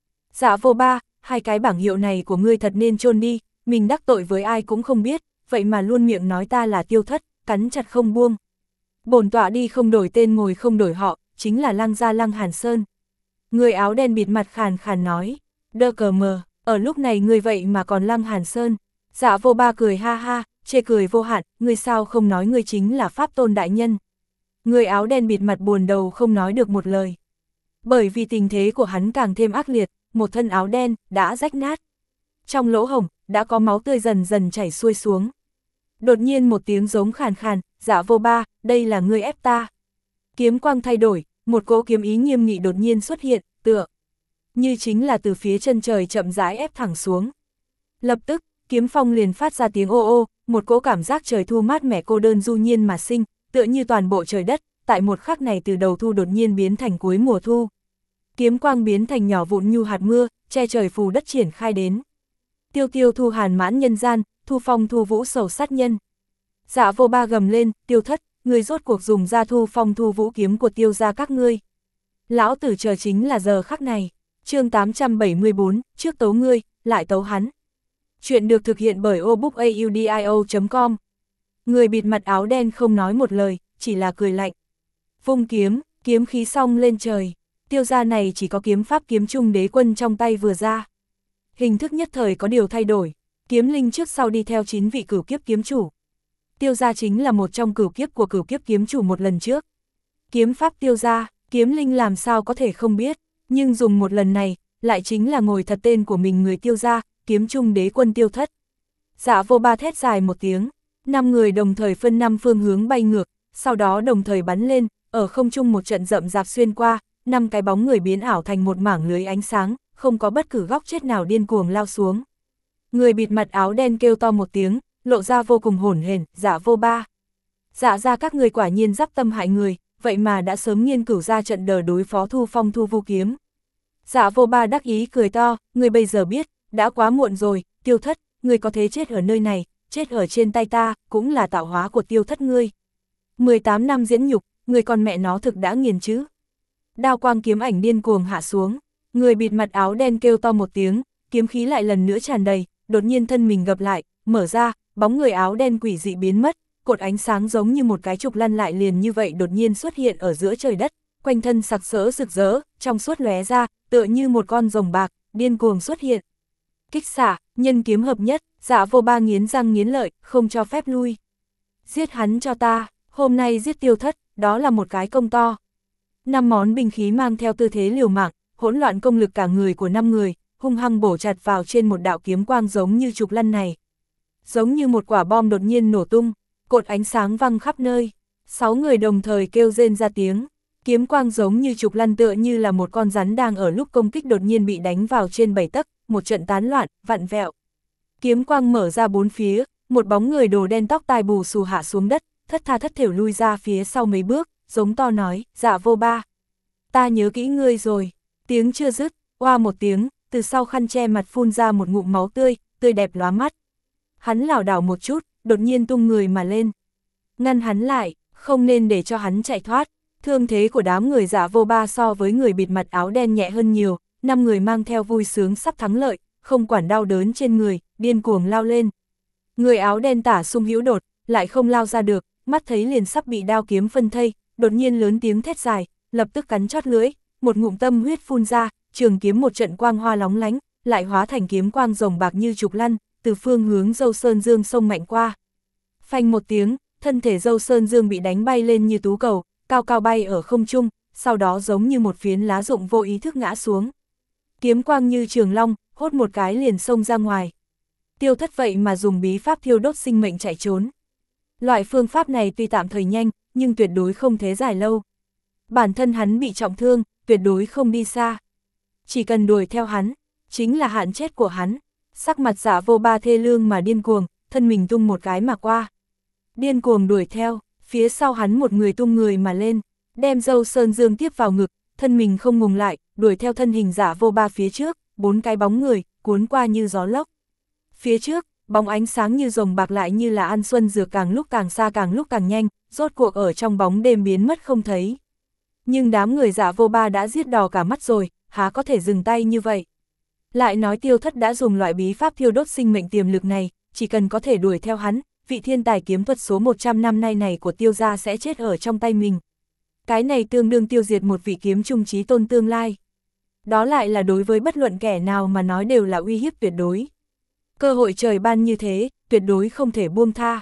Dạ Vô Ba, hai cái bảng hiệu này của ngươi thật nên chôn đi, mình đắc tội với ai cũng không biết, vậy mà luôn miệng nói ta là Tiêu Thất, cắn chặt không buông. Bổn tọa đi không đổi tên ngồi không đổi họ, chính là Lăng gia Lăng Hàn Sơn. Người áo đen bịt mặt khàn khàn nói, đơ cờ mờ, ở lúc này ngươi vậy mà còn Lăng Hàn Sơn. Dạ Vô Ba cười ha ha, chê cười vô hạn, ngươi sao không nói ngươi chính là Pháp Tôn Đại Nhân. Người áo đen bịt mặt buồn đầu không nói được một lời. Bởi vì tình thế của hắn càng thêm ác liệt, một thân áo đen, đã rách nát. Trong lỗ hổng, đã có máu tươi dần dần chảy xuôi xuống. Đột nhiên một tiếng giống khàn khàn, Dạ Vô Ba, đây là ngươi ép ta. Kiếm quang thay đổi, một cỗ kiếm ý nghiêm nghị đột nhiên xuất hiện, tựa như chính là từ phía chân trời chậm rãi ép thẳng xuống. Lập tức, kiếm phong liền phát ra tiếng ô ô, một cỗ cảm giác trời thu mát mẻ cô đơn du nhiên mà sinh, tựa như toàn bộ trời đất, tại một khắc này từ đầu thu đột nhiên biến thành cuối mùa thu. Kiếm quang biến thành nhỏ vụn như hạt mưa, che trời phù đất triển khai đến. Tiêu tiêu thu hàn mãn nhân gian, thu phong thu vũ sầu sát nhân. Dạ Vô Ba gầm lên, Tiêu Thất, người rốt cuộc dùng ra thu phong thu vũ kiếm của Tiêu gia các ngươi. Lão tử chờ chính là giờ khắc này. Chương tám trăm bảy mươi bốn, trước tấu ngươi, lại tấu hắn. Chuyện được thực hiện bởi obookaudio chấm com. Người bịt mặt áo đen không nói một lời, chỉ là cười lạnh. Vung kiếm, kiếm khí song lên trời. Tiêu gia này chỉ có kiếm pháp kiếm trung đế quân trong tay vừa ra. Hình thức nhất thời có điều thay đổi, kiếm linh trước sau đi theo chín vị cửu kiếp kiếm chủ. Tiêu gia chính là một trong cửu kiếp của cửu kiếp kiếm chủ một lần trước. Kiếm pháp Tiêu gia, kiếm linh làm sao có thể không biết, nhưng dùng một lần này, lại chính là ngồi thật tên của mình người Tiêu gia, kiếm trung đế quân Tiêu Thất. Dạ Vô Ba thét dài một tiếng, năm người đồng thời phân năm phương hướng bay ngược, sau đó đồng thời bắn lên, ở không trung một trận rậm rạp xuyên qua, năm cái bóng người biến ảo thành một mảng lưới ánh sáng, không có bất cứ góc chết nào điên cuồng lao xuống. Người bịt mặt áo đen kêu to một tiếng, lộ ra vô cùng hỗn hển, Dạ Vô Ba. Dạ ra các người quả nhiên giáp tâm hại người, vậy mà đã sớm nghiên cửu ra trận đờ đối phó thu phong thu vu kiếm. Dạ Vô Ba đắc ý cười to, người bây giờ biết, đã quá muộn rồi, Tiêu Thất, người có thế chết ở nơi này, chết ở trên tay ta, cũng là tạo hóa của Tiêu Thất ngươi. mười tám năm diễn nhục, người con mẹ nó thực đã nghiền chứ. Đao quang kiếm ảnh điên cuồng hạ xuống, người bịt mặt áo đen kêu to một tiếng, kiếm khí lại lần nữa tràn đầy, đột nhiên thân mình gập lại, mở ra, bóng người áo đen quỷ dị biến mất, cột ánh sáng giống như một cái trục lăn lại liền như vậy đột nhiên xuất hiện ở giữa trời đất, quanh thân sặc sỡ rực rỡ, trong suốt lóe ra, tựa như một con rồng bạc, điên cuồng xuất hiện. Kích xả, nhân kiếm hợp nhất, Dạ Vô Ba nghiến răng nghiến lợi, không cho phép lui. Giết hắn cho ta, hôm nay giết Tiêu Thất, đó là một cái công to. Năm món binh khí mang theo tư thế liều mạng, hỗn loạn công lực cả người của năm người, hung hăng bổ chặt vào trên một đạo kiếm quang giống như trục lăn này. Giống như một quả bom đột nhiên nổ tung, cột ánh sáng văng khắp nơi. Sáu người đồng thời kêu rên ra tiếng. Kiếm quang giống như trục lăn tựa như là một con rắn đang ở lúc công kích đột nhiên bị đánh vào trên bảy tấc, một trận tán loạn, vặn vẹo. Kiếm quang mở ra bốn phía, một bóng người đồ đen tóc tai bù xù hạ xuống đất, thất tha thất thểu lui ra phía sau mấy bước, giống to nói, Dạ Vô Ba. Ta nhớ kỹ ngươi rồi. Tiếng chưa dứt, oa một tiếng, từ sau khăn che mặt phun ra một ngụm máu tươi, tươi đẹp lóa mắt. Hắn lảo đảo một chút, đột nhiên tung người mà lên. Ngăn hắn lại, không nên để cho hắn chạy thoát. Thương thế của đám người Dạ Vô Ba so với người bịt mặt áo đen nhẹ hơn nhiều, năm người mang theo vui sướng sắp thắng lợi, không quản đau đớn trên người, điên cuồng lao lên. Người áo đen tả sung hữu đột, lại không lao ra được, mắt thấy liền sắp bị đao kiếm phân thây, đột nhiên lớn tiếng thét dài, lập tức cắn chót lưỡi, một ngụm tâm huyết phun ra, trường kiếm một trận quang hoa lóng lánh, lại hóa thành kiếm quang rồng bạc như trục lăn, từ phương hướng Dâu Sơn Dương xông mạnh qua. Phanh một tiếng, thân thể Dâu Sơn Dương bị đánh bay lên như tú cầu, cao cao bay ở không trung, sau đó giống như một phiến lá rụng vô ý thức ngã xuống. Kiếm quang như trường long, hốt một cái liền xông ra ngoài. Tiêu Thất vậy mà dùng bí pháp thiêu đốt sinh mệnh chạy trốn. Loại phương pháp này tuy tạm thời nhanh, nhưng tuyệt đối không thế dài lâu. Bản thân hắn bị trọng thương, tuyệt đối không đi xa. Chỉ cần đuổi theo hắn, chính là hạn chết của hắn. Sắc mặt Dạ Vô Ba thê lương mà điên cuồng, thân mình tung một cái mà qua. Điên cuồng đuổi theo, phía sau hắn một người tung người mà lên, đem Dâu Sơn Dương tiếp vào ngực, thân mình không ngừng lại, đuổi theo thân hình Dạ Vô Ba phía trước, bốn cái bóng người, cuốn qua như gió lốc. Phía trước, bóng ánh sáng như rồng bạc lại như là ăn xuân dược càng lúc càng xa càng lúc càng nhanh, rốt cuộc ở trong bóng đêm biến mất không thấy. Nhưng đám người Dạ Vô Ba đã giết đỏ cả mắt rồi, há có thể dừng tay như vậy. Lại nói Tiêu Thất đã dùng loại bí pháp thiêu đốt sinh mệnh tiềm lực này, chỉ cần có thể đuổi theo hắn, vị thiên tài kiếm thuật số một trăm năm nay này của Tiêu gia sẽ chết ở trong tay mình. Cái này tương đương tiêu diệt một vị kiếm trung chí tôn tương lai. Đó lại là đối với bất luận kẻ nào mà nói đều là uy hiếp tuyệt đối. Cơ hội trời ban như thế, tuyệt đối không thể buông tha.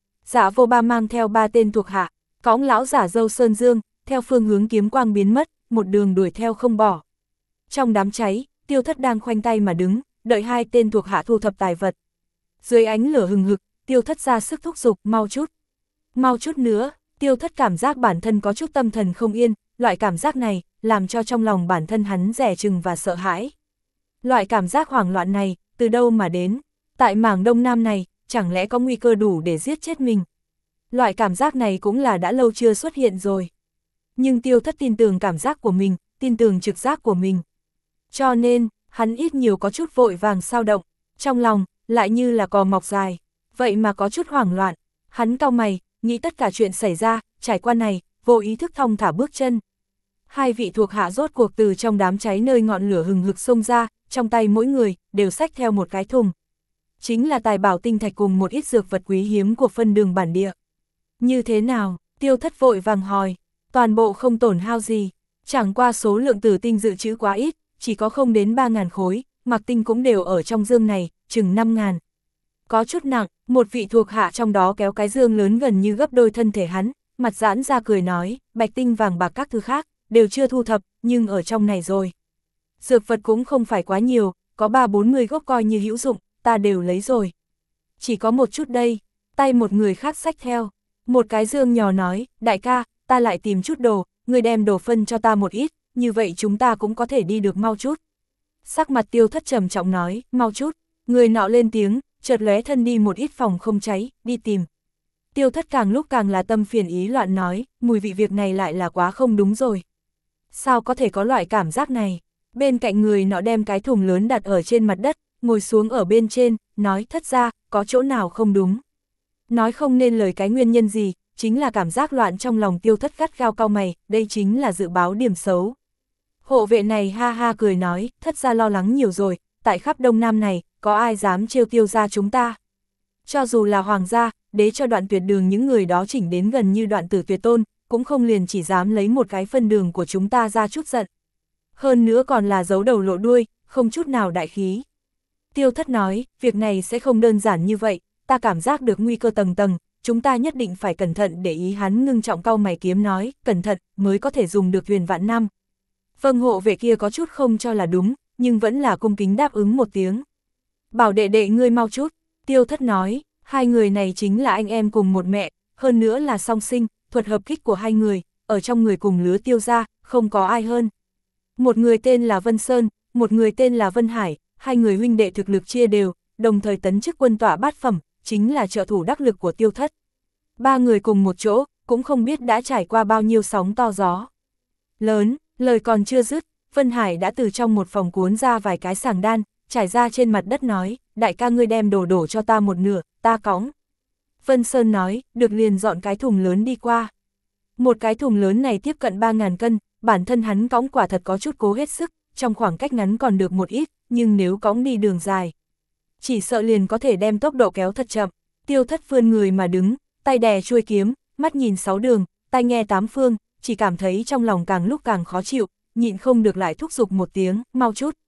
Dạ Vô Ba mang theo ba tên thuộc hạ, cõng lão giả Dâu Sơn Dương, theo phương hướng kiếm quang biến mất, một đường đuổi theo không bỏ. Trong đám cháy, Tiêu Thất đang khoanh tay mà đứng, đợi hai tên thuộc hạ thu thập tài vật. Dưới ánh lửa hừng hực, Tiêu Thất ra sức thúc giục, mau chút. Mau chút nữa, Tiêu Thất cảm giác bản thân có chút tâm thần không yên, loại cảm giác này, làm cho trong lòng bản thân hắn dè chừng và sợ hãi. Loại cảm giác hoảng loạn này, từ đâu mà đến? Tại mảng Đông Nam này, chẳng lẽ có nguy cơ đủ để giết chết mình? Loại cảm giác này cũng là đã lâu chưa xuất hiện rồi. Nhưng Tiêu Thất tin tưởng cảm giác của mình, tin tưởng trực giác của mình. Cho nên, hắn ít nhiều có chút vội vàng sao động, trong lòng, lại như là cò mọc dài, vậy mà có chút hoảng loạn. Hắn cau mày, nghĩ tất cả chuyện xảy ra, trải qua này, vô ý thức thong thả bước chân. Hai vị thuộc hạ rốt cuộc từ trong đám cháy nơi ngọn lửa hừng hực xông ra, trong tay mỗi người, đều xách theo một cái thùng. Chính là tài bảo tinh thạch cùng một ít dược vật quý hiếm của phân đường bản địa. Như thế nào? Tiêu Thất vội vàng hỏi. Toàn bộ không tổn hao gì, chẳng qua số lượng tử tinh dự trữ quá ít, chỉ có không đến ba ngàn khối, mặc tinh cũng đều ở trong dương này, chừng năm ngàn. Có chút nặng, một vị thuộc hạ trong đó kéo cái dương lớn gần như gấp đôi thân thể hắn, mặt giãn ra cười nói, bạch tinh vàng bạc các thứ khác, đều chưa thu thập, nhưng ở trong này rồi. Dược vật cũng không phải quá nhiều, có ba bốn mươi gốc coi như hữu dụng, ta đều lấy rồi. Chỉ có một chút đây, tay một người khác xách theo, một cái dương nhỏ nói, đại ca, ta lại tìm chút đồ, người đem đồ phân cho ta một ít, như vậy chúng ta cũng có thể đi được mau chút. Sắc mặt Tiêu Thất trầm trọng nói, mau chút, người nọ lên tiếng, chợt lóe thân đi một ít phòng không cháy, đi tìm. Tiêu Thất càng lúc càng là tâm phiền ý loạn nói, mùi vị việc này lại là quá không đúng rồi. Sao có thể có loại cảm giác này? Bên cạnh người nọ đem cái thùng lớn đặt ở trên mặt đất, ngồi xuống ở bên trên, nói Thất ra, có chỗ nào không đúng. Nói không nên lời cái nguyên nhân gì, chính là cảm giác loạn trong lòng Tiêu Thất gắt gao cau mày, đây chính là dự báo điểm xấu. Hộ vệ này ha ha cười nói, Thất ra lo lắng nhiều rồi, tại khắp Đông Nam này, có ai dám trêu Tiêu gia chúng ta. Cho dù là hoàng gia, đế cho Đoạn Tuyệt đường những người đó chỉnh đến gần như Đoạn Tử Tuyệt Tôn, cũng không liền chỉ dám lấy một cái phân đường của chúng ta ra chút giận. Hơn nữa còn là giấu đầu lộ đuôi, không chút nào đại khí. Tiêu Thất nói, việc này sẽ không đơn giản như vậy, ta cảm giác được nguy cơ tầng tầng, chúng ta nhất định phải cẩn thận để ý. Hắn ngưng trọng cau mày kiếm nói, cẩn thận, mới có thể dùng được huyền vạn năm. Vâng, hộ vệ kia có chút không cho là đúng, nhưng vẫn là cung kính đáp ứng một tiếng. Bảo đệ đệ ngươi mau chút, Tiêu Thất nói, hai người này chính là anh em cùng một mẹ, hơn nữa là song sinh, thuật hợp kích của hai người, ở trong người cùng lứa Tiêu gia, không có ai hơn. Một người tên là Vân Sơn, một người tên là Vân Hải, hai người huynh đệ thực lực chia đều, đồng thời tấn chức quân tọa bát phẩm, chính là trợ thủ đắc lực của Tiêu Thất. Ba người cùng một chỗ, cũng không biết đã trải qua bao nhiêu sóng to gió lớn. Lời còn chưa dứt, Vân Hải đã từ trong một phòng cuốn ra vài cái sàng đan, trải ra trên mặt đất nói, đại ca ngươi đem đồ đổ cho ta một nửa, ta cõng. Vân Sơn nói, được, liền dọn cái thùng lớn đi qua. Một cái thùng lớn này tiếp cận ba ngàn cân, bản thân hắn cõng quả thật có chút cố hết sức, trong khoảng cách ngắn còn được một ít, nhưng nếu cõng đi đường dài, chỉ sợ liền có thể đem tốc độ kéo thật chậm. Tiêu Thất vươn người mà đứng, tay đè chuôi kiếm, mắt nhìn sáu đường, tai nghe tám phương, chỉ cảm thấy trong lòng càng lúc càng khó chịu, nhịn không được lại thúc giục một tiếng, mau chút.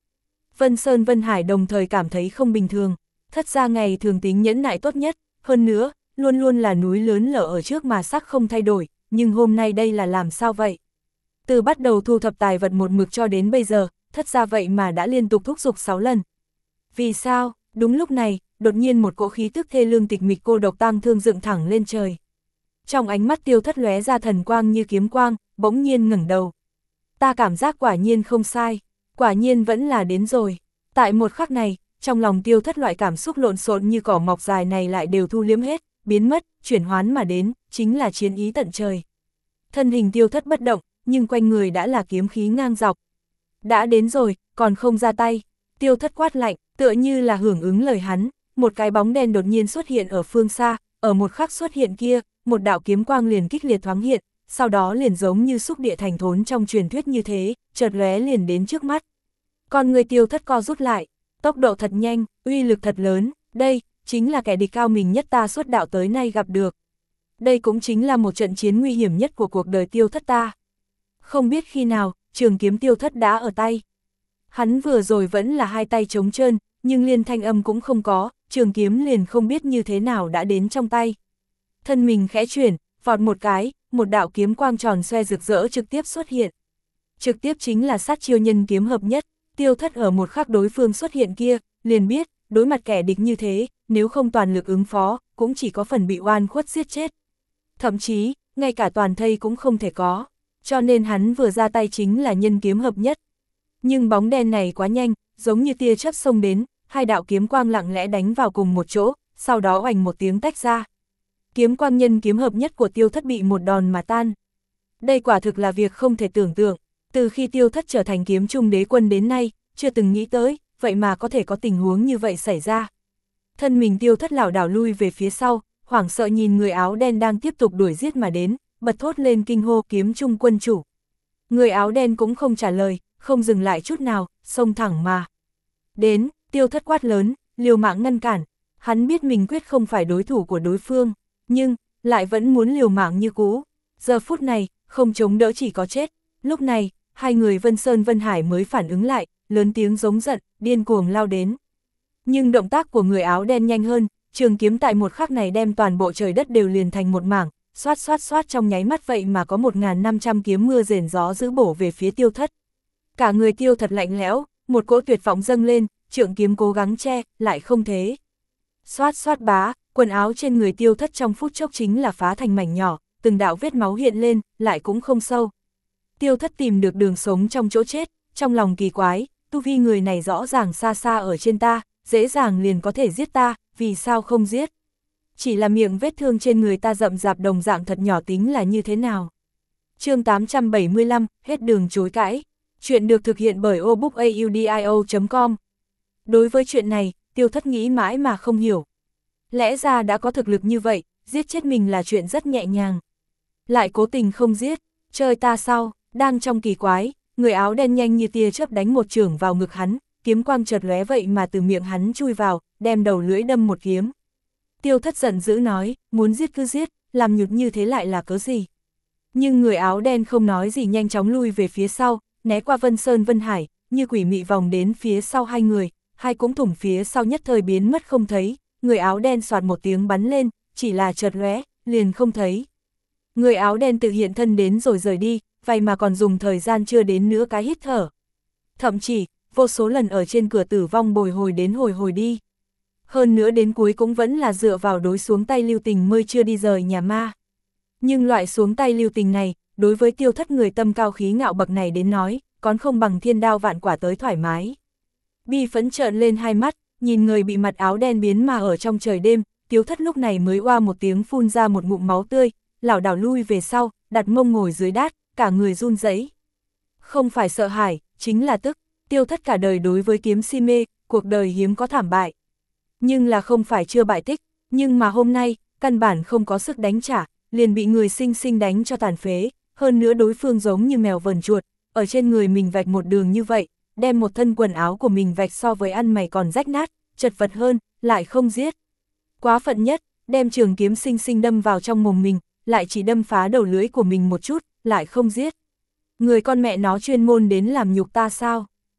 Vân Sơn Vân Hải đồng thời cảm thấy không bình thường, thất gia ngày thường tính nhẫn nại tốt nhất, hơn nữa, luôn luôn là núi lớn lở ở trước mà sắc không thay đổi, nhưng hôm nay đây là làm sao vậy? Từ bắt đầu thu thập tài vật một mực cho đến bây giờ, thất gia vậy mà đã liên tục thúc giục sáu lần. Vì sao? Đúng lúc này, đột nhiên một cỗ khí tức thê lương tịch mịch cô độc tang thương dựng thẳng lên trời. Trong ánh mắt Tiêu Thất lóe ra thần quang như kiếm quang, bỗng nhiên ngẩng đầu. Ta cảm giác quả nhiên không sai, quả nhiên vẫn là đến rồi. Tại một khắc này, trong lòng Tiêu Thất loại cảm xúc lộn xộn như cỏ mọc dài này lại đều thu liếm hết, biến mất, chuyển hoán mà đến, chính là chiến ý tận trời. Thân hình Tiêu Thất bất động, nhưng quanh người đã là kiếm khí ngang dọc. Đã đến rồi, còn không ra tay. Tiêu Thất quát lạnh, tựa như là hưởng ứng lời hắn, một cái bóng đen đột nhiên xuất hiện ở phương xa, ở một khắc xuất hiện kia, một đạo kiếm quang liền kích liệt thoáng hiện, sau đó liền giống như xúc địa thành thốn trong truyền thuyết như thế, chợt lóe liền đến trước mắt. Con người Tiêu Thất co rút lại, tốc độ thật nhanh, uy lực thật lớn, đây chính là kẻ địch cao mình nhất ta xuất đạo tới nay gặp được. Đây cũng chính là một trận chiến nguy hiểm nhất của cuộc đời Tiêu Thất ta. Không biết khi nào, trường kiếm Tiêu Thất đã ở tay. Hắn vừa rồi vẫn là hai tay trống trơn, nhưng liên thanh âm cũng không có, trường kiếm liền không biết như thế nào đã đến trong tay. Thân mình khẽ chuyển, vọt một cái, một đạo kiếm quang tròn xoe rực rỡ trực tiếp xuất hiện. Trực tiếp chính là sát chiêu nhân kiếm hợp nhất, Tiêu Thất ở một khắc đối phương xuất hiện kia, liền biết, đối mặt kẻ địch như thế, nếu không toàn lực ứng phó, cũng chỉ có phần bị oan khuất giết chết. Thậm chí, ngay cả toàn thây cũng không thể có, cho nên hắn vừa ra tay chính là nhân kiếm hợp nhất. Nhưng bóng đen này quá nhanh, giống như tia chớp xông đến, hai đạo kiếm quang lặng lẽ đánh vào cùng một chỗ, sau đó oành một tiếng tách ra. Kiếm quang nhân kiếm hợp nhất của Tiêu Thất bị một đòn mà tan. Đây quả thực là việc không thể tưởng tượng, từ khi Tiêu Thất trở thành kiếm trung đế quân đến nay, chưa từng nghĩ tới, vậy mà có thể có tình huống như vậy xảy ra. Thân mình Tiêu Thất lảo đảo lui về phía sau, hoảng sợ nhìn người áo đen đang tiếp tục đuổi giết mà đến, bật thốt lên kinh hô kiếm trung quân chủ. Người áo đen cũng không trả lời, không dừng lại chút nào, xông thẳng mà. Đến, Tiêu Thất quát lớn, liều mạng ngăn cản, hắn biết mình quyết không phải đối thủ của đối phương, nhưng, lại vẫn muốn liều mạng như cũ. Giờ phút này, không chống đỡ chỉ có chết. Lúc này, hai người Vân Sơn Vân Hải mới phản ứng lại, lớn tiếng giống giận, điên cuồng lao đến. Nhưng động tác của người áo đen nhanh hơn, trường kiếm tại một khắc này đem toàn bộ trời đất đều liền thành một mảng, xoát xoát xoát trong nháy mắt vậy mà có một nghìn năm trăm kiếm mưa rền gió dữ bổ về phía Tiêu Thất. Cả người Tiêu Thật lạnh lẽo, một cỗ tuyệt vọng dâng lên, trượng kiếm cố gắng che, lại không thế. Xoát xoát bá, quần áo trên người Tiêu Thất trong phút chốc chính là phá thành mảnh nhỏ, từng đạo vết máu hiện lên, lại cũng không sâu. Tiêu Thất tìm được đường sống trong chỗ chết, trong lòng kỳ quái, tu vi người này rõ ràng xa xa ở trên ta, dễ dàng liền có thể giết ta, vì sao không giết? Chỉ là miệng vết thương trên người ta rậm rạp đồng dạng thật nhỏ tính là như thế nào? Chương tám trăm bảy mươi lăm, hết đường chối cãi. Chuyện được thực hiện bởi obookaudio chấm com. Đối với chuyện này, Tiêu Thất nghĩ mãi mà không hiểu. Lẽ ra đã có thực lực như vậy, giết chết mình là chuyện rất nhẹ nhàng. Lại cố tình không giết, chơi ta sao? Đang trong kỳ quái, người áo đen nhanh như tia chớp đánh một chưởng vào ngực hắn, kiếm quang chợt lóe vậy mà từ miệng hắn chui vào, đem đầu lưỡi đâm một kiếm. Tiêu Thất giận dữ nói, muốn giết cứ giết, làm nhục như thế lại là cớ gì? Nhưng người áo đen không nói gì nhanh chóng lui về phía sau, né qua Vân Sơn Vân Hải, như quỷ mị vòng đến phía sau hai người, hai cũng thủng phía sau nhất thời biến mất không thấy, người áo đen soạt một tiếng bắn lên, chỉ là chợt lóe, liền không thấy. Người áo đen tự hiện thân đến rồi rời đi, vậy mà còn dùng thời gian chưa đến nữa cái hít thở. Thậm chí, vô số lần ở trên cửa tử vong bồi hồi đến hồi hồi đi. Hơn nữa đến cuối cũng vẫn là dựa vào đối xuống tay lưu tình mới chưa đi rời nhà ma. Nhưng loại xuống tay lưu tình này, đối với Tiêu Thất người tâm cao khí ngạo bậc này đến nói, còn không bằng thiên đao vạn quả tới thoải mái. Bi phẫn trợn lên hai mắt, nhìn người bị mặt áo đen biến mà ở trong trời đêm, Tiêu Thất lúc này mới oa một tiếng phun ra một ngụm máu tươi, lảo đảo lui về sau, đặt mông ngồi dưới đát, cả người run rẩy. Không phải sợ hãi, chính là tức, Tiêu Thất cả đời đối với kiếm si mê, cuộc đời hiếm có thảm bại. Nhưng là không phải chưa bại tích, nhưng mà hôm nay, căn bản không có sức đánh trả, liền bị người sinh sinh đánh cho tàn phế, hơn nữa đối phương giống như mèo vờn chuột, ở trên người mình vạch một đường như vậy, đem một thân quần áo của mình vạch so với ăn mày còn rách nát, chật vật hơn, lại không giết. Quá phận nhất, đem trường kiếm sinh sinh đâm vào trong mồm mình, lại chỉ đâm phá đầu lưỡi của mình một chút, lại không giết. Người con mẹ nó chuyên môn đến làm nhục ta sao?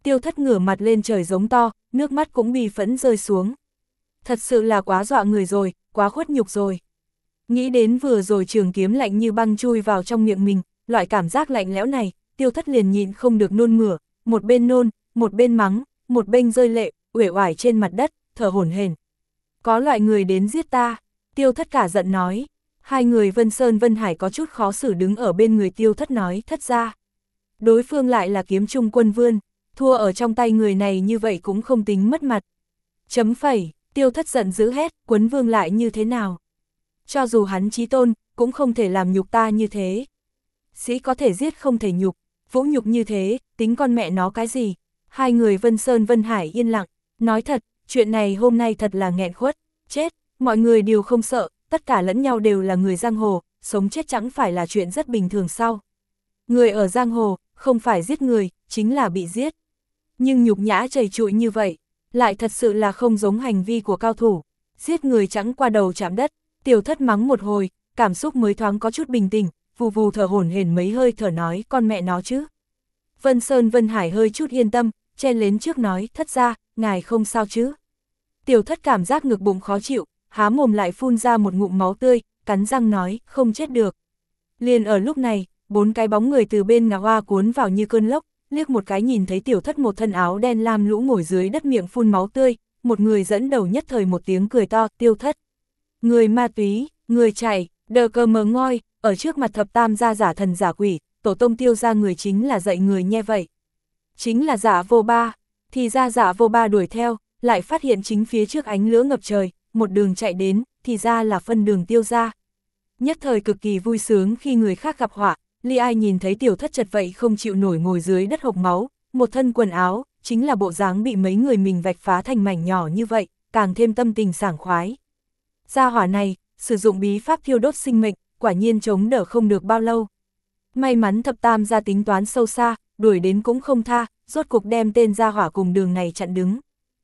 Tiêu Thất ngửa mặt lên trời giống to, nước mắt cũng bi phẫn rơi xuống. Thật sự là quá dọa người rồi, quá khuất nhục rồi. Nghĩ đến vừa rồi trường kiếm lạnh như băng chui vào trong miệng mình, loại cảm giác lạnh lẽo này, Tiêu Thất liền nhịn không được nôn mửa, một bên nôn, một bên mắng, một bên rơi lệ, uể oải trên mặt đất, thở hổn hển. Có loại người đến giết ta, Tiêu Thất cả giận nói. Hai người Vân Sơn Vân Hải có chút khó xử đứng ở bên người Tiêu Thất nói thất ra. Đối phương lại là kiếm trung quân vương, thua ở trong tay người này như vậy cũng không tính mất mặt. Chấm phẩy, Tiêu Thất giận dữ hét, Quấn Vương lại như thế nào? Cho dù hắn chí tôn, cũng không thể làm nhục ta như thế. Sĩ có thể giết không thể nhục, vũ nhục như thế, tính con mẹ nó cái gì? Hai người Vân Sơn Vân Hải yên lặng, nói thật, chuyện này hôm nay thật là nghẹn khuất, chết, mọi người đều không sợ, tất cả lẫn nhau đều là người giang hồ, sống chết chẳng phải là chuyện rất bình thường sao? Người ở giang hồ, không phải giết người, chính là bị giết. Nhưng nhục nhã trầy trụi như vậy, lại thật sự là không giống hành vi của cao thủ. Giết người chẳng qua đầu chạm đất, Tiêu Thất mắng một hồi, cảm xúc mới thoáng có chút bình tĩnh, vù vù thở hổn hển mấy hơi thở nói con mẹ nó chứ. Vân Sơn Vân Hải hơi chút yên tâm, chen lên trước nói thất ra, ngài không sao chứ. Tiêu Thất cảm giác ngực bụng khó chịu, há mồm lại phun ra một ngụm máu tươi, cắn răng nói không chết được. Liền ở lúc này, bốn cái bóng người từ bên ngã hoa cuốn vào như cơn lốc, liếc một cái nhìn thấy Tiêu Thất một thân áo đen lam lũ ngồi dưới đất miệng phun máu tươi, một người dẫn đầu nhất thời một tiếng cười to, Tiêu Thất. Người ma túy, người chạy, đờ cờ mờ ngoi, ở trước mặt thập tam gia giả thần giả quỷ, tổ tông Tiêu ra người chính là dạy người nhe vậy. Chính là giả vô ba, thì ra giả vô ba đuổi theo, lại phát hiện chính phía trước ánh lửa ngập trời, một đường chạy đến, thì ra là phân đường Tiêu ra. Nhất thời cực kỳ vui sướng khi người khác gặp họa, Li Ai nhìn thấy Tiểu Thất chật vậy không chịu nổi ngồi dưới đất hộc máu, một thân quần áo, chính là bộ dáng bị mấy người mình vạch phá thành mảnh nhỏ như vậy, càng thêm tâm tình sảng khoái. Gia hỏa này, sử dụng bí pháp thiêu đốt sinh mệnh, quả nhiên chống đỡ không được bao lâu. May mắn thập tam gia tính toán sâu xa, đuổi đến cũng không tha, rốt cục đem tên gia hỏa cùng đường này chặn đứng.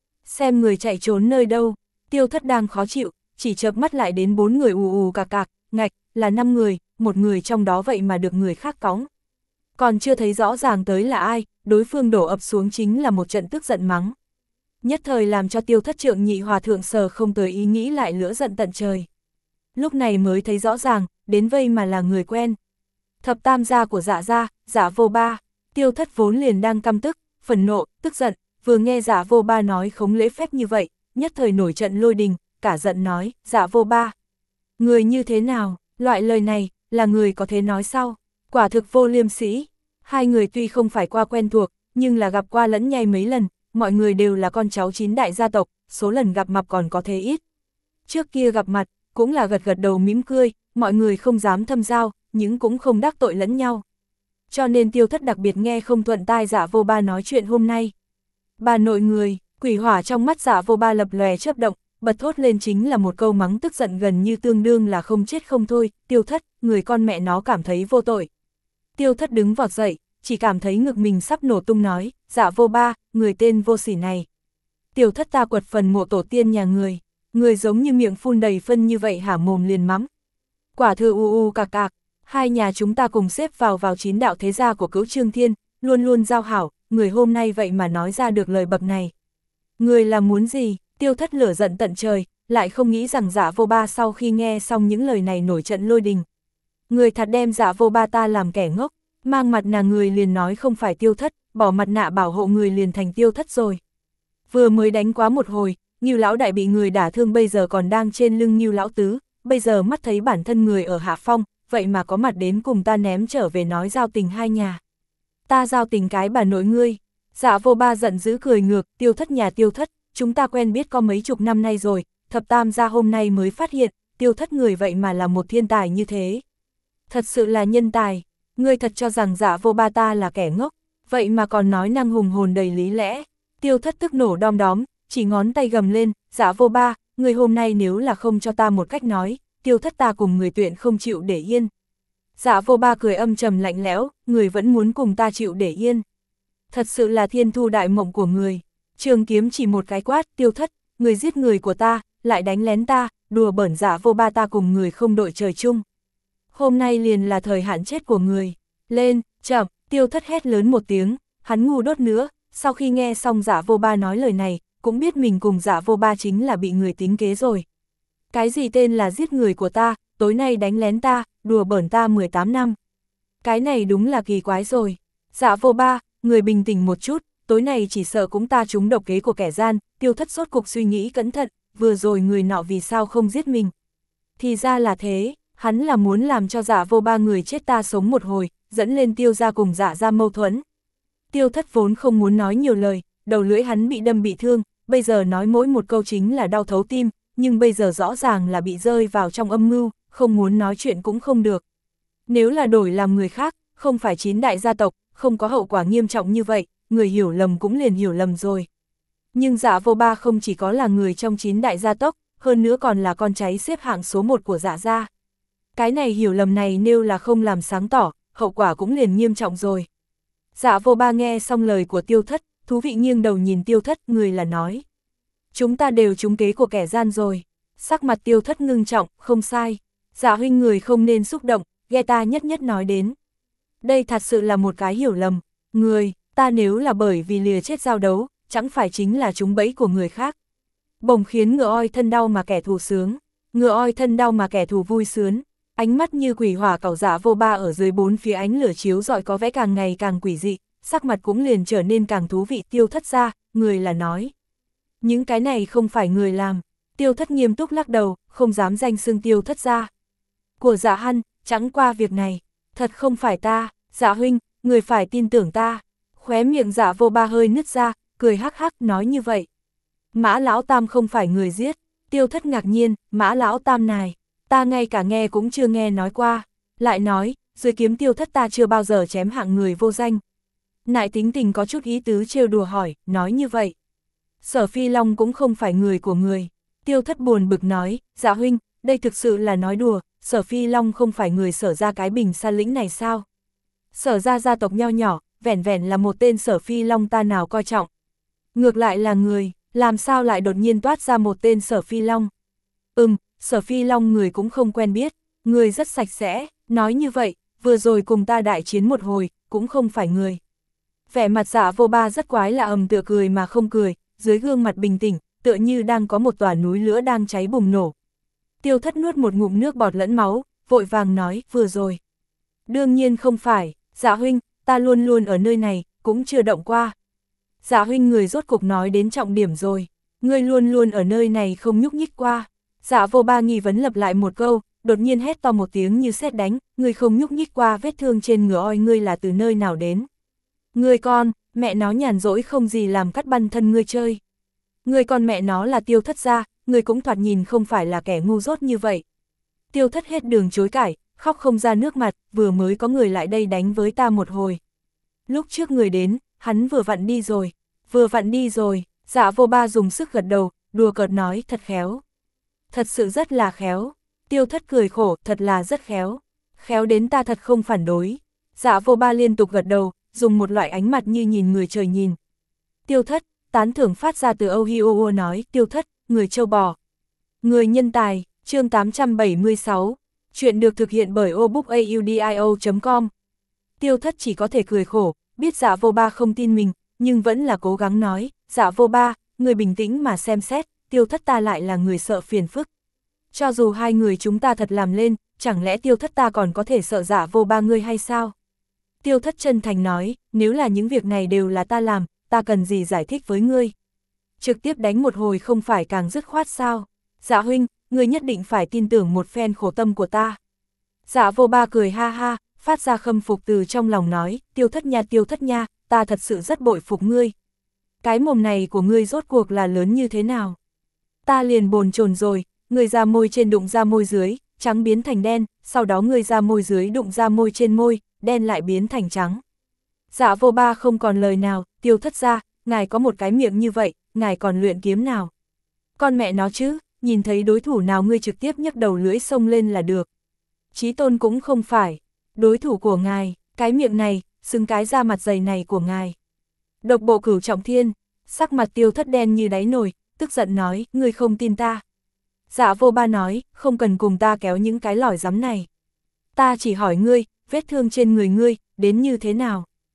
Xem người chạy trốn nơi đâu, Tiêu Thất đang khó chịu, chỉ chợp mắt lại đến bốn người ù ù cạc cạc, ngạch, là năm người, một người trong đó vậy mà được người khác cõng. Còn chưa thấy rõ ràng tới là ai, đối phương đổ ập xuống chính là một trận tức giận mắng. Nhất thời làm cho Tiêu Thất trượng nhị hòa thượng sờ không tới ý nghĩ lại lửa giận tận trời. Lúc này mới thấy rõ ràng, đến vây mà là người quen. Thập tam gia của Dạ gia, Dạ vô ba. Tiêu Thất vốn liền đang căm tức, phẫn nộ, tức giận, vừa nghe Dạ vô ba nói không lễ phép như vậy, nhất thời nổi trận lôi đình, cả giận nói, Dạ vô ba. Người như thế nào, loại lời này, là người có thể nói sao? Quả thực vô liêm sỉ. Hai người tuy không phải qua quen thuộc, nhưng là gặp qua lẫn nhau mấy lần, mọi người đều là con cháu chín đại gia tộc, số lần gặp mặt còn có thế ít. Trước kia gặp mặt, cũng là gật gật đầu mỉm cười, mọi người không dám thâm giao, nhưng cũng không đắc tội lẫn nhau. Cho nên Tiêu Thất đặc biệt nghe không thuận tai Dạ vô ba nói chuyện hôm nay. Bà nội người, quỷ hỏa trong mắt Dạ vô ba lập lòe chớp động, bật thốt lên chính là một câu mắng tức giận gần như tương đương là không chết không thôi, Tiêu Thất, người con mẹ nó cảm thấy vô tội. Tiêu Thất đứng vọt dậy, chỉ cảm thấy ngực mình sắp nổ tung nói, Dạ vô ba, người tên vô sỉ này. Tiêu Thất ta quật phần mộ tổ tiên nhà người, người giống như miệng phun đầy phân như vậy hả mồm liền mắm. Quả thư u u cạc cạc, hai nhà chúng ta cùng xếp vào vào chín đạo thế gia của Cửu Trương Thiên, luôn luôn giao hảo, người hôm nay vậy mà nói ra được lời bậc này. Người là muốn gì? Tiêu Thất lửa giận tận trời, lại không nghĩ rằng Dạ vô ba sau khi nghe xong những lời này nổi trận lôi đình. Người thật đem Dạ vô ba ta làm kẻ ngốc, mang mặt nạ người liền nói không phải Tiêu Thất, bỏ mặt nạ bảo hộ người liền thành Tiêu Thất rồi. Vừa mới đánh quá một hồi, Ngưu lão đại bị người đả thương bây giờ còn đang trên lưng Ngưu lão tứ, bây giờ mắt thấy bản thân người ở hạ phong, vậy mà có mặt đến cùng ta ném trở về nói giao tình hai nhà. Ta giao tình cái bà nội ngươi. Dạ vô ba giận dữ cười ngược, Tiêu Thất nhà Tiêu Thất, chúng ta quen biết có mấy chục năm nay rồi, thập tam gia hôm nay mới phát hiện, Tiêu Thất người vậy mà là một thiên tài như thế. Thật sự là nhân tài, ngươi thật cho rằng Dạ vô ba ta là kẻ ngốc, vậy mà còn nói năng hùng hồn đầy lý lẽ. Tiêu Thất tức nổ đom đóm, chỉ ngón tay gầm lên, Dạ vô ba, người hôm nay nếu là không cho ta một cách nói, Tiêu Thất ta cùng người tuyển không chịu để yên. Dạ vô ba cười âm trầm lạnh lẽo, người vẫn muốn cùng ta chịu để yên. Thật sự là thiên thu đại mộng của người. Trường kiếm chỉ một cái quát, Tiêu Thất, người giết người của ta, lại đánh lén ta, đùa bẩn Dạ vô ba ta cùng người không đội trời chung. Hôm nay liền là thời hạn chết của người. Lên, chậm, Tiêu Thất hét lớn một tiếng, hắn ngu đốt nữa, sau khi nghe xong Dạ Vô Ba nói lời này, cũng biết mình cùng Dạ Vô Ba chính là bị người tính kế rồi. Cái gì tên là giết người của ta, tối nay đánh lén ta, đùa bỡn ta mười tám năm. Cái này đúng là kỳ quái rồi. Dạ Vô Ba, người bình tĩnh một chút, tối nay chỉ sợ cũng ta trúng độc kế của kẻ gian. Tiêu Thất sốt cục suy nghĩ cẩn thận, vừa rồi người nọ vì sao không giết mình. Thì ra là thế, hắn là muốn làm cho Dạ Vô Ba người chết ta sống một hồi, dẫn lên Tiêu gia cùng Dạ gia mâu thuẫn. Tiêu Thất vốn không muốn nói nhiều lời, đầu lưỡi hắn bị đâm bị thương, bây giờ nói mỗi một câu chính là đau thấu tim, nhưng bây giờ rõ ràng là bị rơi vào trong âm mưu, không muốn nói chuyện cũng không được. Nếu là đổi làm người khác, không phải chín đại gia tộc, không có hậu quả nghiêm trọng như vậy, người hiểu lầm cũng liền hiểu lầm rồi. Nhưng Dạ Vô Ba không chỉ có là người trong chín đại gia tộc, hơn nữa còn là con cháy xếp hạng số một của Dạ gia. Cái này hiểu lầm này nếu là không làm sáng tỏ, hậu quả cũng liền nghiêm trọng rồi. Dạ Vô Ba nghe xong lời của Tiêu Thất, thú vị nghiêng đầu nhìn Tiêu Thất, người là nói. Chúng ta đều trúng kế của kẻ gian rồi. Sắc mặt Tiêu Thất ngưng trọng, không sai. Dạ huynh người không nên xúc động, nghe ta nhất nhất nói đến. Đây thật sự là một cái hiểu lầm. Người, ta nếu là bởi vì lìa chết giao đấu, chẳng phải chính là trúng bẫy của người khác. Bỗng khiến ngựa oi thân đau mà kẻ thù sướng, ngựa oi thân đau mà kẻ thù vui sướng. Ánh mắt như quỷ hỏa cẩu Dạ Vô Ba ở dưới bốn phía ánh lửa chiếu rọi có vẻ càng ngày càng quỷ dị, sắc mặt cũng liền trở nên càng thú vị. Tiêu Thất ra, người là nói. Những cái này không phải người làm. Tiêu Thất nghiêm túc lắc đầu, không dám danh xưng Tiêu Thất ra. Của Dạ Hăn, chẳng qua việc này, thật không phải ta, Dạ huynh, người phải tin tưởng ta. Khóe miệng Dạ Vô Ba hơi nứt ra, cười hắc hắc nói như vậy. Mã Lão Tam không phải người giết. Tiêu Thất ngạc nhiên, Mã Lão Tam này, ta ngay cả nghe cũng chưa nghe nói qua. Lại nói, dưới kiếm Tiêu Thất ta chưa bao giờ chém hạng người vô danh. Nại tính tình có chút ý tứ trêu đùa hỏi, nói như vậy. Sở Phi Long cũng không phải người của người. Tiêu Thất buồn bực nói, Dạ huynh, đây thực sự là nói đùa, Sở Phi Long không phải người Sở ra cái Bình Sa lĩnh này sao? Sở ra gia tộc nho nhỏ, vẻn vẻn là một tên Sở Phi Long ta nào coi trọng. Ngược lại là người, làm sao lại đột nhiên toát ra một tên Sở Phi Long? Ừm, Sở Phi Long người cũng không quen biết, người rất sạch sẽ, nói như vậy, vừa rồi cùng ta đại chiến một hồi, cũng không phải người. Vẻ mặt Dạ Vô Ba rất quái lạ, ầm tựa cười mà không cười, dưới gương mặt bình tĩnh, tựa như đang có một tòa núi lửa đang cháy bùng nổ. Tiêu Thất nuốt một ngụm nước bọt lẫn máu, vội vàng nói, vừa rồi. Đương nhiên không phải, Dạ huynh, ta luôn luôn ở nơi này, cũng chưa động qua. Dạ huynh người rốt cục nói đến trọng điểm rồi, ngươi luôn luôn ở nơi này không nhúc nhích qua. Dạ Vô Ba nghi vấn lặp lại một câu, đột nhiên hét to một tiếng như sét đánh, ngươi không nhúc nhích qua vết thương trên ngựa oi ngươi là từ nơi nào đến. Ngươi con, mẹ nó nhàn rỗi không gì làm cắt băn thân ngươi chơi. Ngươi con mẹ nó là Tiêu Thất gia, ngươi cũng thoạt nhìn không phải là kẻ ngu dốt như vậy. Tiêu Thất hết đường chối cãi, khóc không ra nước mặt, vừa mới có người lại đây đánh với ta một hồi. Lúc trước người đến, hắn vừa vặn đi rồi, vừa vặn đi rồi. Dạ Vô Ba dùng sức gật đầu, đùa cợt nói, thật khéo. Thật sự rất là khéo. Tiêu Thất cười khổ, thật là rất khéo. Khéo đến ta thật không phản đối. Dạ Vô Ba liên tục gật đầu, dùng một loại ánh mặt như nhìn người trời nhìn. Tiêu Thất, tán thưởng phát ra từ Âu Hi ô ô nói, Tiêu Thất, người châu bò. Người nhân tài, chương tám trăm bảy mươi sáu, chuyện được thực hiện bởi obookaudio chấm com. Tiêu Thất chỉ có thể cười khổ, biết Dạ Vô Ba không tin mình, nhưng vẫn là cố gắng nói, Dạ Vô Ba, người bình tĩnh mà xem xét, Tiêu Thất ta lại là người sợ phiền phức. Cho dù hai người chúng ta thật làm lên, chẳng lẽ Tiêu Thất ta còn có thể sợ Dạ Vô Ba ngươi hay sao? Tiêu Thất chân thành nói, nếu là những việc này đều là ta làm, ta cần gì giải thích với ngươi? Trực tiếp đánh một hồi không phải càng dứt khoát sao? Dạ huynh, ngươi nhất định phải tin tưởng một phen khổ tâm của ta. Dạ Vô Ba cười ha ha, phát ra khâm phục từ trong lòng nói, Tiêu Thất nha Tiêu Thất nha, ta thật sự rất bội phục ngươi. Cái mồm này của ngươi rốt cuộc là lớn như thế nào? Ta liền bồn chồn rồi, ngươi ra môi trên đụng ra môi dưới, trắng biến thành đen, sau đó ngươi ra môi dưới đụng ra môi trên môi, đen lại biến thành trắng. Dạ Vô Ba không còn lời nào, Tiêu Thất ra, ngài có một cái miệng như vậy, ngài còn luyện kiếm nào? Con mẹ nó chứ, nhìn thấy đối thủ nào ngươi trực tiếp nhấc đầu lưỡi xông lên là được. Chí tôn cũng không phải, đối thủ của ngài, cái miệng này, xứng cái da mặt dày này của ngài. Độc bộ Cửu Trọng Thiên, sắc mặt Tiêu Thất đen như đáy nồi, tức giận nói, ngươi không tin ta. Dạ Vô Ba nói, không cần cùng ta kéo những cái lỏi rắm này. Ta chỉ hỏi ngươi, vết thương trên người ngươi, đến như thế nào?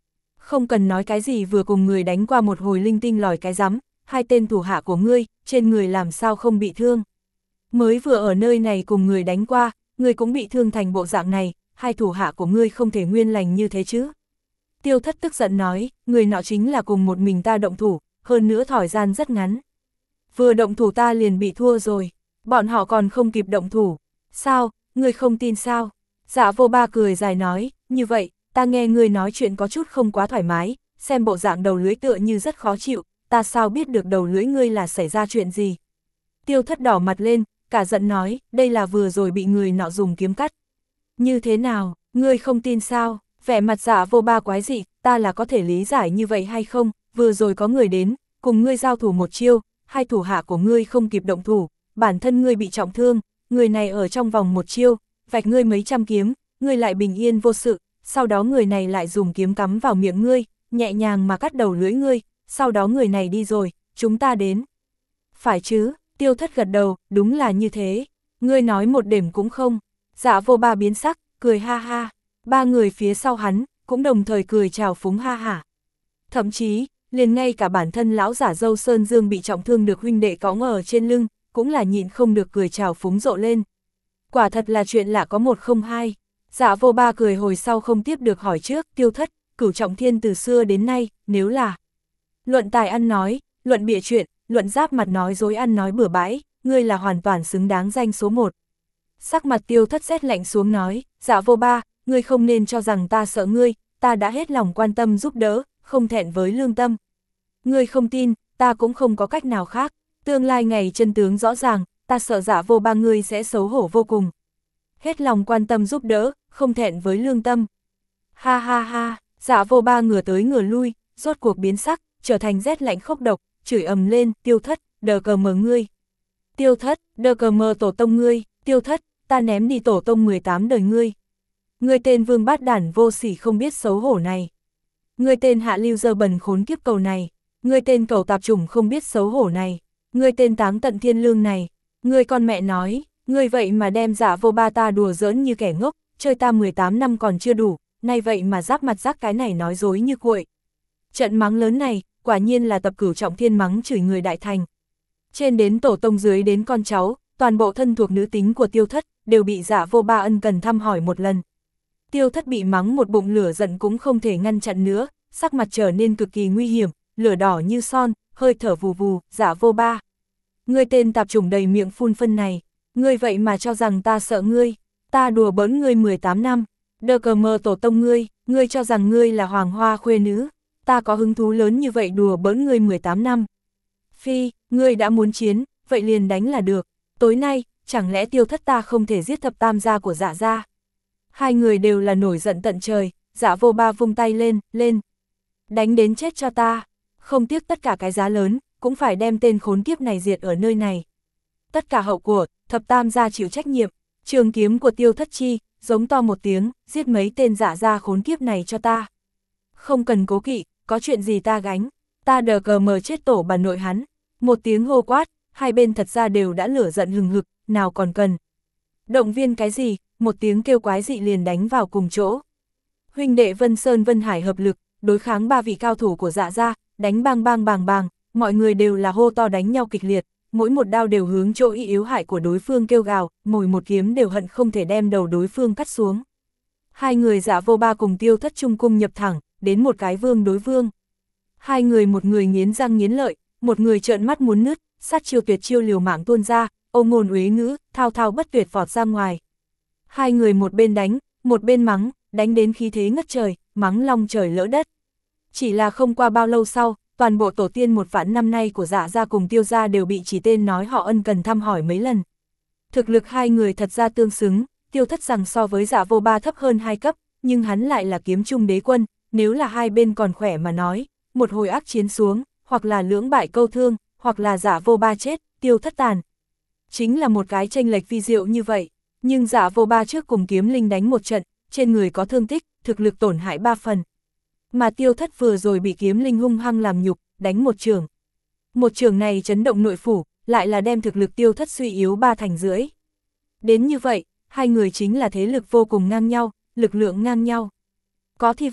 Không cần nói cái gì vừa cùng người đánh qua một hồi linh tinh lòi cái rắm, hai tên thủ hạ của ngươi, trên người làm sao không bị thương. Mới vừa ở nơi này cùng người đánh qua, ngươi cũng bị thương thành bộ dạng này, hai thủ hạ của ngươi không thể nguyên lành như thế chứ. Tiêu Thất tức giận nói, người nọ chính là cùng một mình ta động thủ, hơn nữa thời gian rất ngắn. Vừa động thủ ta liền bị thua rồi, bọn họ còn không kịp động thủ. Sao, ngươi không tin sao? Dạ Vô Ba cười dài nói, như vậy, ta nghe ngươi nói chuyện có chút không quá thoải mái, xem bộ dạng đầu lưỡi tựa như rất khó chịu, ta sao biết được đầu lưỡi ngươi là xảy ra chuyện gì? Tiêu Thất đỏ mặt lên, cả giận nói, đây là vừa rồi bị người nọ dùng kiếm cắt. Như thế nào, ngươi không tin sao? Vẻ mặt Dạ Vô Ba quái dị, ta là có thể lý giải như vậy hay không? Vừa rồi có người đến, cùng ngươi giao thủ một chiêu, hai thủ hạ của ngươi không kịp động thủ, bản thân ngươi bị trọng thương, người này ở trong vòng một chiêu, vạch ngươi mấy trăm kiếm, ngươi lại bình yên vô sự, sau đó người này lại dùng kiếm cắm vào miệng ngươi, nhẹ nhàng mà cắt đầu lưỡi ngươi, sau đó người này đi rồi, chúng ta đến. Phải chứ, Tiêu Thất gật đầu, đúng là như thế, ngươi nói một điểm cũng không. Dạ Vô Ba biến sắc, cười ha ha, ba người phía sau hắn, cũng đồng thời cười chào phúng ha hả. Thậm chí, liền ngay cả bản thân lão giả dâu Sơn Dương bị trọng thương được huynh đệ cõng ở trên lưng, cũng là nhịn không được cười chào phúng rộ lên. Quả thật là chuyện lạ có một không hai. Dạ Vô Ba cười hồi sau không tiếp được hỏi trước, Tiêu Thất, Cửu Trọng Thiên từ xưa đến nay, nếu là luận tài ăn nói, luận bịa chuyện, luận giáp mặt nói dối ăn nói bừa bãi, ngươi là hoàn toàn xứng đáng danh số một. Sắc mặt Tiêu Thất rét lạnh xuống nói, Dạ Vô Ba, ngươi không nên cho rằng ta sợ ngươi, ta đã hết lòng quan tâm giúp đỡ, không thẹn với lương tâm. Ngươi không tin, ta cũng không có cách nào khác, tương lai ngày chân tướng rõ ràng, ta sợ Dạ Vô Ba ngươi sẽ xấu hổ vô cùng. Hết lòng quan tâm giúp đỡ, không thẹn với lương tâm. Ha ha ha, Dạ Vô Ba ngửa tới ngửa lui, rốt cuộc biến sắc, trở thành rét lạnh khốc độc, chửi ầm lên, Tiêu Thất, đờ cờ mờ ngươi. Tiêu Thất, đờ cờ mờ tổ tông ngươi, Tiêu Thất, ta ném đi tổ tông mười tám đời ngươi. Ngươi tên vương bát đản vô sỉ không biết xấu hổ này. Ngươi tên hạ lưu dơ bẩn khốn kiếp cầu này. Ngươi tên cầu tạp chủng không biết xấu hổ này. Ngươi tên táng tận thiên lương này. Ngươi con mẹ nói, ngươi vậy mà đem Dạ Vô Ba ta đùa giỡn như kẻ ngốc, chơi ta mười tám năm còn chưa đủ, nay vậy mà giáp mặt rác cái này nói dối như cuội. Trận mắng lớn này, quả nhiên là tập Cửu Trọng Thiên mắng chửi người đại thành. Trên đến tổ tông dưới đến con cháu, toàn bộ thân thuộc nữ tính của Tiêu Thất, đều bị Dạ Vô Ba ân cần thăm hỏi một lần. Tiêu Thất bị mắng một bụng lửa giận cũng không thể ngăn chặn nữa, sắc mặt trở nên cực kỳ nguy hiểm, lửa đỏ như son, hơi thở vù vù, Dạ Vô Ba. Ngươi tên tạp chủng đầy miệng phun phân này, ngươi vậy mà cho rằng ta sợ ngươi, ta đùa bỡn ngươi mười tám năm, đờ cờ mờ tổ tông ngươi, ngươi cho rằng ngươi là hoàng hoa khuê nữ, ta có hứng thú lớn như vậy đùa bỡn ngươi mười tám năm. Phi, ngươi đã muốn chiến, vậy liền đánh là được, tối nay, chẳng lẽ Tiêu Thất ta không thể giết thập tam gia của Dạ gia? Hai người đều là nổi giận tận trời, Dạ Vô Ba vung tay lên, lên. Đánh đến chết cho ta, không tiếc tất cả cái giá lớn, cũng phải đem tên khốn kiếp này diệt ở nơi này. Tất cả hậu của, thập tam gia chịu trách nhiệm, trường kiếm của Tiêu Thất chi, giống to một tiếng, giết mấy tên Dạ gia khốn kiếp này cho ta. Không cần cố kỵ, có chuyện gì ta gánh, ta đờ cờ mờ chết tổ bà nội hắn. Một tiếng hô quát, hai bên thật ra đều đã lửa giận hừng hực, nào còn cần. Động viên cái gì, một tiếng kêu quái dị liền đánh vào cùng chỗ. Huynh đệ Vân Sơn Vân Hải hợp lực, đối kháng ba vị cao thủ của Dạ gia, đánh bang bang bàng bàng, mọi người đều là hô to đánh nhau kịch liệt, mỗi một đao đều hướng chỗ y yếu hại của đối phương kêu gào, mỗi một kiếm đều hận không thể đem đầu đối phương cắt xuống. Hai người Dạ Vô Ba cùng Tiêu Thất chung cung nhập thẳng, đến một cái vương đối vương. Hai người một người nghiến răng nghiến lợi, một người trợn mắt muốn nứt, sát chiêu tuyệt chiêu liều mạng tuôn ra, ôm ngôn uế ngữ, thao thao bất tuyệt vọt ra ngoài. Hai người một bên đánh, một bên mắng, đánh đến khí thế ngất trời, mắng long trời lỡ đất. Chỉ là không qua bao lâu sau, toàn bộ tổ tiên một vạn năm nay của Dạ gia cùng Tiêu gia đều bị chỉ tên nói họ ân cần thăm hỏi mấy lần. Thực lực hai người thật ra tương xứng, Tiêu Thất rằng so với Dạ Vô Ba thấp hơn hai cấp, nhưng hắn lại là kiếm trung đế quân, nếu là hai bên còn khỏe mà nói, một hồi ác chiến xuống, hoặc là lưỡng bại câu thương, hoặc là Dạ Vô Ba chết, Tiêu Thất tàn. Chính là một cái chênh lệch vi diệu như vậy, nhưng Dạ Vô Ba trước cùng Kiếm Linh đánh một trận, trên người có thương tích, thực lực tổn hại ba phần. Mà Tiêu Thất vừa rồi bị Kiếm Linh hung hăng làm nhục, đánh một trường. Một trường này chấn động nội phủ, lại là đem thực lực Tiêu Thất suy yếu ba thành rưỡi. Đến như vậy, hai người chính là thế lực vô cùng ngang nhau, lực lượng ngang nhau. Có Thi Vân,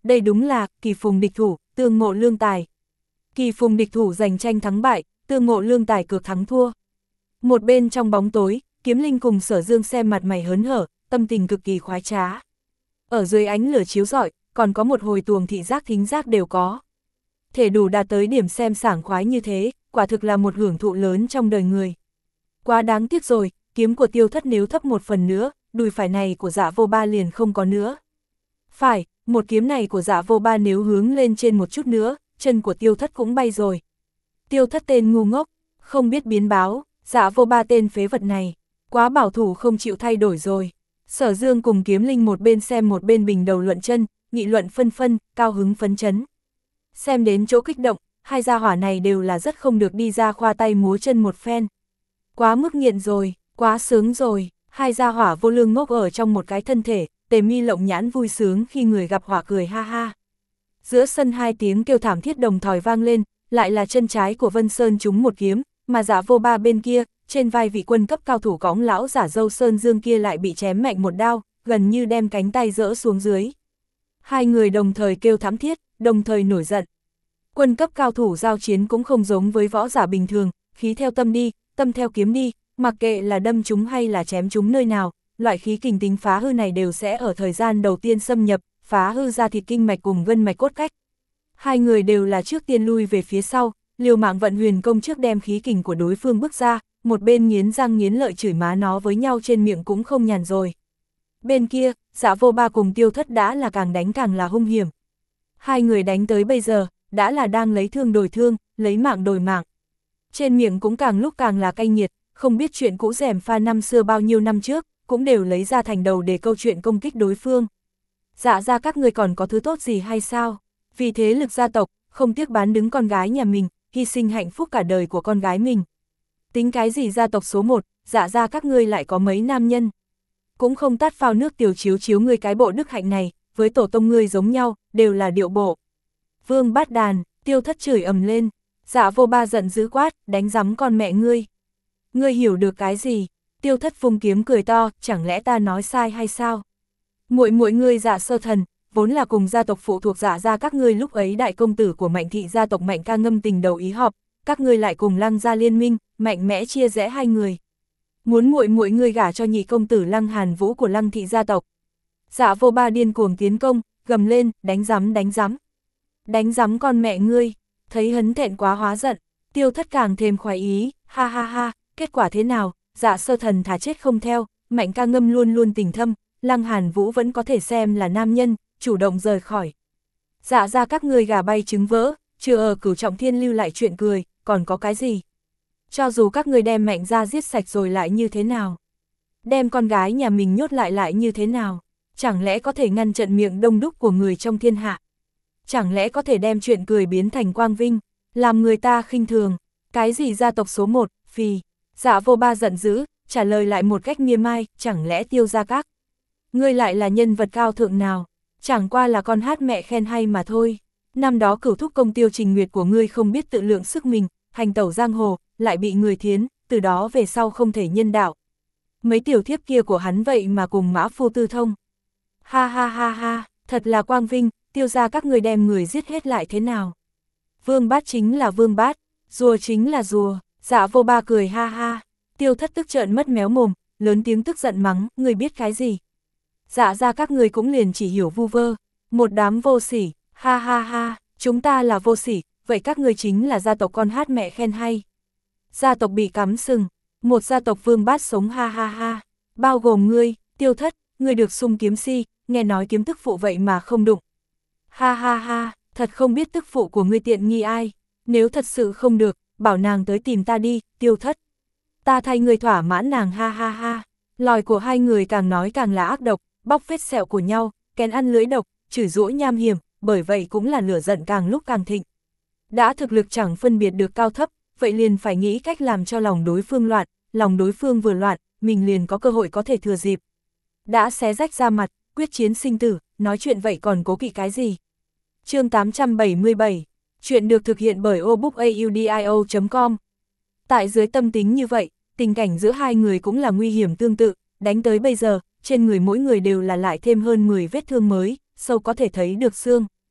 đây đúng là kỳ phùng địch thủ, tương ngộ lương tài. Kỳ phùng địch thủ giành tranh thắng bại, tương ngộ lương tài cược thắng thua. Một bên trong bóng tối, Kiếm Linh cùng Sở Dương xem mặt mày hớn hở, tâm tình cực kỳ khoái trá. Ở dưới ánh lửa chiếu rọi, còn có một hồi tuồng thị giác thính giác đều có. Thể đủ đạt tới điểm xem sảng khoái như thế, quả thực là một hưởng thụ lớn trong đời người. Quá đáng tiếc rồi, kiếm của Tiêu Thất nếu thấp một phần nữa, đùi phải này của Dạ Vô Ba liền không có nữa. Phải, một kiếm này của Dạ Vô Ba nếu hướng lên trên một chút nữa, chân của Tiêu Thất cũng bay rồi. Tiêu Thất tên ngu ngốc, không biết biến báo, Dạ Vô Ba tên phế vật này, quá bảo thủ không chịu thay đổi rồi. Sở Dương cùng Kiếm Linh một bên xem một bên bình đầu luận chân, nghị luận phân phân, cao hứng phấn chấn. Xem đến chỗ kích động, hai gia hỏa này đều là rất không được đi ra khoa tay múa chân một phen. Quá mức nghiện rồi, quá sướng rồi, hai gia hỏa vô lương ngốc ở trong một cái thân thể, Tề Mi lộng nhãn vui sướng khi người gặp hỏa cười ha ha. Giữa sân hai tiếng kêu thảm thiết đồng thời vang lên, lại là chân trái của Vân Sơn trúng một kiếm, mà Dạ Vô Ba bên kia, trên vai vị quân cấp cao thủ cõng lão giả dâu Sơn Dương kia lại bị chém mạnh một đao, gần như đem cánh tay rỡ xuống dưới. Hai người đồng thời kêu thảm thiết, đồng thời nổi giận. Quân cấp cao thủ giao chiến cũng không giống với võ giả bình thường, khí theo tâm đi, tâm theo kiếm đi, mặc kệ là đâm chúng hay là chém chúng nơi nào, loại khí kình tính phá hư này đều sẽ ở thời gian đầu tiên xâm nhập, phá hư ra thịt kinh mạch cùng gân mạch cốt cách. Hai người đều là trước tiên lui về phía sau, liều mạng vận huyền công trước đem khí kình của đối phương bước ra, một bên nghiến răng nghiến lợi chửi má nó với nhau trên miệng cũng không nhàn rồi. Bên kia, Dạ Vô Ba cùng Tiêu Thất đã là càng đánh càng là hung hiểm. Hai người đánh tới bây giờ, đã là đang lấy thương đổi thương, lấy mạng đổi mạng. Trên miệng cũng càng lúc càng là cay nghiệt, không biết chuyện cũ rèm pha năm xưa bao nhiêu năm trước, cũng đều lấy ra thành đầu để câu chuyện công kích đối phương. Dạ ra các người còn có thứ tốt gì hay sao? Vì thế lực gia tộc, không tiếc bán đứng con gái nhà mình, hy sinh hạnh phúc cả đời của con gái mình. Tính cái gì gia tộc số một, dạ ra các ngươi lại có mấy nam nhân. Cũng không tát phao nước tiểu chiếu chiếu ngươi cái bộ đức hạnh này, với tổ tông ngươi giống nhau, đều là điệu bộ. Vương Bát Đàn, Tiêu Thất chửi ầm lên, Dạ Vô Ba giận dữ quát, đánh rắm con mẹ ngươi. Ngươi hiểu được cái gì? Tiêu Thất vung kiếm cười to, chẳng lẽ ta nói sai hay sao? Muội muội ngươi Dạ Sơ Thần, vốn là cùng gia tộc phụ thuộc Dạ gia các ngươi lúc ấy đại công tử của Mạnh thị gia tộc Mạnh Ca ngâm tình đầu ý họp, các ngươi lại cùng Lăng gia liên minh, mạnh mẽ chia rẽ hai người. Muốn muội muội ngươi gả cho nhị công tử Lăng Hàn Vũ của Lăng thị gia tộc. Dạ Vô Ba điên cuồng tiến công, gầm lên, đánh rắm đánh rắm. Đánh rắm con mẹ ngươi, thấy hấn thẹn quá hóa giận, Tiêu Thất càng thêm khoái ý, ha ha ha, kết quả thế nào, Dạ Sơ Thần thả chết không theo, Mạnh Ca ngâm luôn luôn tình thâm, Lăng Hàn Vũ vẫn có thể xem là nam nhân, chủ động rời khỏi. Dạ ra các ngươi gà bay trứng vỡ, chưa ở Cửu Trọng Thiên lưu lại chuyện cười, còn có cái gì? Cho dù các ngươi đem Mạnh ra giết sạch rồi lại như thế nào? Đem con gái nhà mình nhốt lại lại như thế nào? Chẳng lẽ có thể ngăn trận miệng đông đúc của người trong thiên hạ? Chẳng lẽ có thể đem chuyện cười biến thành quang vinh, làm người ta khinh thường? Cái gì gia tộc số một, phì? Dạ Vô Ba giận dữ, trả lời lại một cách mỉa mai, chẳng lẽ Tiêu gia các? Ngươi lại là nhân vật cao thượng nào? Chẳng qua là con hát mẹ khen hay mà thôi. Năm đó cửu thúc công Tiêu Trình Nguyệt của ngươi không biết tự lượng sức mình, hành tẩu giang hồ, lại bị người thiến, từ đó về sau không thể nhân đạo. Mấy tiểu thiếp kia của hắn vậy mà cùng mã phu tư thông. Ha ha ha ha, thật là quang vinh, Tiêu gia các người đem người giết hết lại thế nào? Vương Bát chính là Vương Bát, rùa chính là rùa. Dạ Vô Ba cười ha ha. Tiêu Thất tức trợn mất méo mồm, lớn tiếng tức giận mắng, người biết cái gì? Dạ ra các người cũng liền chỉ hiểu vu vơ, một đám vô sỉ, ha ha ha, chúng ta là vô sỉ, vậy các người chính là gia tộc con hát mẹ khen hay. Gia tộc bị cắm sừng, một gia tộc Vương Bát sống ha ha ha, bao gồm ngươi, Tiêu Thất, ngươi được sung kiếm si, nghe nói kiếm tức phụ vậy mà không đụng. Ha ha ha, thật không biết tức phụ của ngươi tiện nghi ai, nếu thật sự không được, bảo nàng tới tìm ta đi, Tiêu Thất. Ta thay người thỏa mãn nàng ha ha ha. Lòi của hai người càng nói càng là ác độc, bóc vết sẹo của nhau, kén ăn lưỡi độc, chửi rủa nham hiểm, bởi vậy cũng là lửa giận càng lúc càng thịnh. Đã thực lực chẳng phân biệt được cao thấp, vậy liền phải nghĩ cách làm cho lòng đối phương loạn, lòng đối phương vừa loạn, mình liền có cơ hội có thể thừa dịp. Đã xé rách ra mặt, quyết chiến sinh tử, nói chuyện vậy còn cố kỵ cái gì? Chương tám trăm bảy mươi bảy, chuyện được thực hiện bởi obookaudio chấm com. Tại dưới tâm tính như vậy, tình cảnh giữa hai người cũng là nguy hiểm tương tự, đánh tới bây giờ, trên người mỗi người đều là lại thêm hơn mười vết thương mới, sâu có thể thấy được xương.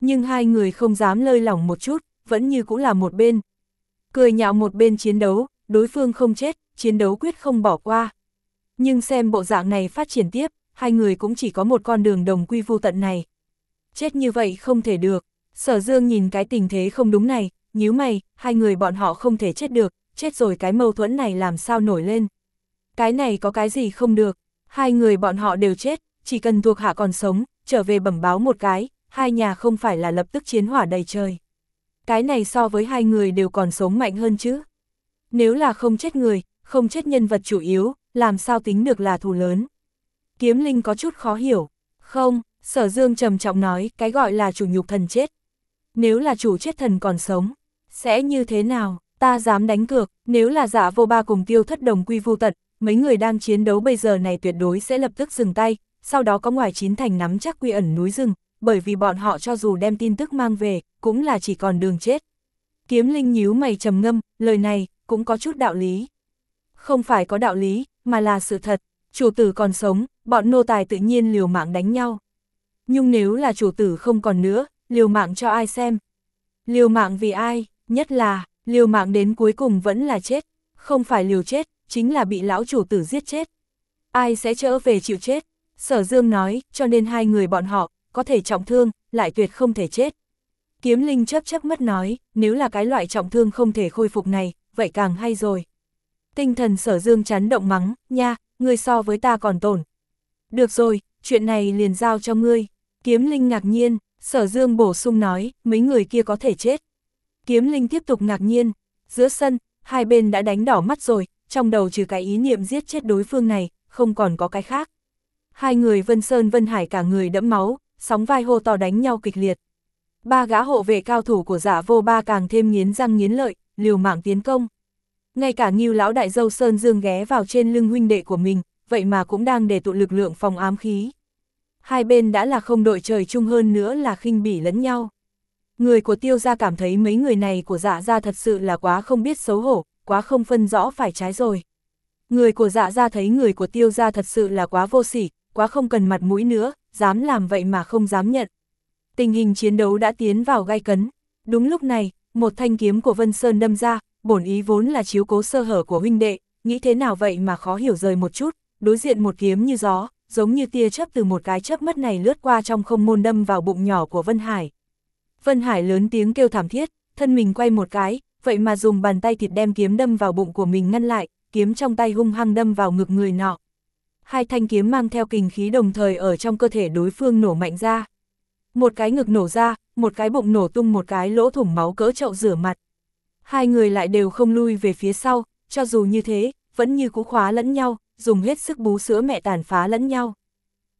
Nhưng hai người không dám lơi lỏng một chút, vẫn như cũng là một bên. Cười nhạo một bên chiến đấu, đối phương không chết, chiến đấu quyết không bỏ qua. Nhưng xem bộ dạng này phát triển tiếp, hai người cũng chỉ có một con đường đồng quy vu tận này. Chết như vậy không thể được. Sở Dương nhìn cái tình thế không đúng này, nhíu mày, hai người bọn họ không thể chết được, chết rồi cái mâu thuẫn này làm sao nổi lên. Cái này có cái gì không được, hai người bọn họ đều chết, chỉ cần thuộc hạ còn sống, trở về bẩm báo một cái, hai nhà không phải là lập tức chiến hỏa đầy trời. Cái này so với hai người đều còn sống mạnh hơn chứ. Nếu là không chết người, không chết nhân vật chủ yếu, làm sao tính được là thù lớn. Kiếm Linh có chút khó hiểu. Không, Sở Dương trầm trọng nói, cái gọi là chủ nhục thần chết. Nếu là chủ chết thần còn sống, sẽ như thế nào? Ta dám đánh cược, nếu là Dạ Vô Ba cùng Tiêu Thất đồng quy vu tận, mấy người đang chiến đấu bây giờ này tuyệt đối sẽ lập tức dừng tay, sau đó có ngoài chín thành nắm chắc quy ẩn núi rừng, bởi vì bọn họ cho dù đem tin tức mang về, cũng là chỉ còn đường chết. Kiếm Linh nhíu mày trầm ngâm, lời này cũng có chút đạo lý. Không phải có đạo lý, mà là sự thật, chủ tử còn sống, bọn nô tài tự nhiên liều mạng đánh nhau. Nhưng nếu là chủ tử không còn nữa, liều mạng cho ai xem? Liều mạng vì ai? Nhất là, liều mạng đến cuối cùng vẫn là chết, không phải liều chết, chính là bị lão chủ tử giết chết. Ai sẽ trở về chịu chết? Sở Dương nói, cho nên hai người bọn họ, có thể trọng thương, lại tuyệt không thể chết. Kiếm Linh chớp chớp mắt nói, nếu là cái loại trọng thương không thể khôi phục này, vậy càng hay rồi. Tinh thần Sở Dương chấn động mắng, nha, ngươi so với ta còn tổn. Được rồi, chuyện này liền giao cho ngươi. Kiếm Linh ngạc nhiên, Sở Dương bổ sung nói, mấy người kia có thể chết. Kiếm Linh tiếp tục ngạc nhiên, giữa sân, hai bên đã đánh đỏ mắt rồi, trong đầu trừ cái ý niệm giết chết đối phương này, không còn có cái khác. Hai người Vân Sơn Vân Hải cả người đẫm máu, sóng vai hô to đánh nhau kịch liệt. Ba gã hộ vệ cao thủ của Dạ Vô Ba càng thêm nghiến răng nghiến lợi, liều mạng tiến công. Ngay cả Ngưu lão đại dâu Sơn Dương ghé vào trên lưng huynh đệ của mình, vậy mà cũng đang để tụ lực lượng phòng ám khí. Hai bên đã là không đội trời chung hơn nữa là khinh bỉ lẫn nhau. Người của Tiêu gia cảm thấy mấy người này của Dạ gia thật sự là quá không biết xấu hổ, quá không phân rõ phải trái rồi. Người của Dạ gia thấy người của Tiêu gia thật sự là quá vô sỉ, quá không cần mặt mũi nữa, dám làm vậy mà không dám nhận. Tình hình chiến đấu đã tiến vào gay cấn. Đúng lúc này, một thanh kiếm của Vân Sơn đâm ra, bổn ý vốn là chiếu cố sơ hở của huynh đệ, nghĩ thế nào vậy mà khó hiểu rời một chút, đối diện một kiếm như gió, giống như tia chớp từ một cái chớp mắt này lướt qua trong không môn đâm vào bụng nhỏ của Vân Hải. Vân Hải lớn tiếng kêu thảm thiết, thân mình quay một cái, vậy mà dùng bàn tay thịt đem kiếm đâm vào bụng của mình ngăn lại, kiếm trong tay hung hăng đâm vào ngực người nọ. Hai thanh kiếm mang theo kình khí đồng thời ở trong cơ thể đối phương nổ mạnh ra. Một cái ngực nổ ra, một cái bụng nổ tung một cái lỗ thủng máu cỡ chậu rửa mặt. Hai người lại đều không lui về phía sau, cho dù như thế, vẫn như cú khóa lẫn nhau, dùng hết sức bú sữa mẹ tàn phá lẫn nhau.